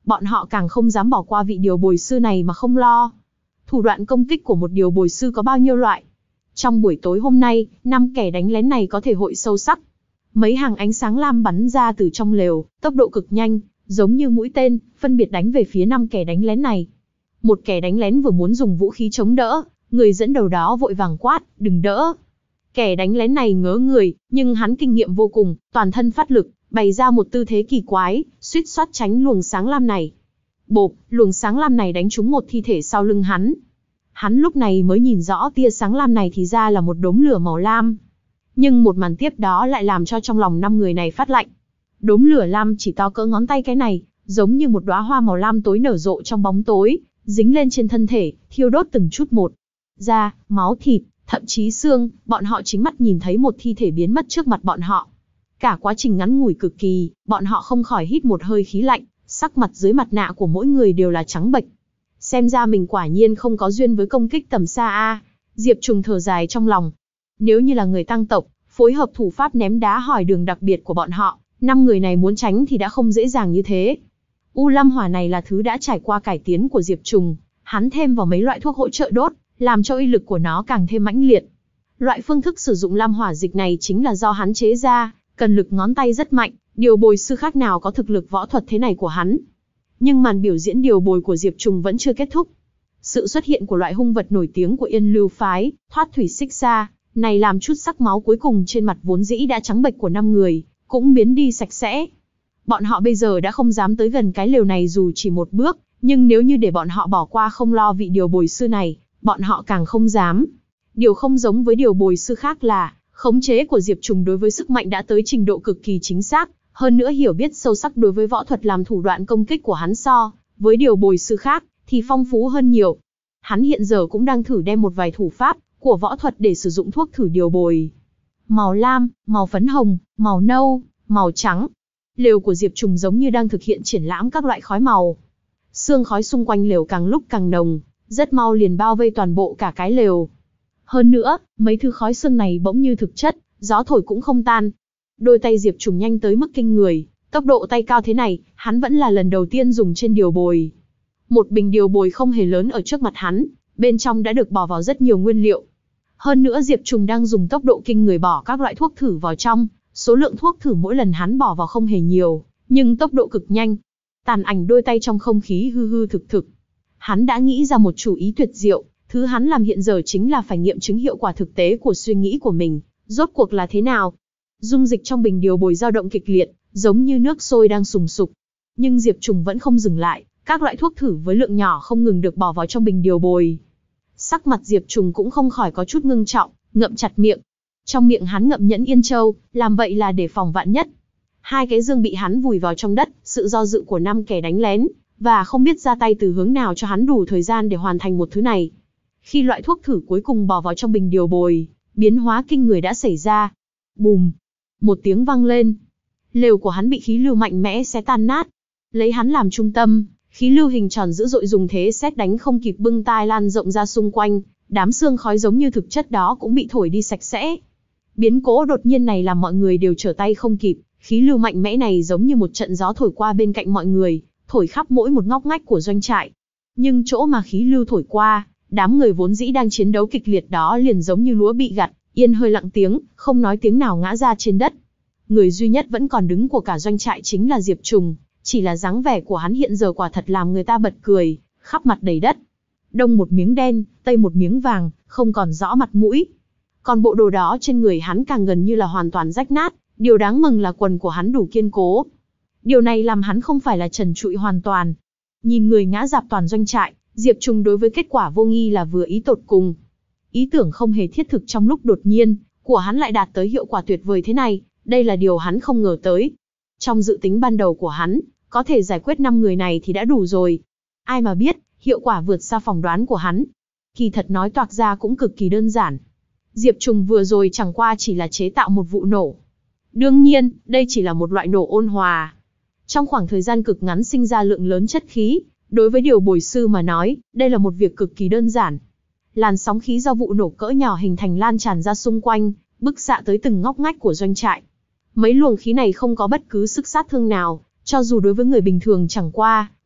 [SPEAKER 1] bọn họ càng không dám bỏ qua vị điều bồi sư này mà không lo. Thủ đoạn công kích của một điều bồi sư có bao nhiêu loại? Trong buổi tối hôm nay, năm kẻ đánh lén này có thể hội sâu sắc. Mấy hàng ánh sáng lam bắn ra từ trong lều, tốc độ cực nhanh, giống như mũi tên, phân biệt đánh về phía năm kẻ đánh lén này. Một kẻ đánh lén vừa muốn dùng vũ khí chống đỡ, người dẫn đầu đó vội vàng quát, đừng đỡ. Kẻ đánh lén này ngớ người, nhưng hắn kinh nghiệm vô cùng, toàn thân phát lực, bày ra một tư thế kỳ quái, suýt soát tránh luồng sáng lam này. Bộp, luồng sáng lam này đánh trúng một thi thể sau lưng hắn. Hắn lúc này mới nhìn rõ tia sáng lam này thì ra là một đốm lửa màu lam. Nhưng một màn tiếp đó lại làm cho trong lòng năm người này phát lạnh. Đốm lửa lam chỉ to cỡ ngón tay cái này, giống như một đóa hoa màu lam tối nở rộ trong bóng tối, dính lên trên thân thể, thiêu đốt từng chút một. Da, máu thịt, thậm chí xương, bọn họ chính mắt nhìn thấy một thi thể biến mất trước mặt bọn họ. Cả quá trình ngắn ngủi cực kỳ, bọn họ không khỏi hít một hơi khí lạnh, sắc mặt dưới mặt nạ của mỗi người đều là trắng bệch. Xem ra mình quả nhiên không có duyên với công kích tầm xa a. Diệp Trùng thở dài trong lòng. Nếu như là người Tăng tộc, phối hợp thủ pháp ném đá hỏi đường đặc biệt của bọn họ, năm người này muốn tránh thì đã không dễ dàng như thế. U Lam Hỏa này là thứ đã trải qua cải tiến của Diệp Trùng, hắn thêm vào mấy loại thuốc hỗ trợ đốt, làm cho uy lực của nó càng thêm mãnh liệt. Loại phương thức sử dụng Lam Hỏa dịch này chính là do hắn chế ra, cần lực ngón tay rất mạnh, điều bồi sư khác nào có thực lực võ thuật thế này của hắn. Nhưng màn biểu diễn điều bồi của Diệp Trùng vẫn chưa kết thúc. Sự xuất hiện của loại hung vật nổi tiếng của Yên Lưu phái, Thoát Thủy Xích Sa, này làm chút sắc máu cuối cùng trên mặt vốn dĩ đã trắng bệch của năm người, cũng biến đi sạch sẽ. Bọn họ bây giờ đã không dám tới gần cái lều này dù chỉ một bước, nhưng nếu như để bọn họ bỏ qua không lo vị điều bồi sư này, bọn họ càng không dám. Điều không giống với điều bồi sư khác là, khống chế của Diệp Trùng đối với sức mạnh đã tới trình độ cực kỳ chính xác, hơn nữa hiểu biết sâu sắc đối với võ thuật làm thủ đoạn công kích của hắn so với điều bồi sư khác thì phong phú hơn nhiều. Hắn hiện giờ cũng đang thử đem một vài thủ pháp của võ thuật để sử dụng thuốc thử điều bồi. Màu lam, màu phấn hồng, màu nâu, màu trắng. Lều của Diệp Trùng giống như đang thực hiện triển lãm các loại khói màu. Sương khói xung quanh lều càng lúc càng nồng, rất mau liền bao vây toàn bộ cả cái lều. Hơn nữa, mấy thứ khói sương này bỗng như thực chất, gió thổi cũng không tan. Đôi tay Diệp Trùng nhanh tới mức kinh người, tốc độ tay cao thế này, hắn vẫn là lần đầu tiên dùng trên điều bồi. Một bình điều bồi không hề lớn ở trước mặt hắn, bên trong đã được bỏ vào rất nhiều nguyên liệu. Hơn nữa Diệp Trùng đang dùng tốc độ kinh người bỏ các loại thuốc thử vào trong, số lượng thuốc thử mỗi lần hắn bỏ vào không hề nhiều, nhưng tốc độ cực nhanh. Tàn ảnh đôi tay trong không khí hư hư thực thực. Hắn đã nghĩ ra một chủ ý tuyệt diệu, thứ hắn làm hiện giờ chính là phải nghiệm chứng hiệu quả thực tế của suy nghĩ của mình, rốt cuộc là thế nào. Dung dịch trong bình điều bồi dao động kịch liệt, giống như nước sôi đang sùng sục. Nhưng Diệp Trùng vẫn không dừng lại, các loại thuốc thử với lượng nhỏ không ngừng được bỏ vào trong bình điều bồi. Sắc mặt Diệp Trùng cũng không khỏi có chút ngưng trọng, ngậm chặt miệng. Trong miệng hắn ngậm nhẫn yên châu, làm vậy là để phòng vạn nhất. Hai cái dương bị hắn vùi vào trong đất, sự do dự của năm kẻ đánh lén, và không biết ra tay từ hướng nào cho hắn đủ thời gian để hoàn thành một thứ này. Khi loại thuốc thử cuối cùng bỏ vào trong bình điều bồi, biến hóa kinh người đã xảy ra. Bùm! Một tiếng vang lên. Lều của hắn bị khí lưu mạnh mẽ xé tan nát. Lấy hắn làm trung tâm, khí lưu hình tròn dữ dội dùng thế sét đánh không kịp bưng tai lan rộng ra xung quanh, đám sương khói giống như thực chất đó cũng bị thổi đi sạch sẽ. Biến cố đột nhiên này làm mọi người đều trở tay không kịp, khí lưu mạnh mẽ này giống như một trận gió thổi qua bên cạnh mọi người, thổi khắp mỗi một ngóc ngách của doanh trại. Nhưng chỗ mà khí lưu thổi qua, đám người vốn dĩ đang chiến đấu kịch liệt đó liền giống như lúa bị gặt, yên hơi lặng tiếng, không nói tiếng nào ngã ra trên đất. Người duy nhất vẫn còn đứng của cả doanh trại chính là Diệp Trùng, chỉ là dáng vẻ của hắn hiện giờ quả thật làm người ta bật cười, khắp mặt đầy đất. Đông một miếng đen, tây một miếng vàng, không còn rõ mặt mũi. Còn bộ đồ đó trên người hắn càng gần như là hoàn toàn rách nát, điều đáng mừng là quần của hắn đủ kiên cố. Điều này làm hắn không phải là trần trụi hoàn toàn. Nhìn người ngã rạp toàn doanh trại, Diệp Trùng đối với kết quả vô nghi là vừa ý tột cùng. Ý tưởng không hề thiết thực trong lúc đột nhiên của hắn lại đạt tới hiệu quả tuyệt vời thế này, đây là điều hắn không ngờ tới. Trong dự tính ban đầu của hắn, có thể giải quyết năm người này thì đã đủ rồi. Ai mà biết, hiệu quả vượt xa phỏng đoán của hắn. Kỳ thật nói toạc ra cũng cực kỳ đơn giản. Diệp Trùng vừa rồi chẳng qua chỉ là chế tạo một vụ nổ. Đương nhiên, đây chỉ là một loại nổ ôn hòa. Trong khoảng thời gian cực ngắn sinh ra lượng lớn chất khí, đối với điều bồi sư mà nói, đây là một việc cực kỳ đơn giản. Làn sóng khí do vụ nổ cỡ nhỏ hình thành lan tràn ra xung quanh, bức xạ tới từng ngóc ngách của doanh trại. Mấy luồng khí này không có bất cứ sức sát thương nào, cho dù đối với người bình thường chẳng qua,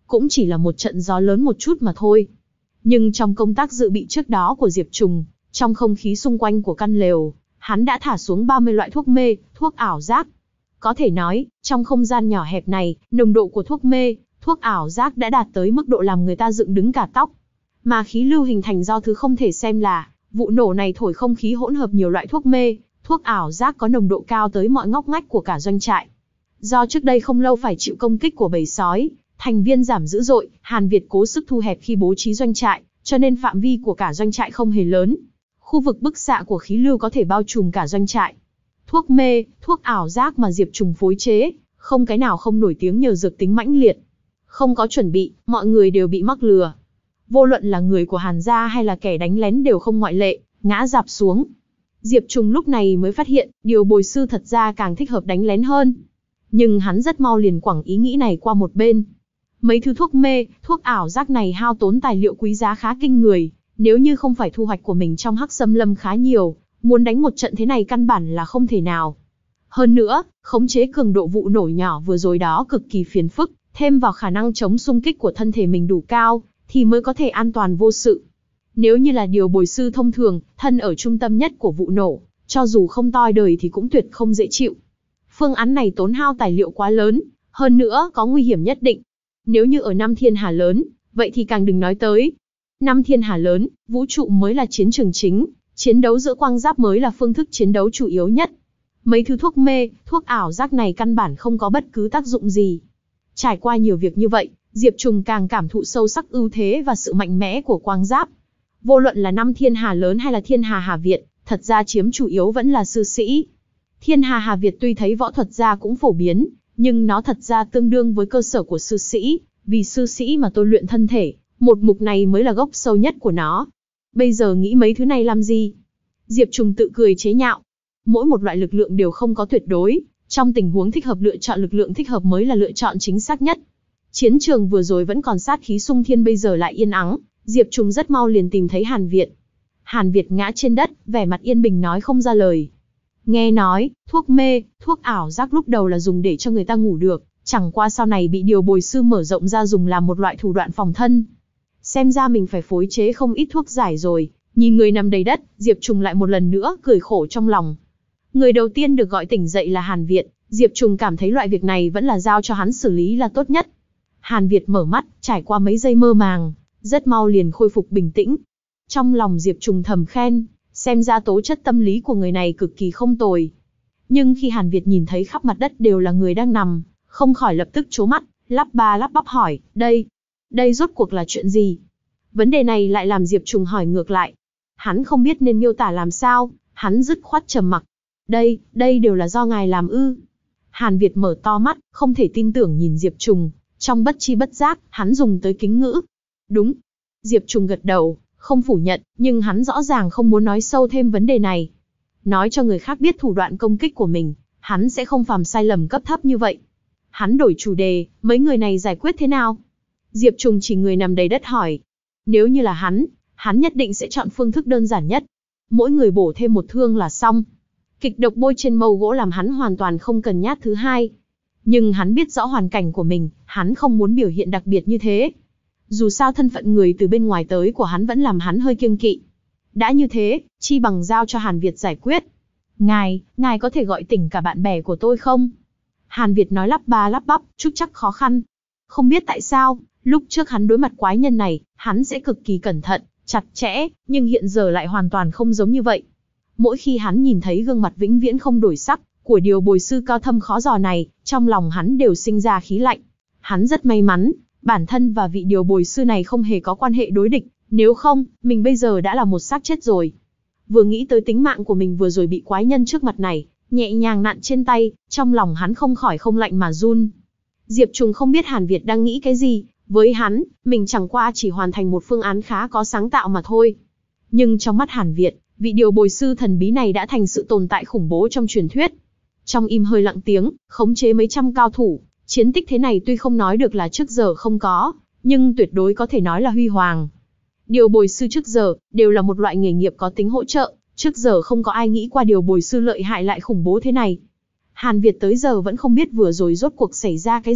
[SPEAKER 1] cũng chỉ là một trận gió lớn một chút mà thôi. Nhưng trong công tác dự bị trước đó của Diệp Trùng, trong không khí xung quanh của căn lều, hắn đã thả xuống ba mươi loại thuốc mê, thuốc ảo giác. Có thể nói, trong không gian nhỏ hẹp này, nồng độ của thuốc mê, thuốc ảo giác đã đạt tới mức độ làm người ta dựng đứng cả tóc. Mà khí lưu hình thành do thứ không thể xem là, vụ nổ này thổi không khí hỗn hợp nhiều loại thuốc mê, thuốc ảo giác có nồng độ cao tới mọi ngóc ngách của cả doanh trại. Do trước đây không lâu phải chịu công kích của bầy sói, thành viên giảm dữ dội, Hàn Việt cố sức thu hẹp khi bố trí doanh trại, cho nên phạm vi của cả doanh trại không hề lớn. Khu vực bức xạ của khí lưu có thể bao trùm cả doanh trại. Thuốc mê, thuốc ảo giác mà Diệp Trùng phối chế, không cái nào không nổi tiếng nhờ dược tính mãnh liệt. Không có chuẩn bị, mọi người đều bị mắc lừa. Vô luận là người của Hàn gia hay là kẻ đánh lén đều không ngoại lệ, ngã rạp xuống. Diệp Trùng lúc này mới phát hiện, điều bồi sư thật ra càng thích hợp đánh lén hơn. Nhưng hắn rất mau liền quẳng ý nghĩ này qua một bên. Mấy thứ thuốc mê, thuốc ảo giác này hao tốn tài liệu quý giá khá kinh người, nếu như không phải thu hoạch của mình trong Hắc Xâm Lâm khá nhiều, muốn đánh một trận thế này căn bản là không thể nào. Hơn nữa, khống chế cường độ vụ nổ nhỏ vừa rồi đó cực kỳ phiền phức, thêm vào khả năng chống xung kích của thân thể mình đủ cao, thì mới có thể an toàn vô sự. Nếu như là điều bồi sư thông thường, thân ở trung tâm nhất của vụ nổ, cho dù không toi đời thì cũng tuyệt không dễ chịu. Phương án này tốn hao tài liệu quá lớn, hơn nữa có nguy hiểm nhất định. Nếu như ở năm thiên hà lớn, vậy thì càng đừng nói tới. Năm thiên hà lớn, vũ trụ mới là chiến trường chính, chiến đấu giữa quang giáp mới là phương thức chiến đấu chủ yếu nhất. Mấy thứ thuốc mê, thuốc ảo giác này căn bản không có bất cứ tác dụng gì. Trải qua nhiều việc như vậy, Diệp Trùng càng cảm thụ sâu sắc ưu thế và sự mạnh mẽ của quang giáp. Vô luận là năm thiên hà lớn hay là thiên hà Hà Việt, thật ra chiếm chủ yếu vẫn là sư sĩ. Thiên hà Hà Việt tuy thấy võ thuật gia cũng phổ biến, nhưng nó thật ra tương đương với cơ sở của sư sĩ, vì sư sĩ mà tôi luyện thân thể, một mục này mới là gốc sâu nhất của nó. Bây giờ nghĩ mấy thứ này làm gì? Diệp Trùng tự cười chế nhạo. Mỗi một loại lực lượng đều không có tuyệt đối, trong tình huống thích hợp lựa chọn lực lượng thích hợp mới là lựa chọn chính xác nhất. Chiến trường vừa rồi vẫn còn sát khí xung thiên, bây giờ lại yên ắng, Diệp Trùng rất mau liền tìm thấy Hàn Việt. Hàn Việt ngã trên đất, vẻ mặt yên bình nói không ra lời. Nghe nói, thuốc mê, thuốc ảo giác lúc đầu là dùng để cho người ta ngủ được, chẳng qua sau này bị điều bồi sư mở rộng ra dùng làm một loại thủ đoạn phòng thân. Xem ra mình phải phối chế không ít thuốc giải rồi. Nhìn người nằm đầy đất, Diệp Trùng lại một lần nữa cười khổ trong lòng. Người đầu tiên được gọi tỉnh dậy là Hàn Việt, Diệp Trùng cảm thấy loại việc này vẫn là giao cho hắn xử lý là tốt nhất. Hàn Việt mở mắt, trải qua mấy giây mơ màng, rất mau liền khôi phục bình tĩnh. Trong lòng Diệp Trùng thầm khen, xem ra tố chất tâm lý của người này cực kỳ không tồi. Nhưng khi Hàn Việt nhìn thấy khắp mặt đất đều là người đang nằm, không khỏi lập tức trố mắt, lắp ba lắp bắp hỏi, đây, đây rốt cuộc là chuyện gì? Vấn đề này lại làm Diệp Trùng hỏi ngược lại. Hắn không biết nên miêu tả làm sao, hắn dứt khoát trầm mặc. Đây, đây đều là do ngài làm ư? Hàn Việt mở to mắt, không thể tin tưởng nhìn Diệp Trùng, trong bất chi bất giác, hắn dùng tới kính ngữ. Đúng. Diệp Trùng gật đầu, không phủ nhận, nhưng hắn rõ ràng không muốn nói sâu thêm vấn đề này. Nói cho người khác biết thủ đoạn công kích của mình, hắn sẽ không phạm sai lầm cấp thấp như vậy. Hắn đổi chủ đề, mấy người này giải quyết thế nào? Diệp Trùng chỉ người nằm đầy đất hỏi. Nếu như là hắn, hắn nhất định sẽ chọn phương thức đơn giản nhất. Mỗi người bổ thêm một thương là xong. Kịch độc bôi trên mâu gỗ làm hắn hoàn toàn không cần nhát thứ hai. Nhưng hắn biết rõ hoàn cảnh của mình, hắn không muốn biểu hiện đặc biệt như thế. Dù sao thân phận người từ bên ngoài tới của hắn vẫn làm hắn hơi kiêng kỵ. Đã như thế, chi bằng giao cho Hàn Việt giải quyết. Ngài, ngài có thể gọi tỉnh cả bạn bè của tôi không? Hàn Việt nói lắp ba lắp bắp, trúc chắc khó khăn. Không biết tại sao, lúc trước hắn đối mặt quái nhân này, hắn sẽ cực kỳ cẩn thận, chặt chẽ, nhưng hiện giờ lại hoàn toàn không giống như vậy. Mỗi khi hắn nhìn thấy gương mặt vĩnh viễn không đổi sắc của điều bồi sư cao thâm khó dò này, trong lòng hắn đều sinh ra khí lạnh. Hắn rất may mắn, bản thân và vị điều bồi sư này không hề có quan hệ đối địch, nếu không, mình bây giờ đã là một xác chết rồi. Vừa nghĩ tới tính mạng của mình vừa rồi bị quái nhân trước mặt này, nhẹ nhàng nặn trên tay, trong lòng hắn không khỏi không lạnh mà run. Diệp Trùng không biết Hàn Việt đang nghĩ cái gì, với hắn, mình chẳng qua chỉ hoàn thành một phương án khá có sáng tạo mà thôi. Nhưng trong mắt Hàn Việt, vị điều bồi sư thần bí này đã thành sự tồn tại khủng bố trong truyền thuyết. Trong im hơi lặng tiếng, khống chế mấy trăm cao thủ, chiến tích thế này tuy không nói được là trước giờ không có, nhưng tuyệt đối có thể nói là huy hoàng. Điều bồi sư trước giờ, đều là một loại nghề nghiệp có tính hỗ trợ, trước giờ không có ai nghĩ qua điều bồi sư lợi hại lại khủng bố thế này. Hàn Việt tới giờ vẫn không biết vừa rồi rốt cuộc xảy ra cái gì,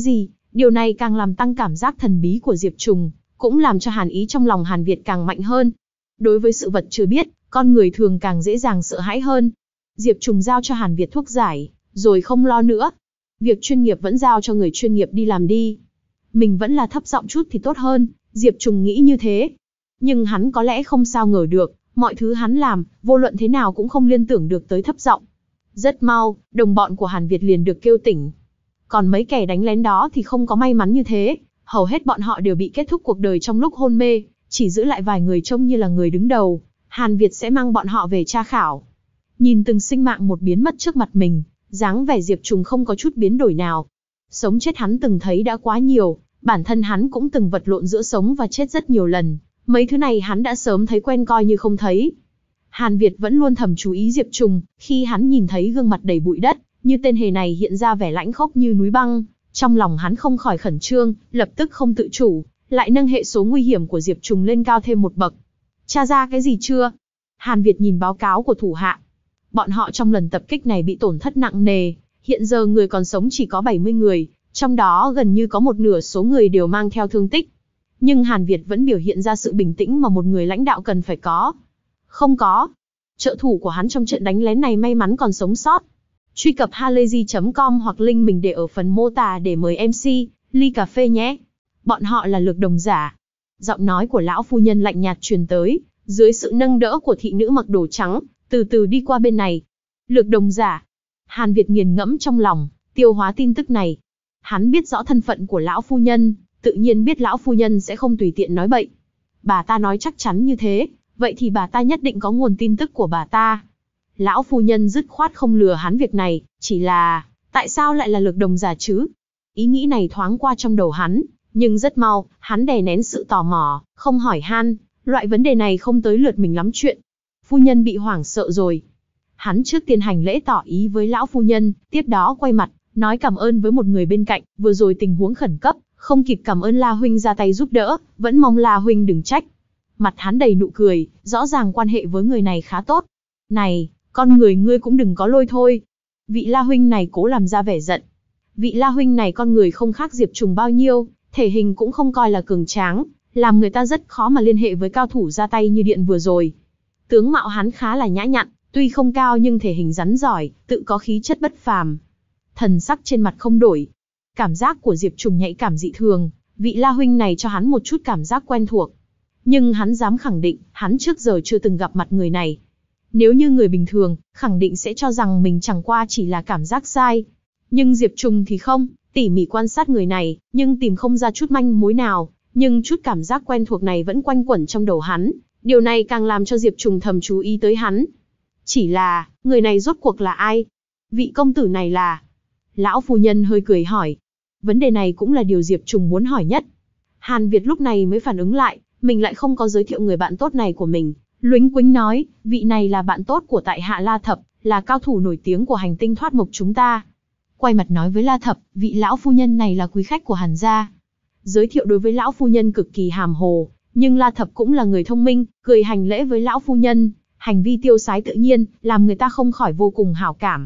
[SPEAKER 1] Điều này càng làm tăng cảm giác thần bí của Diệp Trùng, cũng làm cho hàn ý trong lòng Hàn Việt càng mạnh hơn. Đối với sự vật chưa biết, con người thường càng dễ dàng sợ hãi hơn. Diệp Trùng giao cho Hàn Việt thuốc giải, rồi không lo nữa. Việc chuyên nghiệp vẫn giao cho người chuyên nghiệp đi làm đi. Mình vẫn là thấp giọng chút thì tốt hơn, Diệp Trùng nghĩ như thế. Nhưng hắn có lẽ không sao ngờ được, mọi thứ hắn làm, vô luận thế nào cũng không liên tưởng được tới thấp giọng. Rất mau, đồng bọn của Hàn Việt liền được kêu tỉnh. Còn mấy kẻ đánh lén đó thì không có may mắn như thế, hầu hết bọn họ đều bị kết thúc cuộc đời trong lúc hôn mê, chỉ giữ lại vài người trông như là người đứng đầu. Hàn Việt sẽ mang bọn họ về tra khảo. Nhìn từng sinh mạng một biến mất trước mặt mình, dáng vẻ Diệp Trùng không có chút biến đổi nào. Sống chết hắn từng thấy đã quá nhiều, bản thân hắn cũng từng vật lộn giữa sống và chết rất nhiều lần. Mấy thứ này hắn đã sớm thấy quen coi như không thấy. Hàn Việt vẫn luôn thầm chú ý Diệp Trùng, khi hắn nhìn thấy gương mặt đầy bụi đất, như tên hề này hiện ra vẻ lãnh khốc như núi băng, trong lòng hắn không khỏi khẩn trương, lập tức không tự chủ, lại nâng hệ số nguy hiểm của Diệp Trùng lên cao thêm một bậc. Tra ra cái gì chưa? Hàn Việt nhìn báo cáo của thủ hạ. Bọn họ trong lần tập kích này bị tổn thất nặng nề, hiện giờ người còn sống chỉ có bảy mươi người, trong đó gần như có một nửa số người đều mang theo thương tích. Nhưng Hàn Việt vẫn biểu hiện ra sự bình tĩnh mà một người lãnh đạo cần phải có. Không có. Trợ thủ của hắn trong trận đánh lén này may mắn còn sống sót. Truy cập halayzi chấm com hoặc link mình để ở phần mô tả để mời em xê, ly cà phê nhé. Bọn họ là lược đồng giả. Giọng nói của lão phu nhân lạnh nhạt truyền tới, dưới sự nâng đỡ của thị nữ mặc đồ trắng, từ từ đi qua bên này. Lược đồng giả. Hàn Việt nghiền ngẫm trong lòng, tiêu hóa tin tức này. Hắn biết rõ thân phận của lão phu nhân, tự nhiên biết lão phu nhân sẽ không tùy tiện nói bậy. Bà ta nói chắc chắn như thế, vậy thì bà ta nhất định có nguồn tin tức của bà ta. Lão phu nhân dứt khoát không lừa hắn việc này, chỉ là, tại sao lại là lược đồng giả chứ? Ý nghĩ này thoáng qua trong đầu hắn, nhưng rất mau, hắn đè nén sự tò mò, không hỏi han, loại vấn đề này không tới lượt mình lắm chuyện. Phu nhân bị hoảng sợ rồi. Hắn trước tiên hành lễ tỏ ý với lão phu nhân, tiếp đó quay mặt, nói cảm ơn với một người bên cạnh, vừa rồi tình huống khẩn cấp, không kịp cảm ơn La huynh ra tay giúp đỡ, vẫn mong La huynh đừng trách. Mặt hắn đầy nụ cười, rõ ràng quan hệ với người này khá tốt. Này, con người ngươi cũng đừng có lôi thôi. Vị La huynh này cố làm ra vẻ giận. Vị La huynh này con người không khác Diệp Trùng bao nhiêu, thể hình cũng không coi là cường tráng, làm người ta rất khó mà liên hệ với cao thủ ra tay như điện vừa rồi. Tướng mạo hắn khá là nhã nhặn, tuy không cao nhưng thể hình rắn giỏi, tự có khí chất bất phàm. Thần sắc trên mặt không đổi. Cảm giác của Diệp Trùng nhạy cảm dị thường, vị La huynh này cho hắn một chút cảm giác quen thuộc. Nhưng hắn dám khẳng định, hắn trước giờ chưa từng gặp mặt người này. Nếu như người bình thường, khẳng định sẽ cho rằng mình chẳng qua chỉ là cảm giác sai. Nhưng Diệp Trùng thì không, tỉ mỉ quan sát người này, nhưng tìm không ra chút manh mối nào, nhưng chút cảm giác quen thuộc này vẫn quanh quẩn trong đầu hắn. Điều này càng làm cho Diệp Trùng thầm chú ý tới hắn. Chỉ là, người này rốt cuộc là ai? Vị công tử này là... Lão phu nhân hơi cười hỏi. Vấn đề này cũng là điều Diệp Trùng muốn hỏi nhất. Hàn Việt lúc này mới phản ứng lại, mình lại không có giới thiệu người bạn tốt này của mình. Luính quính nói, vị này là bạn tốt của tại hạ La Thập, là cao thủ nổi tiếng của hành tinh thoát mộc chúng ta. Quay mặt nói với La Thập, vị lão phu nhân này là quý khách của Hàn gia. Giới thiệu đối với lão phu nhân cực kỳ hàm hồ, nhưng La Thập cũng là người thông minh, cười hành lễ với lão phu nhân, hành vi tiêu sái tự nhiên, làm người ta không khỏi vô cùng hảo cảm.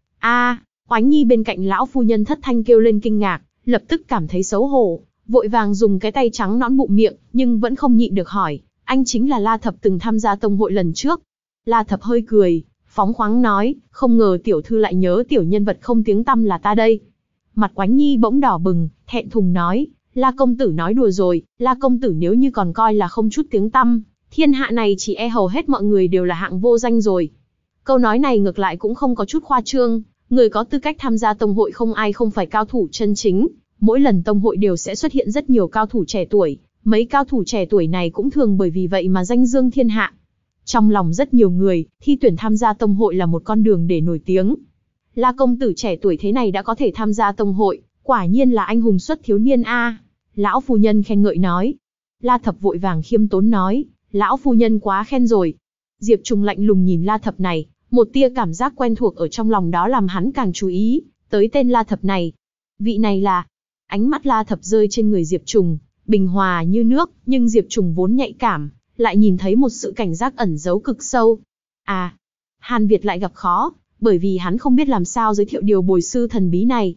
[SPEAKER 1] A, Oánh Nhi bên cạnh lão phu nhân thất thanh kêu lên kinh ngạc, lập tức cảm thấy xấu hổ, vội vàng dùng cái tay trắng nõn bụng miệng, nhưng vẫn không nhịn được hỏi, anh chính là La Thập từng tham gia tông hội lần trước. La Thập hơi cười, phóng khoáng nói, không ngờ tiểu thư lại nhớ tiểu nhân vật không tiếng tăm là ta đây. Mặt Oánh Nhi bỗng đỏ bừng, thẹn thùng nói, La công tử nói đùa rồi, La công tử nếu như còn coi là không chút tiếng tăm, thiên hạ này chỉ e hầu hết mọi người đều là hạng vô danh rồi. Câu nói này ngược lại cũng không có chút khoa trương, người có tư cách tham gia tông hội không ai không phải cao thủ chân chính, mỗi lần tông hội đều sẽ xuất hiện rất nhiều cao thủ trẻ tuổi, mấy cao thủ trẻ tuổi này cũng thường bởi vì vậy mà danh dương thiên hạ. Trong lòng rất nhiều người, thi tuyển tham gia tông hội là một con đường để nổi tiếng. La công tử trẻ tuổi thế này đã có thể tham gia tông hội, quả nhiên là anh hùng xuất thiếu niên a. Lão phu nhân khen ngợi nói. La Thập vội vàng khiêm tốn nói, lão phu nhân quá khen rồi. Diệp Trùng lạnh lùng nhìn La Thập này, một tia cảm giác quen thuộc ở trong lòng đó làm hắn càng chú ý tới tên La Thập này. Vị này là... Ánh mắt La Thập rơi trên người Diệp Trùng, bình hòa như nước, nhưng Diệp Trùng vốn nhạy cảm, lại nhìn thấy một sự cảnh giác ẩn giấu cực sâu. À, Hàn Việt lại gặp khó, bởi vì hắn không biết làm sao giới thiệu điều bồi sư thần bí này.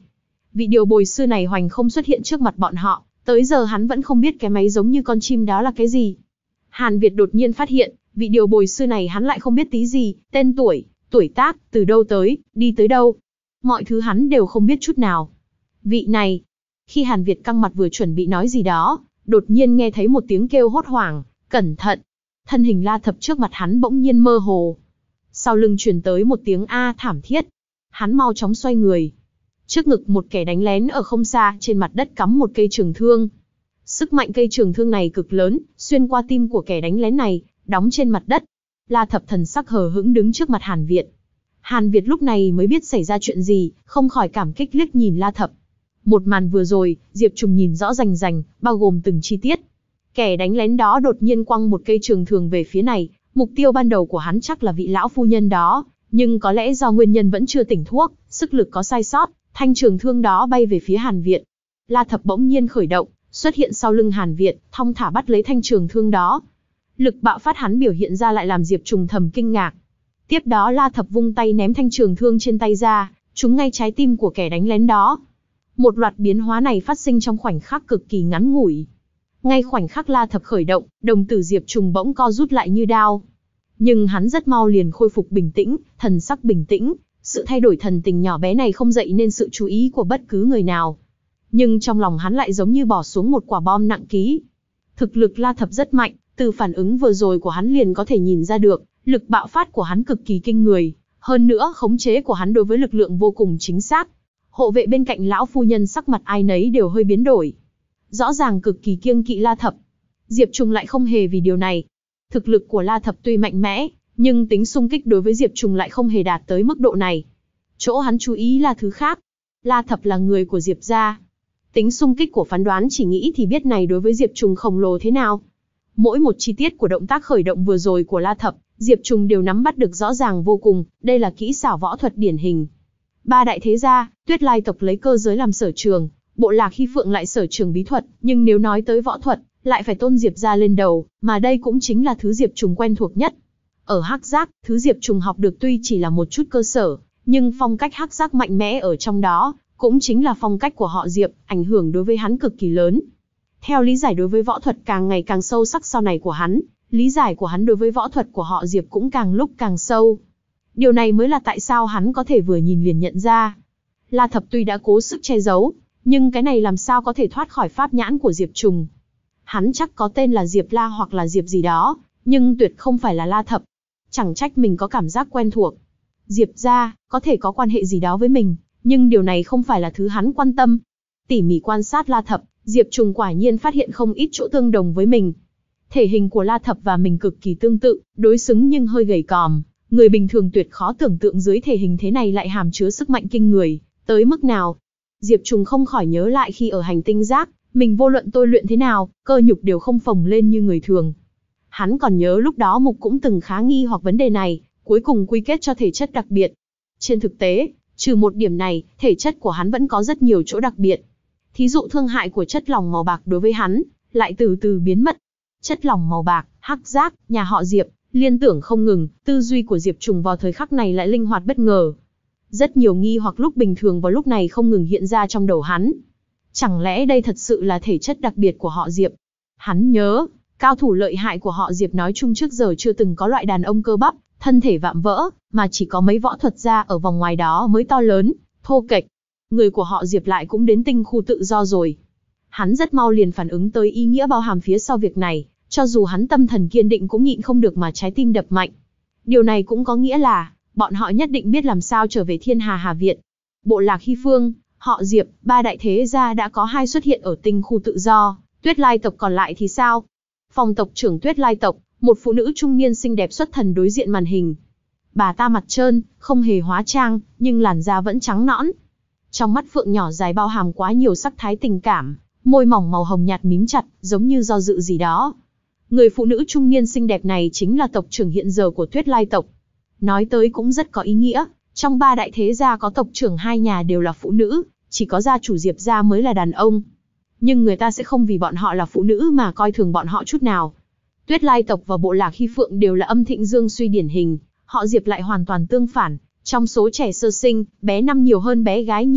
[SPEAKER 1] vị điều bồi sư này hoành không xuất hiện trước mặt bọn họ, tới giờ hắn vẫn không biết cái máy giống như con chim đó là cái gì. Hàn Việt đột nhiên phát hiện, vị điều bồi sư này hắn lại không biết tí gì, tên tuổi, tuổi tác, từ đâu tới, đi tới đâu. Mọi thứ hắn đều không biết chút nào. Vị này, khi Hàn Việt căng mặt vừa chuẩn bị nói gì đó, đột nhiên nghe thấy một tiếng kêu hốt hoảng, cẩn thận. Thân hình La Thập trước mặt hắn bỗng nhiên mơ hồ. Sau lưng truyền tới một tiếng a thảm thiết. Hắn mau chóng xoay người. Trước ngực một kẻ đánh lén ở không xa, trên mặt đất cắm một cây trường thương. Sức mạnh cây trường thương này cực lớn, xuyên qua tim của kẻ đánh lén này, đóng trên mặt đất. La Thập thần sắc hờ hững đứng trước mặt Hàn Việt. Hàn Việt lúc này mới biết xảy ra chuyện gì, không khỏi cảm kích liếc nhìn La Thập. Một màn vừa rồi, Diệp Trùng nhìn rõ rành rành, bao gồm từng chi tiết. Kẻ đánh lén đó đột nhiên quăng một cây trường thương về phía này, mục tiêu ban đầu của hắn chắc là vị lão phu nhân đó, nhưng có lẽ do nguyên nhân vẫn chưa tỉnh thuốc, sức lực có sai sót, thanh trường thương đó bay về phía Hàn Việt. La Thập bỗng nhiên khởi động, xuất hiện sau lưng Hàn Việt, thong thả bắt lấy thanh trường thương đó. Lực bạo phát hắn biểu hiện ra lại làm Diệp Trùng thầm kinh ngạc. Tiếp đó La Thập vung tay ném thanh trường thương trên tay ra, trúng ngay trái tim của kẻ đánh lén đó. Một loạt biến hóa này phát sinh trong khoảnh khắc cực kỳ ngắn ngủi. Ngay khoảnh khắc La Thập khởi động, đồng tử Diệp Trùng bỗng co rút lại như đao. Nhưng hắn rất mau liền khôi phục bình tĩnh, thần sắc bình tĩnh. Sự thay đổi thần tình nhỏ bé này không dậy nên sự chú ý của bất cứ người nào. Nhưng trong lòng hắn lại giống như bỏ xuống một quả bom nặng ký. Thực lực La Thập rất mạnh, từ phản ứng vừa rồi của hắn liền có thể nhìn ra được, lực bạo phát của hắn cực kỳ kinh người. Hơn nữa khống chế của hắn đối với lực lượng vô cùng chính xác. Hộ vệ bên cạnh lão phu nhân sắc mặt ai nấy đều hơi biến đổi. Rõ ràng cực kỳ kiêng kỵ La Thập. Diệp Trùng lại không hề vì điều này. Thực lực của La Thập tuy mạnh mẽ, nhưng tính xung kích đối với Diệp Trùng lại không hề đạt tới mức độ này. Chỗ hắn chú ý là thứ khác. La Thập là người của Diệp gia. Tính xung kích của phán đoán chỉ nghĩ thì biết này đối với Diệp Trùng khổng lồ thế nào. Mỗi một chi tiết của động tác khởi động vừa rồi của La Thập, Diệp Trùng đều nắm bắt được rõ ràng vô cùng, đây là kỹ xảo võ thuật điển hình. Ba đại thế gia, Tuyết Lai tộc lấy cơ giới làm sở trường, Bộ Lạc Hy Phượng lại sở trường bí thuật, nhưng nếu nói tới võ thuật, lại phải tôn Diệp gia lên đầu, mà đây cũng chính là thứ Diệp Trùng quen thuộc nhất. Ở Hắc Giác, thứ Diệp Trùng học được tuy chỉ là một chút cơ sở, nhưng phong cách Hắc Giác mạnh mẽ ở trong đó, cũng chính là phong cách của họ Diệp, ảnh hưởng đối với hắn cực kỳ lớn. Theo lý giải đối với võ thuật càng ngày càng sâu sắc sau này của hắn, lý giải của hắn đối với võ thuật của họ Diệp cũng càng lúc càng sâu. Điều này mới là tại sao hắn có thể vừa nhìn liền nhận ra. La Thập tuy đã cố sức che giấu, nhưng cái này làm sao có thể thoát khỏi pháp nhãn của Diệp Trùng. Hắn chắc có tên là Diệp La hoặc là Diệp gì đó, nhưng tuyệt không phải là La Thập. Chẳng trách mình có cảm giác quen thuộc. Diệp gia có thể có quan hệ gì đó với mình, nhưng điều này không phải là thứ hắn quan tâm. Tỉ mỉ quan sát La Thập, Diệp Trùng quả nhiên phát hiện không ít chỗ tương đồng với mình. Thể hình của La Thập và mình cực kỳ tương tự, đối xứng nhưng hơi gầy còm. Người bình thường tuyệt khó tưởng tượng dưới thể hình thế này lại hàm chứa sức mạnh kinh người, tới mức nào. Diệp Trùng không khỏi nhớ lại khi ở hành tinh Giác, mình vô luận tôi luyện thế nào, cơ nhục đều không phồng lên như người thường. Hắn còn nhớ lúc đó Mục cũng từng khá nghi hoặc vấn đề này, cuối cùng quy kết cho thể chất đặc biệt. Trên thực tế, trừ một điểm này, thể chất của hắn vẫn có rất nhiều chỗ đặc biệt. Thí dụ thương hại của chất lỏng màu bạc đối với hắn, lại từ từ biến mất. Chất lỏng màu bạc, Hắc Giác, nhà họ Diệp, liên tưởng không ngừng, tư duy của Diệp Trùng vào thời khắc này lại linh hoạt bất ngờ. Rất nhiều nghi hoặc lúc bình thường vào lúc này không ngừng hiện ra trong đầu hắn. Chẳng lẽ đây thật sự là thể chất đặc biệt của họ Diệp? Hắn nhớ, cao thủ lợi hại của họ Diệp nói chung trước giờ chưa từng có loại đàn ông cơ bắp, thân thể vạm vỡ, mà chỉ có mấy võ thuật gia ở vòng ngoài đó mới to lớn, thô kệch. Người của họ Diệp lại cũng đến tinh khu tự do rồi. Hắn rất mau liền phản ứng tới ý nghĩa bao hàm phía sau việc này, cho dù hắn tâm thần kiên định cũng nhịn không được mà trái tim đập mạnh. Điều này cũng có nghĩa là, bọn họ nhất định biết làm sao trở về Thiên Hà Hà Viện. Bộ Lạc Hy Phương, họ Diệp, ba đại thế gia đã có hai xuất hiện ở tinh khu tự do, Tuyết Lai tộc còn lại thì sao? Phòng tộc trưởng Tuyết Lai tộc, một phụ nữ trung niên xinh đẹp xuất thần đối diện màn hình. Bà ta mặt trơn, không hề hóa trang, nhưng làn da vẫn trắng nõn. Trong mắt phượng nhỏ dài bao hàm quá nhiều sắc thái tình cảm, môi mỏng màu hồng nhạt mím chặt, giống như do dự gì đó. Người phụ nữ trung niên xinh đẹp này chính là tộc trưởng hiện giờ của Tuyết Lai tộc. Nói tới cũng rất có ý nghĩa, trong ba đại thế gia có tộc trưởng hai nhà đều là phụ nữ, chỉ có gia chủ Diệp gia mới là đàn ông. Nhưng người ta sẽ không vì bọn họ là phụ nữ mà coi thường bọn họ chút nào. Tuyết Lai tộc và Bộ Lạc Hy Phượng đều là âm thịnh dương suy điển hình, họ Diệp lại hoàn toàn tương phản. Trong số trẻ sơ sinh, bé năm nhiều hơn bé gái nhiều,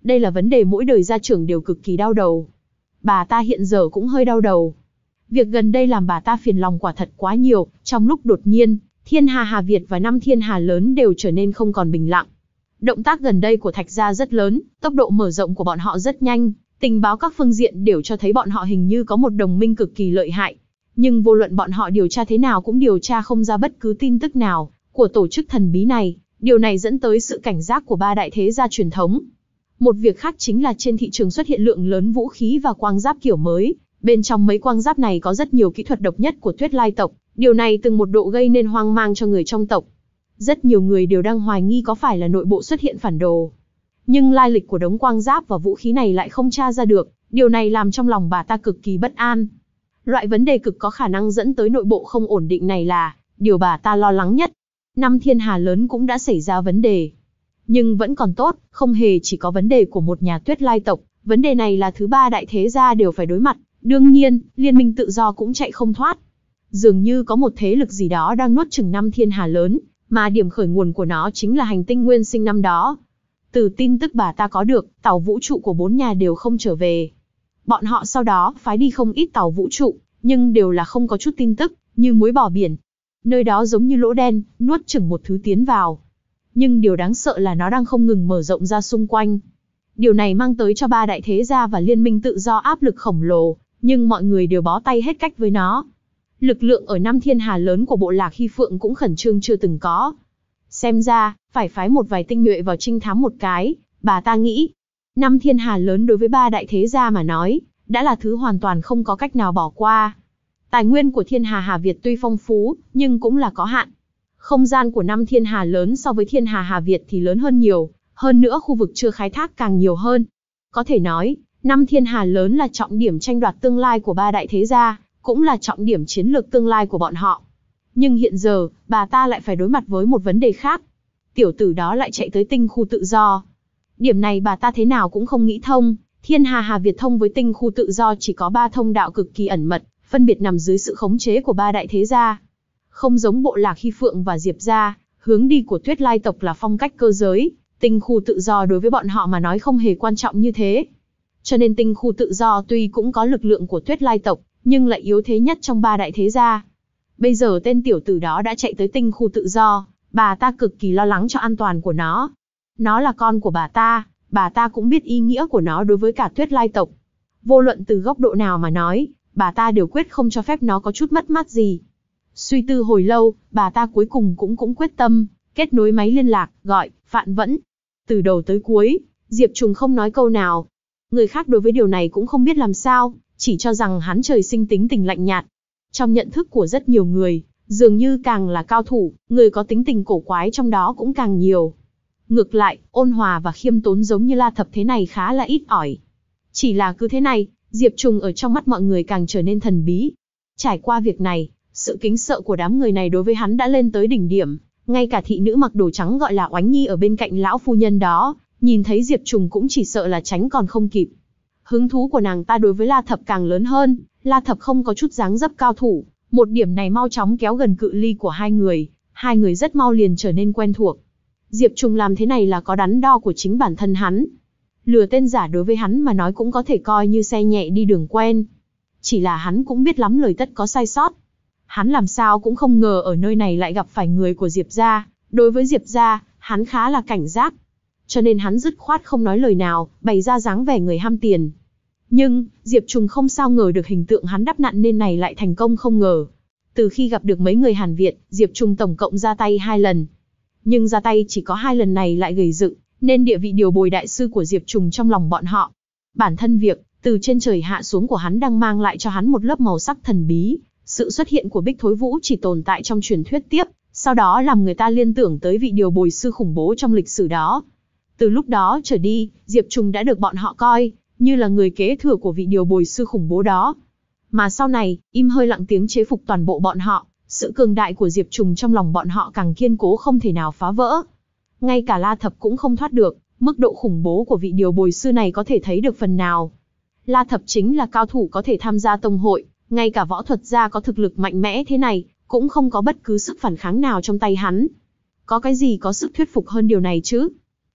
[SPEAKER 1] Đây là vấn đề mỗi đời gia trưởng đều cực kỳ đau đầu. Bà ta hiện giờ cũng hơi đau đầu. Việc gần đây làm bà ta phiền lòng quả thật quá nhiều, trong lúc đột nhiên, Thiên Hà Hà Việt và năm thiên hà lớn đều trở nên không còn bình lặng. Động tác gần đây của Thạch gia rất lớn, tốc độ mở rộng của bọn họ rất nhanh, tình báo các phương diện đều cho thấy bọn họ hình như có một đồng minh cực kỳ lợi hại. Nhưng vô luận bọn họ điều tra thế nào cũng điều tra không ra bất cứ tin tức nào của tổ chức thần bí này, điều này dẫn tới sự cảnh giác của ba đại thế gia truyền thống. Một việc khác chính là trên thị trường xuất hiện lượng lớn vũ khí và quang giáp kiểu mới, bên trong mấy quang giáp này có rất nhiều kỹ thuật độc nhất của Tuyết Lai tộc, điều này từng một độ gây nên hoang mang cho người trong tộc. Rất nhiều người đều đang hoài nghi có phải là nội bộ xuất hiện phản đồ. Nhưng lai lịch của đống quang giáp và vũ khí này lại không tra ra được, điều này làm trong lòng bà ta cực kỳ bất an. Loại vấn đề cực có khả năng dẫn tới nội bộ không ổn định này là điều bà ta lo lắng nhất. Năm thiên hà lớn cũng đã xảy ra vấn đề. Nhưng vẫn còn tốt, không hề chỉ có vấn đề của một nhà Tuyết Lai tộc, vấn đề này là thứ ba đại thế gia đều phải đối mặt. Đương nhiên, liên minh tự do cũng chạy không thoát. Dường như có một thế lực gì đó đang nuốt chửng năm thiên hà lớn, mà điểm khởi nguồn của nó chính là hành tinh nguyên sinh năm đó. Từ tin tức bà ta có được, tàu vũ trụ của bốn nhà đều không trở về. Bọn họ sau đó phái đi không ít tàu vũ trụ, nhưng đều là không có chút tin tức, như muối bỏ biển. Nơi đó giống như lỗ đen, nuốt chửng một thứ tiến vào. Nhưng điều đáng sợ là nó đang không ngừng mở rộng ra xung quanh. Điều này mang tới cho ba đại thế gia và liên minh tự do áp lực khổng lồ, nhưng mọi người đều bó tay hết cách với nó. Lực lượng ở năm thiên hà lớn của bộ lạc Hy Phượng cũng khẩn trương chưa từng có. Xem ra, phải phái một vài tinh nhuệ vào trinh thám một cái, bà ta nghĩ. Năm thiên hà lớn đối với ba đại thế gia mà nói, đã là thứ hoàn toàn không có cách nào bỏ qua. Tài nguyên của thiên hà Hà Việt tuy phong phú, nhưng cũng là có hạn. Không gian của năm thiên hà lớn so với thiên hà Hà Việt thì lớn hơn nhiều, hơn nữa khu vực chưa khai thác càng nhiều hơn. Có thể nói, năm thiên hà lớn là trọng điểm tranh đoạt tương lai của ba đại thế gia, cũng là trọng điểm chiến lược tương lai của bọn họ. Nhưng hiện giờ, bà ta lại phải đối mặt với một vấn đề khác. Tiểu tử đó lại chạy tới tinh khu tự do. Điểm này bà ta thế nào cũng không nghĩ thông. Thiên hà Hà Việt thông với tinh khu tự do chỉ có ba thông đạo cực kỳ ẩn mật, phân biệt nằm dưới sự khống chế của ba đại thế gia. Không giống bộ lạc Hy Phượng và Diệp gia, hướng đi của Tuyết Lai tộc là phong cách cơ giới, tinh khu tự do đối với bọn họ mà nói không hề quan trọng như thế. Cho nên tinh khu tự do tuy cũng có lực lượng của Tuyết Lai tộc, nhưng lại yếu thế nhất trong ba đại thế gia. Bây giờ tên tiểu tử đó đã chạy tới tinh khu tự do, bà ta cực kỳ lo lắng cho an toàn của nó. Nó là con của bà ta, bà ta cũng biết ý nghĩa của nó đối với cả Tuyết Lai tộc. Vô luận từ góc độ nào mà nói, bà ta đều quyết không cho phép nó có chút mất mát gì. Suy tư hồi lâu, bà ta cuối cùng cũng cũng quyết tâm, kết nối máy liên lạc, gọi, Phạn Vẫn. Từ đầu tới cuối, Diệp Trùng không nói câu nào. Người khác đối với điều này cũng không biết làm sao, chỉ cho rằng hắn trời sinh tính tình lạnh nhạt. Trong nhận thức của rất nhiều người, dường như càng là cao thủ, người có tính tình cổ quái trong đó cũng càng nhiều. Ngược lại, ôn hòa và khiêm tốn giống như La Thập thế này khá là ít ỏi. Chỉ là cứ thế này, Diệp Trùng ở trong mắt mọi người càng trở nên thần bí. Trải qua việc này, sự kính sợ của đám người này đối với hắn đã lên tới đỉnh điểm. Ngay cả thị nữ mặc đồ trắng gọi là Oánh Nhi ở bên cạnh lão phu nhân đó, nhìn thấy Diệp Trùng cũng chỉ sợ là tránh còn không kịp. Hứng thú của nàng ta đối với La Thập càng lớn hơn, La Thập không có chút dáng dấp cao thủ, một điểm này mau chóng kéo gần cự ly của hai người, hai người rất mau liền trở nên quen thuộc. Diệp Trùng làm thế này là có đắn đo của chính bản thân hắn. Lừa tên giả đối với hắn mà nói cũng có thể coi như xe nhẹ đi đường quen. Chỉ là hắn cũng biết lắm lời tất có sai sót. Hắn làm sao cũng không ngờ ở nơi này lại gặp phải người của Diệp gia, đối với Diệp gia, hắn khá là cảnh giác. Cho nên hắn dứt khoát không nói lời nào, bày ra dáng vẻ người ham tiền. Nhưng, Diệp Trùng không sao ngờ được hình tượng hắn đắp nặn nên này lại thành công không ngờ. Từ khi gặp được mấy người Hàn Việt, Diệp Trùng tổng cộng ra tay hai lần. Nhưng ra tay chỉ có hai lần này lại gầy dựng, nên địa vị điều bồi đại sư của Diệp Trùng trong lòng bọn họ. Bản thân việc, từ trên trời hạ xuống của hắn đang mang lại cho hắn một lớp màu sắc thần bí. Sự xuất hiện của Bích Thối Vũ chỉ tồn tại trong truyền thuyết tiếp, sau đó làm người ta liên tưởng tới vị điều bồi sư khủng bố trong lịch sử đó. Từ lúc đó trở đi, Diệp Trùng đã được bọn họ coi như là người kế thừa của vị điều bồi sư khủng bố đó. Mà sau này, im hơi lặng tiếng chế phục toàn bộ bọn họ, sự cường đại của Diệp Trùng trong lòng bọn họ càng kiên cố không thể nào phá vỡ. Ngay cả La Thập cũng không thoát được, mức độ khủng bố của vị điều bồi sư này có thể thấy được phần nào. La Thập chính là cao thủ có thể tham gia tông hội, ngay cả võ thuật gia có thực lực mạnh mẽ thế này, cũng không có bất cứ sức phản kháng nào trong tay hắn. Có cái gì có sức thuyết phục hơn điều này chứ?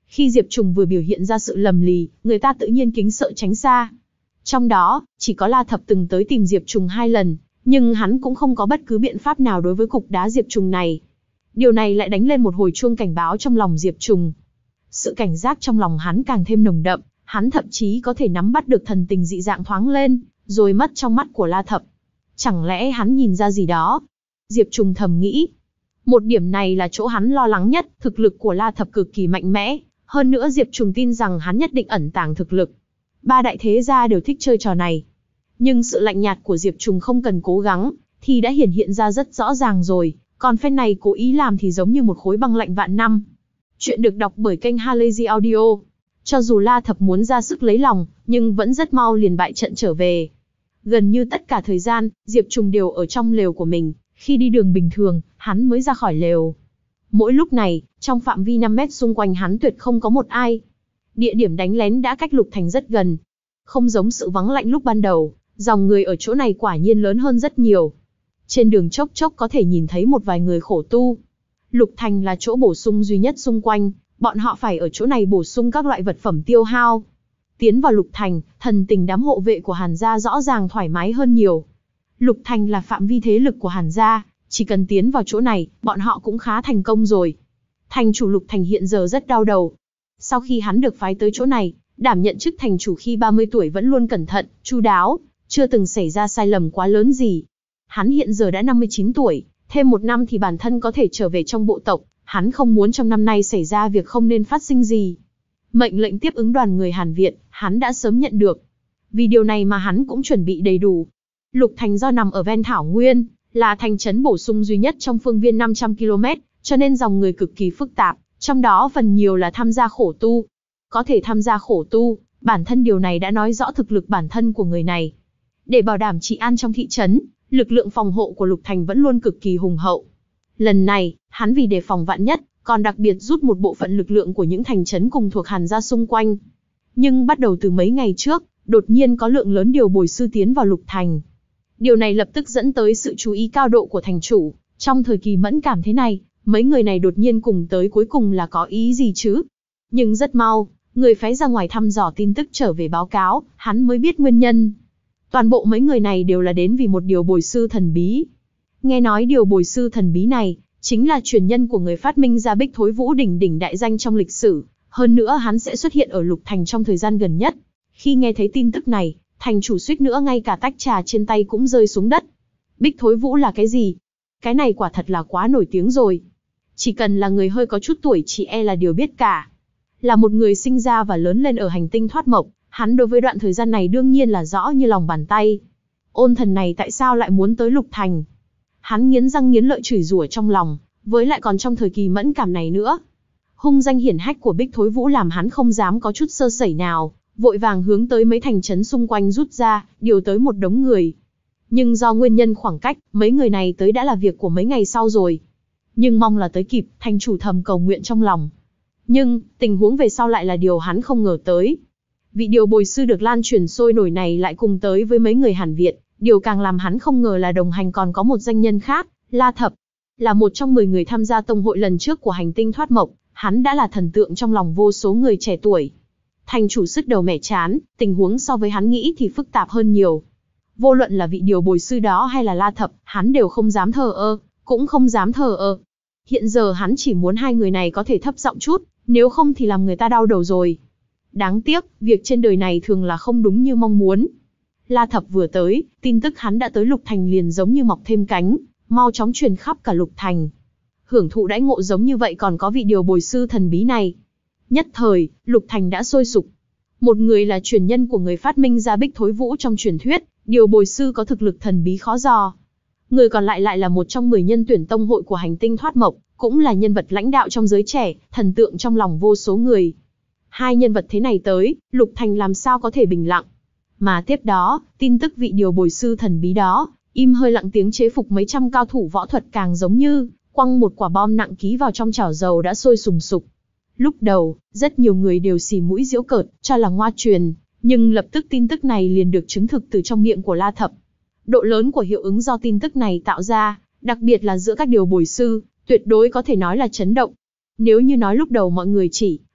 [SPEAKER 1] Khi Diệp Trùng vừa biểu hiện ra sự lầm lì, người ta tự nhiên kính sợ tránh xa. Trong đó, chỉ có La Thập từng tới tìm Diệp Trùng hai lần, nhưng hắn cũng không có bất cứ biện pháp nào đối với cục đá Diệp Trùng này. Điều này lại đánh lên một hồi chuông cảnh báo trong lòng Diệp Trùng. Sự cảnh giác trong lòng hắn càng thêm nồng đậm, hắn thậm chí có thể nắm bắt được thần tình dị dạng thoáng lên, rồi mất trong mắt của La Thập. Chẳng lẽ hắn nhìn ra gì đó? Diệp Trùng thầm nghĩ. Một điểm này là chỗ hắn lo lắng nhất, thực lực của La Thập cực kỳ mạnh mẽ, hơn nữa Diệp Trùng tin rằng hắn nhất định ẩn tàng thực lực. Ba đại thế gia đều thích chơi trò này. Nhưng sự lạnh nhạt của Diệp Trùng không cần cố gắng, thì đã hiển hiện ra rất rõ ràng rồi, còn phen này cố ý làm thì giống như một khối băng lạnh vạn năm. Chuyện được đọc bởi kênh Halazy Audio. Cho dù La Thập muốn ra sức lấy lòng, nhưng vẫn rất mau liền bại trận trở về. Gần như tất cả thời gian, Diệp Trùng đều ở trong lều của mình, khi đi đường bình thường, hắn mới ra khỏi lều. Mỗi lúc này, trong phạm vi năm mét xung quanh hắn tuyệt không có một ai. Địa điểm đánh lén đã cách Lục Thành rất gần. Không giống sự vắng lạnh lúc ban đầu, dòng người ở chỗ này quả nhiên lớn hơn rất nhiều. Trên đường chốc chốc có thể nhìn thấy một vài người khổ tu. Lục Thành là chỗ bổ sung duy nhất xung quanh, bọn họ phải ở chỗ này bổ sung các loại vật phẩm tiêu hao. Tiến vào Lục Thành, thần tình đám hộ vệ của Hàn gia rõ ràng thoải mái hơn nhiều. Lục Thành là phạm vi thế lực của Hàn gia, chỉ cần tiến vào chỗ này, bọn họ cũng khá thành công rồi. Thành chủ Lục Thành hiện giờ rất đau đầu. Sau khi hắn được phái tới chỗ này, đảm nhận chức thành chủ khi ba mươi tuổi vẫn luôn cẩn thận, chu đáo, chưa từng xảy ra sai lầm quá lớn gì. Hắn hiện giờ đã năm mươi chín tuổi, thêm một năm thì bản thân có thể trở về trong bộ tộc, hắn không muốn trong năm nay xảy ra việc không nên phát sinh gì. Mệnh lệnh tiếp ứng đoàn người Hàn Việt, hắn đã sớm nhận được. Vì điều này mà hắn cũng chuẩn bị đầy đủ. Lục Thành do nằm ở ven thảo nguyên, là thành trấn bổ sung duy nhất trong phương viên năm trăm ki lô mét, cho nên dòng người cực kỳ phức tạp, trong đó phần nhiều là tham gia khổ tu. Có thể tham gia khổ tu, bản thân điều này đã nói rõ thực lực bản thân của người này. Để bảo đảm trị an trong thị trấn, lực lượng phòng hộ của Lục Thành vẫn luôn cực kỳ hùng hậu. Lần này, hắn vì đề phòng vạn nhất, còn đặc biệt rút một bộ phận lực lượng của những thành trấn cùng thuộc Hàn gia xung quanh. Nhưng bắt đầu từ mấy ngày trước, đột nhiên có lượng lớn điều bồi sư tiến vào Lục Thành. Điều này lập tức dẫn tới sự chú ý cao độ của thành chủ. Trong thời kỳ mẫn cảm thế này, mấy người này đột nhiên cùng tới cuối cùng là có ý gì chứ? Nhưng rất mau, người phái ra ngoài thăm dò tin tức trở về báo cáo, hắn mới biết nguyên nhân. Toàn bộ mấy người này đều là đến vì một điều bồi sư thần bí. Nghe nói điều bồi sư thần bí này, chính là truyền nhân của người phát minh ra Bích Thối Vũ đỉnh đỉnh đại danh trong lịch sử. Hơn nữa hắn sẽ xuất hiện ở Lục Thành trong thời gian gần nhất. Khi nghe thấy tin tức này, thành chủ suýt nữa ngay cả tách trà trên tay cũng rơi xuống đất. Bích Thối Vũ là cái gì? Cái này quả thật là quá nổi tiếng rồi. Chỉ cần là người hơi có chút tuổi chỉ e là điều biết cả. Là một người sinh ra và lớn lên ở hành tinh thoát mộc, hắn đối với đoạn thời gian này đương nhiên là rõ như lòng bàn tay. Ôn thần này tại sao lại muốn tới Lục Thành? Hắn nghiến răng nghiến lợi chửi rủa trong lòng, với lại còn trong thời kỳ mẫn cảm này nữa. Hung danh hiển hách của Bích Thối Vũ làm hắn không dám có chút sơ sẩy nào, vội vàng hướng tới mấy thành trấn xung quanh rút ra, điều tới một đống người. Nhưng do nguyên nhân khoảng cách, mấy người này tới đã là việc của mấy ngày sau rồi. Nhưng mong là tới kịp, thành chủ thầm cầu nguyện trong lòng. Nhưng, tình huống về sau lại là điều hắn không ngờ tới. Vị điều bồi sư được lan truyền sôi nổi này lại cùng tới với mấy người Hàn Việt, điều càng làm hắn không ngờ là đồng hành còn có một danh nhân khác, La Thập. Là một trong mười người tham gia tông hội lần trước của hành tinh thoát mộc, hắn đã là thần tượng trong lòng vô số người trẻ tuổi. Thành chủ sứt đầu mẻ chán, tình huống so với hắn nghĩ thì phức tạp hơn nhiều. Vô luận là vị điều bồi sư đó hay là La Thập, hắn đều không dám thờ ơ, cũng không dám thờ ơ. Hiện giờ hắn chỉ muốn hai người này có thể thấp giọng chút, nếu không thì làm người ta đau đầu rồi. Đáng tiếc, việc trên đời này thường là không đúng như mong muốn. La Thập vừa tới, tin tức hắn đã tới Lục Thành liền giống như mọc thêm cánh, mau chóng truyền khắp cả Lục Thành. Hưởng thụ đãi ngộ giống như vậy còn có vị điều bồi sư thần bí này. Nhất thời, Lục Thành đã sôi sục. Một người là truyền nhân của người phát minh ra Bích Thối Vũ trong truyền thuyết, điều bồi sư có thực lực thần bí khó dò. Người còn lại lại là một trong mười nhân tuyển tông hội của hành tinh thoát mộc, cũng là nhân vật lãnh đạo trong giới trẻ, thần tượng trong lòng vô số người. Hai nhân vật thế này tới, Lục Thành làm sao có thể bình lặng. Mà tiếp đó, tin tức vị điều bồi sư thần bí đó, im hơi lặng tiếng chế phục mấy trăm cao thủ võ thuật càng giống như quăng một quả bom nặng ký vào trong chảo dầu đã sôi sùng sục. Lúc đầu, rất nhiều người đều xì mũi giễu cợt, cho là ngoa truyền, nhưng lập tức tin tức này liền được chứng thực từ trong miệng của La Thập. Độ lớn của hiệu ứng do tin tức này tạo ra, đặc biệt là giữa các điều bồi sư, tuyệt đối có thể nói là chấn động. Nếu như nói lúc đầu mọi người chỉ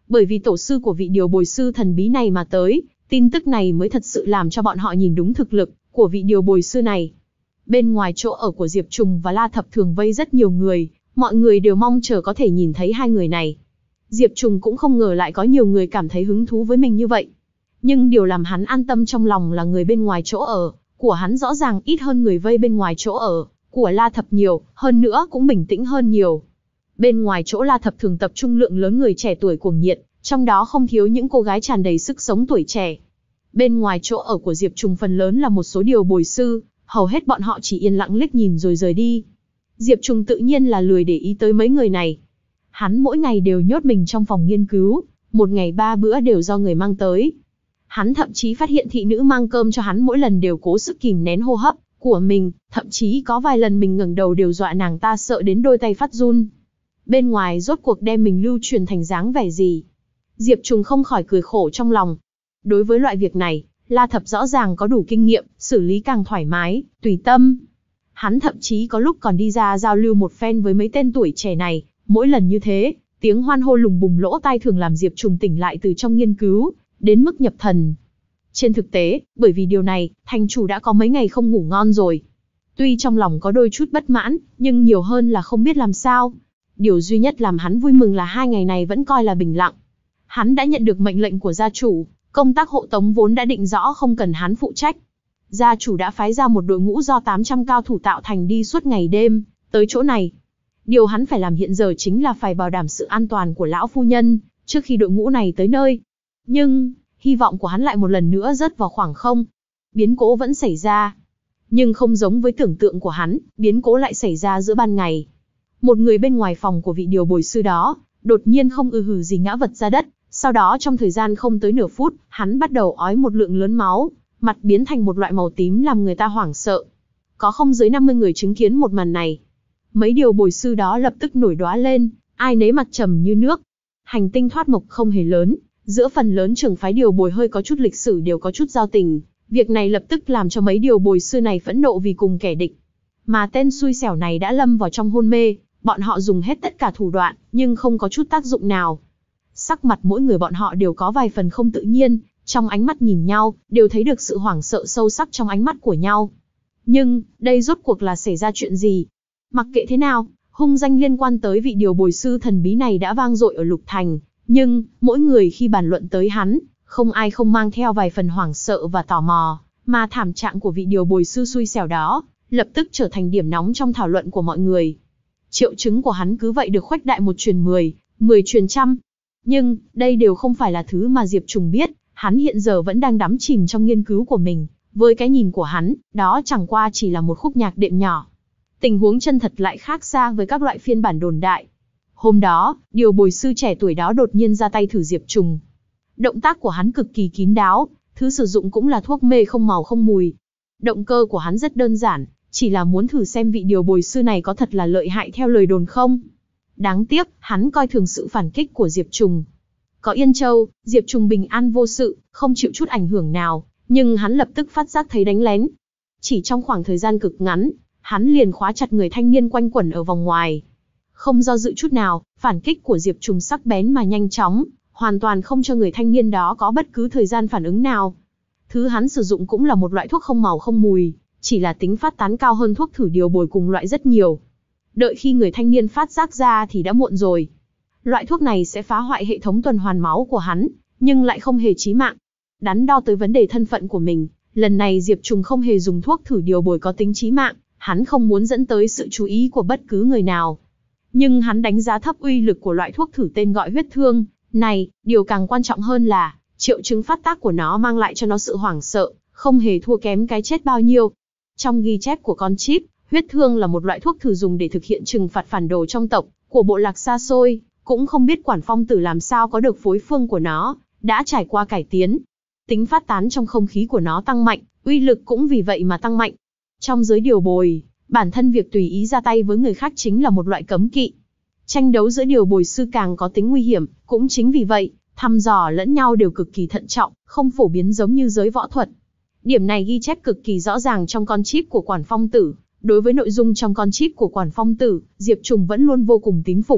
[SPEAKER 1] Bởi vì tổ sư của vị điều bồi sư thần bí này mà tới, tin tức này mới thật sự làm cho bọn họ nhìn đúng thực lực của vị điều bồi sư này. Bên ngoài chỗ ở của Diệp Trùng và La Thập Thường vây rất nhiều người, mọi người đều mong chờ có thể nhìn thấy hai người này. Diệp Trùng cũng không ngờ lại có nhiều người cảm thấy hứng thú với mình như vậy. Nhưng điều làm hắn an tâm trong lòng là người bên ngoài chỗ ở của hắn rõ ràng ít hơn người vây bên ngoài chỗ ở của La Thập nhiều, hơn nữa cũng bình tĩnh hơn nhiều. Bên ngoài chỗ La Thập Thường tập trung lượng lớn người trẻ tuổi cuồng nhiệt, trong đó không thiếu những cô gái tràn đầy sức sống tuổi trẻ. Bên ngoài chỗ ở của Diệp Trùng phần lớn là một số điều bồi sư, hầu hết bọn họ chỉ yên lặng liếc nhìn rồi rời đi. Diệp Trùng tự nhiên là lười để ý tới mấy người này. Hắn mỗi ngày đều nhốt mình trong phòng nghiên cứu, một ngày ba bữa đều do người mang tới. Hắn thậm chí phát hiện thị nữ mang cơm cho hắn mỗi lần đều cố sức kìm nén hô hấp của mình, thậm chí có vài lần mình ngẩng đầu đều dọa nàng ta sợ đến đôi tay phát run. Bên ngoài rốt cuộc đem mình lưu truyền thành dáng vẻ gì? Diệp Trùng không khỏi cười khổ trong lòng. Đối với loại việc này, La Thập rõ ràng có đủ kinh nghiệm, xử lý càng thoải mái, tùy tâm. Hắn thậm chí có lúc còn đi ra giao lưu một phen với mấy tên tuổi trẻ này, mỗi lần như thế, tiếng hoan hô lùng bùng lỗ tai thường làm Diệp Trùng tỉnh lại từ trong nghiên cứu, đến mức nhập thần. Trên thực tế, bởi vì điều này, thành chủ đã có mấy ngày không ngủ ngon rồi. Tuy trong lòng có đôi chút bất mãn, nhưng nhiều hơn là không biết làm sao. Điều duy nhất làm hắn vui mừng là hai ngày này vẫn coi là bình lặng. Hắn đã nhận được mệnh lệnh của gia chủ, công tác hộ tống vốn đã định rõ không cần hắn phụ trách. Gia chủ đã phái ra một đội ngũ do tám trăm cao thủ tạo thành đi suốt ngày đêm, tới chỗ này. Điều hắn phải làm hiện giờ chính là phải bảo đảm sự an toàn của lão phu nhân, trước khi đội ngũ này tới nơi. Nhưng, hy vọng của hắn lại một lần nữa rớt vào khoảng không. Biến cố vẫn xảy ra. Nhưng không giống với tưởng tượng của hắn, biến cố lại xảy ra giữa ban ngày. Một người bên ngoài phòng của vị điều bồi sư đó, đột nhiên không ư hừ gì ngã vật ra đất. Sau đó trong thời gian không tới nửa phút, hắn bắt đầu ói một lượng lớn máu, mặt biến thành một loại màu tím làm người ta hoảng sợ. Có không dưới năm mươi người chứng kiến một màn này. Mấy điều bồi sư đó lập tức nổi đoá lên, ai nấy mặt trầm như nước. Hành tinh thoát mộc không hề lớn, giữa phần lớn trường phái điều bồi hơi có chút lịch sử đều có chút giao tình. Việc này lập tức làm cho mấy điều bồi sư này phẫn nộ vì cùng kẻ địch. Mà tên xui xẻo này đã lâm vào trong hôn mê, bọn họ dùng hết tất cả thủ đoạn, nhưng không có chút tác dụng nào. Sắc mặt mỗi người bọn họ đều có vài phần không tự nhiên, trong ánh mắt nhìn nhau, đều thấy được sự hoảng sợ sâu sắc trong ánh mắt của nhau. Nhưng, đây rốt cuộc là xảy ra chuyện gì? Mặc kệ thế nào, hung danh liên quan tới vị điều bồi sư thần bí này đã vang dội ở Lục Thành, nhưng, mỗi người khi bàn luận tới hắn, không ai không mang theo vài phần hoảng sợ và tò mò, mà thảm trạng của vị điều bồi sư xui xẻo đó, lập tức trở thành điểm nóng trong thảo luận của mọi người. Triệu chứng của hắn cứ vậy được khuếch đại một truyền mười, mười truyền trăm. Nhưng, đây đều không phải là thứ mà Diệp Trùng biết, hắn hiện giờ vẫn đang đắm chìm trong nghiên cứu của mình, với cái nhìn của hắn, đó chẳng qua chỉ là một khúc nhạc đệm nhỏ. Tình huống chân thật lại khác xa với các loại phiên bản đồn đại. Hôm đó, điều bồi sư trẻ tuổi đó đột nhiên ra tay thử Diệp Trùng. Động tác của hắn cực kỳ kín đáo, thứ sử dụng cũng là thuốc mê không màu không mùi. Động cơ của hắn rất đơn giản, chỉ là muốn thử xem vị điều bồi sư này có thật là lợi hại theo lời đồn không. Đáng tiếc, hắn coi thường sự phản kích của Diệp Trùng. Có Yên Châu, Diệp Trùng bình an vô sự, không chịu chút ảnh hưởng nào, nhưng hắn lập tức phát giác thấy đánh lén. Chỉ trong khoảng thời gian cực ngắn, hắn liền khóa chặt người thanh niên quanh quẩn ở vòng ngoài. Không do dự chút nào, phản kích của Diệp Trùng sắc bén mà nhanh chóng, hoàn toàn không cho người thanh niên đó có bất cứ thời gian phản ứng nào. Thứ hắn sử dụng cũng là một loại thuốc không màu không mùi, chỉ là tính phát tán cao hơn thuốc thử điều bồi cùng loại rất nhiều. Đợi khi người thanh niên phát giác ra thì đã muộn rồi. Loại thuốc này sẽ phá hoại hệ thống tuần hoàn máu của hắn, nhưng lại không hề chí mạng. Đắn đo tới vấn đề thân phận của mình, lần này Diệp Trùng không hề dùng thuốc thử điều bồi có tính chí mạng, hắn không muốn dẫn tới sự chú ý của bất cứ người nào. Nhưng hắn đánh giá thấp uy lực của loại thuốc thử tên gọi huyết thương này, điều càng quan trọng hơn là, triệu chứng phát tác của nó mang lại cho nó sự hoảng sợ, không hề thua kém cái chết bao nhiêu. Trong ghi chép của con chip, huyết thương là một loại thuốc thử dùng để thực hiện trừng phạt phản đồ trong tộc của bộ lạc xa xôi, cũng không biết Quản Phong Tử làm sao có được phối phương của nó, đã trải qua cải tiến. Tính phát tán trong không khí của nó tăng mạnh, uy lực cũng vì vậy mà tăng mạnh. Trong giới điều bồi, bản thân việc tùy ý ra tay với người khác chính là một loại cấm kỵ. Tranh đấu giữa điều bồi sư càng có tính nguy hiểm, cũng chính vì vậy, thăm dò lẫn nhau đều cực kỳ thận trọng, không phổ biến giống như giới võ thuật. Điểm này ghi chép cực kỳ rõ ràng trong con chip của Quản Phong Tử. Đối với nội dung trong con chip của Quản Phong Tử, Diệp Trùng vẫn luôn vô cùng tín phục.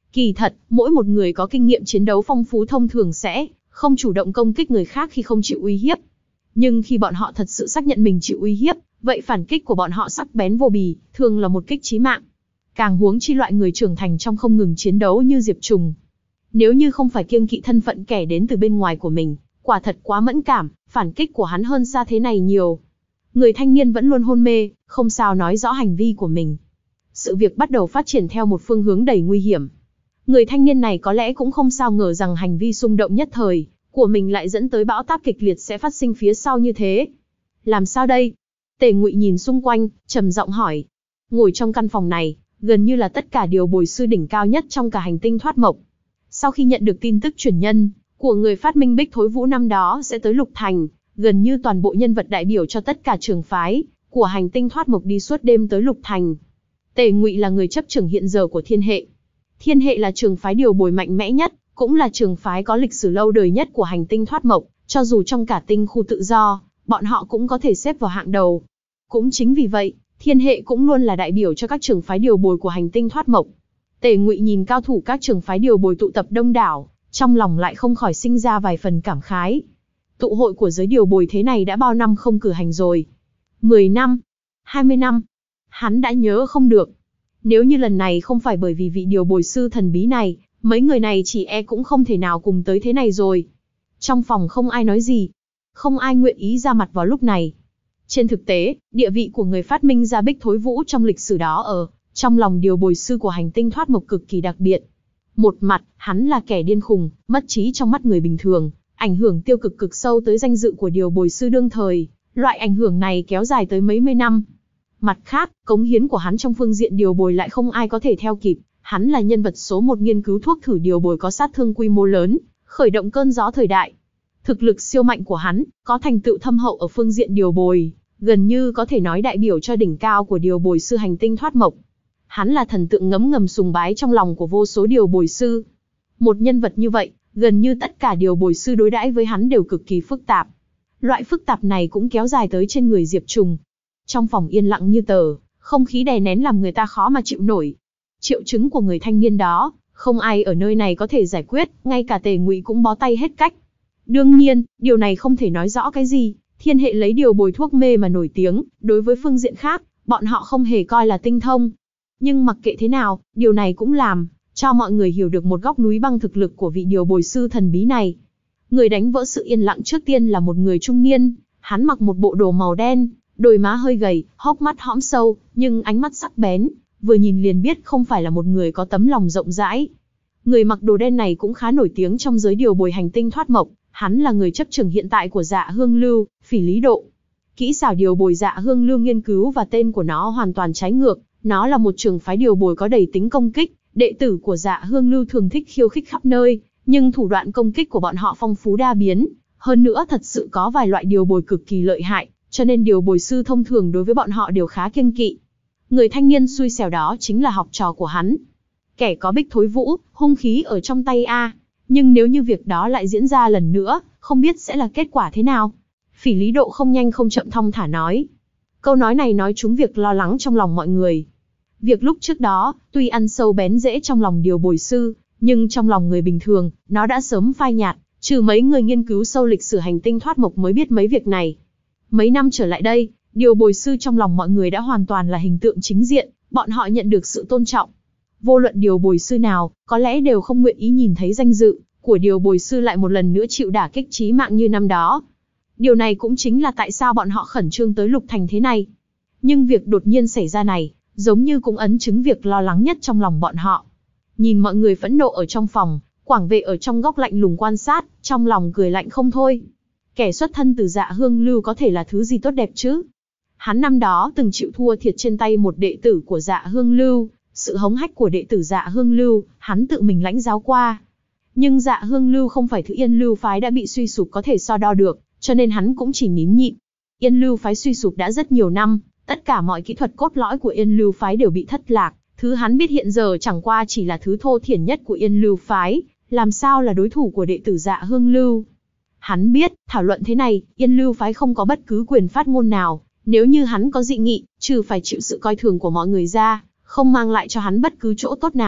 [SPEAKER 1] Kỳ thật, mỗi một người có kinh nghiệm chiến đấu phong phú thông thường sẽ không chủ động công kích người khác khi không chịu uy hiếp. Nhưng khi bọn họ thật sự xác nhận mình chịu uy hiếp, vậy phản kích của bọn họ sắc bén vô bì, thường là một kích chí mạng. Càng huống chi loại người trưởng thành trong không ngừng chiến đấu như Diệp Trùng. Nếu như không phải kiêng kỵ thân phận kẻ đến từ bên ngoài của mình, quả thật quá mẫn cảm, phản kích của hắn hơn xa thế này nhiều. Người thanh niên vẫn luôn hôn mê, không sao nói rõ hành vi của mình. Sự việc bắt đầu phát triển theo một phương hướng đầy nguy hiểm. Người thanh niên này có lẽ cũng không sao ngờ rằng hành vi xung động nhất thời của mình lại dẫn tới bão táp kịch liệt sẽ phát sinh phía sau như thế. Làm sao đây? Tề Ngụy nhìn xung quanh, trầm giọng hỏi. Ngồi trong căn phòng này, gần như là tất cả điều bồi sư đỉnh cao nhất trong cả hành tinh thoát mộc. Sau khi nhận được tin tức truyền nhân của người phát minh Bích Thối Vũ năm đó sẽ tới Lục Thành, gần như toàn bộ nhân vật đại biểu cho tất cả trường phái của hành tinh thoát mộc đi suốt đêm tới Lục Thành. Tề Ngụy là người chấp trưởng hiện giờ của Thiên Hệ. Thiên Hệ là trường phái điều bồi mạnh mẽ nhất, cũng là trường phái có lịch sử lâu đời nhất của hành tinh thoát mộc, cho dù trong cả tinh khu tự do, bọn họ cũng có thể xếp vào hạng đầu. Cũng chính vì vậy, Thiên Hệ cũng luôn là đại biểu cho các trường phái điều bồi của hành tinh thoát mộc. Tề Ngụy nhìn cao thủ các trường phái điều bồi tụ tập đông đảo, trong lòng lại không khỏi sinh ra vài phần cảm khái. Tụ hội của giới điều bồi thế này đã bao năm không cử hành rồi? mười năm? hai mươi năm? Hắn đã nhớ không được. Nếu như lần này không phải bởi vì vị điều bồi sư thần bí này, mấy người này chỉ e cũng không thể nào cùng tới thế này rồi. Trong phòng không ai nói gì. Không ai nguyện ý ra mặt vào lúc này. Trên thực tế, địa vị của người phát minh ra Bích Thối Vũ trong lịch sử đó ở trong lòng điều bồi sư của hành tinh thoát mộc cực kỳ đặc biệt. Một mặt, hắn là kẻ điên khùng, mất trí trong mắt người bình thường, ảnh hưởng tiêu cực cực sâu tới danh dự của điều bồi sư đương thời. Loại ảnh hưởng này kéo dài tới mấy mươi năm. Mặt khác, cống hiến của hắn trong phương diện điều bồi lại không ai có thể theo kịp. Hắn là nhân vật số một nghiên cứu thuốc thử điều bồi có sát thương quy mô lớn, khởi động cơn gió thời đại. Thực lực siêu mạnh của hắn, có thành tựu thâm hậu ở phương diện điều bồi, gần như có thể nói đại biểu cho đỉnh cao của điều bồi sư hành tinh thoát mộc. Hắn là thần tượng ngấm ngầm sùng bái trong lòng của vô số điều bồi sư. Một nhân vật như vậy, gần như tất cả điều bồi sư đối đãi với hắn đều cực kỳ phức tạp. Loại phức tạp này cũng kéo dài tới trên người Diệp Trùng. Trong phòng yên lặng như tờ, không khí đè nén làm người ta khó mà chịu nổi. Triệu chứng của người thanh niên đó, không ai ở nơi này có thể giải quyết, ngay cả Tề Ngụy cũng bó tay hết cách. Đương nhiên, điều này không thể nói rõ cái gì. Thiên Hệ lấy điều bồi thuốc mê mà nổi tiếng, đối với phương diện khác, bọn họ không hề coi là tinh thông. Nhưng mặc kệ thế nào, điều này cũng làm cho mọi người hiểu được một góc núi băng thực lực của vị điều bồi sư thần bí này. Người đánh vỡ sự yên lặng trước tiên là một người trung niên, hắn mặc một bộ đồ màu đen, đôi má hơi gầy, hốc mắt hõm sâu, nhưng ánh mắt sắc bén, vừa nhìn liền biết không phải là một người có tấm lòng rộng rãi. Người mặc đồ đen này cũng khá nổi tiếng trong giới điều bồi hành tinh thoát mộc, hắn là người chấp trưởng hiện tại của Dạ Hương Lưu, Phỉ Lý Độ. Kỹ xảo điều bồi Dạ Hương Lưu nghiên cứu và tên của nó hoàn toàn trái ngược, nó là một trường phái điều bồi có đầy tính công kích, đệ tử của Dạ Hương Lưu thường thích khiêu khích khắp nơi, nhưng thủ đoạn công kích của bọn họ phong phú đa biến, hơn nữa thật sự có vài loại điều bồi cực kỳ lợi hại, cho nên điều bồi sư thông thường đối với bọn họ đều khá kiêng kỵ. Người thanh niên xui xẻo đó chính là học trò của hắn. Kẻ có Bích Thối Vũ, hung khí ở trong tay a, nhưng nếu như việc đó lại diễn ra lần nữa, không biết sẽ là kết quả thế nào. Phỉ Lý Độ không nhanh không chậm thong thả nói. Câu nói này nói trúng việc lo lắng trong lòng mọi người. Việc lúc trước đó, tuy ăn sâu bén rễ trong lòng điều bồi sư, nhưng trong lòng người bình thường, nó đã sớm phai nhạt, trừ mấy người nghiên cứu sâu lịch sử hành tinh thoát mộc mới biết mấy việc này. Mấy năm trở lại đây, điều bồi sư trong lòng mọi người đã hoàn toàn là hình tượng chính diện, bọn họ nhận được sự tôn trọng. Vô luận điều bồi sư nào, có lẽ đều không nguyện ý nhìn thấy danh dự của điều bồi sư lại một lần nữa chịu đả kích chí mạng như năm đó. Điều này cũng chính là tại sao bọn họ khẩn trương tới Lục Thành thế này. Nhưng việc đột nhiên xảy ra này, giống như cũng ấn chứng việc lo lắng nhất trong lòng bọn họ. Nhìn mọi người phẫn nộ ở trong phòng, Quảng Vệ ở trong góc lạnh lùng quan sát, trong lòng cười lạnh không thôi. Kẻ xuất thân từ Dạ Hương Lưu có thể là thứ gì tốt đẹp chứ? Hắn năm đó từng chịu thua thiệt trên tay một đệ tử của Dạ Hương Lưu, sự hống hách của đệ tử Dạ Hương Lưu, hắn tự mình lãnh giáo qua. Nhưng Dạ Hương Lưu không phải thứ Yên Lưu phái đã bị suy sụp có thể so đo được, cho nên hắn cũng chỉ nín nhịn. Yên Lưu phái suy sụp đã rất nhiều năm, tất cả mọi kỹ thuật cốt lõi của Yên Lưu phái đều bị thất lạc, thứ hắn biết hiện giờ chẳng qua chỉ là thứ thô thiển nhất của Yên Lưu phái, làm sao là đối thủ của đệ tử Dạ Hương Lưu. Hắn biết, thảo luận thế này, Yên Lưu phái không có bất cứ quyền phát ngôn nào, nếu như hắn có dị nghị, trừ phải chịu sự coi thường của mọi người ra, không mang lại cho hắn bất cứ chỗ tốt nào,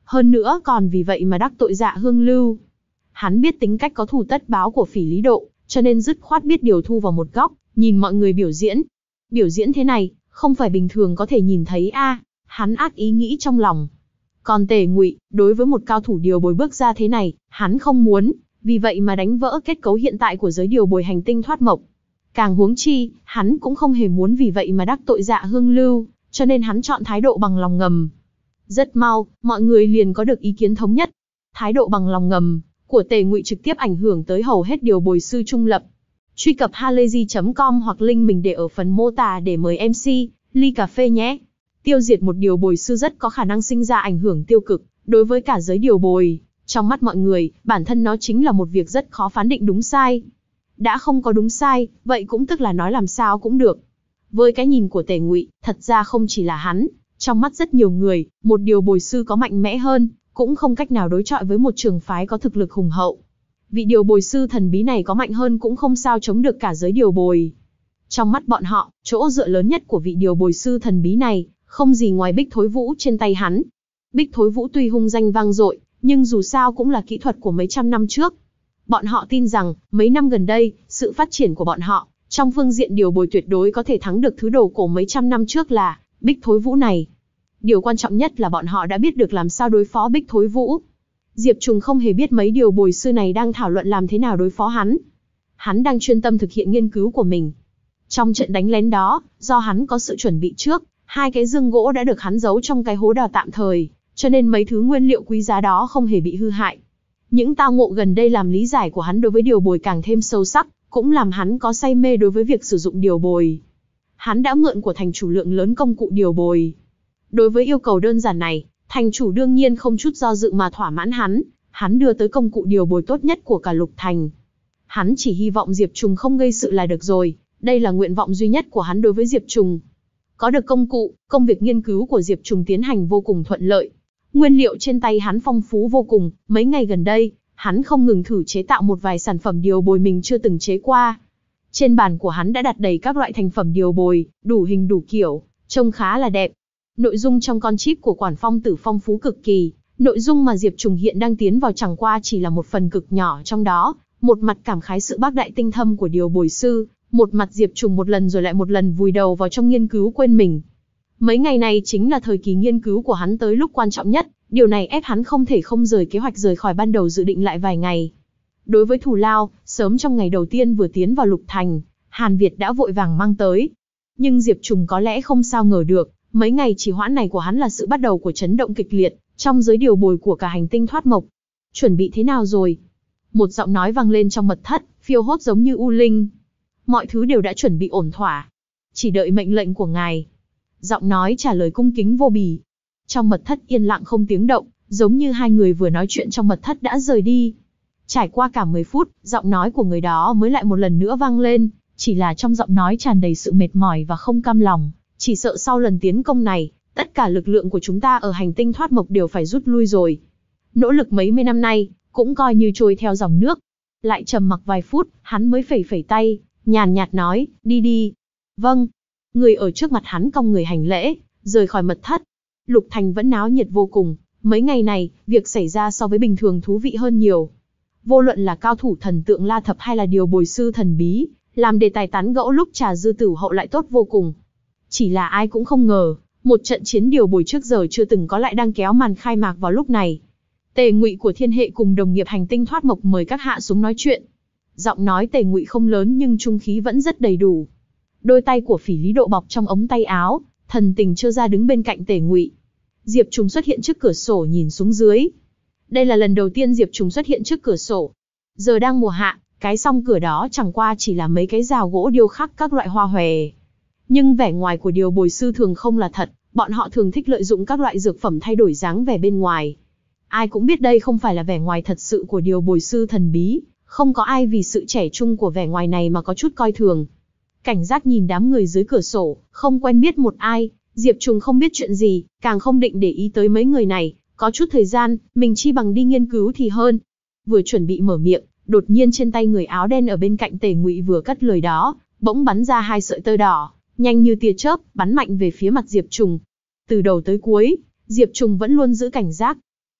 [SPEAKER 1] hơn nữa còn vì vậy mà đắc tội Dạ Hương Lưu. Hắn biết tính cách có thù tất báo của Phỉ Lý Độ, cho nên dứt khoát biết điều thu vào một góc, nhìn mọi người biểu diễn. Biểu diễn thế này, không phải bình thường có thể nhìn thấy a, à, hắn ác ý nghĩ trong lòng. Còn Tề Ngụy, đối với một cao thủ điều bồi bước ra thế này, hắn không muốn, vì vậy mà đánh vỡ kết cấu hiện tại của giới điều bồi hành tinh thoát mộc. Càng huống chi, hắn cũng không hề muốn vì vậy mà đắc tội Dạ Hương Lưu, cho nên hắn chọn thái độ bằng lòng ngầm. Rất mau, mọi người liền có được ý kiến thống nhất. Thái độ bằng lòng ngầm của Tề Ngụy trực tiếp ảnh hưởng tới hầu hết điều bồi sư trung lập. Truy cập halayzi chấm com hoặc link mình để ở phần mô tả để mời em xê, ly cà phê nhé. Tiêu diệt một điều bồi sư rất có khả năng sinh ra ảnh hưởng tiêu cực đối với cả giới điều bồi. Trong mắt mọi người, bản thân nó chính là một việc rất khó phán định đúng sai. Đã không có đúng sai, vậy cũng tức là nói làm sao cũng được. Với cái nhìn của Tề Ngụy, thật ra không chỉ là hắn, trong mắt rất nhiều người, một điều bồi sư có mạnh mẽ hơn, cũng không cách nào đối chọi với một trường phái có thực lực hùng hậu. Vị điều bồi sư thần bí này có mạnh hơn cũng không sao chống được cả giới điều bồi. Trong mắt bọn họ, chỗ dựa lớn nhất của vị điều bồi sư thần bí này, không gì ngoài Bích Thối Vũ trên tay hắn. Bích Thối Vũ tuy hung danh vang dội, nhưng dù sao cũng là kỹ thuật của mấy trăm năm trước. Bọn họ tin rằng, mấy năm gần đây, sự phát triển của bọn họ, trong phương diện điều bồi tuyệt đối có thể thắng được thứ đồ cổ mấy trăm năm trước là Bích Thối Vũ này. Điều quan trọng nhất là bọn họ đã biết được làm sao đối phó Bích Thối Vũ. Diệp Trùng không hề biết mấy điều bồi sư này đang thảo luận làm thế nào đối phó hắn. Hắn đang chuyên tâm thực hiện nghiên cứu của mình. Trong trận đánh lén đó, do hắn có sự chuẩn bị trước, hai cái dương gỗ đã được hắn giấu trong cái hố đào tạm thời, cho nên mấy thứ nguyên liệu quý giá đó không hề bị hư hại. Những tao ngộ gần đây làm lý giải của hắn đối với điều bồi càng thêm sâu sắc, cũng làm hắn có say mê đối với việc sử dụng điều bồi. Hắn đã mượn của thành chủ lượng lớn công cụ điều bồi. Đối với yêu cầu đơn giản này, thành chủ đương nhiên không chút do dự mà thỏa mãn hắn, hắn đưa tới công cụ điều bồi tốt nhất của cả lục thành. Hắn chỉ hy vọng Diệp Trùng không gây sự là được rồi, đây là nguyện vọng duy nhất của hắn đối với Diệp Trùng. Có được công cụ, công việc nghiên cứu của Diệp Trùng tiến hành vô cùng thuận lợi. Nguyên liệu trên tay hắn phong phú vô cùng, mấy ngày gần đây, hắn không ngừng thử chế tạo một vài sản phẩm điều bồi mình chưa từng chế qua. Trên bàn của hắn đã đặt đầy các loại thành phẩm điều bồi, đủ hình đủ kiểu, trông khá là đẹp. Nội dung trong con chip của Quản Phong Tử phong phú cực kỳ, nội dung mà Diệp Trùng hiện đang tiến vào chẳng qua chỉ là một phần cực nhỏ trong đó, một mặt cảm khái sự bác đại tinh thâm của điều bồi sư, một mặt Diệp Trùng một lần rồi lại một lần vùi đầu vào trong nghiên cứu quên mình. Mấy ngày này chính là thời kỳ nghiên cứu của hắn tới lúc quan trọng nhất, điều này ép hắn không thể không rời kế hoạch rời khỏi ban đầu dự định lại vài ngày. Đối với thù lao, sớm trong ngày đầu tiên vừa tiến vào Lục Thành, Hàn Việt đã vội vàng mang tới. Nhưng Diệp Trùng có lẽ không sao ngờ được, mấy ngày trì hoãn này của hắn là sự bắt đầu của chấn động kịch liệt, trong giới điều bồi của cả hành tinh thoát mộc. Chuẩn bị thế nào rồi? Một giọng nói vang lên trong mật thất, phiêu hốt giống như u linh. Mọi thứ đều đã chuẩn bị ổn thỏa. Chỉ đợi mệnh lệnh của ngài. Giọng nói trả lời cung kính vô bì. Trong mật thất yên lặng không tiếng động, giống như hai người vừa nói chuyện trong mật thất đã rời đi. Trải qua cả mười phút, giọng nói của người đó mới lại một lần nữa vang lên, chỉ là trong giọng nói tràn đầy sự mệt mỏi và không cam lòng. Chỉ sợ sau lần tiến công này, tất cả lực lượng của chúng ta ở hành tinh thoát mộc đều phải rút lui rồi. Nỗ lực mấy mươi năm nay, cũng coi như trôi theo dòng nước. Lại trầm mặc vài phút, hắn mới phẩy phẩy tay, nhàn nhạt nói, đi đi. Vâng. Người ở trước mặt hắn cong người hành lễ, rời khỏi mật thất. Lục Thành vẫn náo nhiệt vô cùng, mấy ngày này, việc xảy ra so với bình thường thú vị hơn nhiều. Vô luận là cao thủ thần tượng La Thập hay là điều bồi sư thần bí, làm đề tài tán gẫu lúc trà dư tử hậu lại tốt vô cùng. Chỉ là ai cũng không ngờ, một trận chiến điều bồi trước giờ chưa từng có lại đang kéo màn khai mạc vào lúc này. Tề Ngụy của Thiên Hệ cùng đồng nghiệp hành tinh thoát mộc mời các hạ xuống nói chuyện. Giọng nói Tề Ngụy không lớn nhưng trung khí vẫn rất đầy đủ. Đôi tay của Phỉ Lý Độ bọc trong ống tay áo, thần tình trơ ra đứng bên cạnh Tề Ngụy. Diệp Trùng xuất hiện trước cửa sổ nhìn xuống dưới. Đây là lần đầu tiên Diệp Trùng xuất hiện trước cửa sổ. Giờ đang mùa hạ, cái song cửa đó chẳng qua chỉ là mấy cái rào gỗ điêu khắc các loại hoa hòe. Nhưng vẻ ngoài của điều bồi sư thường không là thật, bọn họ thường thích lợi dụng các loại dược phẩm thay đổi dáng vẻ bên ngoài. Ai cũng biết đây không phải là vẻ ngoài thật sự của điều bồi sư thần bí, không có ai vì sự trẻ trung của vẻ ngoài này mà có chút coi thường. Cảnh giác nhìn đám người dưới cửa sổ, không quen biết một ai, Diệp Trùng không biết chuyện gì, càng không định để ý tới mấy người này, có chút thời gian, mình chi bằng đi nghiên cứu thì hơn. Vừa chuẩn bị mở miệng, đột nhiên trên tay người áo đen ở bên cạnh Tề Ngụy vừa cất lời đó, bỗng bắn ra hai sợi tơ đỏ, nhanh như tia chớp, bắn mạnh về phía mặt Diệp Trùng. Từ đầu tới cuối, Diệp Trùng vẫn luôn giữ cảnh giác.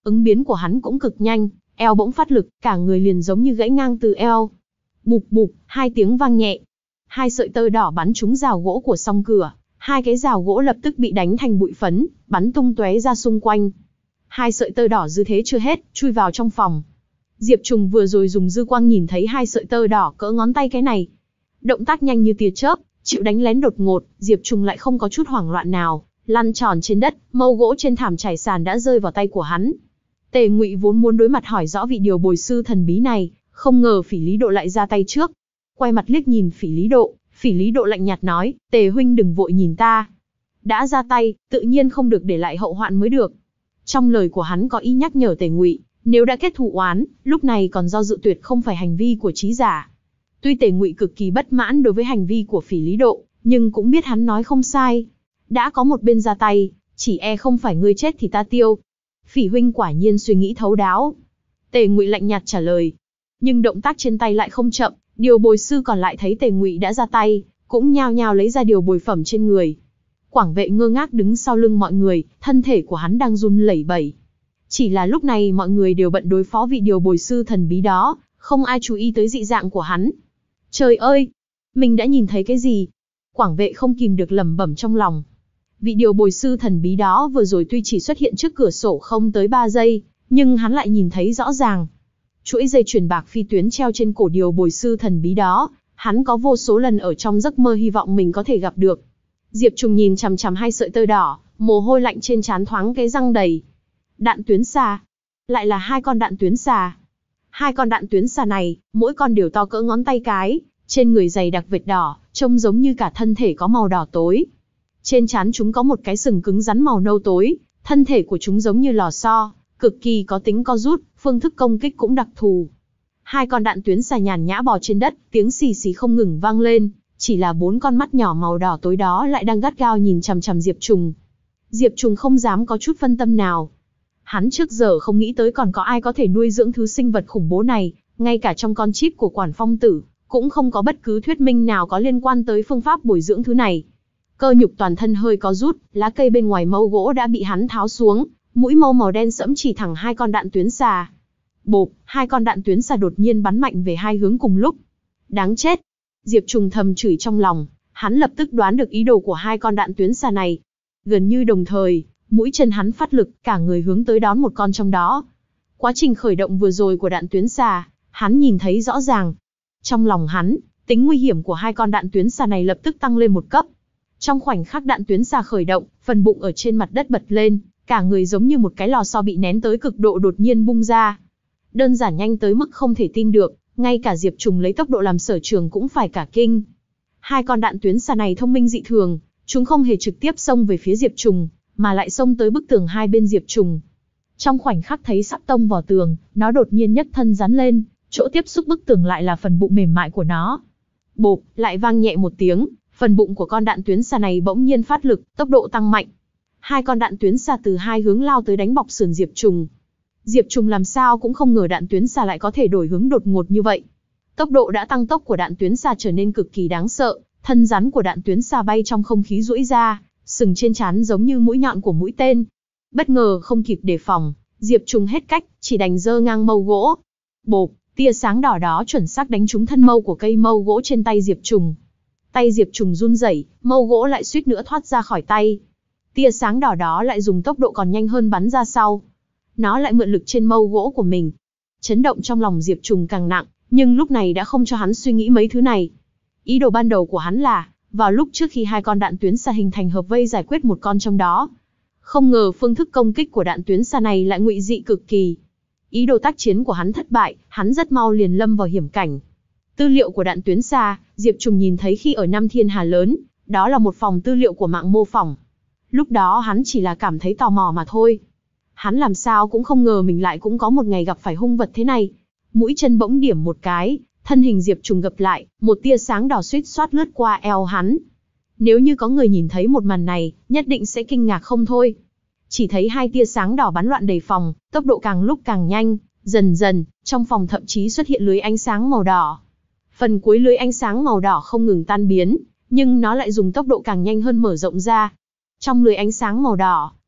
[SPEAKER 1] Ứng biến của hắn cũng cực nhanh, eo bỗng phát lực, cả người liền giống như gãy ngang từ eo. Bụp bụp, hai tiếng vang nhẹ. Hai sợi tơ đỏ bắn trúng rào gỗ của song cửa, hai cái rào gỗ lập tức bị đánh thành bụi phấn, bắn tung tóe ra xung quanh. Hai sợi tơ đỏ dư thế chưa hết, chui vào trong phòng. Diệp Trùng vừa rồi dùng dư quang nhìn thấy hai sợi tơ đỏ cỡ ngón tay cái này. Động tác nhanh như tia chớp, chịu đánh lén đột ngột, Diệp Trùng lại không có chút hoảng loạn nào, lăn tròn trên đất, mâu gỗ trên thảm trải sàn đã rơi vào tay của hắn. Tề Ngụy vốn muốn đối mặt hỏi rõ vị điều bồi sư thần bí này, không ngờ Phỉ Lý Độ lại ra tay trước. Quay mặt liếc nhìn Phỉ Lý Độ, Phỉ Lý Độ lạnh nhạt nói, Tề huynh đừng vội nhìn ta. Đã ra tay, tự nhiên không được để lại hậu hoạn mới được. Trong lời của hắn có ý nhắc nhở Tề Ngụy, nếu đã kết thù oán, lúc này còn do dự tuyệt không phải hành vi của trí giả. Tuy Tề Ngụy cực kỳ bất mãn đối với hành vi của Phỉ Lý Độ, nhưng cũng biết hắn nói không sai. Đã có một bên ra tay, chỉ e không phải ngươi chết thì ta tiêu. Phỉ huynh quả nhiên suy nghĩ thấu đáo. Tề Ngụy lạnh nhạt trả lời. Nhưng động tác trên tay lại không chậm, điều bồi sư còn lại thấy Tề Ngụy đã ra tay, cũng nhao nhao lấy ra điều bồi phẩm trên người. Quảng Vệ ngơ ngác đứng sau lưng mọi người, thân thể của hắn đang run lẩy bẩy. Chỉ là lúc này mọi người đều bận đối phó vị điều bồi sư thần bí đó, không ai chú ý tới dị dạng của hắn. Trời ơi! Mình đã nhìn thấy cái gì? Quảng Vệ không kìm được lẩm bẩm trong lòng. Vị điều bồi sư thần bí đó vừa rồi tuy chỉ xuất hiện trước cửa sổ không tới ba giây, nhưng hắn lại nhìn thấy rõ ràng. Chuỗi dây chuyền bạc phi tuyến treo trên cổ điều bồi sư thần bí đó, hắn có vô số lần ở trong giấc mơ hy vọng mình có thể gặp được. Diệp Trùng nhìn chằm chằm hai sợi tơ đỏ, mồ hôi lạnh trên trán thoáng cái răng đầy. Đạn tuyến xà. Lại là hai con đạn tuyến xà. Hai con đạn tuyến xà này, mỗi con đều to cỡ ngón tay cái, trên người dày đặc vệt đỏ, trông giống như cả thân thể có màu đỏ tối. Trên trán chúng có một cái sừng cứng rắn màu nâu tối, thân thể của chúng giống như lò xo, cực kỳ có tính co rút, phương thức công kích cũng đặc thù. Hai con đạn tuyến xà nhàn nhã bò trên đất, tiếng xì xì không ngừng vang lên, chỉ là bốn con mắt nhỏ màu đỏ tối đó lại đang gắt gao nhìn chằm chằm Diệp Trùng. Diệp Trùng không dám có chút phân tâm nào. Hắn trước giờ không nghĩ tới còn có ai có thể nuôi dưỡng thứ sinh vật khủng bố này, ngay cả trong con chip của Quản Phong Tử, cũng không có bất cứ thuyết minh nào có liên quan tới phương pháp bồi dưỡng thứ này. Cơ nhục toàn thân hơi có rút, lá cây bên ngoài mâu gỗ đã bị hắn tháo xuống, mũi mâu màu đen sẫm chỉ thẳng hai con đạn tuyến xà. Bộp, hai con đạn tuyến xà đột nhiên bắn mạnh về hai hướng cùng lúc. Đáng chết! Diệp Trùng thầm chửi trong lòng, hắn lập tức đoán được ý đồ của hai con đạn tuyến xà này. Gần như đồng thời, mũi chân hắn phát lực, cả người hướng tới đón một con trong đó. Quá trình khởi động vừa rồi của đạn tuyến xà, hắn nhìn thấy rõ ràng. Trong lòng hắn, tính nguy hiểm của hai con đạn tuyến xà này lập tức tăng lên một cấp. Trong khoảnh khắc đạn tuyến xà khởi động, phần bụng ở trên mặt đất bật lên, cả người giống như một cái lò xo bị nén tới cực độ đột nhiên bung ra. Đơn giản nhanh tới mức không thể tin được, ngay cả Diệp Trùng lấy tốc độ làm sở trường cũng phải cả kinh. Hai con đạn tuyến xà này thông minh dị thường, chúng không hề trực tiếp xông về phía Diệp Trùng, mà lại xông tới bức tường hai bên Diệp Trùng. Trong khoảnh khắc thấy sắp tông vào tường, nó đột nhiên nhấc thân rắn lên, chỗ tiếp xúc bức tường lại là phần bụng mềm mại của nó. Bộp, lại vang nhẹ một tiếng, phần bụng của con đạn tuyến xà này bỗng nhiên phát lực, tốc độ tăng mạnh. Hai con đạn tuyến xà từ hai hướng lao tới đánh bọc sườn Diệp Trùng. Diệp Trùng làm sao cũng không ngờ đạn tuyến xà lại có thể đổi hướng đột ngột như vậy. Tốc độ đã tăng tốc của đạn tuyến xà trở nên cực kỳ đáng sợ, thân rắn của đạn tuyến xà bay trong không khí duỗi ra, sừng trên trán giống như mũi nhọn của mũi tên. Bất ngờ không kịp đề phòng, Diệp Trùng hết cách, chỉ đành giơ ngang mâu gỗ. Bộp, tia sáng đỏ đó chuẩn xác đánh trúng thân mâu của cây mâu gỗ trên tay Diệp Trùng. Tay Diệp Trùng run rẩy, mâu gỗ lại suýt nữa thoát ra khỏi tay. Tia sáng đỏ đó lại dùng tốc độ còn nhanh hơn bắn ra sau. Nó lại mượn lực trên mâu gỗ của mình. Chấn động trong lòng Diệp Trùng càng nặng, nhưng lúc này đã không cho hắn suy nghĩ mấy thứ này. Ý đồ ban đầu của hắn là, vào lúc trước khi hai con đạn tuyến xà hình thành hợp vây giải quyết một con trong đó. Không ngờ phương thức công kích của đạn tuyến xà này lại ngụy dị cực kỳ. Ý đồ tác chiến của hắn thất bại, hắn rất mau liền lâm vào hiểm cảnh. Tư liệu của đạn tuyến xà, Diệp Trùng nhìn thấy khi ở Nam Thiên Hà Lớn, đó là một phòng tư liệu của mạng mô phỏng. Lúc đó hắn chỉ là cảm thấy tò mò mà thôi. Hắn làm sao cũng không ngờ mình lại cũng có một ngày gặp phải hung vật thế này. Mũi chân bỗng điểm một cái, thân hình Diệp Trùng gập lại, một tia sáng đỏ suýt xoát lướt qua eo hắn. Nếu như có người nhìn thấy một màn này, nhất định sẽ kinh ngạc không thôi. Chỉ thấy hai tia sáng đỏ bắn loạn đầy phòng, tốc độ càng lúc càng nhanh, dần dần, trong phòng thậm chí xuất hiện lưới ánh sáng màu đỏ. Phần cuối lưới ánh sáng màu đỏ không ngừng tan biến, nhưng nó lại dùng tốc độ càng nhanh hơn mở rộng ra. Trong lưới ánh sáng màu đỏ,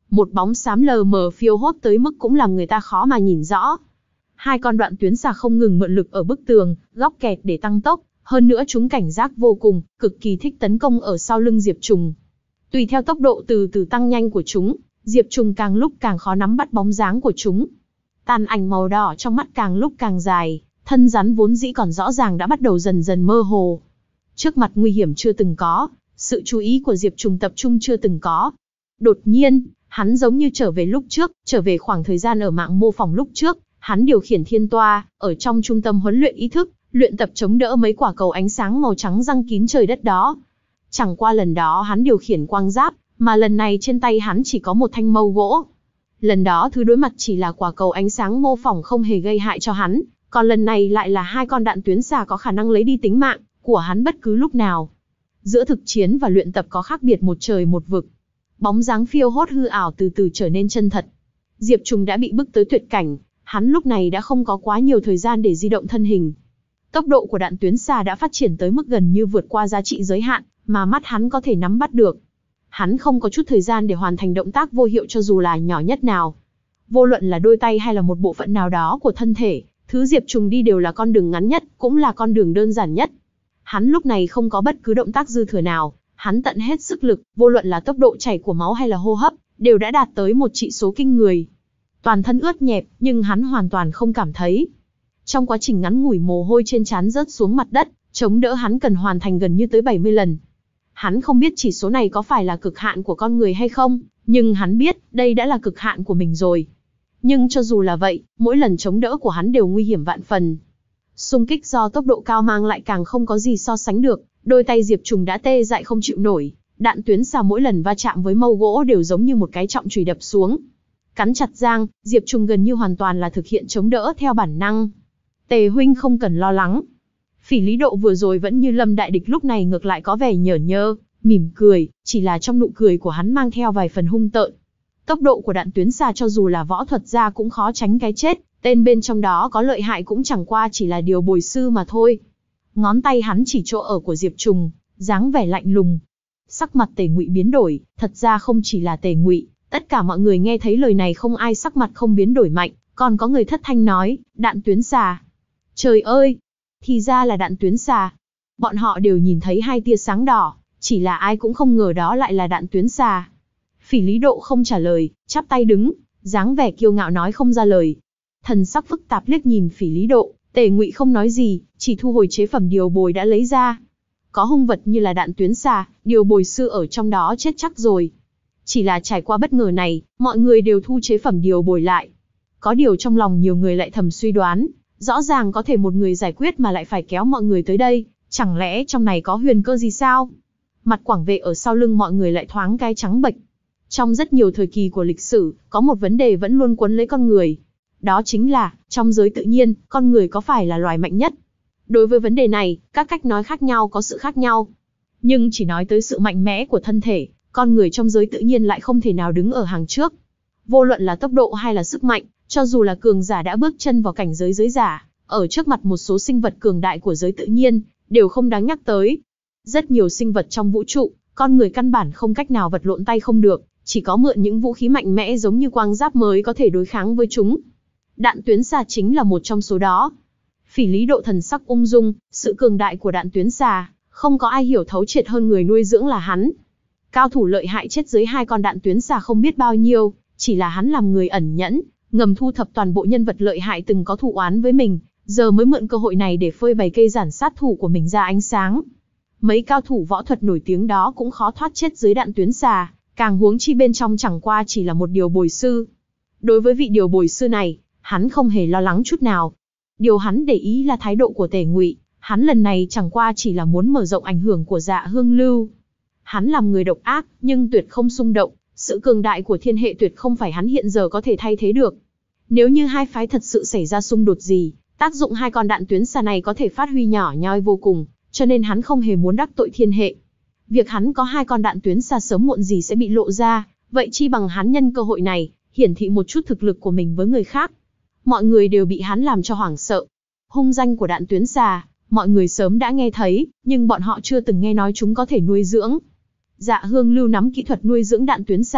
[SPEAKER 1] một bóng xám lờ mờ phiêu hốt tới mức cũng làm người ta khó mà nhìn rõ. Hai con đoạn tuyến xà không ngừng mượn lực ở bức tường, góc kẹt để tăng tốc, hơn nữa chúng cảnh giác vô cùng, cực kỳ thích tấn công ở sau lưng Diệp Trùng. Tùy theo tốc độ từ từ tăng nhanh của chúng, Diệp Trùng càng lúc càng khó nắm bắt bóng dáng của chúng. Tàn ảnh màu đỏ trong mắt càng lúc càng dài, thân rắn vốn dĩ còn rõ ràng đã bắt đầu dần dần mơ hồ. Trước mặt nguy hiểm chưa từng có, sự chú ý của Diệp Trùng tập trung chưa từng có. Đột nhiên, hắn giống như trở về lúc trước, trở về khoảng thời gian ở mạng mô phỏng lúc trước, hắn điều khiển thiên toa, ở trong trung tâm huấn luyện ý thức, luyện tập chống đỡ mấy quả cầu ánh sáng màu trắng răng kín trời đất đó. Chẳng qua lần đó hắn điều khiển quang giáp, mà lần này trên tay hắn chỉ có một thanh mâu gỗ. Lần đó thứ đối mặt chỉ là quả cầu ánh sáng mô phỏng không hề gây hại cho hắn, còn lần này lại là hai con đạn tuyến xà có khả năng lấy đi tính mạng của hắn bất cứ lúc nào. Giữa thực chiến và luyện tập có khác biệt một trời một vực. Bóng dáng phiêu hốt hư ảo từ từ trở nên chân thật. Diệp Trùng đã bị bức tới tuyệt cảnh, hắn lúc này đã không có quá nhiều thời gian để di động thân hình. Tốc độ của đạn tuyến xà đã phát triển tới mức gần như vượt qua giá trị giới hạn mà mắt hắn có thể nắm bắt được. Hắn không có chút thời gian để hoàn thành động tác vô hiệu cho dù là nhỏ nhất nào. Vô luận là đôi tay hay là một bộ phận nào đó của thân thể, thứ Diệp Trùng đi đều là con đường ngắn nhất, cũng là con đường đơn giản nhất. Hắn lúc này không có bất cứ động tác dư thừa nào, hắn tận hết sức lực, vô luận là tốc độ chảy của máu hay là hô hấp, đều đã đạt tới một trị số kinh người. Toàn thân ướt nhẹp, nhưng hắn hoàn toàn không cảm thấy. Trong quá trình ngắn ngủi mồ hôi trên trán rớt xuống mặt đất, chống đỡ hắn cần hoàn thành gần như tới bảy mươi lần. Hắn không biết chỉ số này có phải là cực hạn của con người hay không, nhưng hắn biết đây đã là cực hạn của mình rồi. Nhưng cho dù là vậy, mỗi lần chống đỡ của hắn đều nguy hiểm vạn phần. Xung kích do tốc độ cao mang lại càng không có gì so sánh được, đôi tay Diệp Trùng đã tê dại không chịu nổi, đạn tuyến xà mỗi lần va chạm với mâu gỗ đều giống như một cái trọng chùy đập xuống. Cắn chặt răng, Diệp Trùng gần như hoàn toàn là thực hiện chống đỡ theo bản năng. Tề huynh không cần lo lắng. Phỉ Lý Độ vừa rồi vẫn như lâm đại địch lúc này ngược lại có vẻ nhởn nhơ, mỉm cười, chỉ là trong nụ cười của hắn mang theo vài phần hung tợn. Tốc độ của đạn tuyến xà cho dù là võ thuật gia cũng khó tránh cái chết, tên bên trong đó có lợi hại cũng chẳng qua chỉ là điều bồi sư mà thôi. Ngón tay hắn chỉ chỗ ở của Diệp Trùng, dáng vẻ lạnh lùng. Sắc mặt Tề Ngụy biến đổi, thật ra không chỉ là Tề Ngụy, tất cả mọi người nghe thấy lời này không ai sắc mặt không biến đổi mạnh, còn có người thất thanh nói, đạn tuyến xà. Trời ơi, thì ra là đạn tuyến xà. Bọn họ đều nhìn thấy hai tia sáng đỏ, chỉ là ai cũng không ngờ đó lại là đạn tuyến xà. Phỉ Lý Độ không trả lời, chắp tay đứng, dáng vẻ kiêu ngạo nói không ra lời. Thần sắc phức tạp liếc nhìn Phỉ Lý Độ, Tề Ngụy không nói gì, chỉ thu hồi chế phẩm điều bồi đã lấy ra. Có hung vật như là đạn tuyến xà, điều bồi sư ở trong đó chết chắc rồi. Chỉ là trải qua bất ngờ này, mọi người đều thu chế phẩm điều bồi lại. Có điều trong lòng nhiều người lại thầm suy đoán, rõ ràng có thể một người giải quyết mà lại phải kéo mọi người tới đây, chẳng lẽ trong này có huyền cơ gì sao? Mặt Quảng Vệ ở sau lưng mọi người lại thoáng cái trắng bệch. Trong rất nhiều thời kỳ của lịch sử, có một vấn đề vẫn luôn quấn lấy con người. Đó chính là, trong giới tự nhiên, con người có phải là loài mạnh nhất? Đối với vấn đề này, các cách nói khác nhau có sự khác nhau. Nhưng chỉ nói tới sự mạnh mẽ của thân thể, con người trong giới tự nhiên lại không thể nào đứng ở hàng trước. Vô luận là tốc độ hay là sức mạnh, cho dù là cường giả đã bước chân vào cảnh giới giới giả, ở trước mặt một số sinh vật cường đại của giới tự nhiên, đều không đáng nhắc tới. Rất nhiều sinh vật trong vũ trụ, con người căn bản không cách nào vật lộn tay không được, chỉ có mượn những vũ khí mạnh mẽ giống như quang giáp mới có thể đối kháng với chúng. Đạn tuyến xà chính là một trong số đó. Phỉ Lý Độ thần sắc ung dung, sự cường đại của đạn tuyến xà, không có ai hiểu thấu triệt hơn người nuôi dưỡng là hắn. Cao thủ lợi hại chết dưới hai con đạn tuyến xà không biết bao nhiêu, chỉ là hắn làm người ẩn nhẫn, ngầm thu thập toàn bộ nhân vật lợi hại từng có thù oán với mình, giờ mới mượn cơ hội này để phơi bày cây giản sát thủ của mình ra ánh sáng. Mấy cao thủ võ thuật nổi tiếng đó cũng khó thoát chết dưới đạn tuyến xà, càng huống chi bên trong chẳng qua chỉ là một điều bồi sư. Đối với vị điều bồi sư này, hắn không hề lo lắng chút nào. Điều hắn để ý là thái độ của Tề Ngụy, hắn lần này chẳng qua chỉ là muốn mở rộng ảnh hưởng của Dạ Hương Lưu. Hắn làm người độc ác, nhưng tuyệt không xung động, sự cường đại của thiên hệ tuyệt không phải hắn hiện giờ có thể thay thế được. Nếu như hai phái thật sự xảy ra xung đột gì, tác dụng hai con đạn tuyến xà này có thể phát huy nhỏ nhoi vô cùng, cho nên hắn không hề muốn đắc tội thiên hệ. Việc hắn có hai con đạn tuyến xà sớm muộn gì sẽ bị lộ ra, vậy chi bằng hắn nhân cơ hội này, hiển thị một chút thực lực của mình với người khác. Mọi người đều bị hắn làm cho hoảng sợ. Hung danh của đạn tuyến xà, mọi người sớm đã nghe thấy, nhưng bọn họ chưa từng nghe nói chúng có thể nuôi dưỡng. Dạ Hương Lưu nắm kỹ thuật nuôi dưỡng đạn tuyến xà,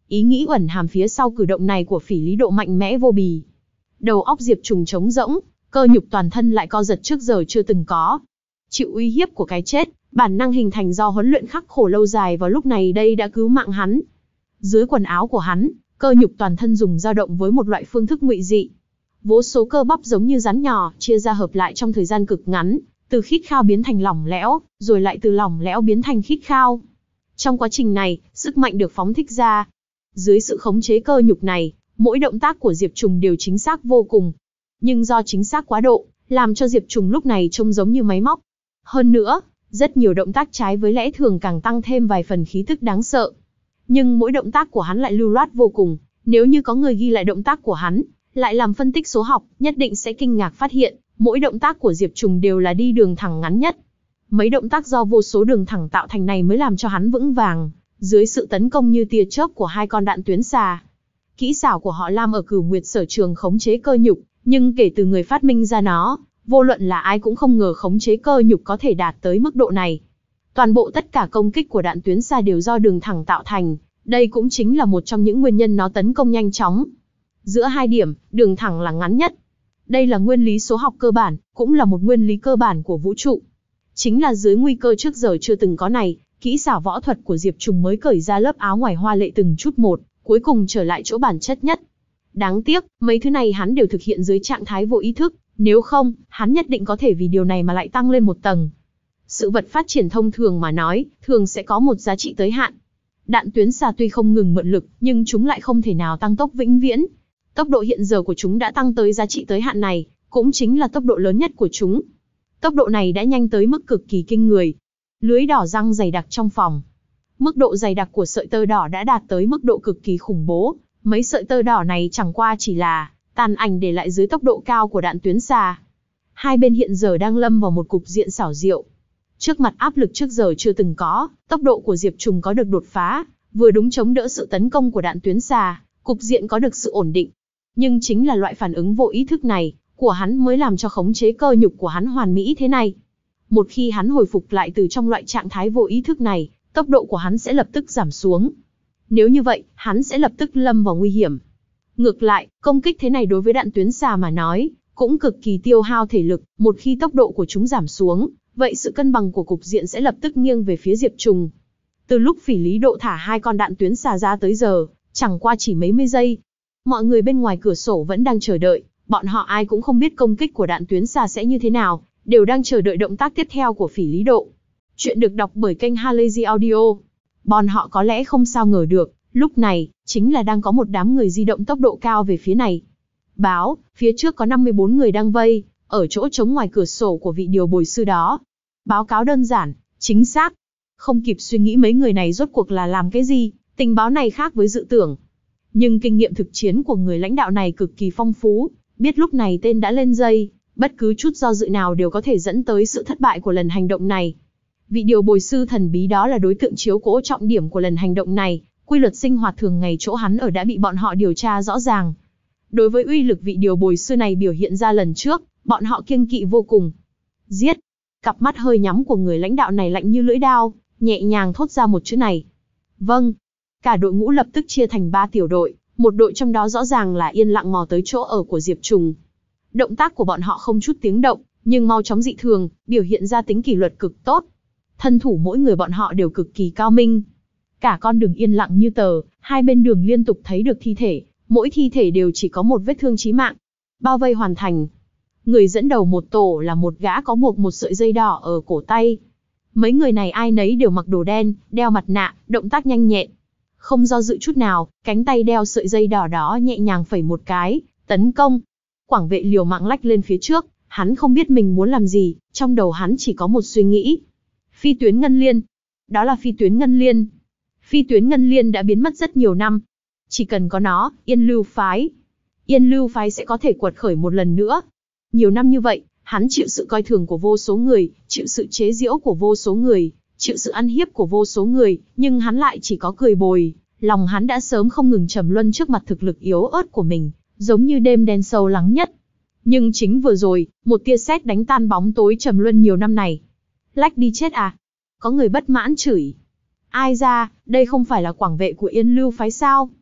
[SPEAKER 1] Ý nghĩ ẩn hàm phía sau cử động này của Phỉ Lý Độ mạnh mẽ vô bì. Đầu óc Diệp Trùng trống rỗng, cơ nhục toàn thân lại co giật trước giờ chưa từng có. Chịu uy hiếp của cái chết, bản năng hình thành do huấn luyện khắc khổ lâu dài vào lúc này đây đã cứu mạng hắn. Dưới quần áo của hắn, cơ nhục toàn thân dùng dao động với một loại phương thức ngụy dị. Vô số cơ bắp giống như rắn nhỏ, chia ra hợp lại trong thời gian cực ngắn, từ khít khao biến thành lỏng lẽo, rồi lại từ lỏng lẽo biến thành khít khao. Trong quá trình này, sức mạnh được phóng thích ra. Dưới sự khống chế cơ nhục này, mỗi động tác của Diệp Trùng đều chính xác vô cùng. Nhưng do chính xác quá độ, làm cho Diệp Trùng lúc này trông giống như máy móc. Hơn nữa, rất nhiều động tác trái với lẽ thường càng tăng thêm vài phần khí tức đáng sợ. Nhưng mỗi động tác của hắn lại lưu loát vô cùng, nếu như có người ghi lại động tác của hắn, lại làm phân tích số học, nhất định sẽ kinh ngạc phát hiện, mỗi động tác của Diệp Trùng đều là đi đường thẳng ngắn nhất. Mấy động tác do vô số đường thẳng tạo thành này mới làm cho hắn vững vàng, dưới sự tấn công như tia chớp của hai con đạn tuyến xà. Kỹ xảo của họ Lam ở Cửu Nguyệt Sở Trường khống chế cơ nhục, nhưng kể từ người phát minh ra nó, vô luận là ai cũng không ngờ khống chế cơ nhục có thể đạt tới mức độ này. Toàn bộ tất cả công kích của đạn tuyến xà đều do đường thẳng tạo thành, đây cũng chính là một trong những nguyên nhân nó tấn công nhanh chóng. Giữa hai điểm, đường thẳng là ngắn nhất. Đây là nguyên lý số học cơ bản, cũng là một nguyên lý cơ bản của vũ trụ. Chính là dưới nguy cơ trước giờ chưa từng có này, kỹ xảo võ thuật của Diệp Trùng mới cởi ra lớp áo ngoài hoa lệ từng chút một, cuối cùng trở lại chỗ bản chất nhất. Đáng tiếc, mấy thứ này hắn đều thực hiện dưới trạng thái vô ý thức, nếu không, hắn nhất định có thể vì điều này mà lại tăng lên một tầng. Sự vật phát triển thông thường mà nói, thường sẽ có một giá trị tới hạn. Đạn tuyến xà tuy không ngừng mượn lực, nhưng chúng lại không thể nào tăng tốc vĩnh viễn. Tốc độ hiện giờ của chúng đã tăng tới giá trị tới hạn này, cũng chính là tốc độ lớn nhất của chúng. Tốc độ này đã nhanh tới mức cực kỳ kinh người. Lưới đỏ răng dày đặc trong phòng. Mức độ dày đặc của sợi tơ đỏ đã đạt tới mức độ cực kỳ khủng bố. Mấy sợi tơ đỏ này chẳng qua chỉ là tàn ảnh để lại dưới tốc độ cao của đạn tuyến xà. Hai bên hiện giờ đang lâm vào một cục diện xảo diệu. Trước mặt áp lực trước giờ chưa từng có, tốc độ của Diệp Trùng có được đột phá, vừa đúng chống đỡ sự tấn công của đạn tuyến xà, cục diện có được sự ổn định. Nhưng chính là loại phản ứng vô ý thức này của hắn mới làm cho khống chế cơ nhục của hắn hoàn mỹ thế này. Một khi hắn hồi phục lại từ trong loại trạng thái vô ý thức này, tốc độ của hắn sẽ lập tức giảm xuống. Nếu như vậy, hắn sẽ lập tức lâm vào nguy hiểm. Ngược lại, công kích thế này đối với đạn tuyến xà mà nói, cũng cực kỳ tiêu hao thể lực, một khi tốc độ của chúng giảm xuống, vậy sự cân bằng của cục diện sẽ lập tức nghiêng về phía Diệp Trùng. Từ lúc Phỉ Lý Độ thả hai con đạn tuyến xà ra tới giờ, chẳng qua chỉ mấy mươi giây. Mọi người bên ngoài cửa sổ vẫn đang chờ đợi, bọn họ ai cũng không biết công kích của đạn tuyến xà sẽ như thế nào, đều đang chờ đợi động tác tiếp theo của Phỉ Lý Độ. Chuyện được đọc bởi kênh Halazy Audio. Bọn họ có lẽ không sao ngờ được, lúc này, chính là đang có một đám người di động tốc độ cao về phía này. Báo, phía trước có năm mươi bốn người đang vây, ở chỗ trống ngoài cửa sổ của vị điều bồi sư đó. Báo cáo đơn giản, chính xác. Không kịp suy nghĩ mấy người này rốt cuộc là làm cái gì, tình báo này khác với dự tưởng. Nhưng kinh nghiệm thực chiến của người lãnh đạo này cực kỳ phong phú, biết lúc này tên đã lên dây, bất cứ chút do dự nào đều có thể dẫn tới sự thất bại của lần hành động này. Vị điều bồi sư thần bí đó là đối tượng chiếu cố trọng điểm của lần hành động này, quy luật sinh hoạt thường ngày chỗ hắn ở đã bị bọn họ điều tra rõ ràng. Đối với uy lực vị điều bồi sư này biểu hiện ra lần trước, bọn họ kiêng kỵ vô cùng. Giết! Cặp mắt hơi nhắm của người lãnh đạo này lạnh như lưỡi đao, nhẹ nhàng thốt ra một chữ này. Vâng! Cả đội ngũ lập tức chia thành ba tiểu đội, một đội trong đó rõ ràng là yên lặng mò tới chỗ ở của Diệp Trùng. Động tác của bọn họ không chút tiếng động, nhưng mau chóng dị thường, biểu hiện ra tính kỷ luật cực tốt. Thân thủ mỗi người bọn họ đều cực kỳ cao minh. Cả con đường yên lặng như tờ, hai bên đường liên tục thấy được thi thể, mỗi thi thể đều chỉ có một vết thương chí mạng. Bao vây hoàn thành. Người dẫn đầu một tổ là một gã có buộc một sợi dây đỏ ở cổ tay. Mấy người này ai nấy đều mặc đồ đen, đeo mặt nạ, động tác nhanh nhẹn. Không do dự chút nào, cánh tay đeo sợi dây đỏ đó nhẹ nhàng phẩy một cái, tấn công. Quảng vệ liều mạng lách lên phía trước, hắn không biết mình muốn làm gì, trong đầu hắn chỉ có một suy nghĩ. Phi tuyến ngân liên. Đó là phi tuyến ngân liên. Phi tuyến ngân liên đã biến mất rất nhiều năm. Chỉ cần có nó, Yên Lưu phái. Yên Lưu phái sẽ có thể quật khởi một lần nữa. Nhiều năm như vậy, hắn chịu sự coi thường của vô số người, chịu sự chế giễu của vô số người, chịu sự ăn hiếp của vô số người, nhưng hắn lại chỉ có cười bồi. Lòng hắn đã sớm không ngừng trầm luân trước mặt thực lực yếu ớt của mình, giống như đêm đen sâu lắng nhất. Nhưng chính vừa rồi, một tia sét đánh tan bóng tối trầm luân nhiều năm này. Lách đi chết à? Có người bất mãn chửi. Ai ra, đây không phải là quảng vệ của Yên Lưu phái sao?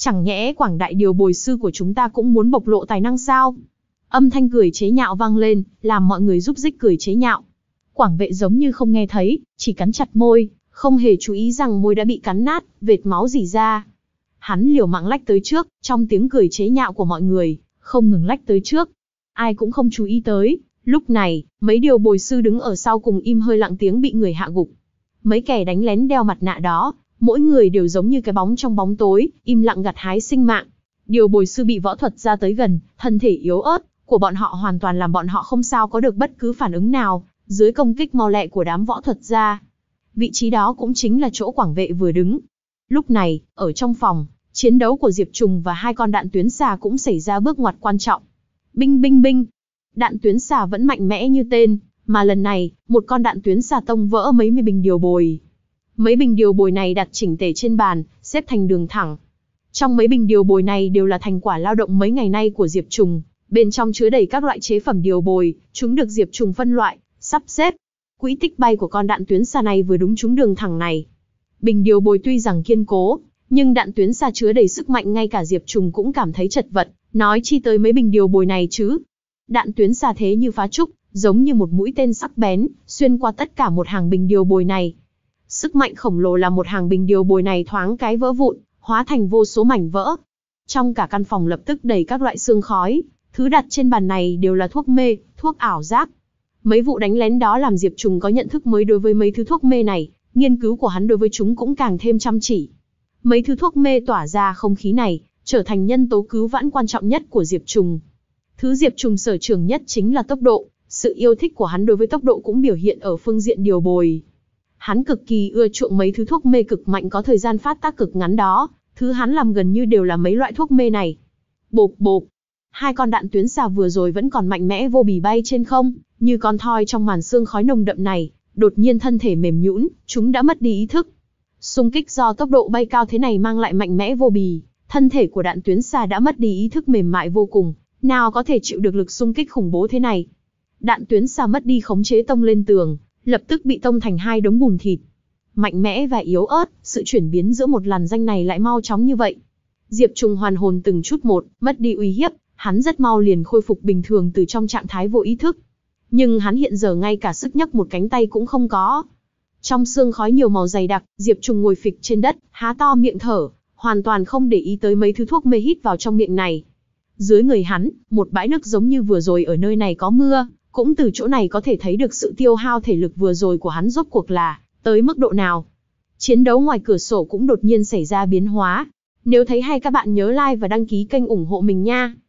[SPEAKER 1] Chẳng nhẽ Quảng đại điều bồi sư của chúng ta cũng muốn bộc lộ tài năng sao? Âm thanh cười chế nhạo vang lên, làm mọi người rúc rích cười chế nhạo. Quảng vệ giống như không nghe thấy, chỉ cắn chặt môi, không hề chú ý rằng môi đã bị cắn nát, vệt máu rỉ ra. Hắn liều mạng lách tới trước, trong tiếng cười chế nhạo của mọi người, không ngừng lách tới trước. Ai cũng không chú ý tới, lúc này, mấy điều bồi sư đứng ở sau cùng im hơi lặng tiếng bị người hạ gục. Mấy kẻ đánh lén đeo mặt nạ đó, mỗi người đều giống như cái bóng trong bóng tối, im lặng gặt hái sinh mạng. Điều bồi sư bị võ thuật ra tới gần, thân thể yếu ớt của bọn họ hoàn toàn làm bọn họ không sao có được bất cứ phản ứng nào, dưới công kích mau lẹ của đám võ thuật gia. Vị trí đó cũng chính là chỗ Quảng vệ vừa đứng. Lúc này, ở trong phòng, chiến đấu của Diệp Trùng và hai con đạn tuyến xà cũng xảy ra bước ngoặt quan trọng. Binh binh binh, đạn tuyến xà vẫn mạnh mẽ như tên, mà lần này, một con đạn tuyến xà tông vỡ mấy mươi bình điều bồi. Mấy bình điều bồi này đặt chỉnh tề trên bàn, xếp thành đường thẳng. Trong mấy bình điều bồi này đều là thành quả lao động mấy ngày nay của Diệp Trùng, bên trong chứa đầy các loại chế phẩm điều bồi, chúng được Diệp Trùng phân loại, sắp xếp. Quỹ tích bay của con đạn tuyến xà này vừa đúng trúng đường thẳng này. Bình điều bồi tuy rằng kiên cố, nhưng đạn tuyến xà chứa đầy sức mạnh ngay cả Diệp Trùng cũng cảm thấy chật vật, nói chi tới mấy bình điều bồi này chứ. Đạn tuyến xà thế như phá trúc, giống như một mũi tên sắc bén, xuyên qua tất cả một hàng bình điều bồi này. Sức mạnh khổng lồ là một hàng bình điều bồi này thoáng cái vỡ vụn, hóa thành vô số mảnh vỡ. Trong cả căn phòng lập tức đầy các loại sương khói, thứ đặt trên bàn này đều là thuốc mê, thuốc ảo giác. Mấy vụ đánh lén đó làm Diệp Trùng có nhận thức mới đối với mấy thứ thuốc mê này, nghiên cứu của hắn đối với chúng cũng càng thêm chăm chỉ. Mấy thứ thuốc mê tỏa ra không khí này, trở thành nhân tố cứu vãn quan trọng nhất của Diệp Trùng. Thứ Diệp Trùng sở trường nhất chính là tốc độ, sự yêu thích của hắn đối với tốc độ cũng biểu hiện ở phương diện điều bồi. Hắn cực kỳ ưa chuộng mấy thứ thuốc mê cực mạnh có thời gian phát tác cực ngắn đó, thứ hắn làm gần như đều là mấy loại thuốc mê này. Bộp bộp, hai con đạn tuyến xà vừa rồi vẫn còn mạnh mẽ vô bì bay trên không, như con thoi trong màn sương khói nồng đậm này, đột nhiên thân thể mềm nhũn, chúng đã mất đi ý thức. Xung kích do tốc độ bay cao thế này mang lại mạnh mẽ vô bì, thân thể của đạn tuyến xà đã mất đi ý thức mềm mại vô cùng, nào có thể chịu được lực xung kích khủng bố thế này. Đạn tuyến xà mất đi khống chế tông lên tường, lập tức bị tông thành hai đống bùn thịt. Mạnh mẽ và yếu ớt, sự chuyển biến giữa một làn danh này lại mau chóng như vậy. Diệp Trùng hoàn hồn từng chút một, mất đi uy hiếp, hắn rất mau liền khôi phục bình thường từ trong trạng thái vô ý thức. Nhưng hắn hiện giờ ngay cả sức nhấc một cánh tay cũng không có. Trong sương khói nhiều màu dày đặc, Diệp Trùng ngồi phịch trên đất, há to miệng thở, hoàn toàn không để ý tới mấy thứ thuốc mê hít vào trong miệng này. Dưới người hắn, một bãi nước giống như vừa rồi ở nơi này có mưa, cũng từ chỗ này có thể thấy được sự tiêu hao thể lực vừa rồi của hắn rốt cuộc là tới mức độ nào. Chiến đấu ngoài cửa sổ cũng đột nhiên xảy ra biến hóa. Nếu thấy hay các bạn nhớ like và đăng ký kênh ủng hộ mình nha.